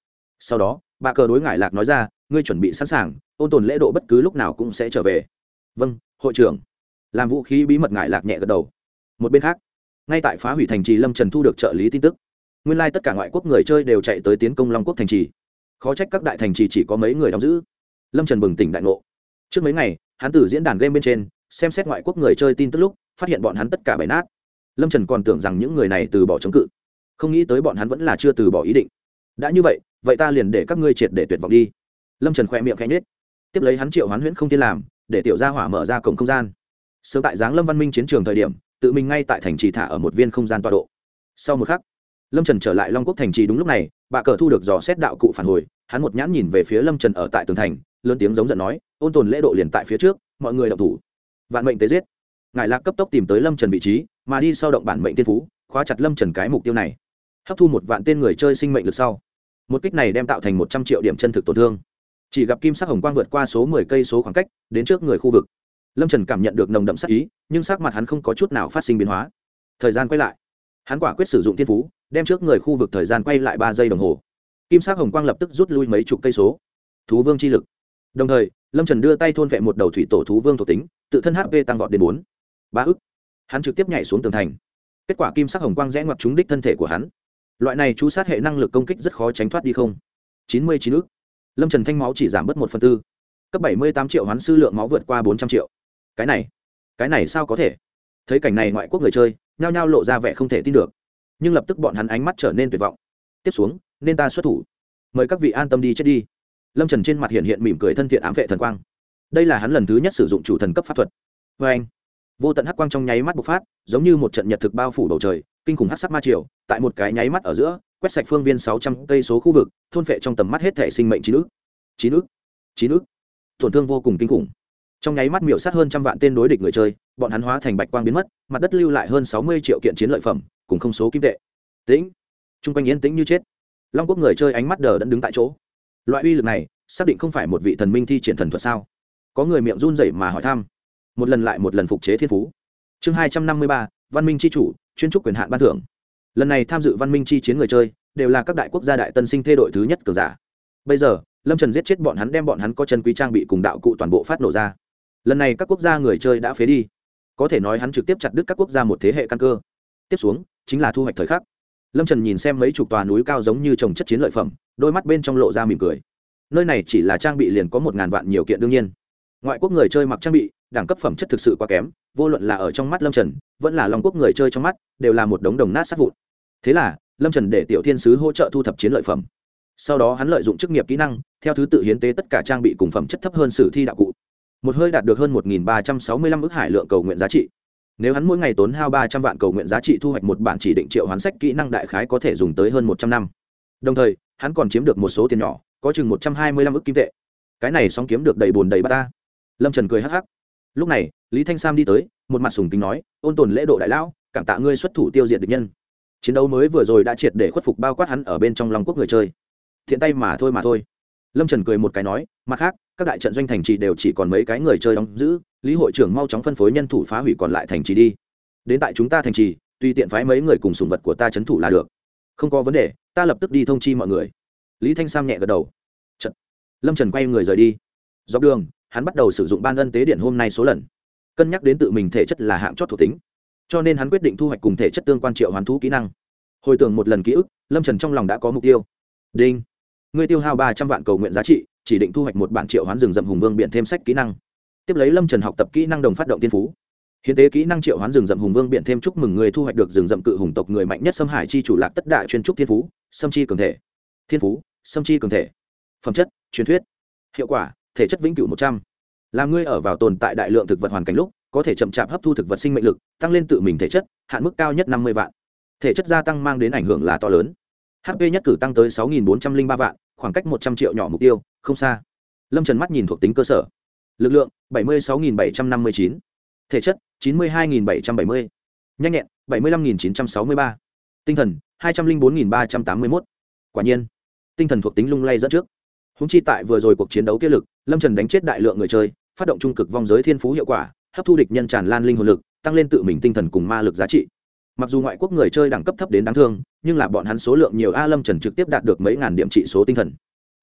Sau đó bà cờ đối ngải lạc nói ra, ngươi chuẩn bị sẵn sàng, ôn tồn lễ độ bất cứ lúc nào cũng sẽ trở về. Vâng, hội trưởng. Làm vũ khí bí mật ngải lạc nhẹ gật đầu. Một bên khác, ngay tại phá hủy thành trì, Lâm Trần thu được trợ lý tin tức. Nguyên lai tất cả ngoại quốc người chơi đều chạy tới tiến công Long Quốc thành trì. Khó trách các đại thành trì chỉ có mấy người đóng giữ. Lâm Trần bừng tỉnh đại ngộ. Trước mấy ngày, hắn từ diễn đàn game bên trên xem xét ngoại quốc người chơi tin tức lúc, phát hiện bọn hắn tất cả bày nát. Lâm Trần còn tưởng rằng những người này từ bỏ chống cự, không nghĩ tới bọn hắn vẫn là chưa từ bỏ ý định. Đã như vậy, vậy ta liền để các ngươi triệt để tuyệt vọng đi. Lâm Trần khẽ miệng khẽ nhếch. Tiếp lấy hắn triệu hoán huyễn không tiên làm, để tiểu gia hỏa mở ra cổng không gian. Sớm tại Giáng Lâm Văn Minh chiến trường thời điểm, tự mình ngay tại thành trì thả ở một viên không gian tọa độ. Sau một khắc, Lâm Trần trở lại Long Quốc thành trì. Đúng lúc này, bà cờ thu được dò xét đạo cụ phản hồi, hắn một nhãn nhìn về phía Lâm Trần ở tại tường thành, lớn tiếng giống giận nói, ôn tồn lễ độ liền tại phía trước, mọi người động thủ. Vạn mệnh tế giết. Ngải lạc cấp tốc tìm tới Lâm Trần vị trí, mà đi sau động bản mệnh tiên phú, khóa chặt Lâm Trần cái mục tiêu này. Hấp thu một vạn tên người chơi sinh mệnh lực sau, một kích này đem tạo thành một trăm triệu điểm chân thực tổn thương. Chỉ gặp kim sắc hồng quang vượt qua số mười cây số khoảng cách, đến trước người khu vực. Lâm Trần cảm nhận được nồng đậm sát ý, nhưng sắc mặt hắn không có chút nào phát sinh biến hóa. Thời gian quay lại, hắn quả quyết sử dụng tiên phú, đem trước người khu vực thời gian quay lại ba giây đồng hồ. Kim sắc hồng quang lập tức rút lui mấy chục cây số. Thú vương chi lực. Đồng thời, Lâm Trần đưa tay thôn vệ một đầu thủy tổ thú vương thuộc tính, tự thân hát pê tăng vọt đến bốn ba ức. Hắn trực tiếp nhảy xuống tường thành. Kết quả kim sắc hồng quang rẽ ngoặt trúng đích thân thể của hắn. Loại này chú sát hệ năng lực công kích rất khó tránh thoát đi không. chín mươi chín ức. Lâm Trần thanh máu chỉ giảm bớt một phần tư. Cấp bảy mươi tám triệu hoán sư lượng máu vượt qua bốn trăm triệu. Cái này, cái này sao có thể? Thấy cảnh này ngoại quốc người chơi, nhao nhao lộ ra vẻ không thể tin được. Nhưng lập tức bọn hắn ánh mắt trở nên tuyệt vọng. Tiếp xuống, nên ta xuất thủ. Mời các vị an tâm đi chết đi. Lâm Trần trên mặt hiện hiện mỉm cười thân thiện ám vệ thần quang. Đây là hắn lần thứ nhất sử dụng chủ thần cấp pháp thuật. Và anh, vô tận hắc quang trong nháy mắt bộc phát, giống như một trận nhật thực bao phủ bầu trời, kinh khủng hắc sắc ma triều, tại một cái nháy mắt ở giữa, quét sạch phương viên sáu trăm cây số khu vực, thôn phệ trong tầm mắt hết thể sinh mệnh chín ức. chín ức. chín ức. Tổn thương vô cùng kinh khủng. Trong nháy mắt miểu sát hơn trăm vạn tên đối địch người chơi, bọn hắn hóa thành bạch quang biến mất, mặt đất lưu lại hơn sáu mươi triệu kiện chiến lợi phẩm, cùng không số kim tệ. Tĩnh. Trung quanh yên tĩnh như chết. Long Quốc người chơi ánh mắt đờ đẫn đứng tại chỗ. Loại uy lực này, xác định không phải một vị thần minh thi triển thần thuật sao? Có người miệng run rẩy mà hỏi thăm. Một lần lại một lần phục chế thiên phú. Chương hai trăm năm mươi ba, Văn Minh chi chủ, chuyên trúc quyền hạn ban thưởng. Lần này tham dự Văn Minh chi chiến người chơi, đều là các đại quốc gia đại tân sinh thê đội thứ nhất cường giả. Bây giờ, Lâm Trần giết chết bọn hắn, đem bọn hắn có chân quý trang bị cùng đạo cụ toàn bộ phát nổ ra. Lần này các quốc gia người chơi đã phế đi, có thể nói hắn trực tiếp chặt đứt các quốc gia một thế hệ căn cơ. Tiếp xuống chính là thu hoạch thời khắc. Lâm Trần nhìn xem mấy chục tòa núi cao giống như trồng chất chiến lợi phẩm, đôi mắt bên trong lộ ra mỉm cười. Nơi này chỉ là trang bị liền có một ngàn vạn nhiều kiện. Đương nhiên, ngoại quốc người chơi mặc trang bị, đẳng cấp phẩm chất thực sự quá kém, vô luận là ở trong mắt Lâm Trần, vẫn là Long Quốc người chơi trong mắt, đều là một đống đồng nát sát vụn. Thế là, Lâm Trần để Tiểu Thiên sứ hỗ trợ thu thập chiến lợi phẩm. Sau đó hắn lợi dụng chức nghiệp kỹ năng, theo thứ tự hiến tế tất cả trang bị cùng phẩm chất thấp hơn sử thi đạo cụ. Một hơi đạt được hơn một nghìn ba trăm sáu mươi lăm ức hải lượng cầu nguyện giá trị. Nếu hắn mỗi ngày tốn hao ba trăm vạn cầu nguyện giá trị thu hoạch một bản chỉ định triệu hoán sách kỹ năng, đại khái có thể dùng tới hơn một trăm năm. Đồng thời, hắn còn chiếm được một số tiền nhỏ, có chừng một trăm hai mươi lăm ức kim tệ. Cái này sóng kiếm được đầy bồn đầy bát ta. Lâm Trần cười hắc hắc. Lúc này, Lý Thanh Sam đi tới, một mặt sùng kính nói, ôn tồn lễ độ đại lão, cảm tạ ngươi xuất thủ tiêu diệt địch nhân. Chiến đấu mới vừa rồi đã triệt để khuất phục bao quát hắn ở bên trong Long Quốc người chơi. Thiện tay mà thôi mà thôi. Lâm Trần cười một cái nói, mặt khác, các đại trận doanh thành trì đều chỉ còn mấy cái người chơi đóng giữ, Lý hội trưởng mau chóng phân phối nhân thủ phá hủy còn lại thành trì đi. Đến tại chúng ta thành trì, tùy tiện phái mấy người cùng sủng vật của ta trấn thủ là được. Không có vấn đề, ta lập tức đi thông chi mọi người. Lý Thanh Sam nhẹ gật đầu. Trận. Lâm Trần quay người rời đi. Dọc đường, hắn bắt đầu sử dụng ban ân tế điện hôm nay số lần. Cân nhắc đến tự mình thể chất là hạng chót thuộc tính, cho nên hắn quyết định thu hoạch cùng thể chất tương quan triệu hoán thú kỹ năng. Hồi tưởng một lần ký ức, Lâm Trần trong lòng đã có mục tiêu. Đinh. Ngươi tiêu hao ba trăm vạn cầu nguyện giá trị, chỉ định thu hoạch một bản triệu hoán rừng rậm hùng vương biển thêm sách kỹ năng. Tiếp lấy Lâm Trần học tập kỹ năng đồng phát động tiên phú. Hiến tế kỹ năng triệu hoán rừng rậm hùng vương biển thêm, chúc mừng người thu hoạch được rừng rậm cự hùng tộc người mạnh nhất xâm hải chi chủ lạc tất đại chuyên trúc thiên phú, xâm chi cường thể. Thiên phú, xâm chi cường thể. Phẩm chất, truyền thuyết. Hiệu quả, thể chất vĩnh cửu một trăm. Làm ngươi ở vào tồn tại đại lượng thực vật hoàn cảnh lúc, có thể chậm chạp hấp thu thực vật sinh mệnh lực, tăng lên tự mình thể chất, hạn mức cao nhất năm mươi vạn. Thể chất gia tăng mang đến ảnh hưởng là to lớn. hát pê nhất cử tăng tới sáu nghìn bốn trăm linh ba vạn, khoảng cách một trăm triệu nhỏ mục tiêu, không xa. Lâm Trần mắt nhìn thuộc tính cơ sở. Lực lượng bảy mươi sáu nghìn bảy trăm năm mươi chín, thể chất chín mươi hai nghìn bảy trăm bảy mươi, nhanh nhẹn bảy mươi lăm nghìn chín trăm sáu mươi ba, tinh thần hai trăm linh bốn nghìn ba trăm tám mươi mốt. Quả nhiên, tinh thần thuộc tính lung lay dẫn trước. Húng chi tại vừa rồi cuộc chiến đấu kia lực, Lâm Trần đánh chết đại lượng người chơi, phát động trung cực vong giới thiên phú hiệu quả, hấp thu địch nhân tràn lan linh hồn lực, tăng lên tự mình tinh thần cùng ma lực giá trị. Mặc dù ngoại quốc người chơi đẳng cấp thấp đến đáng thương, nhưng là bọn hắn số lượng nhiều, a Lâm Trần trực tiếp đạt được mấy ngàn điểm trị số tinh thần.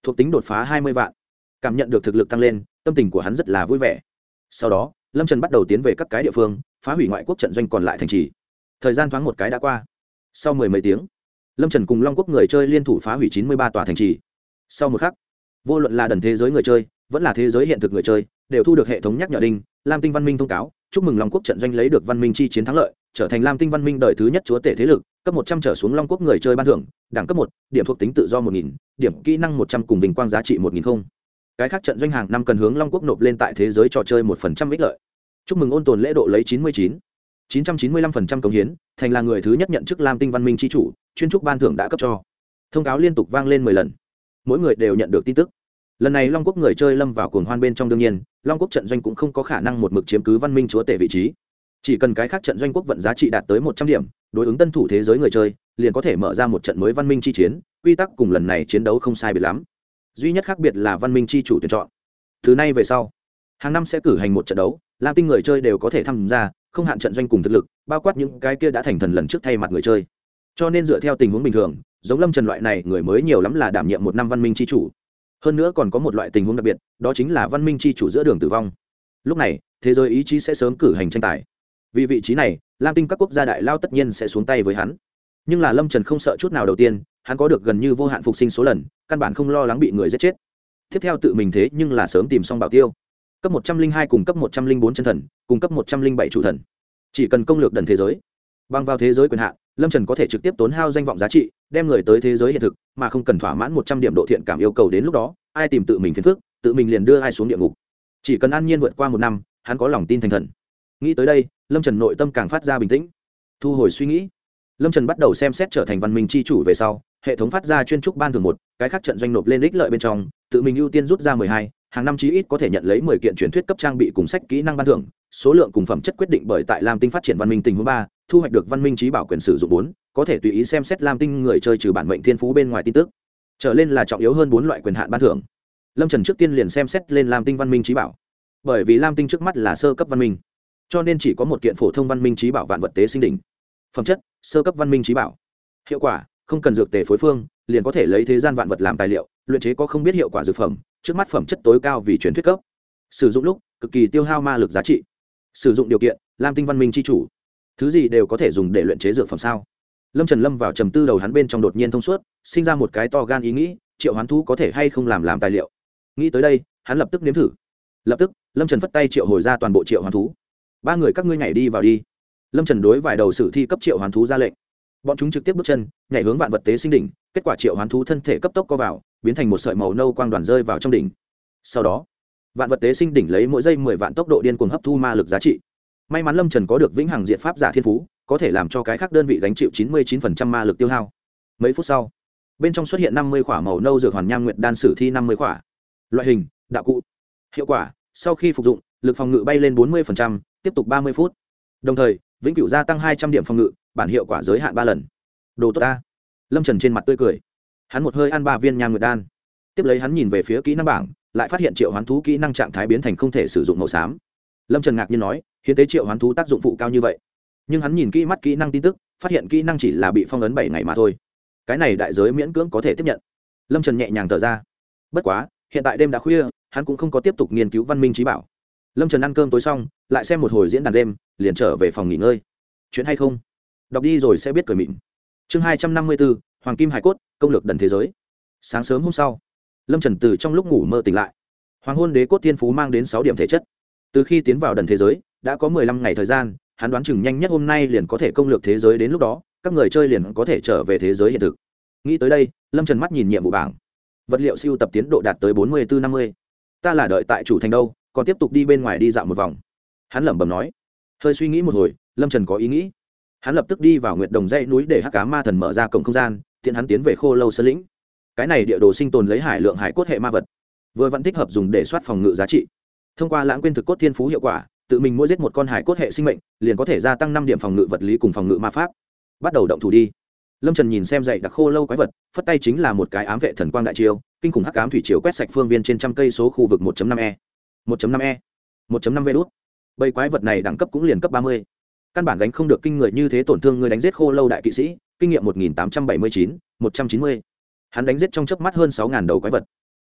thuộc tính đột phá hai mươi vạn. Cảm nhận được thực lực tăng lên, tâm tình của hắn rất là vui vẻ. Sau đó lâm trần bắt đầu tiến về các cái địa phương, phá hủy ngoại quốc trận doanh còn lại thành trì. Thời gian thoáng một cái đã qua. Sau mười mấy tiếng, lâm trần cùng long quốc người chơi liên thủ phá hủy chín mươi ba tòa thành trì. Sau một khắc, vô luận là đần thế giới người chơi vẫn là thế giới hiện thực người chơi đều thu được hệ thống nhắc nhở đinh lam tinh văn minh thông cáo, chúc mừng long quốc trận doanh lấy được văn minh chi chiến thắng lợi, trở thành lam tinh văn minh đời thứ nhất chúa tể thế lực. Cấp một trăm trở xuống long quốc người chơi ban thưởng đẳng cấp một, điểm thuộc tính tự do một nghìn, điểm kỹ năng một trăm cùng vinh quang giá trị một nghìn không. Cái khác trận doanh hàng năm cần hướng long quốc nộp lên tại thế giới trò chơi một phần trăm ích lợi. Chúc mừng ôn tồn lễ độ lấy chín mươi chín, chín trăm chín mươi lăm phần trăm cống hiến, thành là người thứ nhất nhận chức lam tinh văn minh chi chủ, chuyên trúc ban thưởng đã cấp cho. Thông cáo liên tục vang lên mười lần, mỗi người đều nhận được tin tức. Lần này long quốc người chơi lâm vào cuồng hoan bên trong. Đương nhiên long quốc trận doanh cũng không có khả năng một mực chiếm cứ văn minh chúa tể vị trí, chỉ cần cái khác trận doanh quốc vận giá trị đạt tới một trăm điểm, đối ứng tân thủ thế giới người chơi liền có thể mở ra một trận mới văn minh chi chiến. Quy tắc cùng lần này chiến đấu không sai biệt lắm, duy nhất khác biệt là văn minh chi chủ tuyển chọn. Từ nay về sau hàng năm sẽ cử hành một trận đấu, lam tinh người chơi đều có thể tham gia, không hạn trận doanh cùng thực lực, bao quát những cái kia đã thành thần lần trước thay mặt người chơi. Cho nên dựa theo tình huống bình thường, giống lâm trần loại này người mới nhiều lắm là đảm nhiệm một năm văn minh chi chủ. Hơn nữa còn có một loại tình huống đặc biệt, đó chính là văn minh chi chủ giữa đường tử vong. Lúc này thế giới ý chí sẽ sớm cử hành tranh tài, vì vị trí này lam tinh các quốc gia đại lao tất nhiên sẽ xuống tay với hắn. Nhưng là lâm trần không sợ chút nào. Đầu tiên hắn có được gần như vô hạn phục sinh số lần, căn bản không lo lắng bị người giết chết. Tiếp theo tự mình thế nhưng là sớm tìm xong bảo tiêu, cấp một trăm linh hai cùng cấp một trăm linh bốn chân thần cùng cấp một trăm linh bảy chủ thần. Chỉ cần công lược đần thế giới, bằng vào thế giới quyền hạn, lâm trần có thể trực tiếp tốn hao danh vọng giá trị đem người tới thế giới hiện thực, mà không cần thỏa mãn một trăm điểm độ thiện cảm yêu cầu. Đến lúc đó ai tìm tự mình phiền phức, tự mình liền đưa ai xuống địa ngục. Chỉ cần an nhiên vượt qua một năm, hắn có lòng tin thành thần. Nghĩ tới đây lâm trần nội tâm càng phát ra bình tĩnh. Thu hồi suy nghĩ, lâm trần bắt đầu xem xét trở thành văn minh chi chủ về sau, hệ thống phát ra chuyên trúc ban thưởng một, cái khác trận doanh nộp lên ích lợi bên trong, tự mình ưu tiên rút ra mười hai, hàng năm chí ít có thể nhận lấy mười kiện truyền thuyết cấp trang bị cùng sách kỹ năng ban thưởng. Số lượng cùng phẩm chất quyết định bởi tại lam tinh phát triển văn minh tình huống ba, thu hoạch được văn minh trí bảo quyền sử dụng bốn, có thể tùy ý xem xét lam tinh người chơi trừ bản mệnh thiên phú bên ngoài tin tức trở lên là trọng yếu hơn bốn loại quyền hạn ban thưởng. Lâm trần trước tiên liền xem xét lên lam tinh văn minh trí bảo. Bởi vì lam tinh trước mắt là sơ cấp văn minh, cho nên chỉ có một kiện phổ thông văn minh trí bảo vạn vật tế sinh đỉnh. Phẩm chất sơ cấp văn minh trí bảo. Hiệu quả không cần dược tề phối phương, liền có thể lấy thế gian vạn vật làm tài liệu luyện chế có không biết hiệu quả dược phẩm. Trước mắt phẩm chất tối cao vì truyền thuyết cấp. Sử dụng lúc cực kỳ tiêu hao ma lực giá trị. Sử dụng điều kiện lam tinh văn minh chi chủ. Thứ gì đều có thể dùng để luyện chế dược phẩm sao? Lâm trần lâm vào trầm tư, đầu hắn bên trong đột nhiên thông suốt, sinh ra một cái to gan ý nghĩ, triệu hoán thú có thể hay không làm làm tài liệu. Nghĩ tới đây hắn lập tức nếm thử. Lập tức lâm trần phất tay triệu hồi ra toàn bộ triệu hoán thú. Ba người các ngươi nhảy đi vào đi. Lâm trần đối vài đầu sử thi cấp triệu hoán thú ra lệnh. Bọn chúng trực tiếp bước chân nhảy hướng vạn vật tế sinh đỉnh. Kết quả triệu hoán thú thân thể cấp tốc co vào, biến thành một sợi màu nâu quang đoàn rơi vào trong đỉnh. Sau đó vạn vật tế sinh đỉnh lấy mỗi giây mười vạn tốc độ điên cuồng hấp thu ma lực giá trị. May mắn lâm trần có được vĩnh hằng diện pháp giả thiên phú, có thể làm cho cái khác đơn vị gánh chịu chín mươi chín phần trăm ma lực tiêu hao. Mấy phút sau bên trong xuất hiện năm mươi khỏa màu nâu dược hoàn nham nguyệt đan sử thi năm mươi khỏa. Loại hình đạo cụ. Hiệu quả sau khi phục dụng lực phòng ngự bay lên bốn mươi phần trăm, tiếp tục ba mươi phút. Đồng thời vĩnh cửu gia tăng hai trăm điểm phòng ngự, bản hiệu quả giới hạn ba lần. Đồ tốt ta. Lâm trần trên mặt tươi cười, hắn một hơi ăn ba viên nham nguyệt đan. Tiếp lấy hắn nhìn về phía kỹ năng bảng, lại phát hiện triệu hoán thú kỹ năng trạng thái biến thành không thể sử dụng màu xám. Lâm trần ngạc nhiên nói, hiến tế triệu hoán thú tác dụng phụ cao như vậy? Nhưng hắn nhìn kỹ mắt kỹ năng tin tức, phát hiện kỹ năng chỉ là bị phong ấn bảy ngày mà thôi. Cái này đại giới miễn cưỡng có thể tiếp nhận. Lâm trần nhẹ nhàng thở ra. Bất quá hiện tại đêm đã khuya, hắn cũng không có tiếp tục nghiên cứu văn minh trí bảo. Lâm trần ăn cơm tối xong lại xem một hồi diễn đàn đêm, liền trở về phòng nghỉ ngơi. Chuyện hay không đọc đi rồi sẽ biết cười mịn. Chương hai trăm năm mươi bốn, hoàng kim hải cốt công lược đần thế giới. Sáng sớm hôm sau, lâm trần từ trong lúc ngủ mơ tỉnh lại. Hoàng hôn đế cốt thiên phú mang đến sáu điểm thể chất. Từ khi tiến vào đần thế giới đã có mười lăm ngày thời gian, hắn đoán chừng nhanh nhất hôm nay liền có thể công lược thế giới, đến lúc đó các người chơi liền có thể trở về thế giới hiện thực. Nghĩ tới đây lâm trần mắt nhìn nhiệm vụ bảng, vật liệu siêu tập tiến độ đạt tới bốn mươi bốn năm mươi. Ta là đợi tại chủ thành đâu, còn tiếp tục đi bên ngoài đi dạo một vòng. Hắn lẩm bẩm nói. Hơi suy nghĩ một hồi, lâm trần có ý nghĩ. Hắn lập tức đi vào nguyệt đồng dãy núi để hắc cá ma thần mở ra cổng không gian, tiện hắn tiến về khô lâu sơn lĩnh. Cái này địa đồ sinh tồn lấy hải lượng hải cốt hệ ma vật, vừa vẫn thích hợp dùng để soát phòng ngự giá trị. Thông qua lãng quên thực cốt thiên phú hiệu quả, tự mình mỗi giết một con hải cốt hệ sinh mệnh liền có thể gia tăng năm điểm phòng ngự vật lý cùng phòng ngự ma pháp. Bắt đầu động thủ đi. Lâm trần nhìn xem dậy đặc khô lâu quái vật, phất tay chính là một cái ám vệ thần quang đại chiêu, kinh khủng hắc ám thủy chiều quét sạch phương viên trên trăm cây số khu vực một chấm năm e, một chấm năm e, một chấm năm v đút. Bầy quái vật này đẳng cấp cũng liền cấp ba mươi, căn bản gánh không được kinh người như thế tổn thương. Người đánh giết khô lâu đại kỵ sĩ, kinh nghiệm một nghìn tám trăm bảy mươi chín, một trăm chín mươi. Hắn đánh giết trong chớp mắt hơn sáu nghìn đầu quái vật.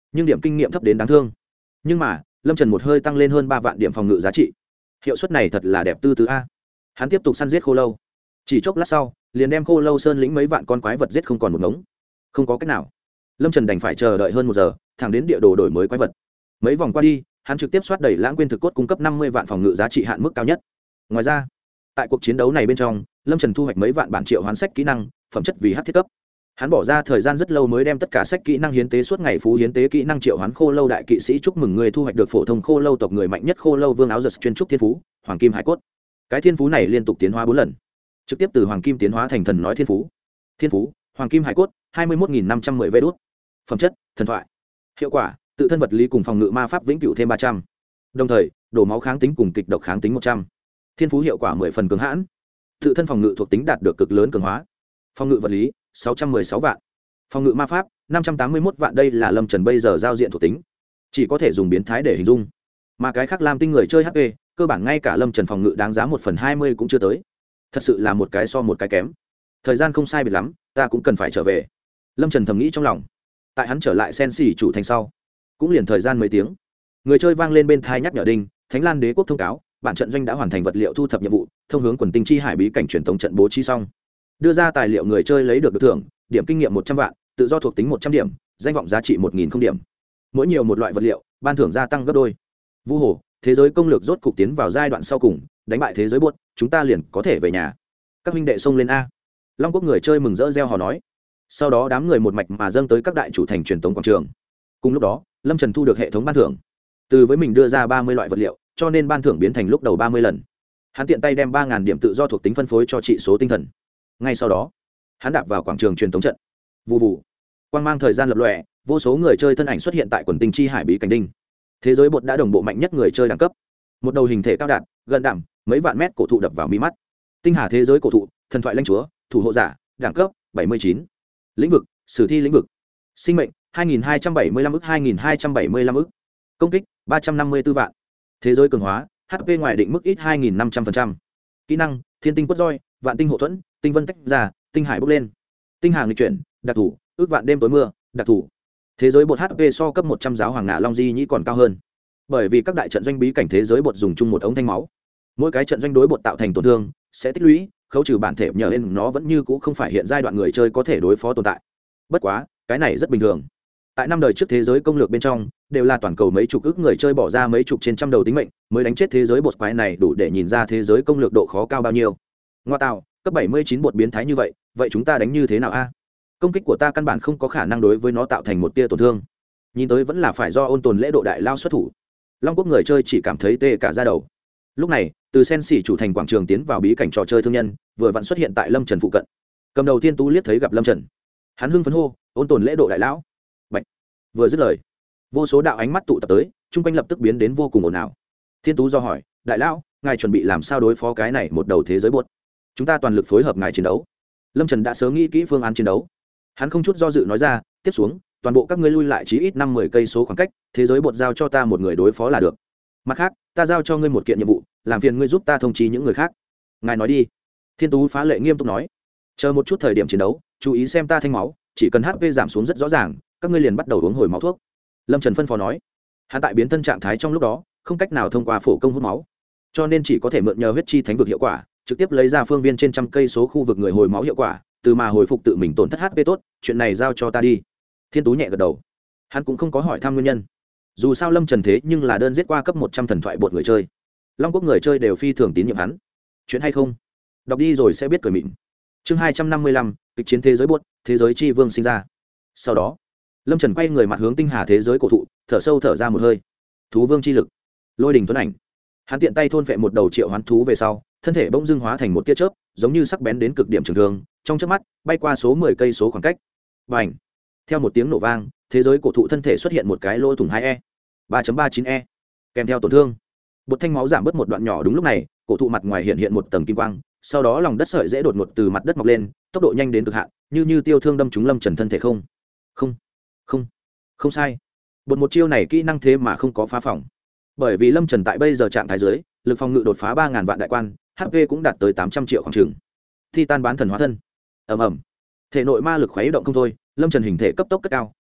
nhưng điểm kinh nghiệm thấp đến đáng thương. Nhưng mà lâm trần một hơi tăng lên hơn ba vạn điểm phòng ngự giá trị, hiệu suất này thật là đẹp tư tứ a. Hắn tiếp tục săn giết khô lâu, chỉ chốc lát sau liền đem khô lâu sơn lĩnh mấy vạn con quái vật giết không còn một ngống. Không có cách nào, lâm trần đành phải chờ đợi hơn một giờ, thẳng đến địa đồ đổi mới quái vật. Mấy vòng qua đi, hắn trực tiếp soát đẩy lãng quên thực cốt cung cấp năm mươi vạn phòng ngự giá trị hạn mức cao nhất. Ngoài ra, tại cuộc chiến đấu này bên trong, lâm trần thu hoạch mấy vạn bản triệu hoán sách kỹ năng phẩm chất vì hát thiết cấp. Hắn bỏ ra thời gian rất lâu mới đem tất cả sách kỹ năng hiến tế suốt ngày phú hiến tế kỹ năng triệu hoán khô lâu đại kỵ sĩ. Chúc mừng người thu hoạch được phổ thông khô lâu tộc người mạnh nhất khô lâu vương áo giật chuyên trúc thiên phú hoàng kim hải cốt. Cái thiên phú này liên tục tiến hóa bốn lần, trực tiếp từ hoàng kim tiến hóa thành thần nói thiên phú. Thiên phú hoàng kim hải cốt hai mươi một nghìn năm trăm mười vê đốt. Phẩm chất thần thoại. Hiệu quả tự thân vật lý cùng phòng ngự ma pháp vĩnh cửu thêm ba trăm, đồng thời đổ máu kháng tính cùng kịch độc kháng tính một trăm. Thiên phú hiệu quả mười phần cường hãn, tự thân phòng ngự thuộc tính đạt được cực lớn cường hóa. Phòng ngự vật lý sáu trăm mười sáu vạn, phòng ngự ma pháp năm trăm tám mươi mốt vạn. Đây là lâm trần bây giờ giao diện thuộc tính, chỉ có thể dùng biến thái để hình dung, mà cái khác lam tinh người chơi hp cơ bản ngay cả lâm trần phòng ngự đáng giá một phần hai mươi cũng chưa tới. Thật sự là một cái so một cái kém. Thời gian không sai biệt lắm, ta cũng cần phải trở về, lâm trần thầm nghĩ trong lòng. Tại hắn trở lại sen xỉ chủ thành sau, cũng liền thời gian mấy tiếng, người chơi vang lên bên thai nhắc nhở đinh: Thánh Lan Đế quốc thông cáo, bản trận doanh đã hoàn thành vật liệu thu thập nhiệm vụ, thông hướng quần tinh chi hải bí cảnh truyền thống trận bố trí xong. Đưa ra tài liệu người chơi lấy được được thưởng: điểm kinh nghiệm một trăm vạn, tự do thuộc tính một trăm điểm, danh vọng giá trị một nghìn không điểm. Mỗi nhiều một loại vật liệu, ban thưởng gia tăng gấp đôi. Vu hồ, thế giới công lược rốt cục tiến vào giai đoạn sau cùng, đánh bại thế giới buốt, chúng ta liền có thể về nhà. Các huynh đệ xông lên a. Long quốc người chơi mừng rỡ reo hò nói. Sau đó đám người một mạch mà dâng tới các đại chủ thành truyền thống quảng trường. Cùng lúc đó, lâm trần thu được hệ thống ban thưởng, từ với mình đưa ra ba mươi loại vật liệu, cho nên ban thưởng biến thành lúc đầu ba mươi lần. Hắn tiện tay đem ba nghìn điểm tự do thuộc tính phân phối cho trị số tinh thần. Ngay sau đó, hắn đạp vào quảng trường truyền thống trận. Vù vù, quang mang thời gian lập lòe, vô số người chơi thân ảnh xuất hiện tại quần tinh chi hải bí cảnh đinh. Thế giới bột đã đồng bộ mạnh nhất người chơi đẳng cấp, một đầu hình thể cao đạt gần đảm mấy vạn mét cổ thụ đập vào mi mắt. Tinh hà thế giới cổ thụ, thần thoại lãnh chúa, thủ hộ giả, đẳng cấp bảy mươi chín. Lĩnh vực sử thi lĩnh vực. Sinh mệnh hai nghìn hai trăm bảy mươi lăm ức hai nghìn hai trăm bảy mươi lăm ức. Công kích ba trăm năm mươi tư vạn. Thế giới cường hóa hp ngoài định mức ít hai nghìn năm trăm phần trăm. Kỹ năng thiên tinh quất roi, vạn tinh hộ thuẫn, tinh vân tách ra, tinh hải bốc lên. Tinh hà nghịch chuyển đặc thù, ước vạn đêm tối mưa đặc thù. Thế giới bột hp so cấp một trăm giáo hoàng ngạ long di nhĩ còn cao hơn, bởi vì các đại trận doanh bí cảnh thế giới bột dùng chung một ống thanh máu, mỗi cái trận doanh đối bột tạo thành tổn thương sẽ tích lũy khấu trừ bản thể, nhờ nên nó vẫn như cũ không phải hiện giai đoạn người chơi có thể đối phó tồn tại. Bất quá cái này rất bình thường, tại năm đời trước thế giới công lược bên trong đều là toàn cầu mấy chục ức người chơi bỏ ra mấy chục trên trăm đầu tính mệnh mới đánh chết thế giới bột quái này, đủ để nhìn ra thế giới công lược độ khó cao bao nhiêu. Ngoa tạo, cấp bảy mươi chín bột biến thái như vậy, vậy chúng ta đánh như thế nào a? Công kích của ta căn bản không có khả năng đối với nó tạo thành một tia tổn thương, nhìn tới vẫn là phải do ôn tồn lễ độ đại lao xuất thủ. Long quốc người chơi chỉ cảm thấy tê cả da đầu. Lúc này từ sen xỉ chủ thành quảng trường tiến vào bí cảnh trò chơi thương nhân vừa vặn xuất hiện tại lâm trần phụ cận. Cầm đầu thiên tú liếc thấy gặp lâm trần, hắn hưng phấn hô: ôn tồn lễ độ đại lão. Bạch. Vừa dứt lời, vô số đạo ánh mắt tụ tập tới, chung quanh lập tức biến đến vô cùng ồn ào. Thiên tú do hỏi: đại lão, ngài chuẩn bị làm sao đối phó cái này một đầu thế giới buốt? Chúng ta toàn lực phối hợp ngài chiến đấu. Lâm trần đã sớm nghĩ kỹ phương án chiến đấu, hắn không chút do dự nói ra: tiếp xuống toàn bộ các ngươi lui lại chí ít năm mười cây số khoảng cách, thế giới bột giao cho ta một người đối phó là được. Mặt khác, ta giao cho ngươi một kiện nhiệm vụ, làm phiền ngươi giúp ta thông trí những người khác. Ngài nói đi. Thiên tú phá lệ nghiêm túc nói. Chờ một chút thời điểm chiến đấu, chú ý xem ta thanh máu, chỉ cần hp giảm xuống rất rõ ràng, các ngươi liền bắt đầu uống hồi máu thuốc. Lâm trần phân phó nói. Hắn tại biến thân trạng thái trong lúc đó không cách nào thông qua phổ công hút máu, cho nên chỉ có thể mượn nhờ huyết chi thánh vực hiệu quả, trực tiếp lấy ra phương viên trên trăm cây số khu vực người hồi máu hiệu quả, từ mà hồi phục tự mình tổn thất hp tốt. Chuyện này giao cho ta đi. Thiên tú nhẹ gật đầu, hắn cũng không có hỏi thăm nguyên nhân, dù sao lâm trần thế nhưng là đơn giết qua cấp một trăm thần thoại bột người chơi, long quốc người chơi đều phi thường tín nhiệm hắn. Chuyện hay không đọc đi rồi sẽ biết cười mịn. Chương hai trăm năm mươi lăm, kịch chiến thế giới bột, thế giới chi vương sinh ra. Sau đó lâm trần quay người mặt hướng tinh hà thế giới cổ thụ, thở sâu thở ra một hơi. Thú vương chi lực, lôi đình tuấn ảnh. Hắn tiện tay thôn phệ một đầu triệu hoán thú về sau, thân thể bỗng dưng hóa thành một tia chớp, giống như sắc bén đến cực điểm trường thương, trong chớp mắt bay qua số mười cây số khoảng cách. Và ảnh. Theo một tiếng nổ vang, thế giới cổ thụ thân thể xuất hiện một cái lỗ thủng hai e ba ba chín e, kèm theo tổn thương. Bột thanh máu giảm bớt một đoạn nhỏ. Đúng lúc này, cổ thụ mặt ngoài hiện hiện một tầng kim quang, sau đó lòng đất sợi dễ đột ngột từ mặt đất mọc lên, tốc độ nhanh đến cực hạn, như như tiêu thương đâm trúng lâm trần thân thể. Không không không không sai, bột một chiêu này kỹ năng thế mà không có phá phòng, bởi vì lâm trần tại bây giờ trạng thái dưới, lực phòng ngự đột phá ba ngàn vạn đại quan, hp cũng đạt tới tám trăm triệu khoảng trường. Thi tan bán thần hóa thân, ầm ầm, thể nội ma lực khuấy động không thôi, lâm trần hình thể cấp tốc cất cao,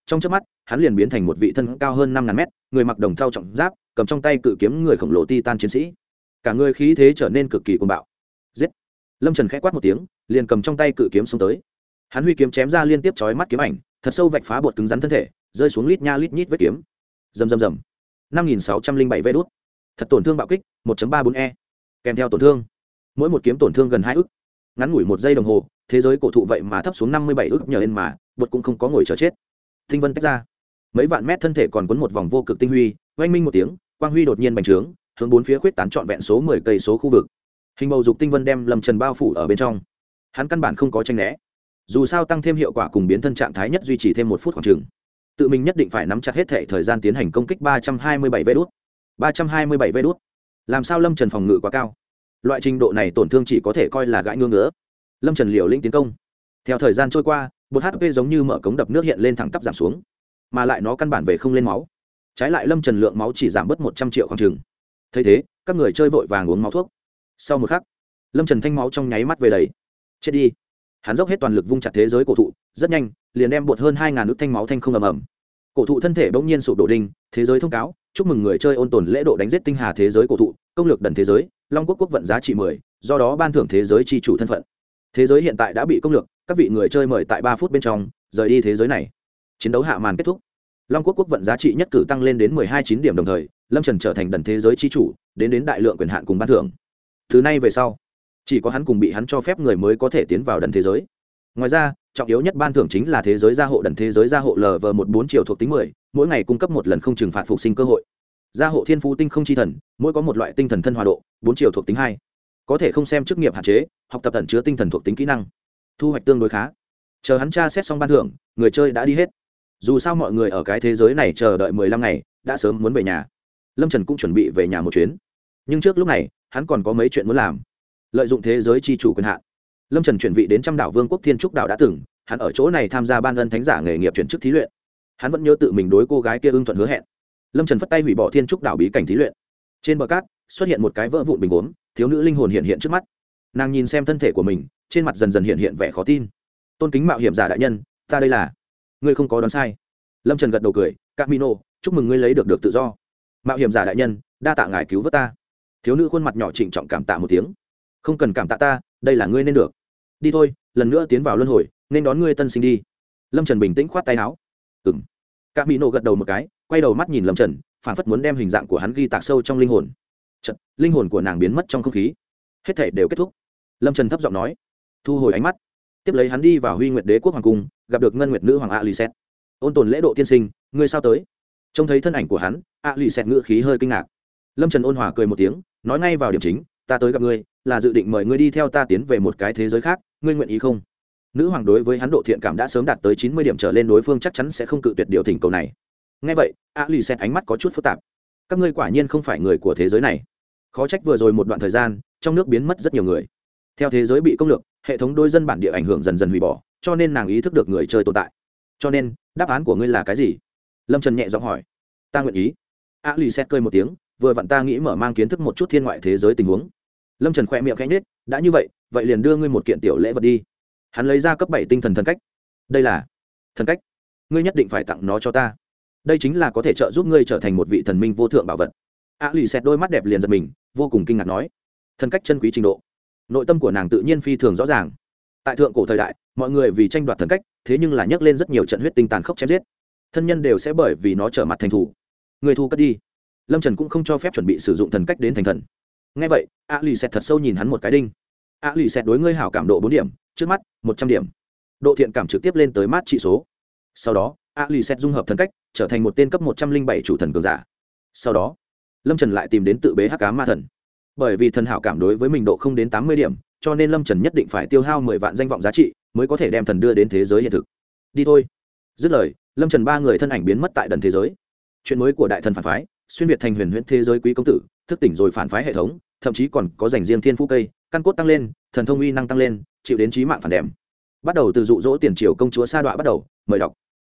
trong chớp mắt hắn liền biến thành một vị thân cao hơn năm ngàn mét, người mặc đồng thau trọng giáp, cầm trong tay cự kiếm người khổng lồ titan chiến sĩ, cả người khí thế trở nên cực kỳ cuồng bạo. Giết! Lâm Trần khẽ quát một tiếng, liền cầm trong tay cự kiếm xông tới. Hắn huy kiếm chém ra liên tiếp chói mắt kiếm ảnh, thật sâu vạch phá bột cứng rắn thân thể, rơi xuống lít nha lít nhít vết kiếm. Rầm rầm rầm. năm nghìn sáu trăm linh bảy vê đốt. Thật tổn thương bạo kích, một chấm ba bốn e. Kèm theo tổn thương, mỗi một kiếm tổn thương gần hai ức. Ngắn ngủi một giây đồng hồ, thế giới cổ thụ vậy mà thấp xuống năm mươi bảy ức nhờ lên mà, bột cũng không có ngồi chờ chết. Tinh vân tách ra, mấy vạn mét thân thể còn quấn một vòng vô cực tinh huy, oanh minh một tiếng, quang huy đột nhiên bành trướng, hướng bốn phía khuyết tán trọn vẹn số mười cây số khu vực. Hình bầu dục tinh vân đem Lâm Trần bao phủ ở bên trong. Hắn căn bản không có tranh né. Dù sao tăng thêm hiệu quả cùng biến thân trạng thái nhất duy trì thêm một phút khoảng chừng. Tự mình nhất định phải nắm chặt hết thể thời gian tiến hành công kích ba trăm hai mươi bảy vê đốt. ba trăm hai mươi bảy vê đốt. Làm sao Lâm Trần phòng ngự quá cao? Loại trình độ này tổn thương chỉ có thể coi là gãi ngứa ngứa. Lâm Trần liều lĩnh tiến công. Theo thời gian trôi qua, bột hát pê giống như mở cống đập nước hiện lên thẳng tắp giảm xuống, mà lại nó căn bản về không lên máu. Trái lại Lâm Trần lượng máu chỉ giảm bớt một trăm triệu khoảng chừng. Thấy thế, các người chơi vội vàng uống máu thuốc. Sau một khắc, Lâm Trần thanh máu trong nháy mắt về đầy. Chết đi. Hắn dốc hết toàn lực vung chặt thế giới cổ thụ, rất nhanh, liền đem bột hơn hai ngàn ức thanh máu thanh không ầm ầm. Cổ thụ thân thể bỗng nhiên sụp đổ đinh, thế giới thông cáo, chúc mừng người chơi ôn tồn lễ độ đánh giết tinh hà thế giới cổ thụ, công lược đần thế giới, Long Quốc quốc vận giá trị mười, do đó ban thưởng thế giới chi chủ thân phận. Thế giới hiện tại đã bị công lược, các vị người chơi mời tại ba phút bên trong rời đi thế giới này. Chiến đấu hạ màn kết thúc. Long Quốc quốc vận giá trị nhất cử tăng lên đến mười hai chín điểm đồng thời, Lâm Trần trở thành đần thế giới chi chủ, đến đến đại lượng quyền hạn cùng ban thưởng. Từ nay về sau, chỉ có hắn cùng bị hắn cho phép người mới có thể tiến vào đần thế giới. Ngoài ra, trọng yếu nhất ban thưởng chính là thế giới gia hộ đần thế giới gia hộ lv một bốn triệu thuộc tính mười, mỗi ngày cung cấp một lần không trừng phạt phục sinh cơ hội. Gia hộ thiên phú tinh không chi thần, mỗi có một loại tinh thần thân hòa độ, bốn triệu thuộc tính hai. Có thể không xem chức nghiệp hạn chế, học tập ẩn chứa tinh thần thuộc tính kỹ năng. Thu hoạch tương đối khá. Chờ hắn tra xét xong ban thưởng, người chơi đã đi hết. Dù sao mọi người ở cái thế giới này chờ đợi mười lăm ngày, đã sớm muốn về nhà. Lâm Trần cũng chuẩn bị về nhà một chuyến. Nhưng trước lúc này, hắn còn có mấy chuyện muốn làm. Lợi dụng thế giới chi chủ quyền hạn, Lâm Trần chuyển vị đến Trăm Đảo Vương quốc Thiên Trúc đảo đã từng, hắn ở chỗ này tham gia ban ân thánh giả nghề nghiệp chuyển chức thí luyện. Hắn vẫn nhớ tự mình đối cô gái kia ưng thuận hứa hẹn. Lâm Trần phất tay hủy bỏ Thiên Trúc đảo bí cảnh thí luyện. Trên bờ cát xuất hiện một cái vỡ vụn bình gốm, thiếu nữ linh hồn hiện hiện trước mắt. Nàng nhìn xem thân thể của mình, trên mặt dần dần hiện hiện vẻ khó tin. Tôn kính mạo hiểm giả đại nhân, ta đây là... Ngươi không có đoán sai. Lâm Trần gật đầu cười, Camino, chúc mừng ngươi lấy được được tự do. Mạo hiểm giả đại nhân, đa tạ ngài cứu vớt ta. Thiếu nữ khuôn mặt nhỏ trịnh trọng cảm tạ một tiếng. Không cần cảm tạ ta, đây là ngươi nên được. Đi thôi, lần nữa tiến vào luân hồi, nên đón ngươi tân sinh đi. Lâm Trần bình tĩnh khoát tay áo. Ừm. Camino gật đầu một cái, quay đầu mắt nhìn Lâm Trần, phảng phất muốn đem hình dạng của hắn ghi tạc sâu trong linh hồn. Chợt, linh hồn của nàng biến mất trong không khí. Hết thảy đều kết thúc. Lâm Trần thấp giọng nói, thu hồi ánh mắt, tiếp lấy hắn đi vào Huy Nguyệt Đế quốc hoàng cung, gặp được Ngân Nguyệt nữ hoàng Alicet. Ôn tồn lễ độ tiên sinh, ngươi sao tới? Trông thấy thân ảnh của hắn, Alicet ngữ khí hơi kinh ngạc. Lâm Trần ôn hòa cười một tiếng, nói ngay vào điểm chính, ta tới gặp ngươi, là dự định mời ngươi đi theo ta tiến về một cái thế giới khác, ngươi nguyện ý không? Nữ hoàng đối với hắn độ thiện cảm đã sớm đạt tới chín mươi điểm trở lên, đối phương chắc chắn sẽ không cự tuyệt điều thỉnh cầu này. Nghe vậy, Alicet ánh mắt có chút phức tạp. Các ngươi quả nhiên không phải người của thế giới này. Khó trách vừa rồi một đoạn thời gian, trong nước biến mất rất nhiều người. Theo thế giới bị công lược, hệ thống đôi dân bản địa ảnh hưởng dần dần hủy bỏ, cho nên nàng ý thức được người chơi tồn tại. Cho nên, đáp án của ngươi là cái gì? Lâm Trần nhẹ giọng hỏi. Ta nguyện ý. Alicet cười một tiếng, vừa vặn ta nghĩ mở mang kiến thức một chút thiên ngoại thế giới tình huống. Lâm Trần khẽ miệng khẽ nhếch, đã như vậy, vậy liền đưa ngươi một kiện tiểu lễ vật đi. Hắn lấy ra cấp bảy tinh thần thần cách. Đây là thần cách, ngươi nhất định phải tặng nó cho ta. Đây chính là có thể trợ giúp ngươi trở thành một vị thần minh vô thượng bảo vật. Alicet đôi mắt đẹp liền giật mình, vô cùng kinh ngạc nói, thần cách chân quý trình độ. Nội tâm của nàng tự nhiên phi thường rõ ràng. Tại thượng cổ thời đại, mọi người vì tranh đoạt thần cách, thế nhưng là nhấc lên rất nhiều trận huyết tinh tàn khốc chém giết. Thân nhân đều sẽ bởi vì nó trở mặt thành thủ. Người thu cất đi. Lâm Trần cũng không cho phép chuẩn bị sử dụng thần cách đến thành thần. Nghe vậy, Alicet thật sâu nhìn hắn một cái đinh. Alicet đối ngươi hảo cảm độ bốn điểm, trước mắt một trăm điểm. Độ thiện cảm trực tiếp lên tới mát trị số. Sau đó, Alicet dung hợp thần cách, trở thành một tên cấp một trăm linh bảy chủ thần cường giả. Sau đó, Lâm Trần lại tìm đến tự bế hắc ám ma thần. Bởi vì thần hảo cảm đối với mình độ không đến tám mươi điểm, cho nên Lâm Trần nhất định phải tiêu hao mười vạn danh vọng giá trị mới có thể đem thần đưa đến thế giới hiện thực. Đi thôi. Dứt lời, Lâm Trần ba người thân ảnh biến mất tại đần thế giới. Chuyện mới của đại thần phản phái, xuyên việt thành huyền huyễn thế giới quý công tử, thức tỉnh rồi phản phái hệ thống, thậm chí còn có dành riêng thiên phú cây, căn cốt tăng lên, thần thông uy năng tăng lên, chịu đến chí mạng phản đệm. Bắt đầu từ dụ dỗ tiền triều công chúa sa đọa bắt đầu, mời đọc.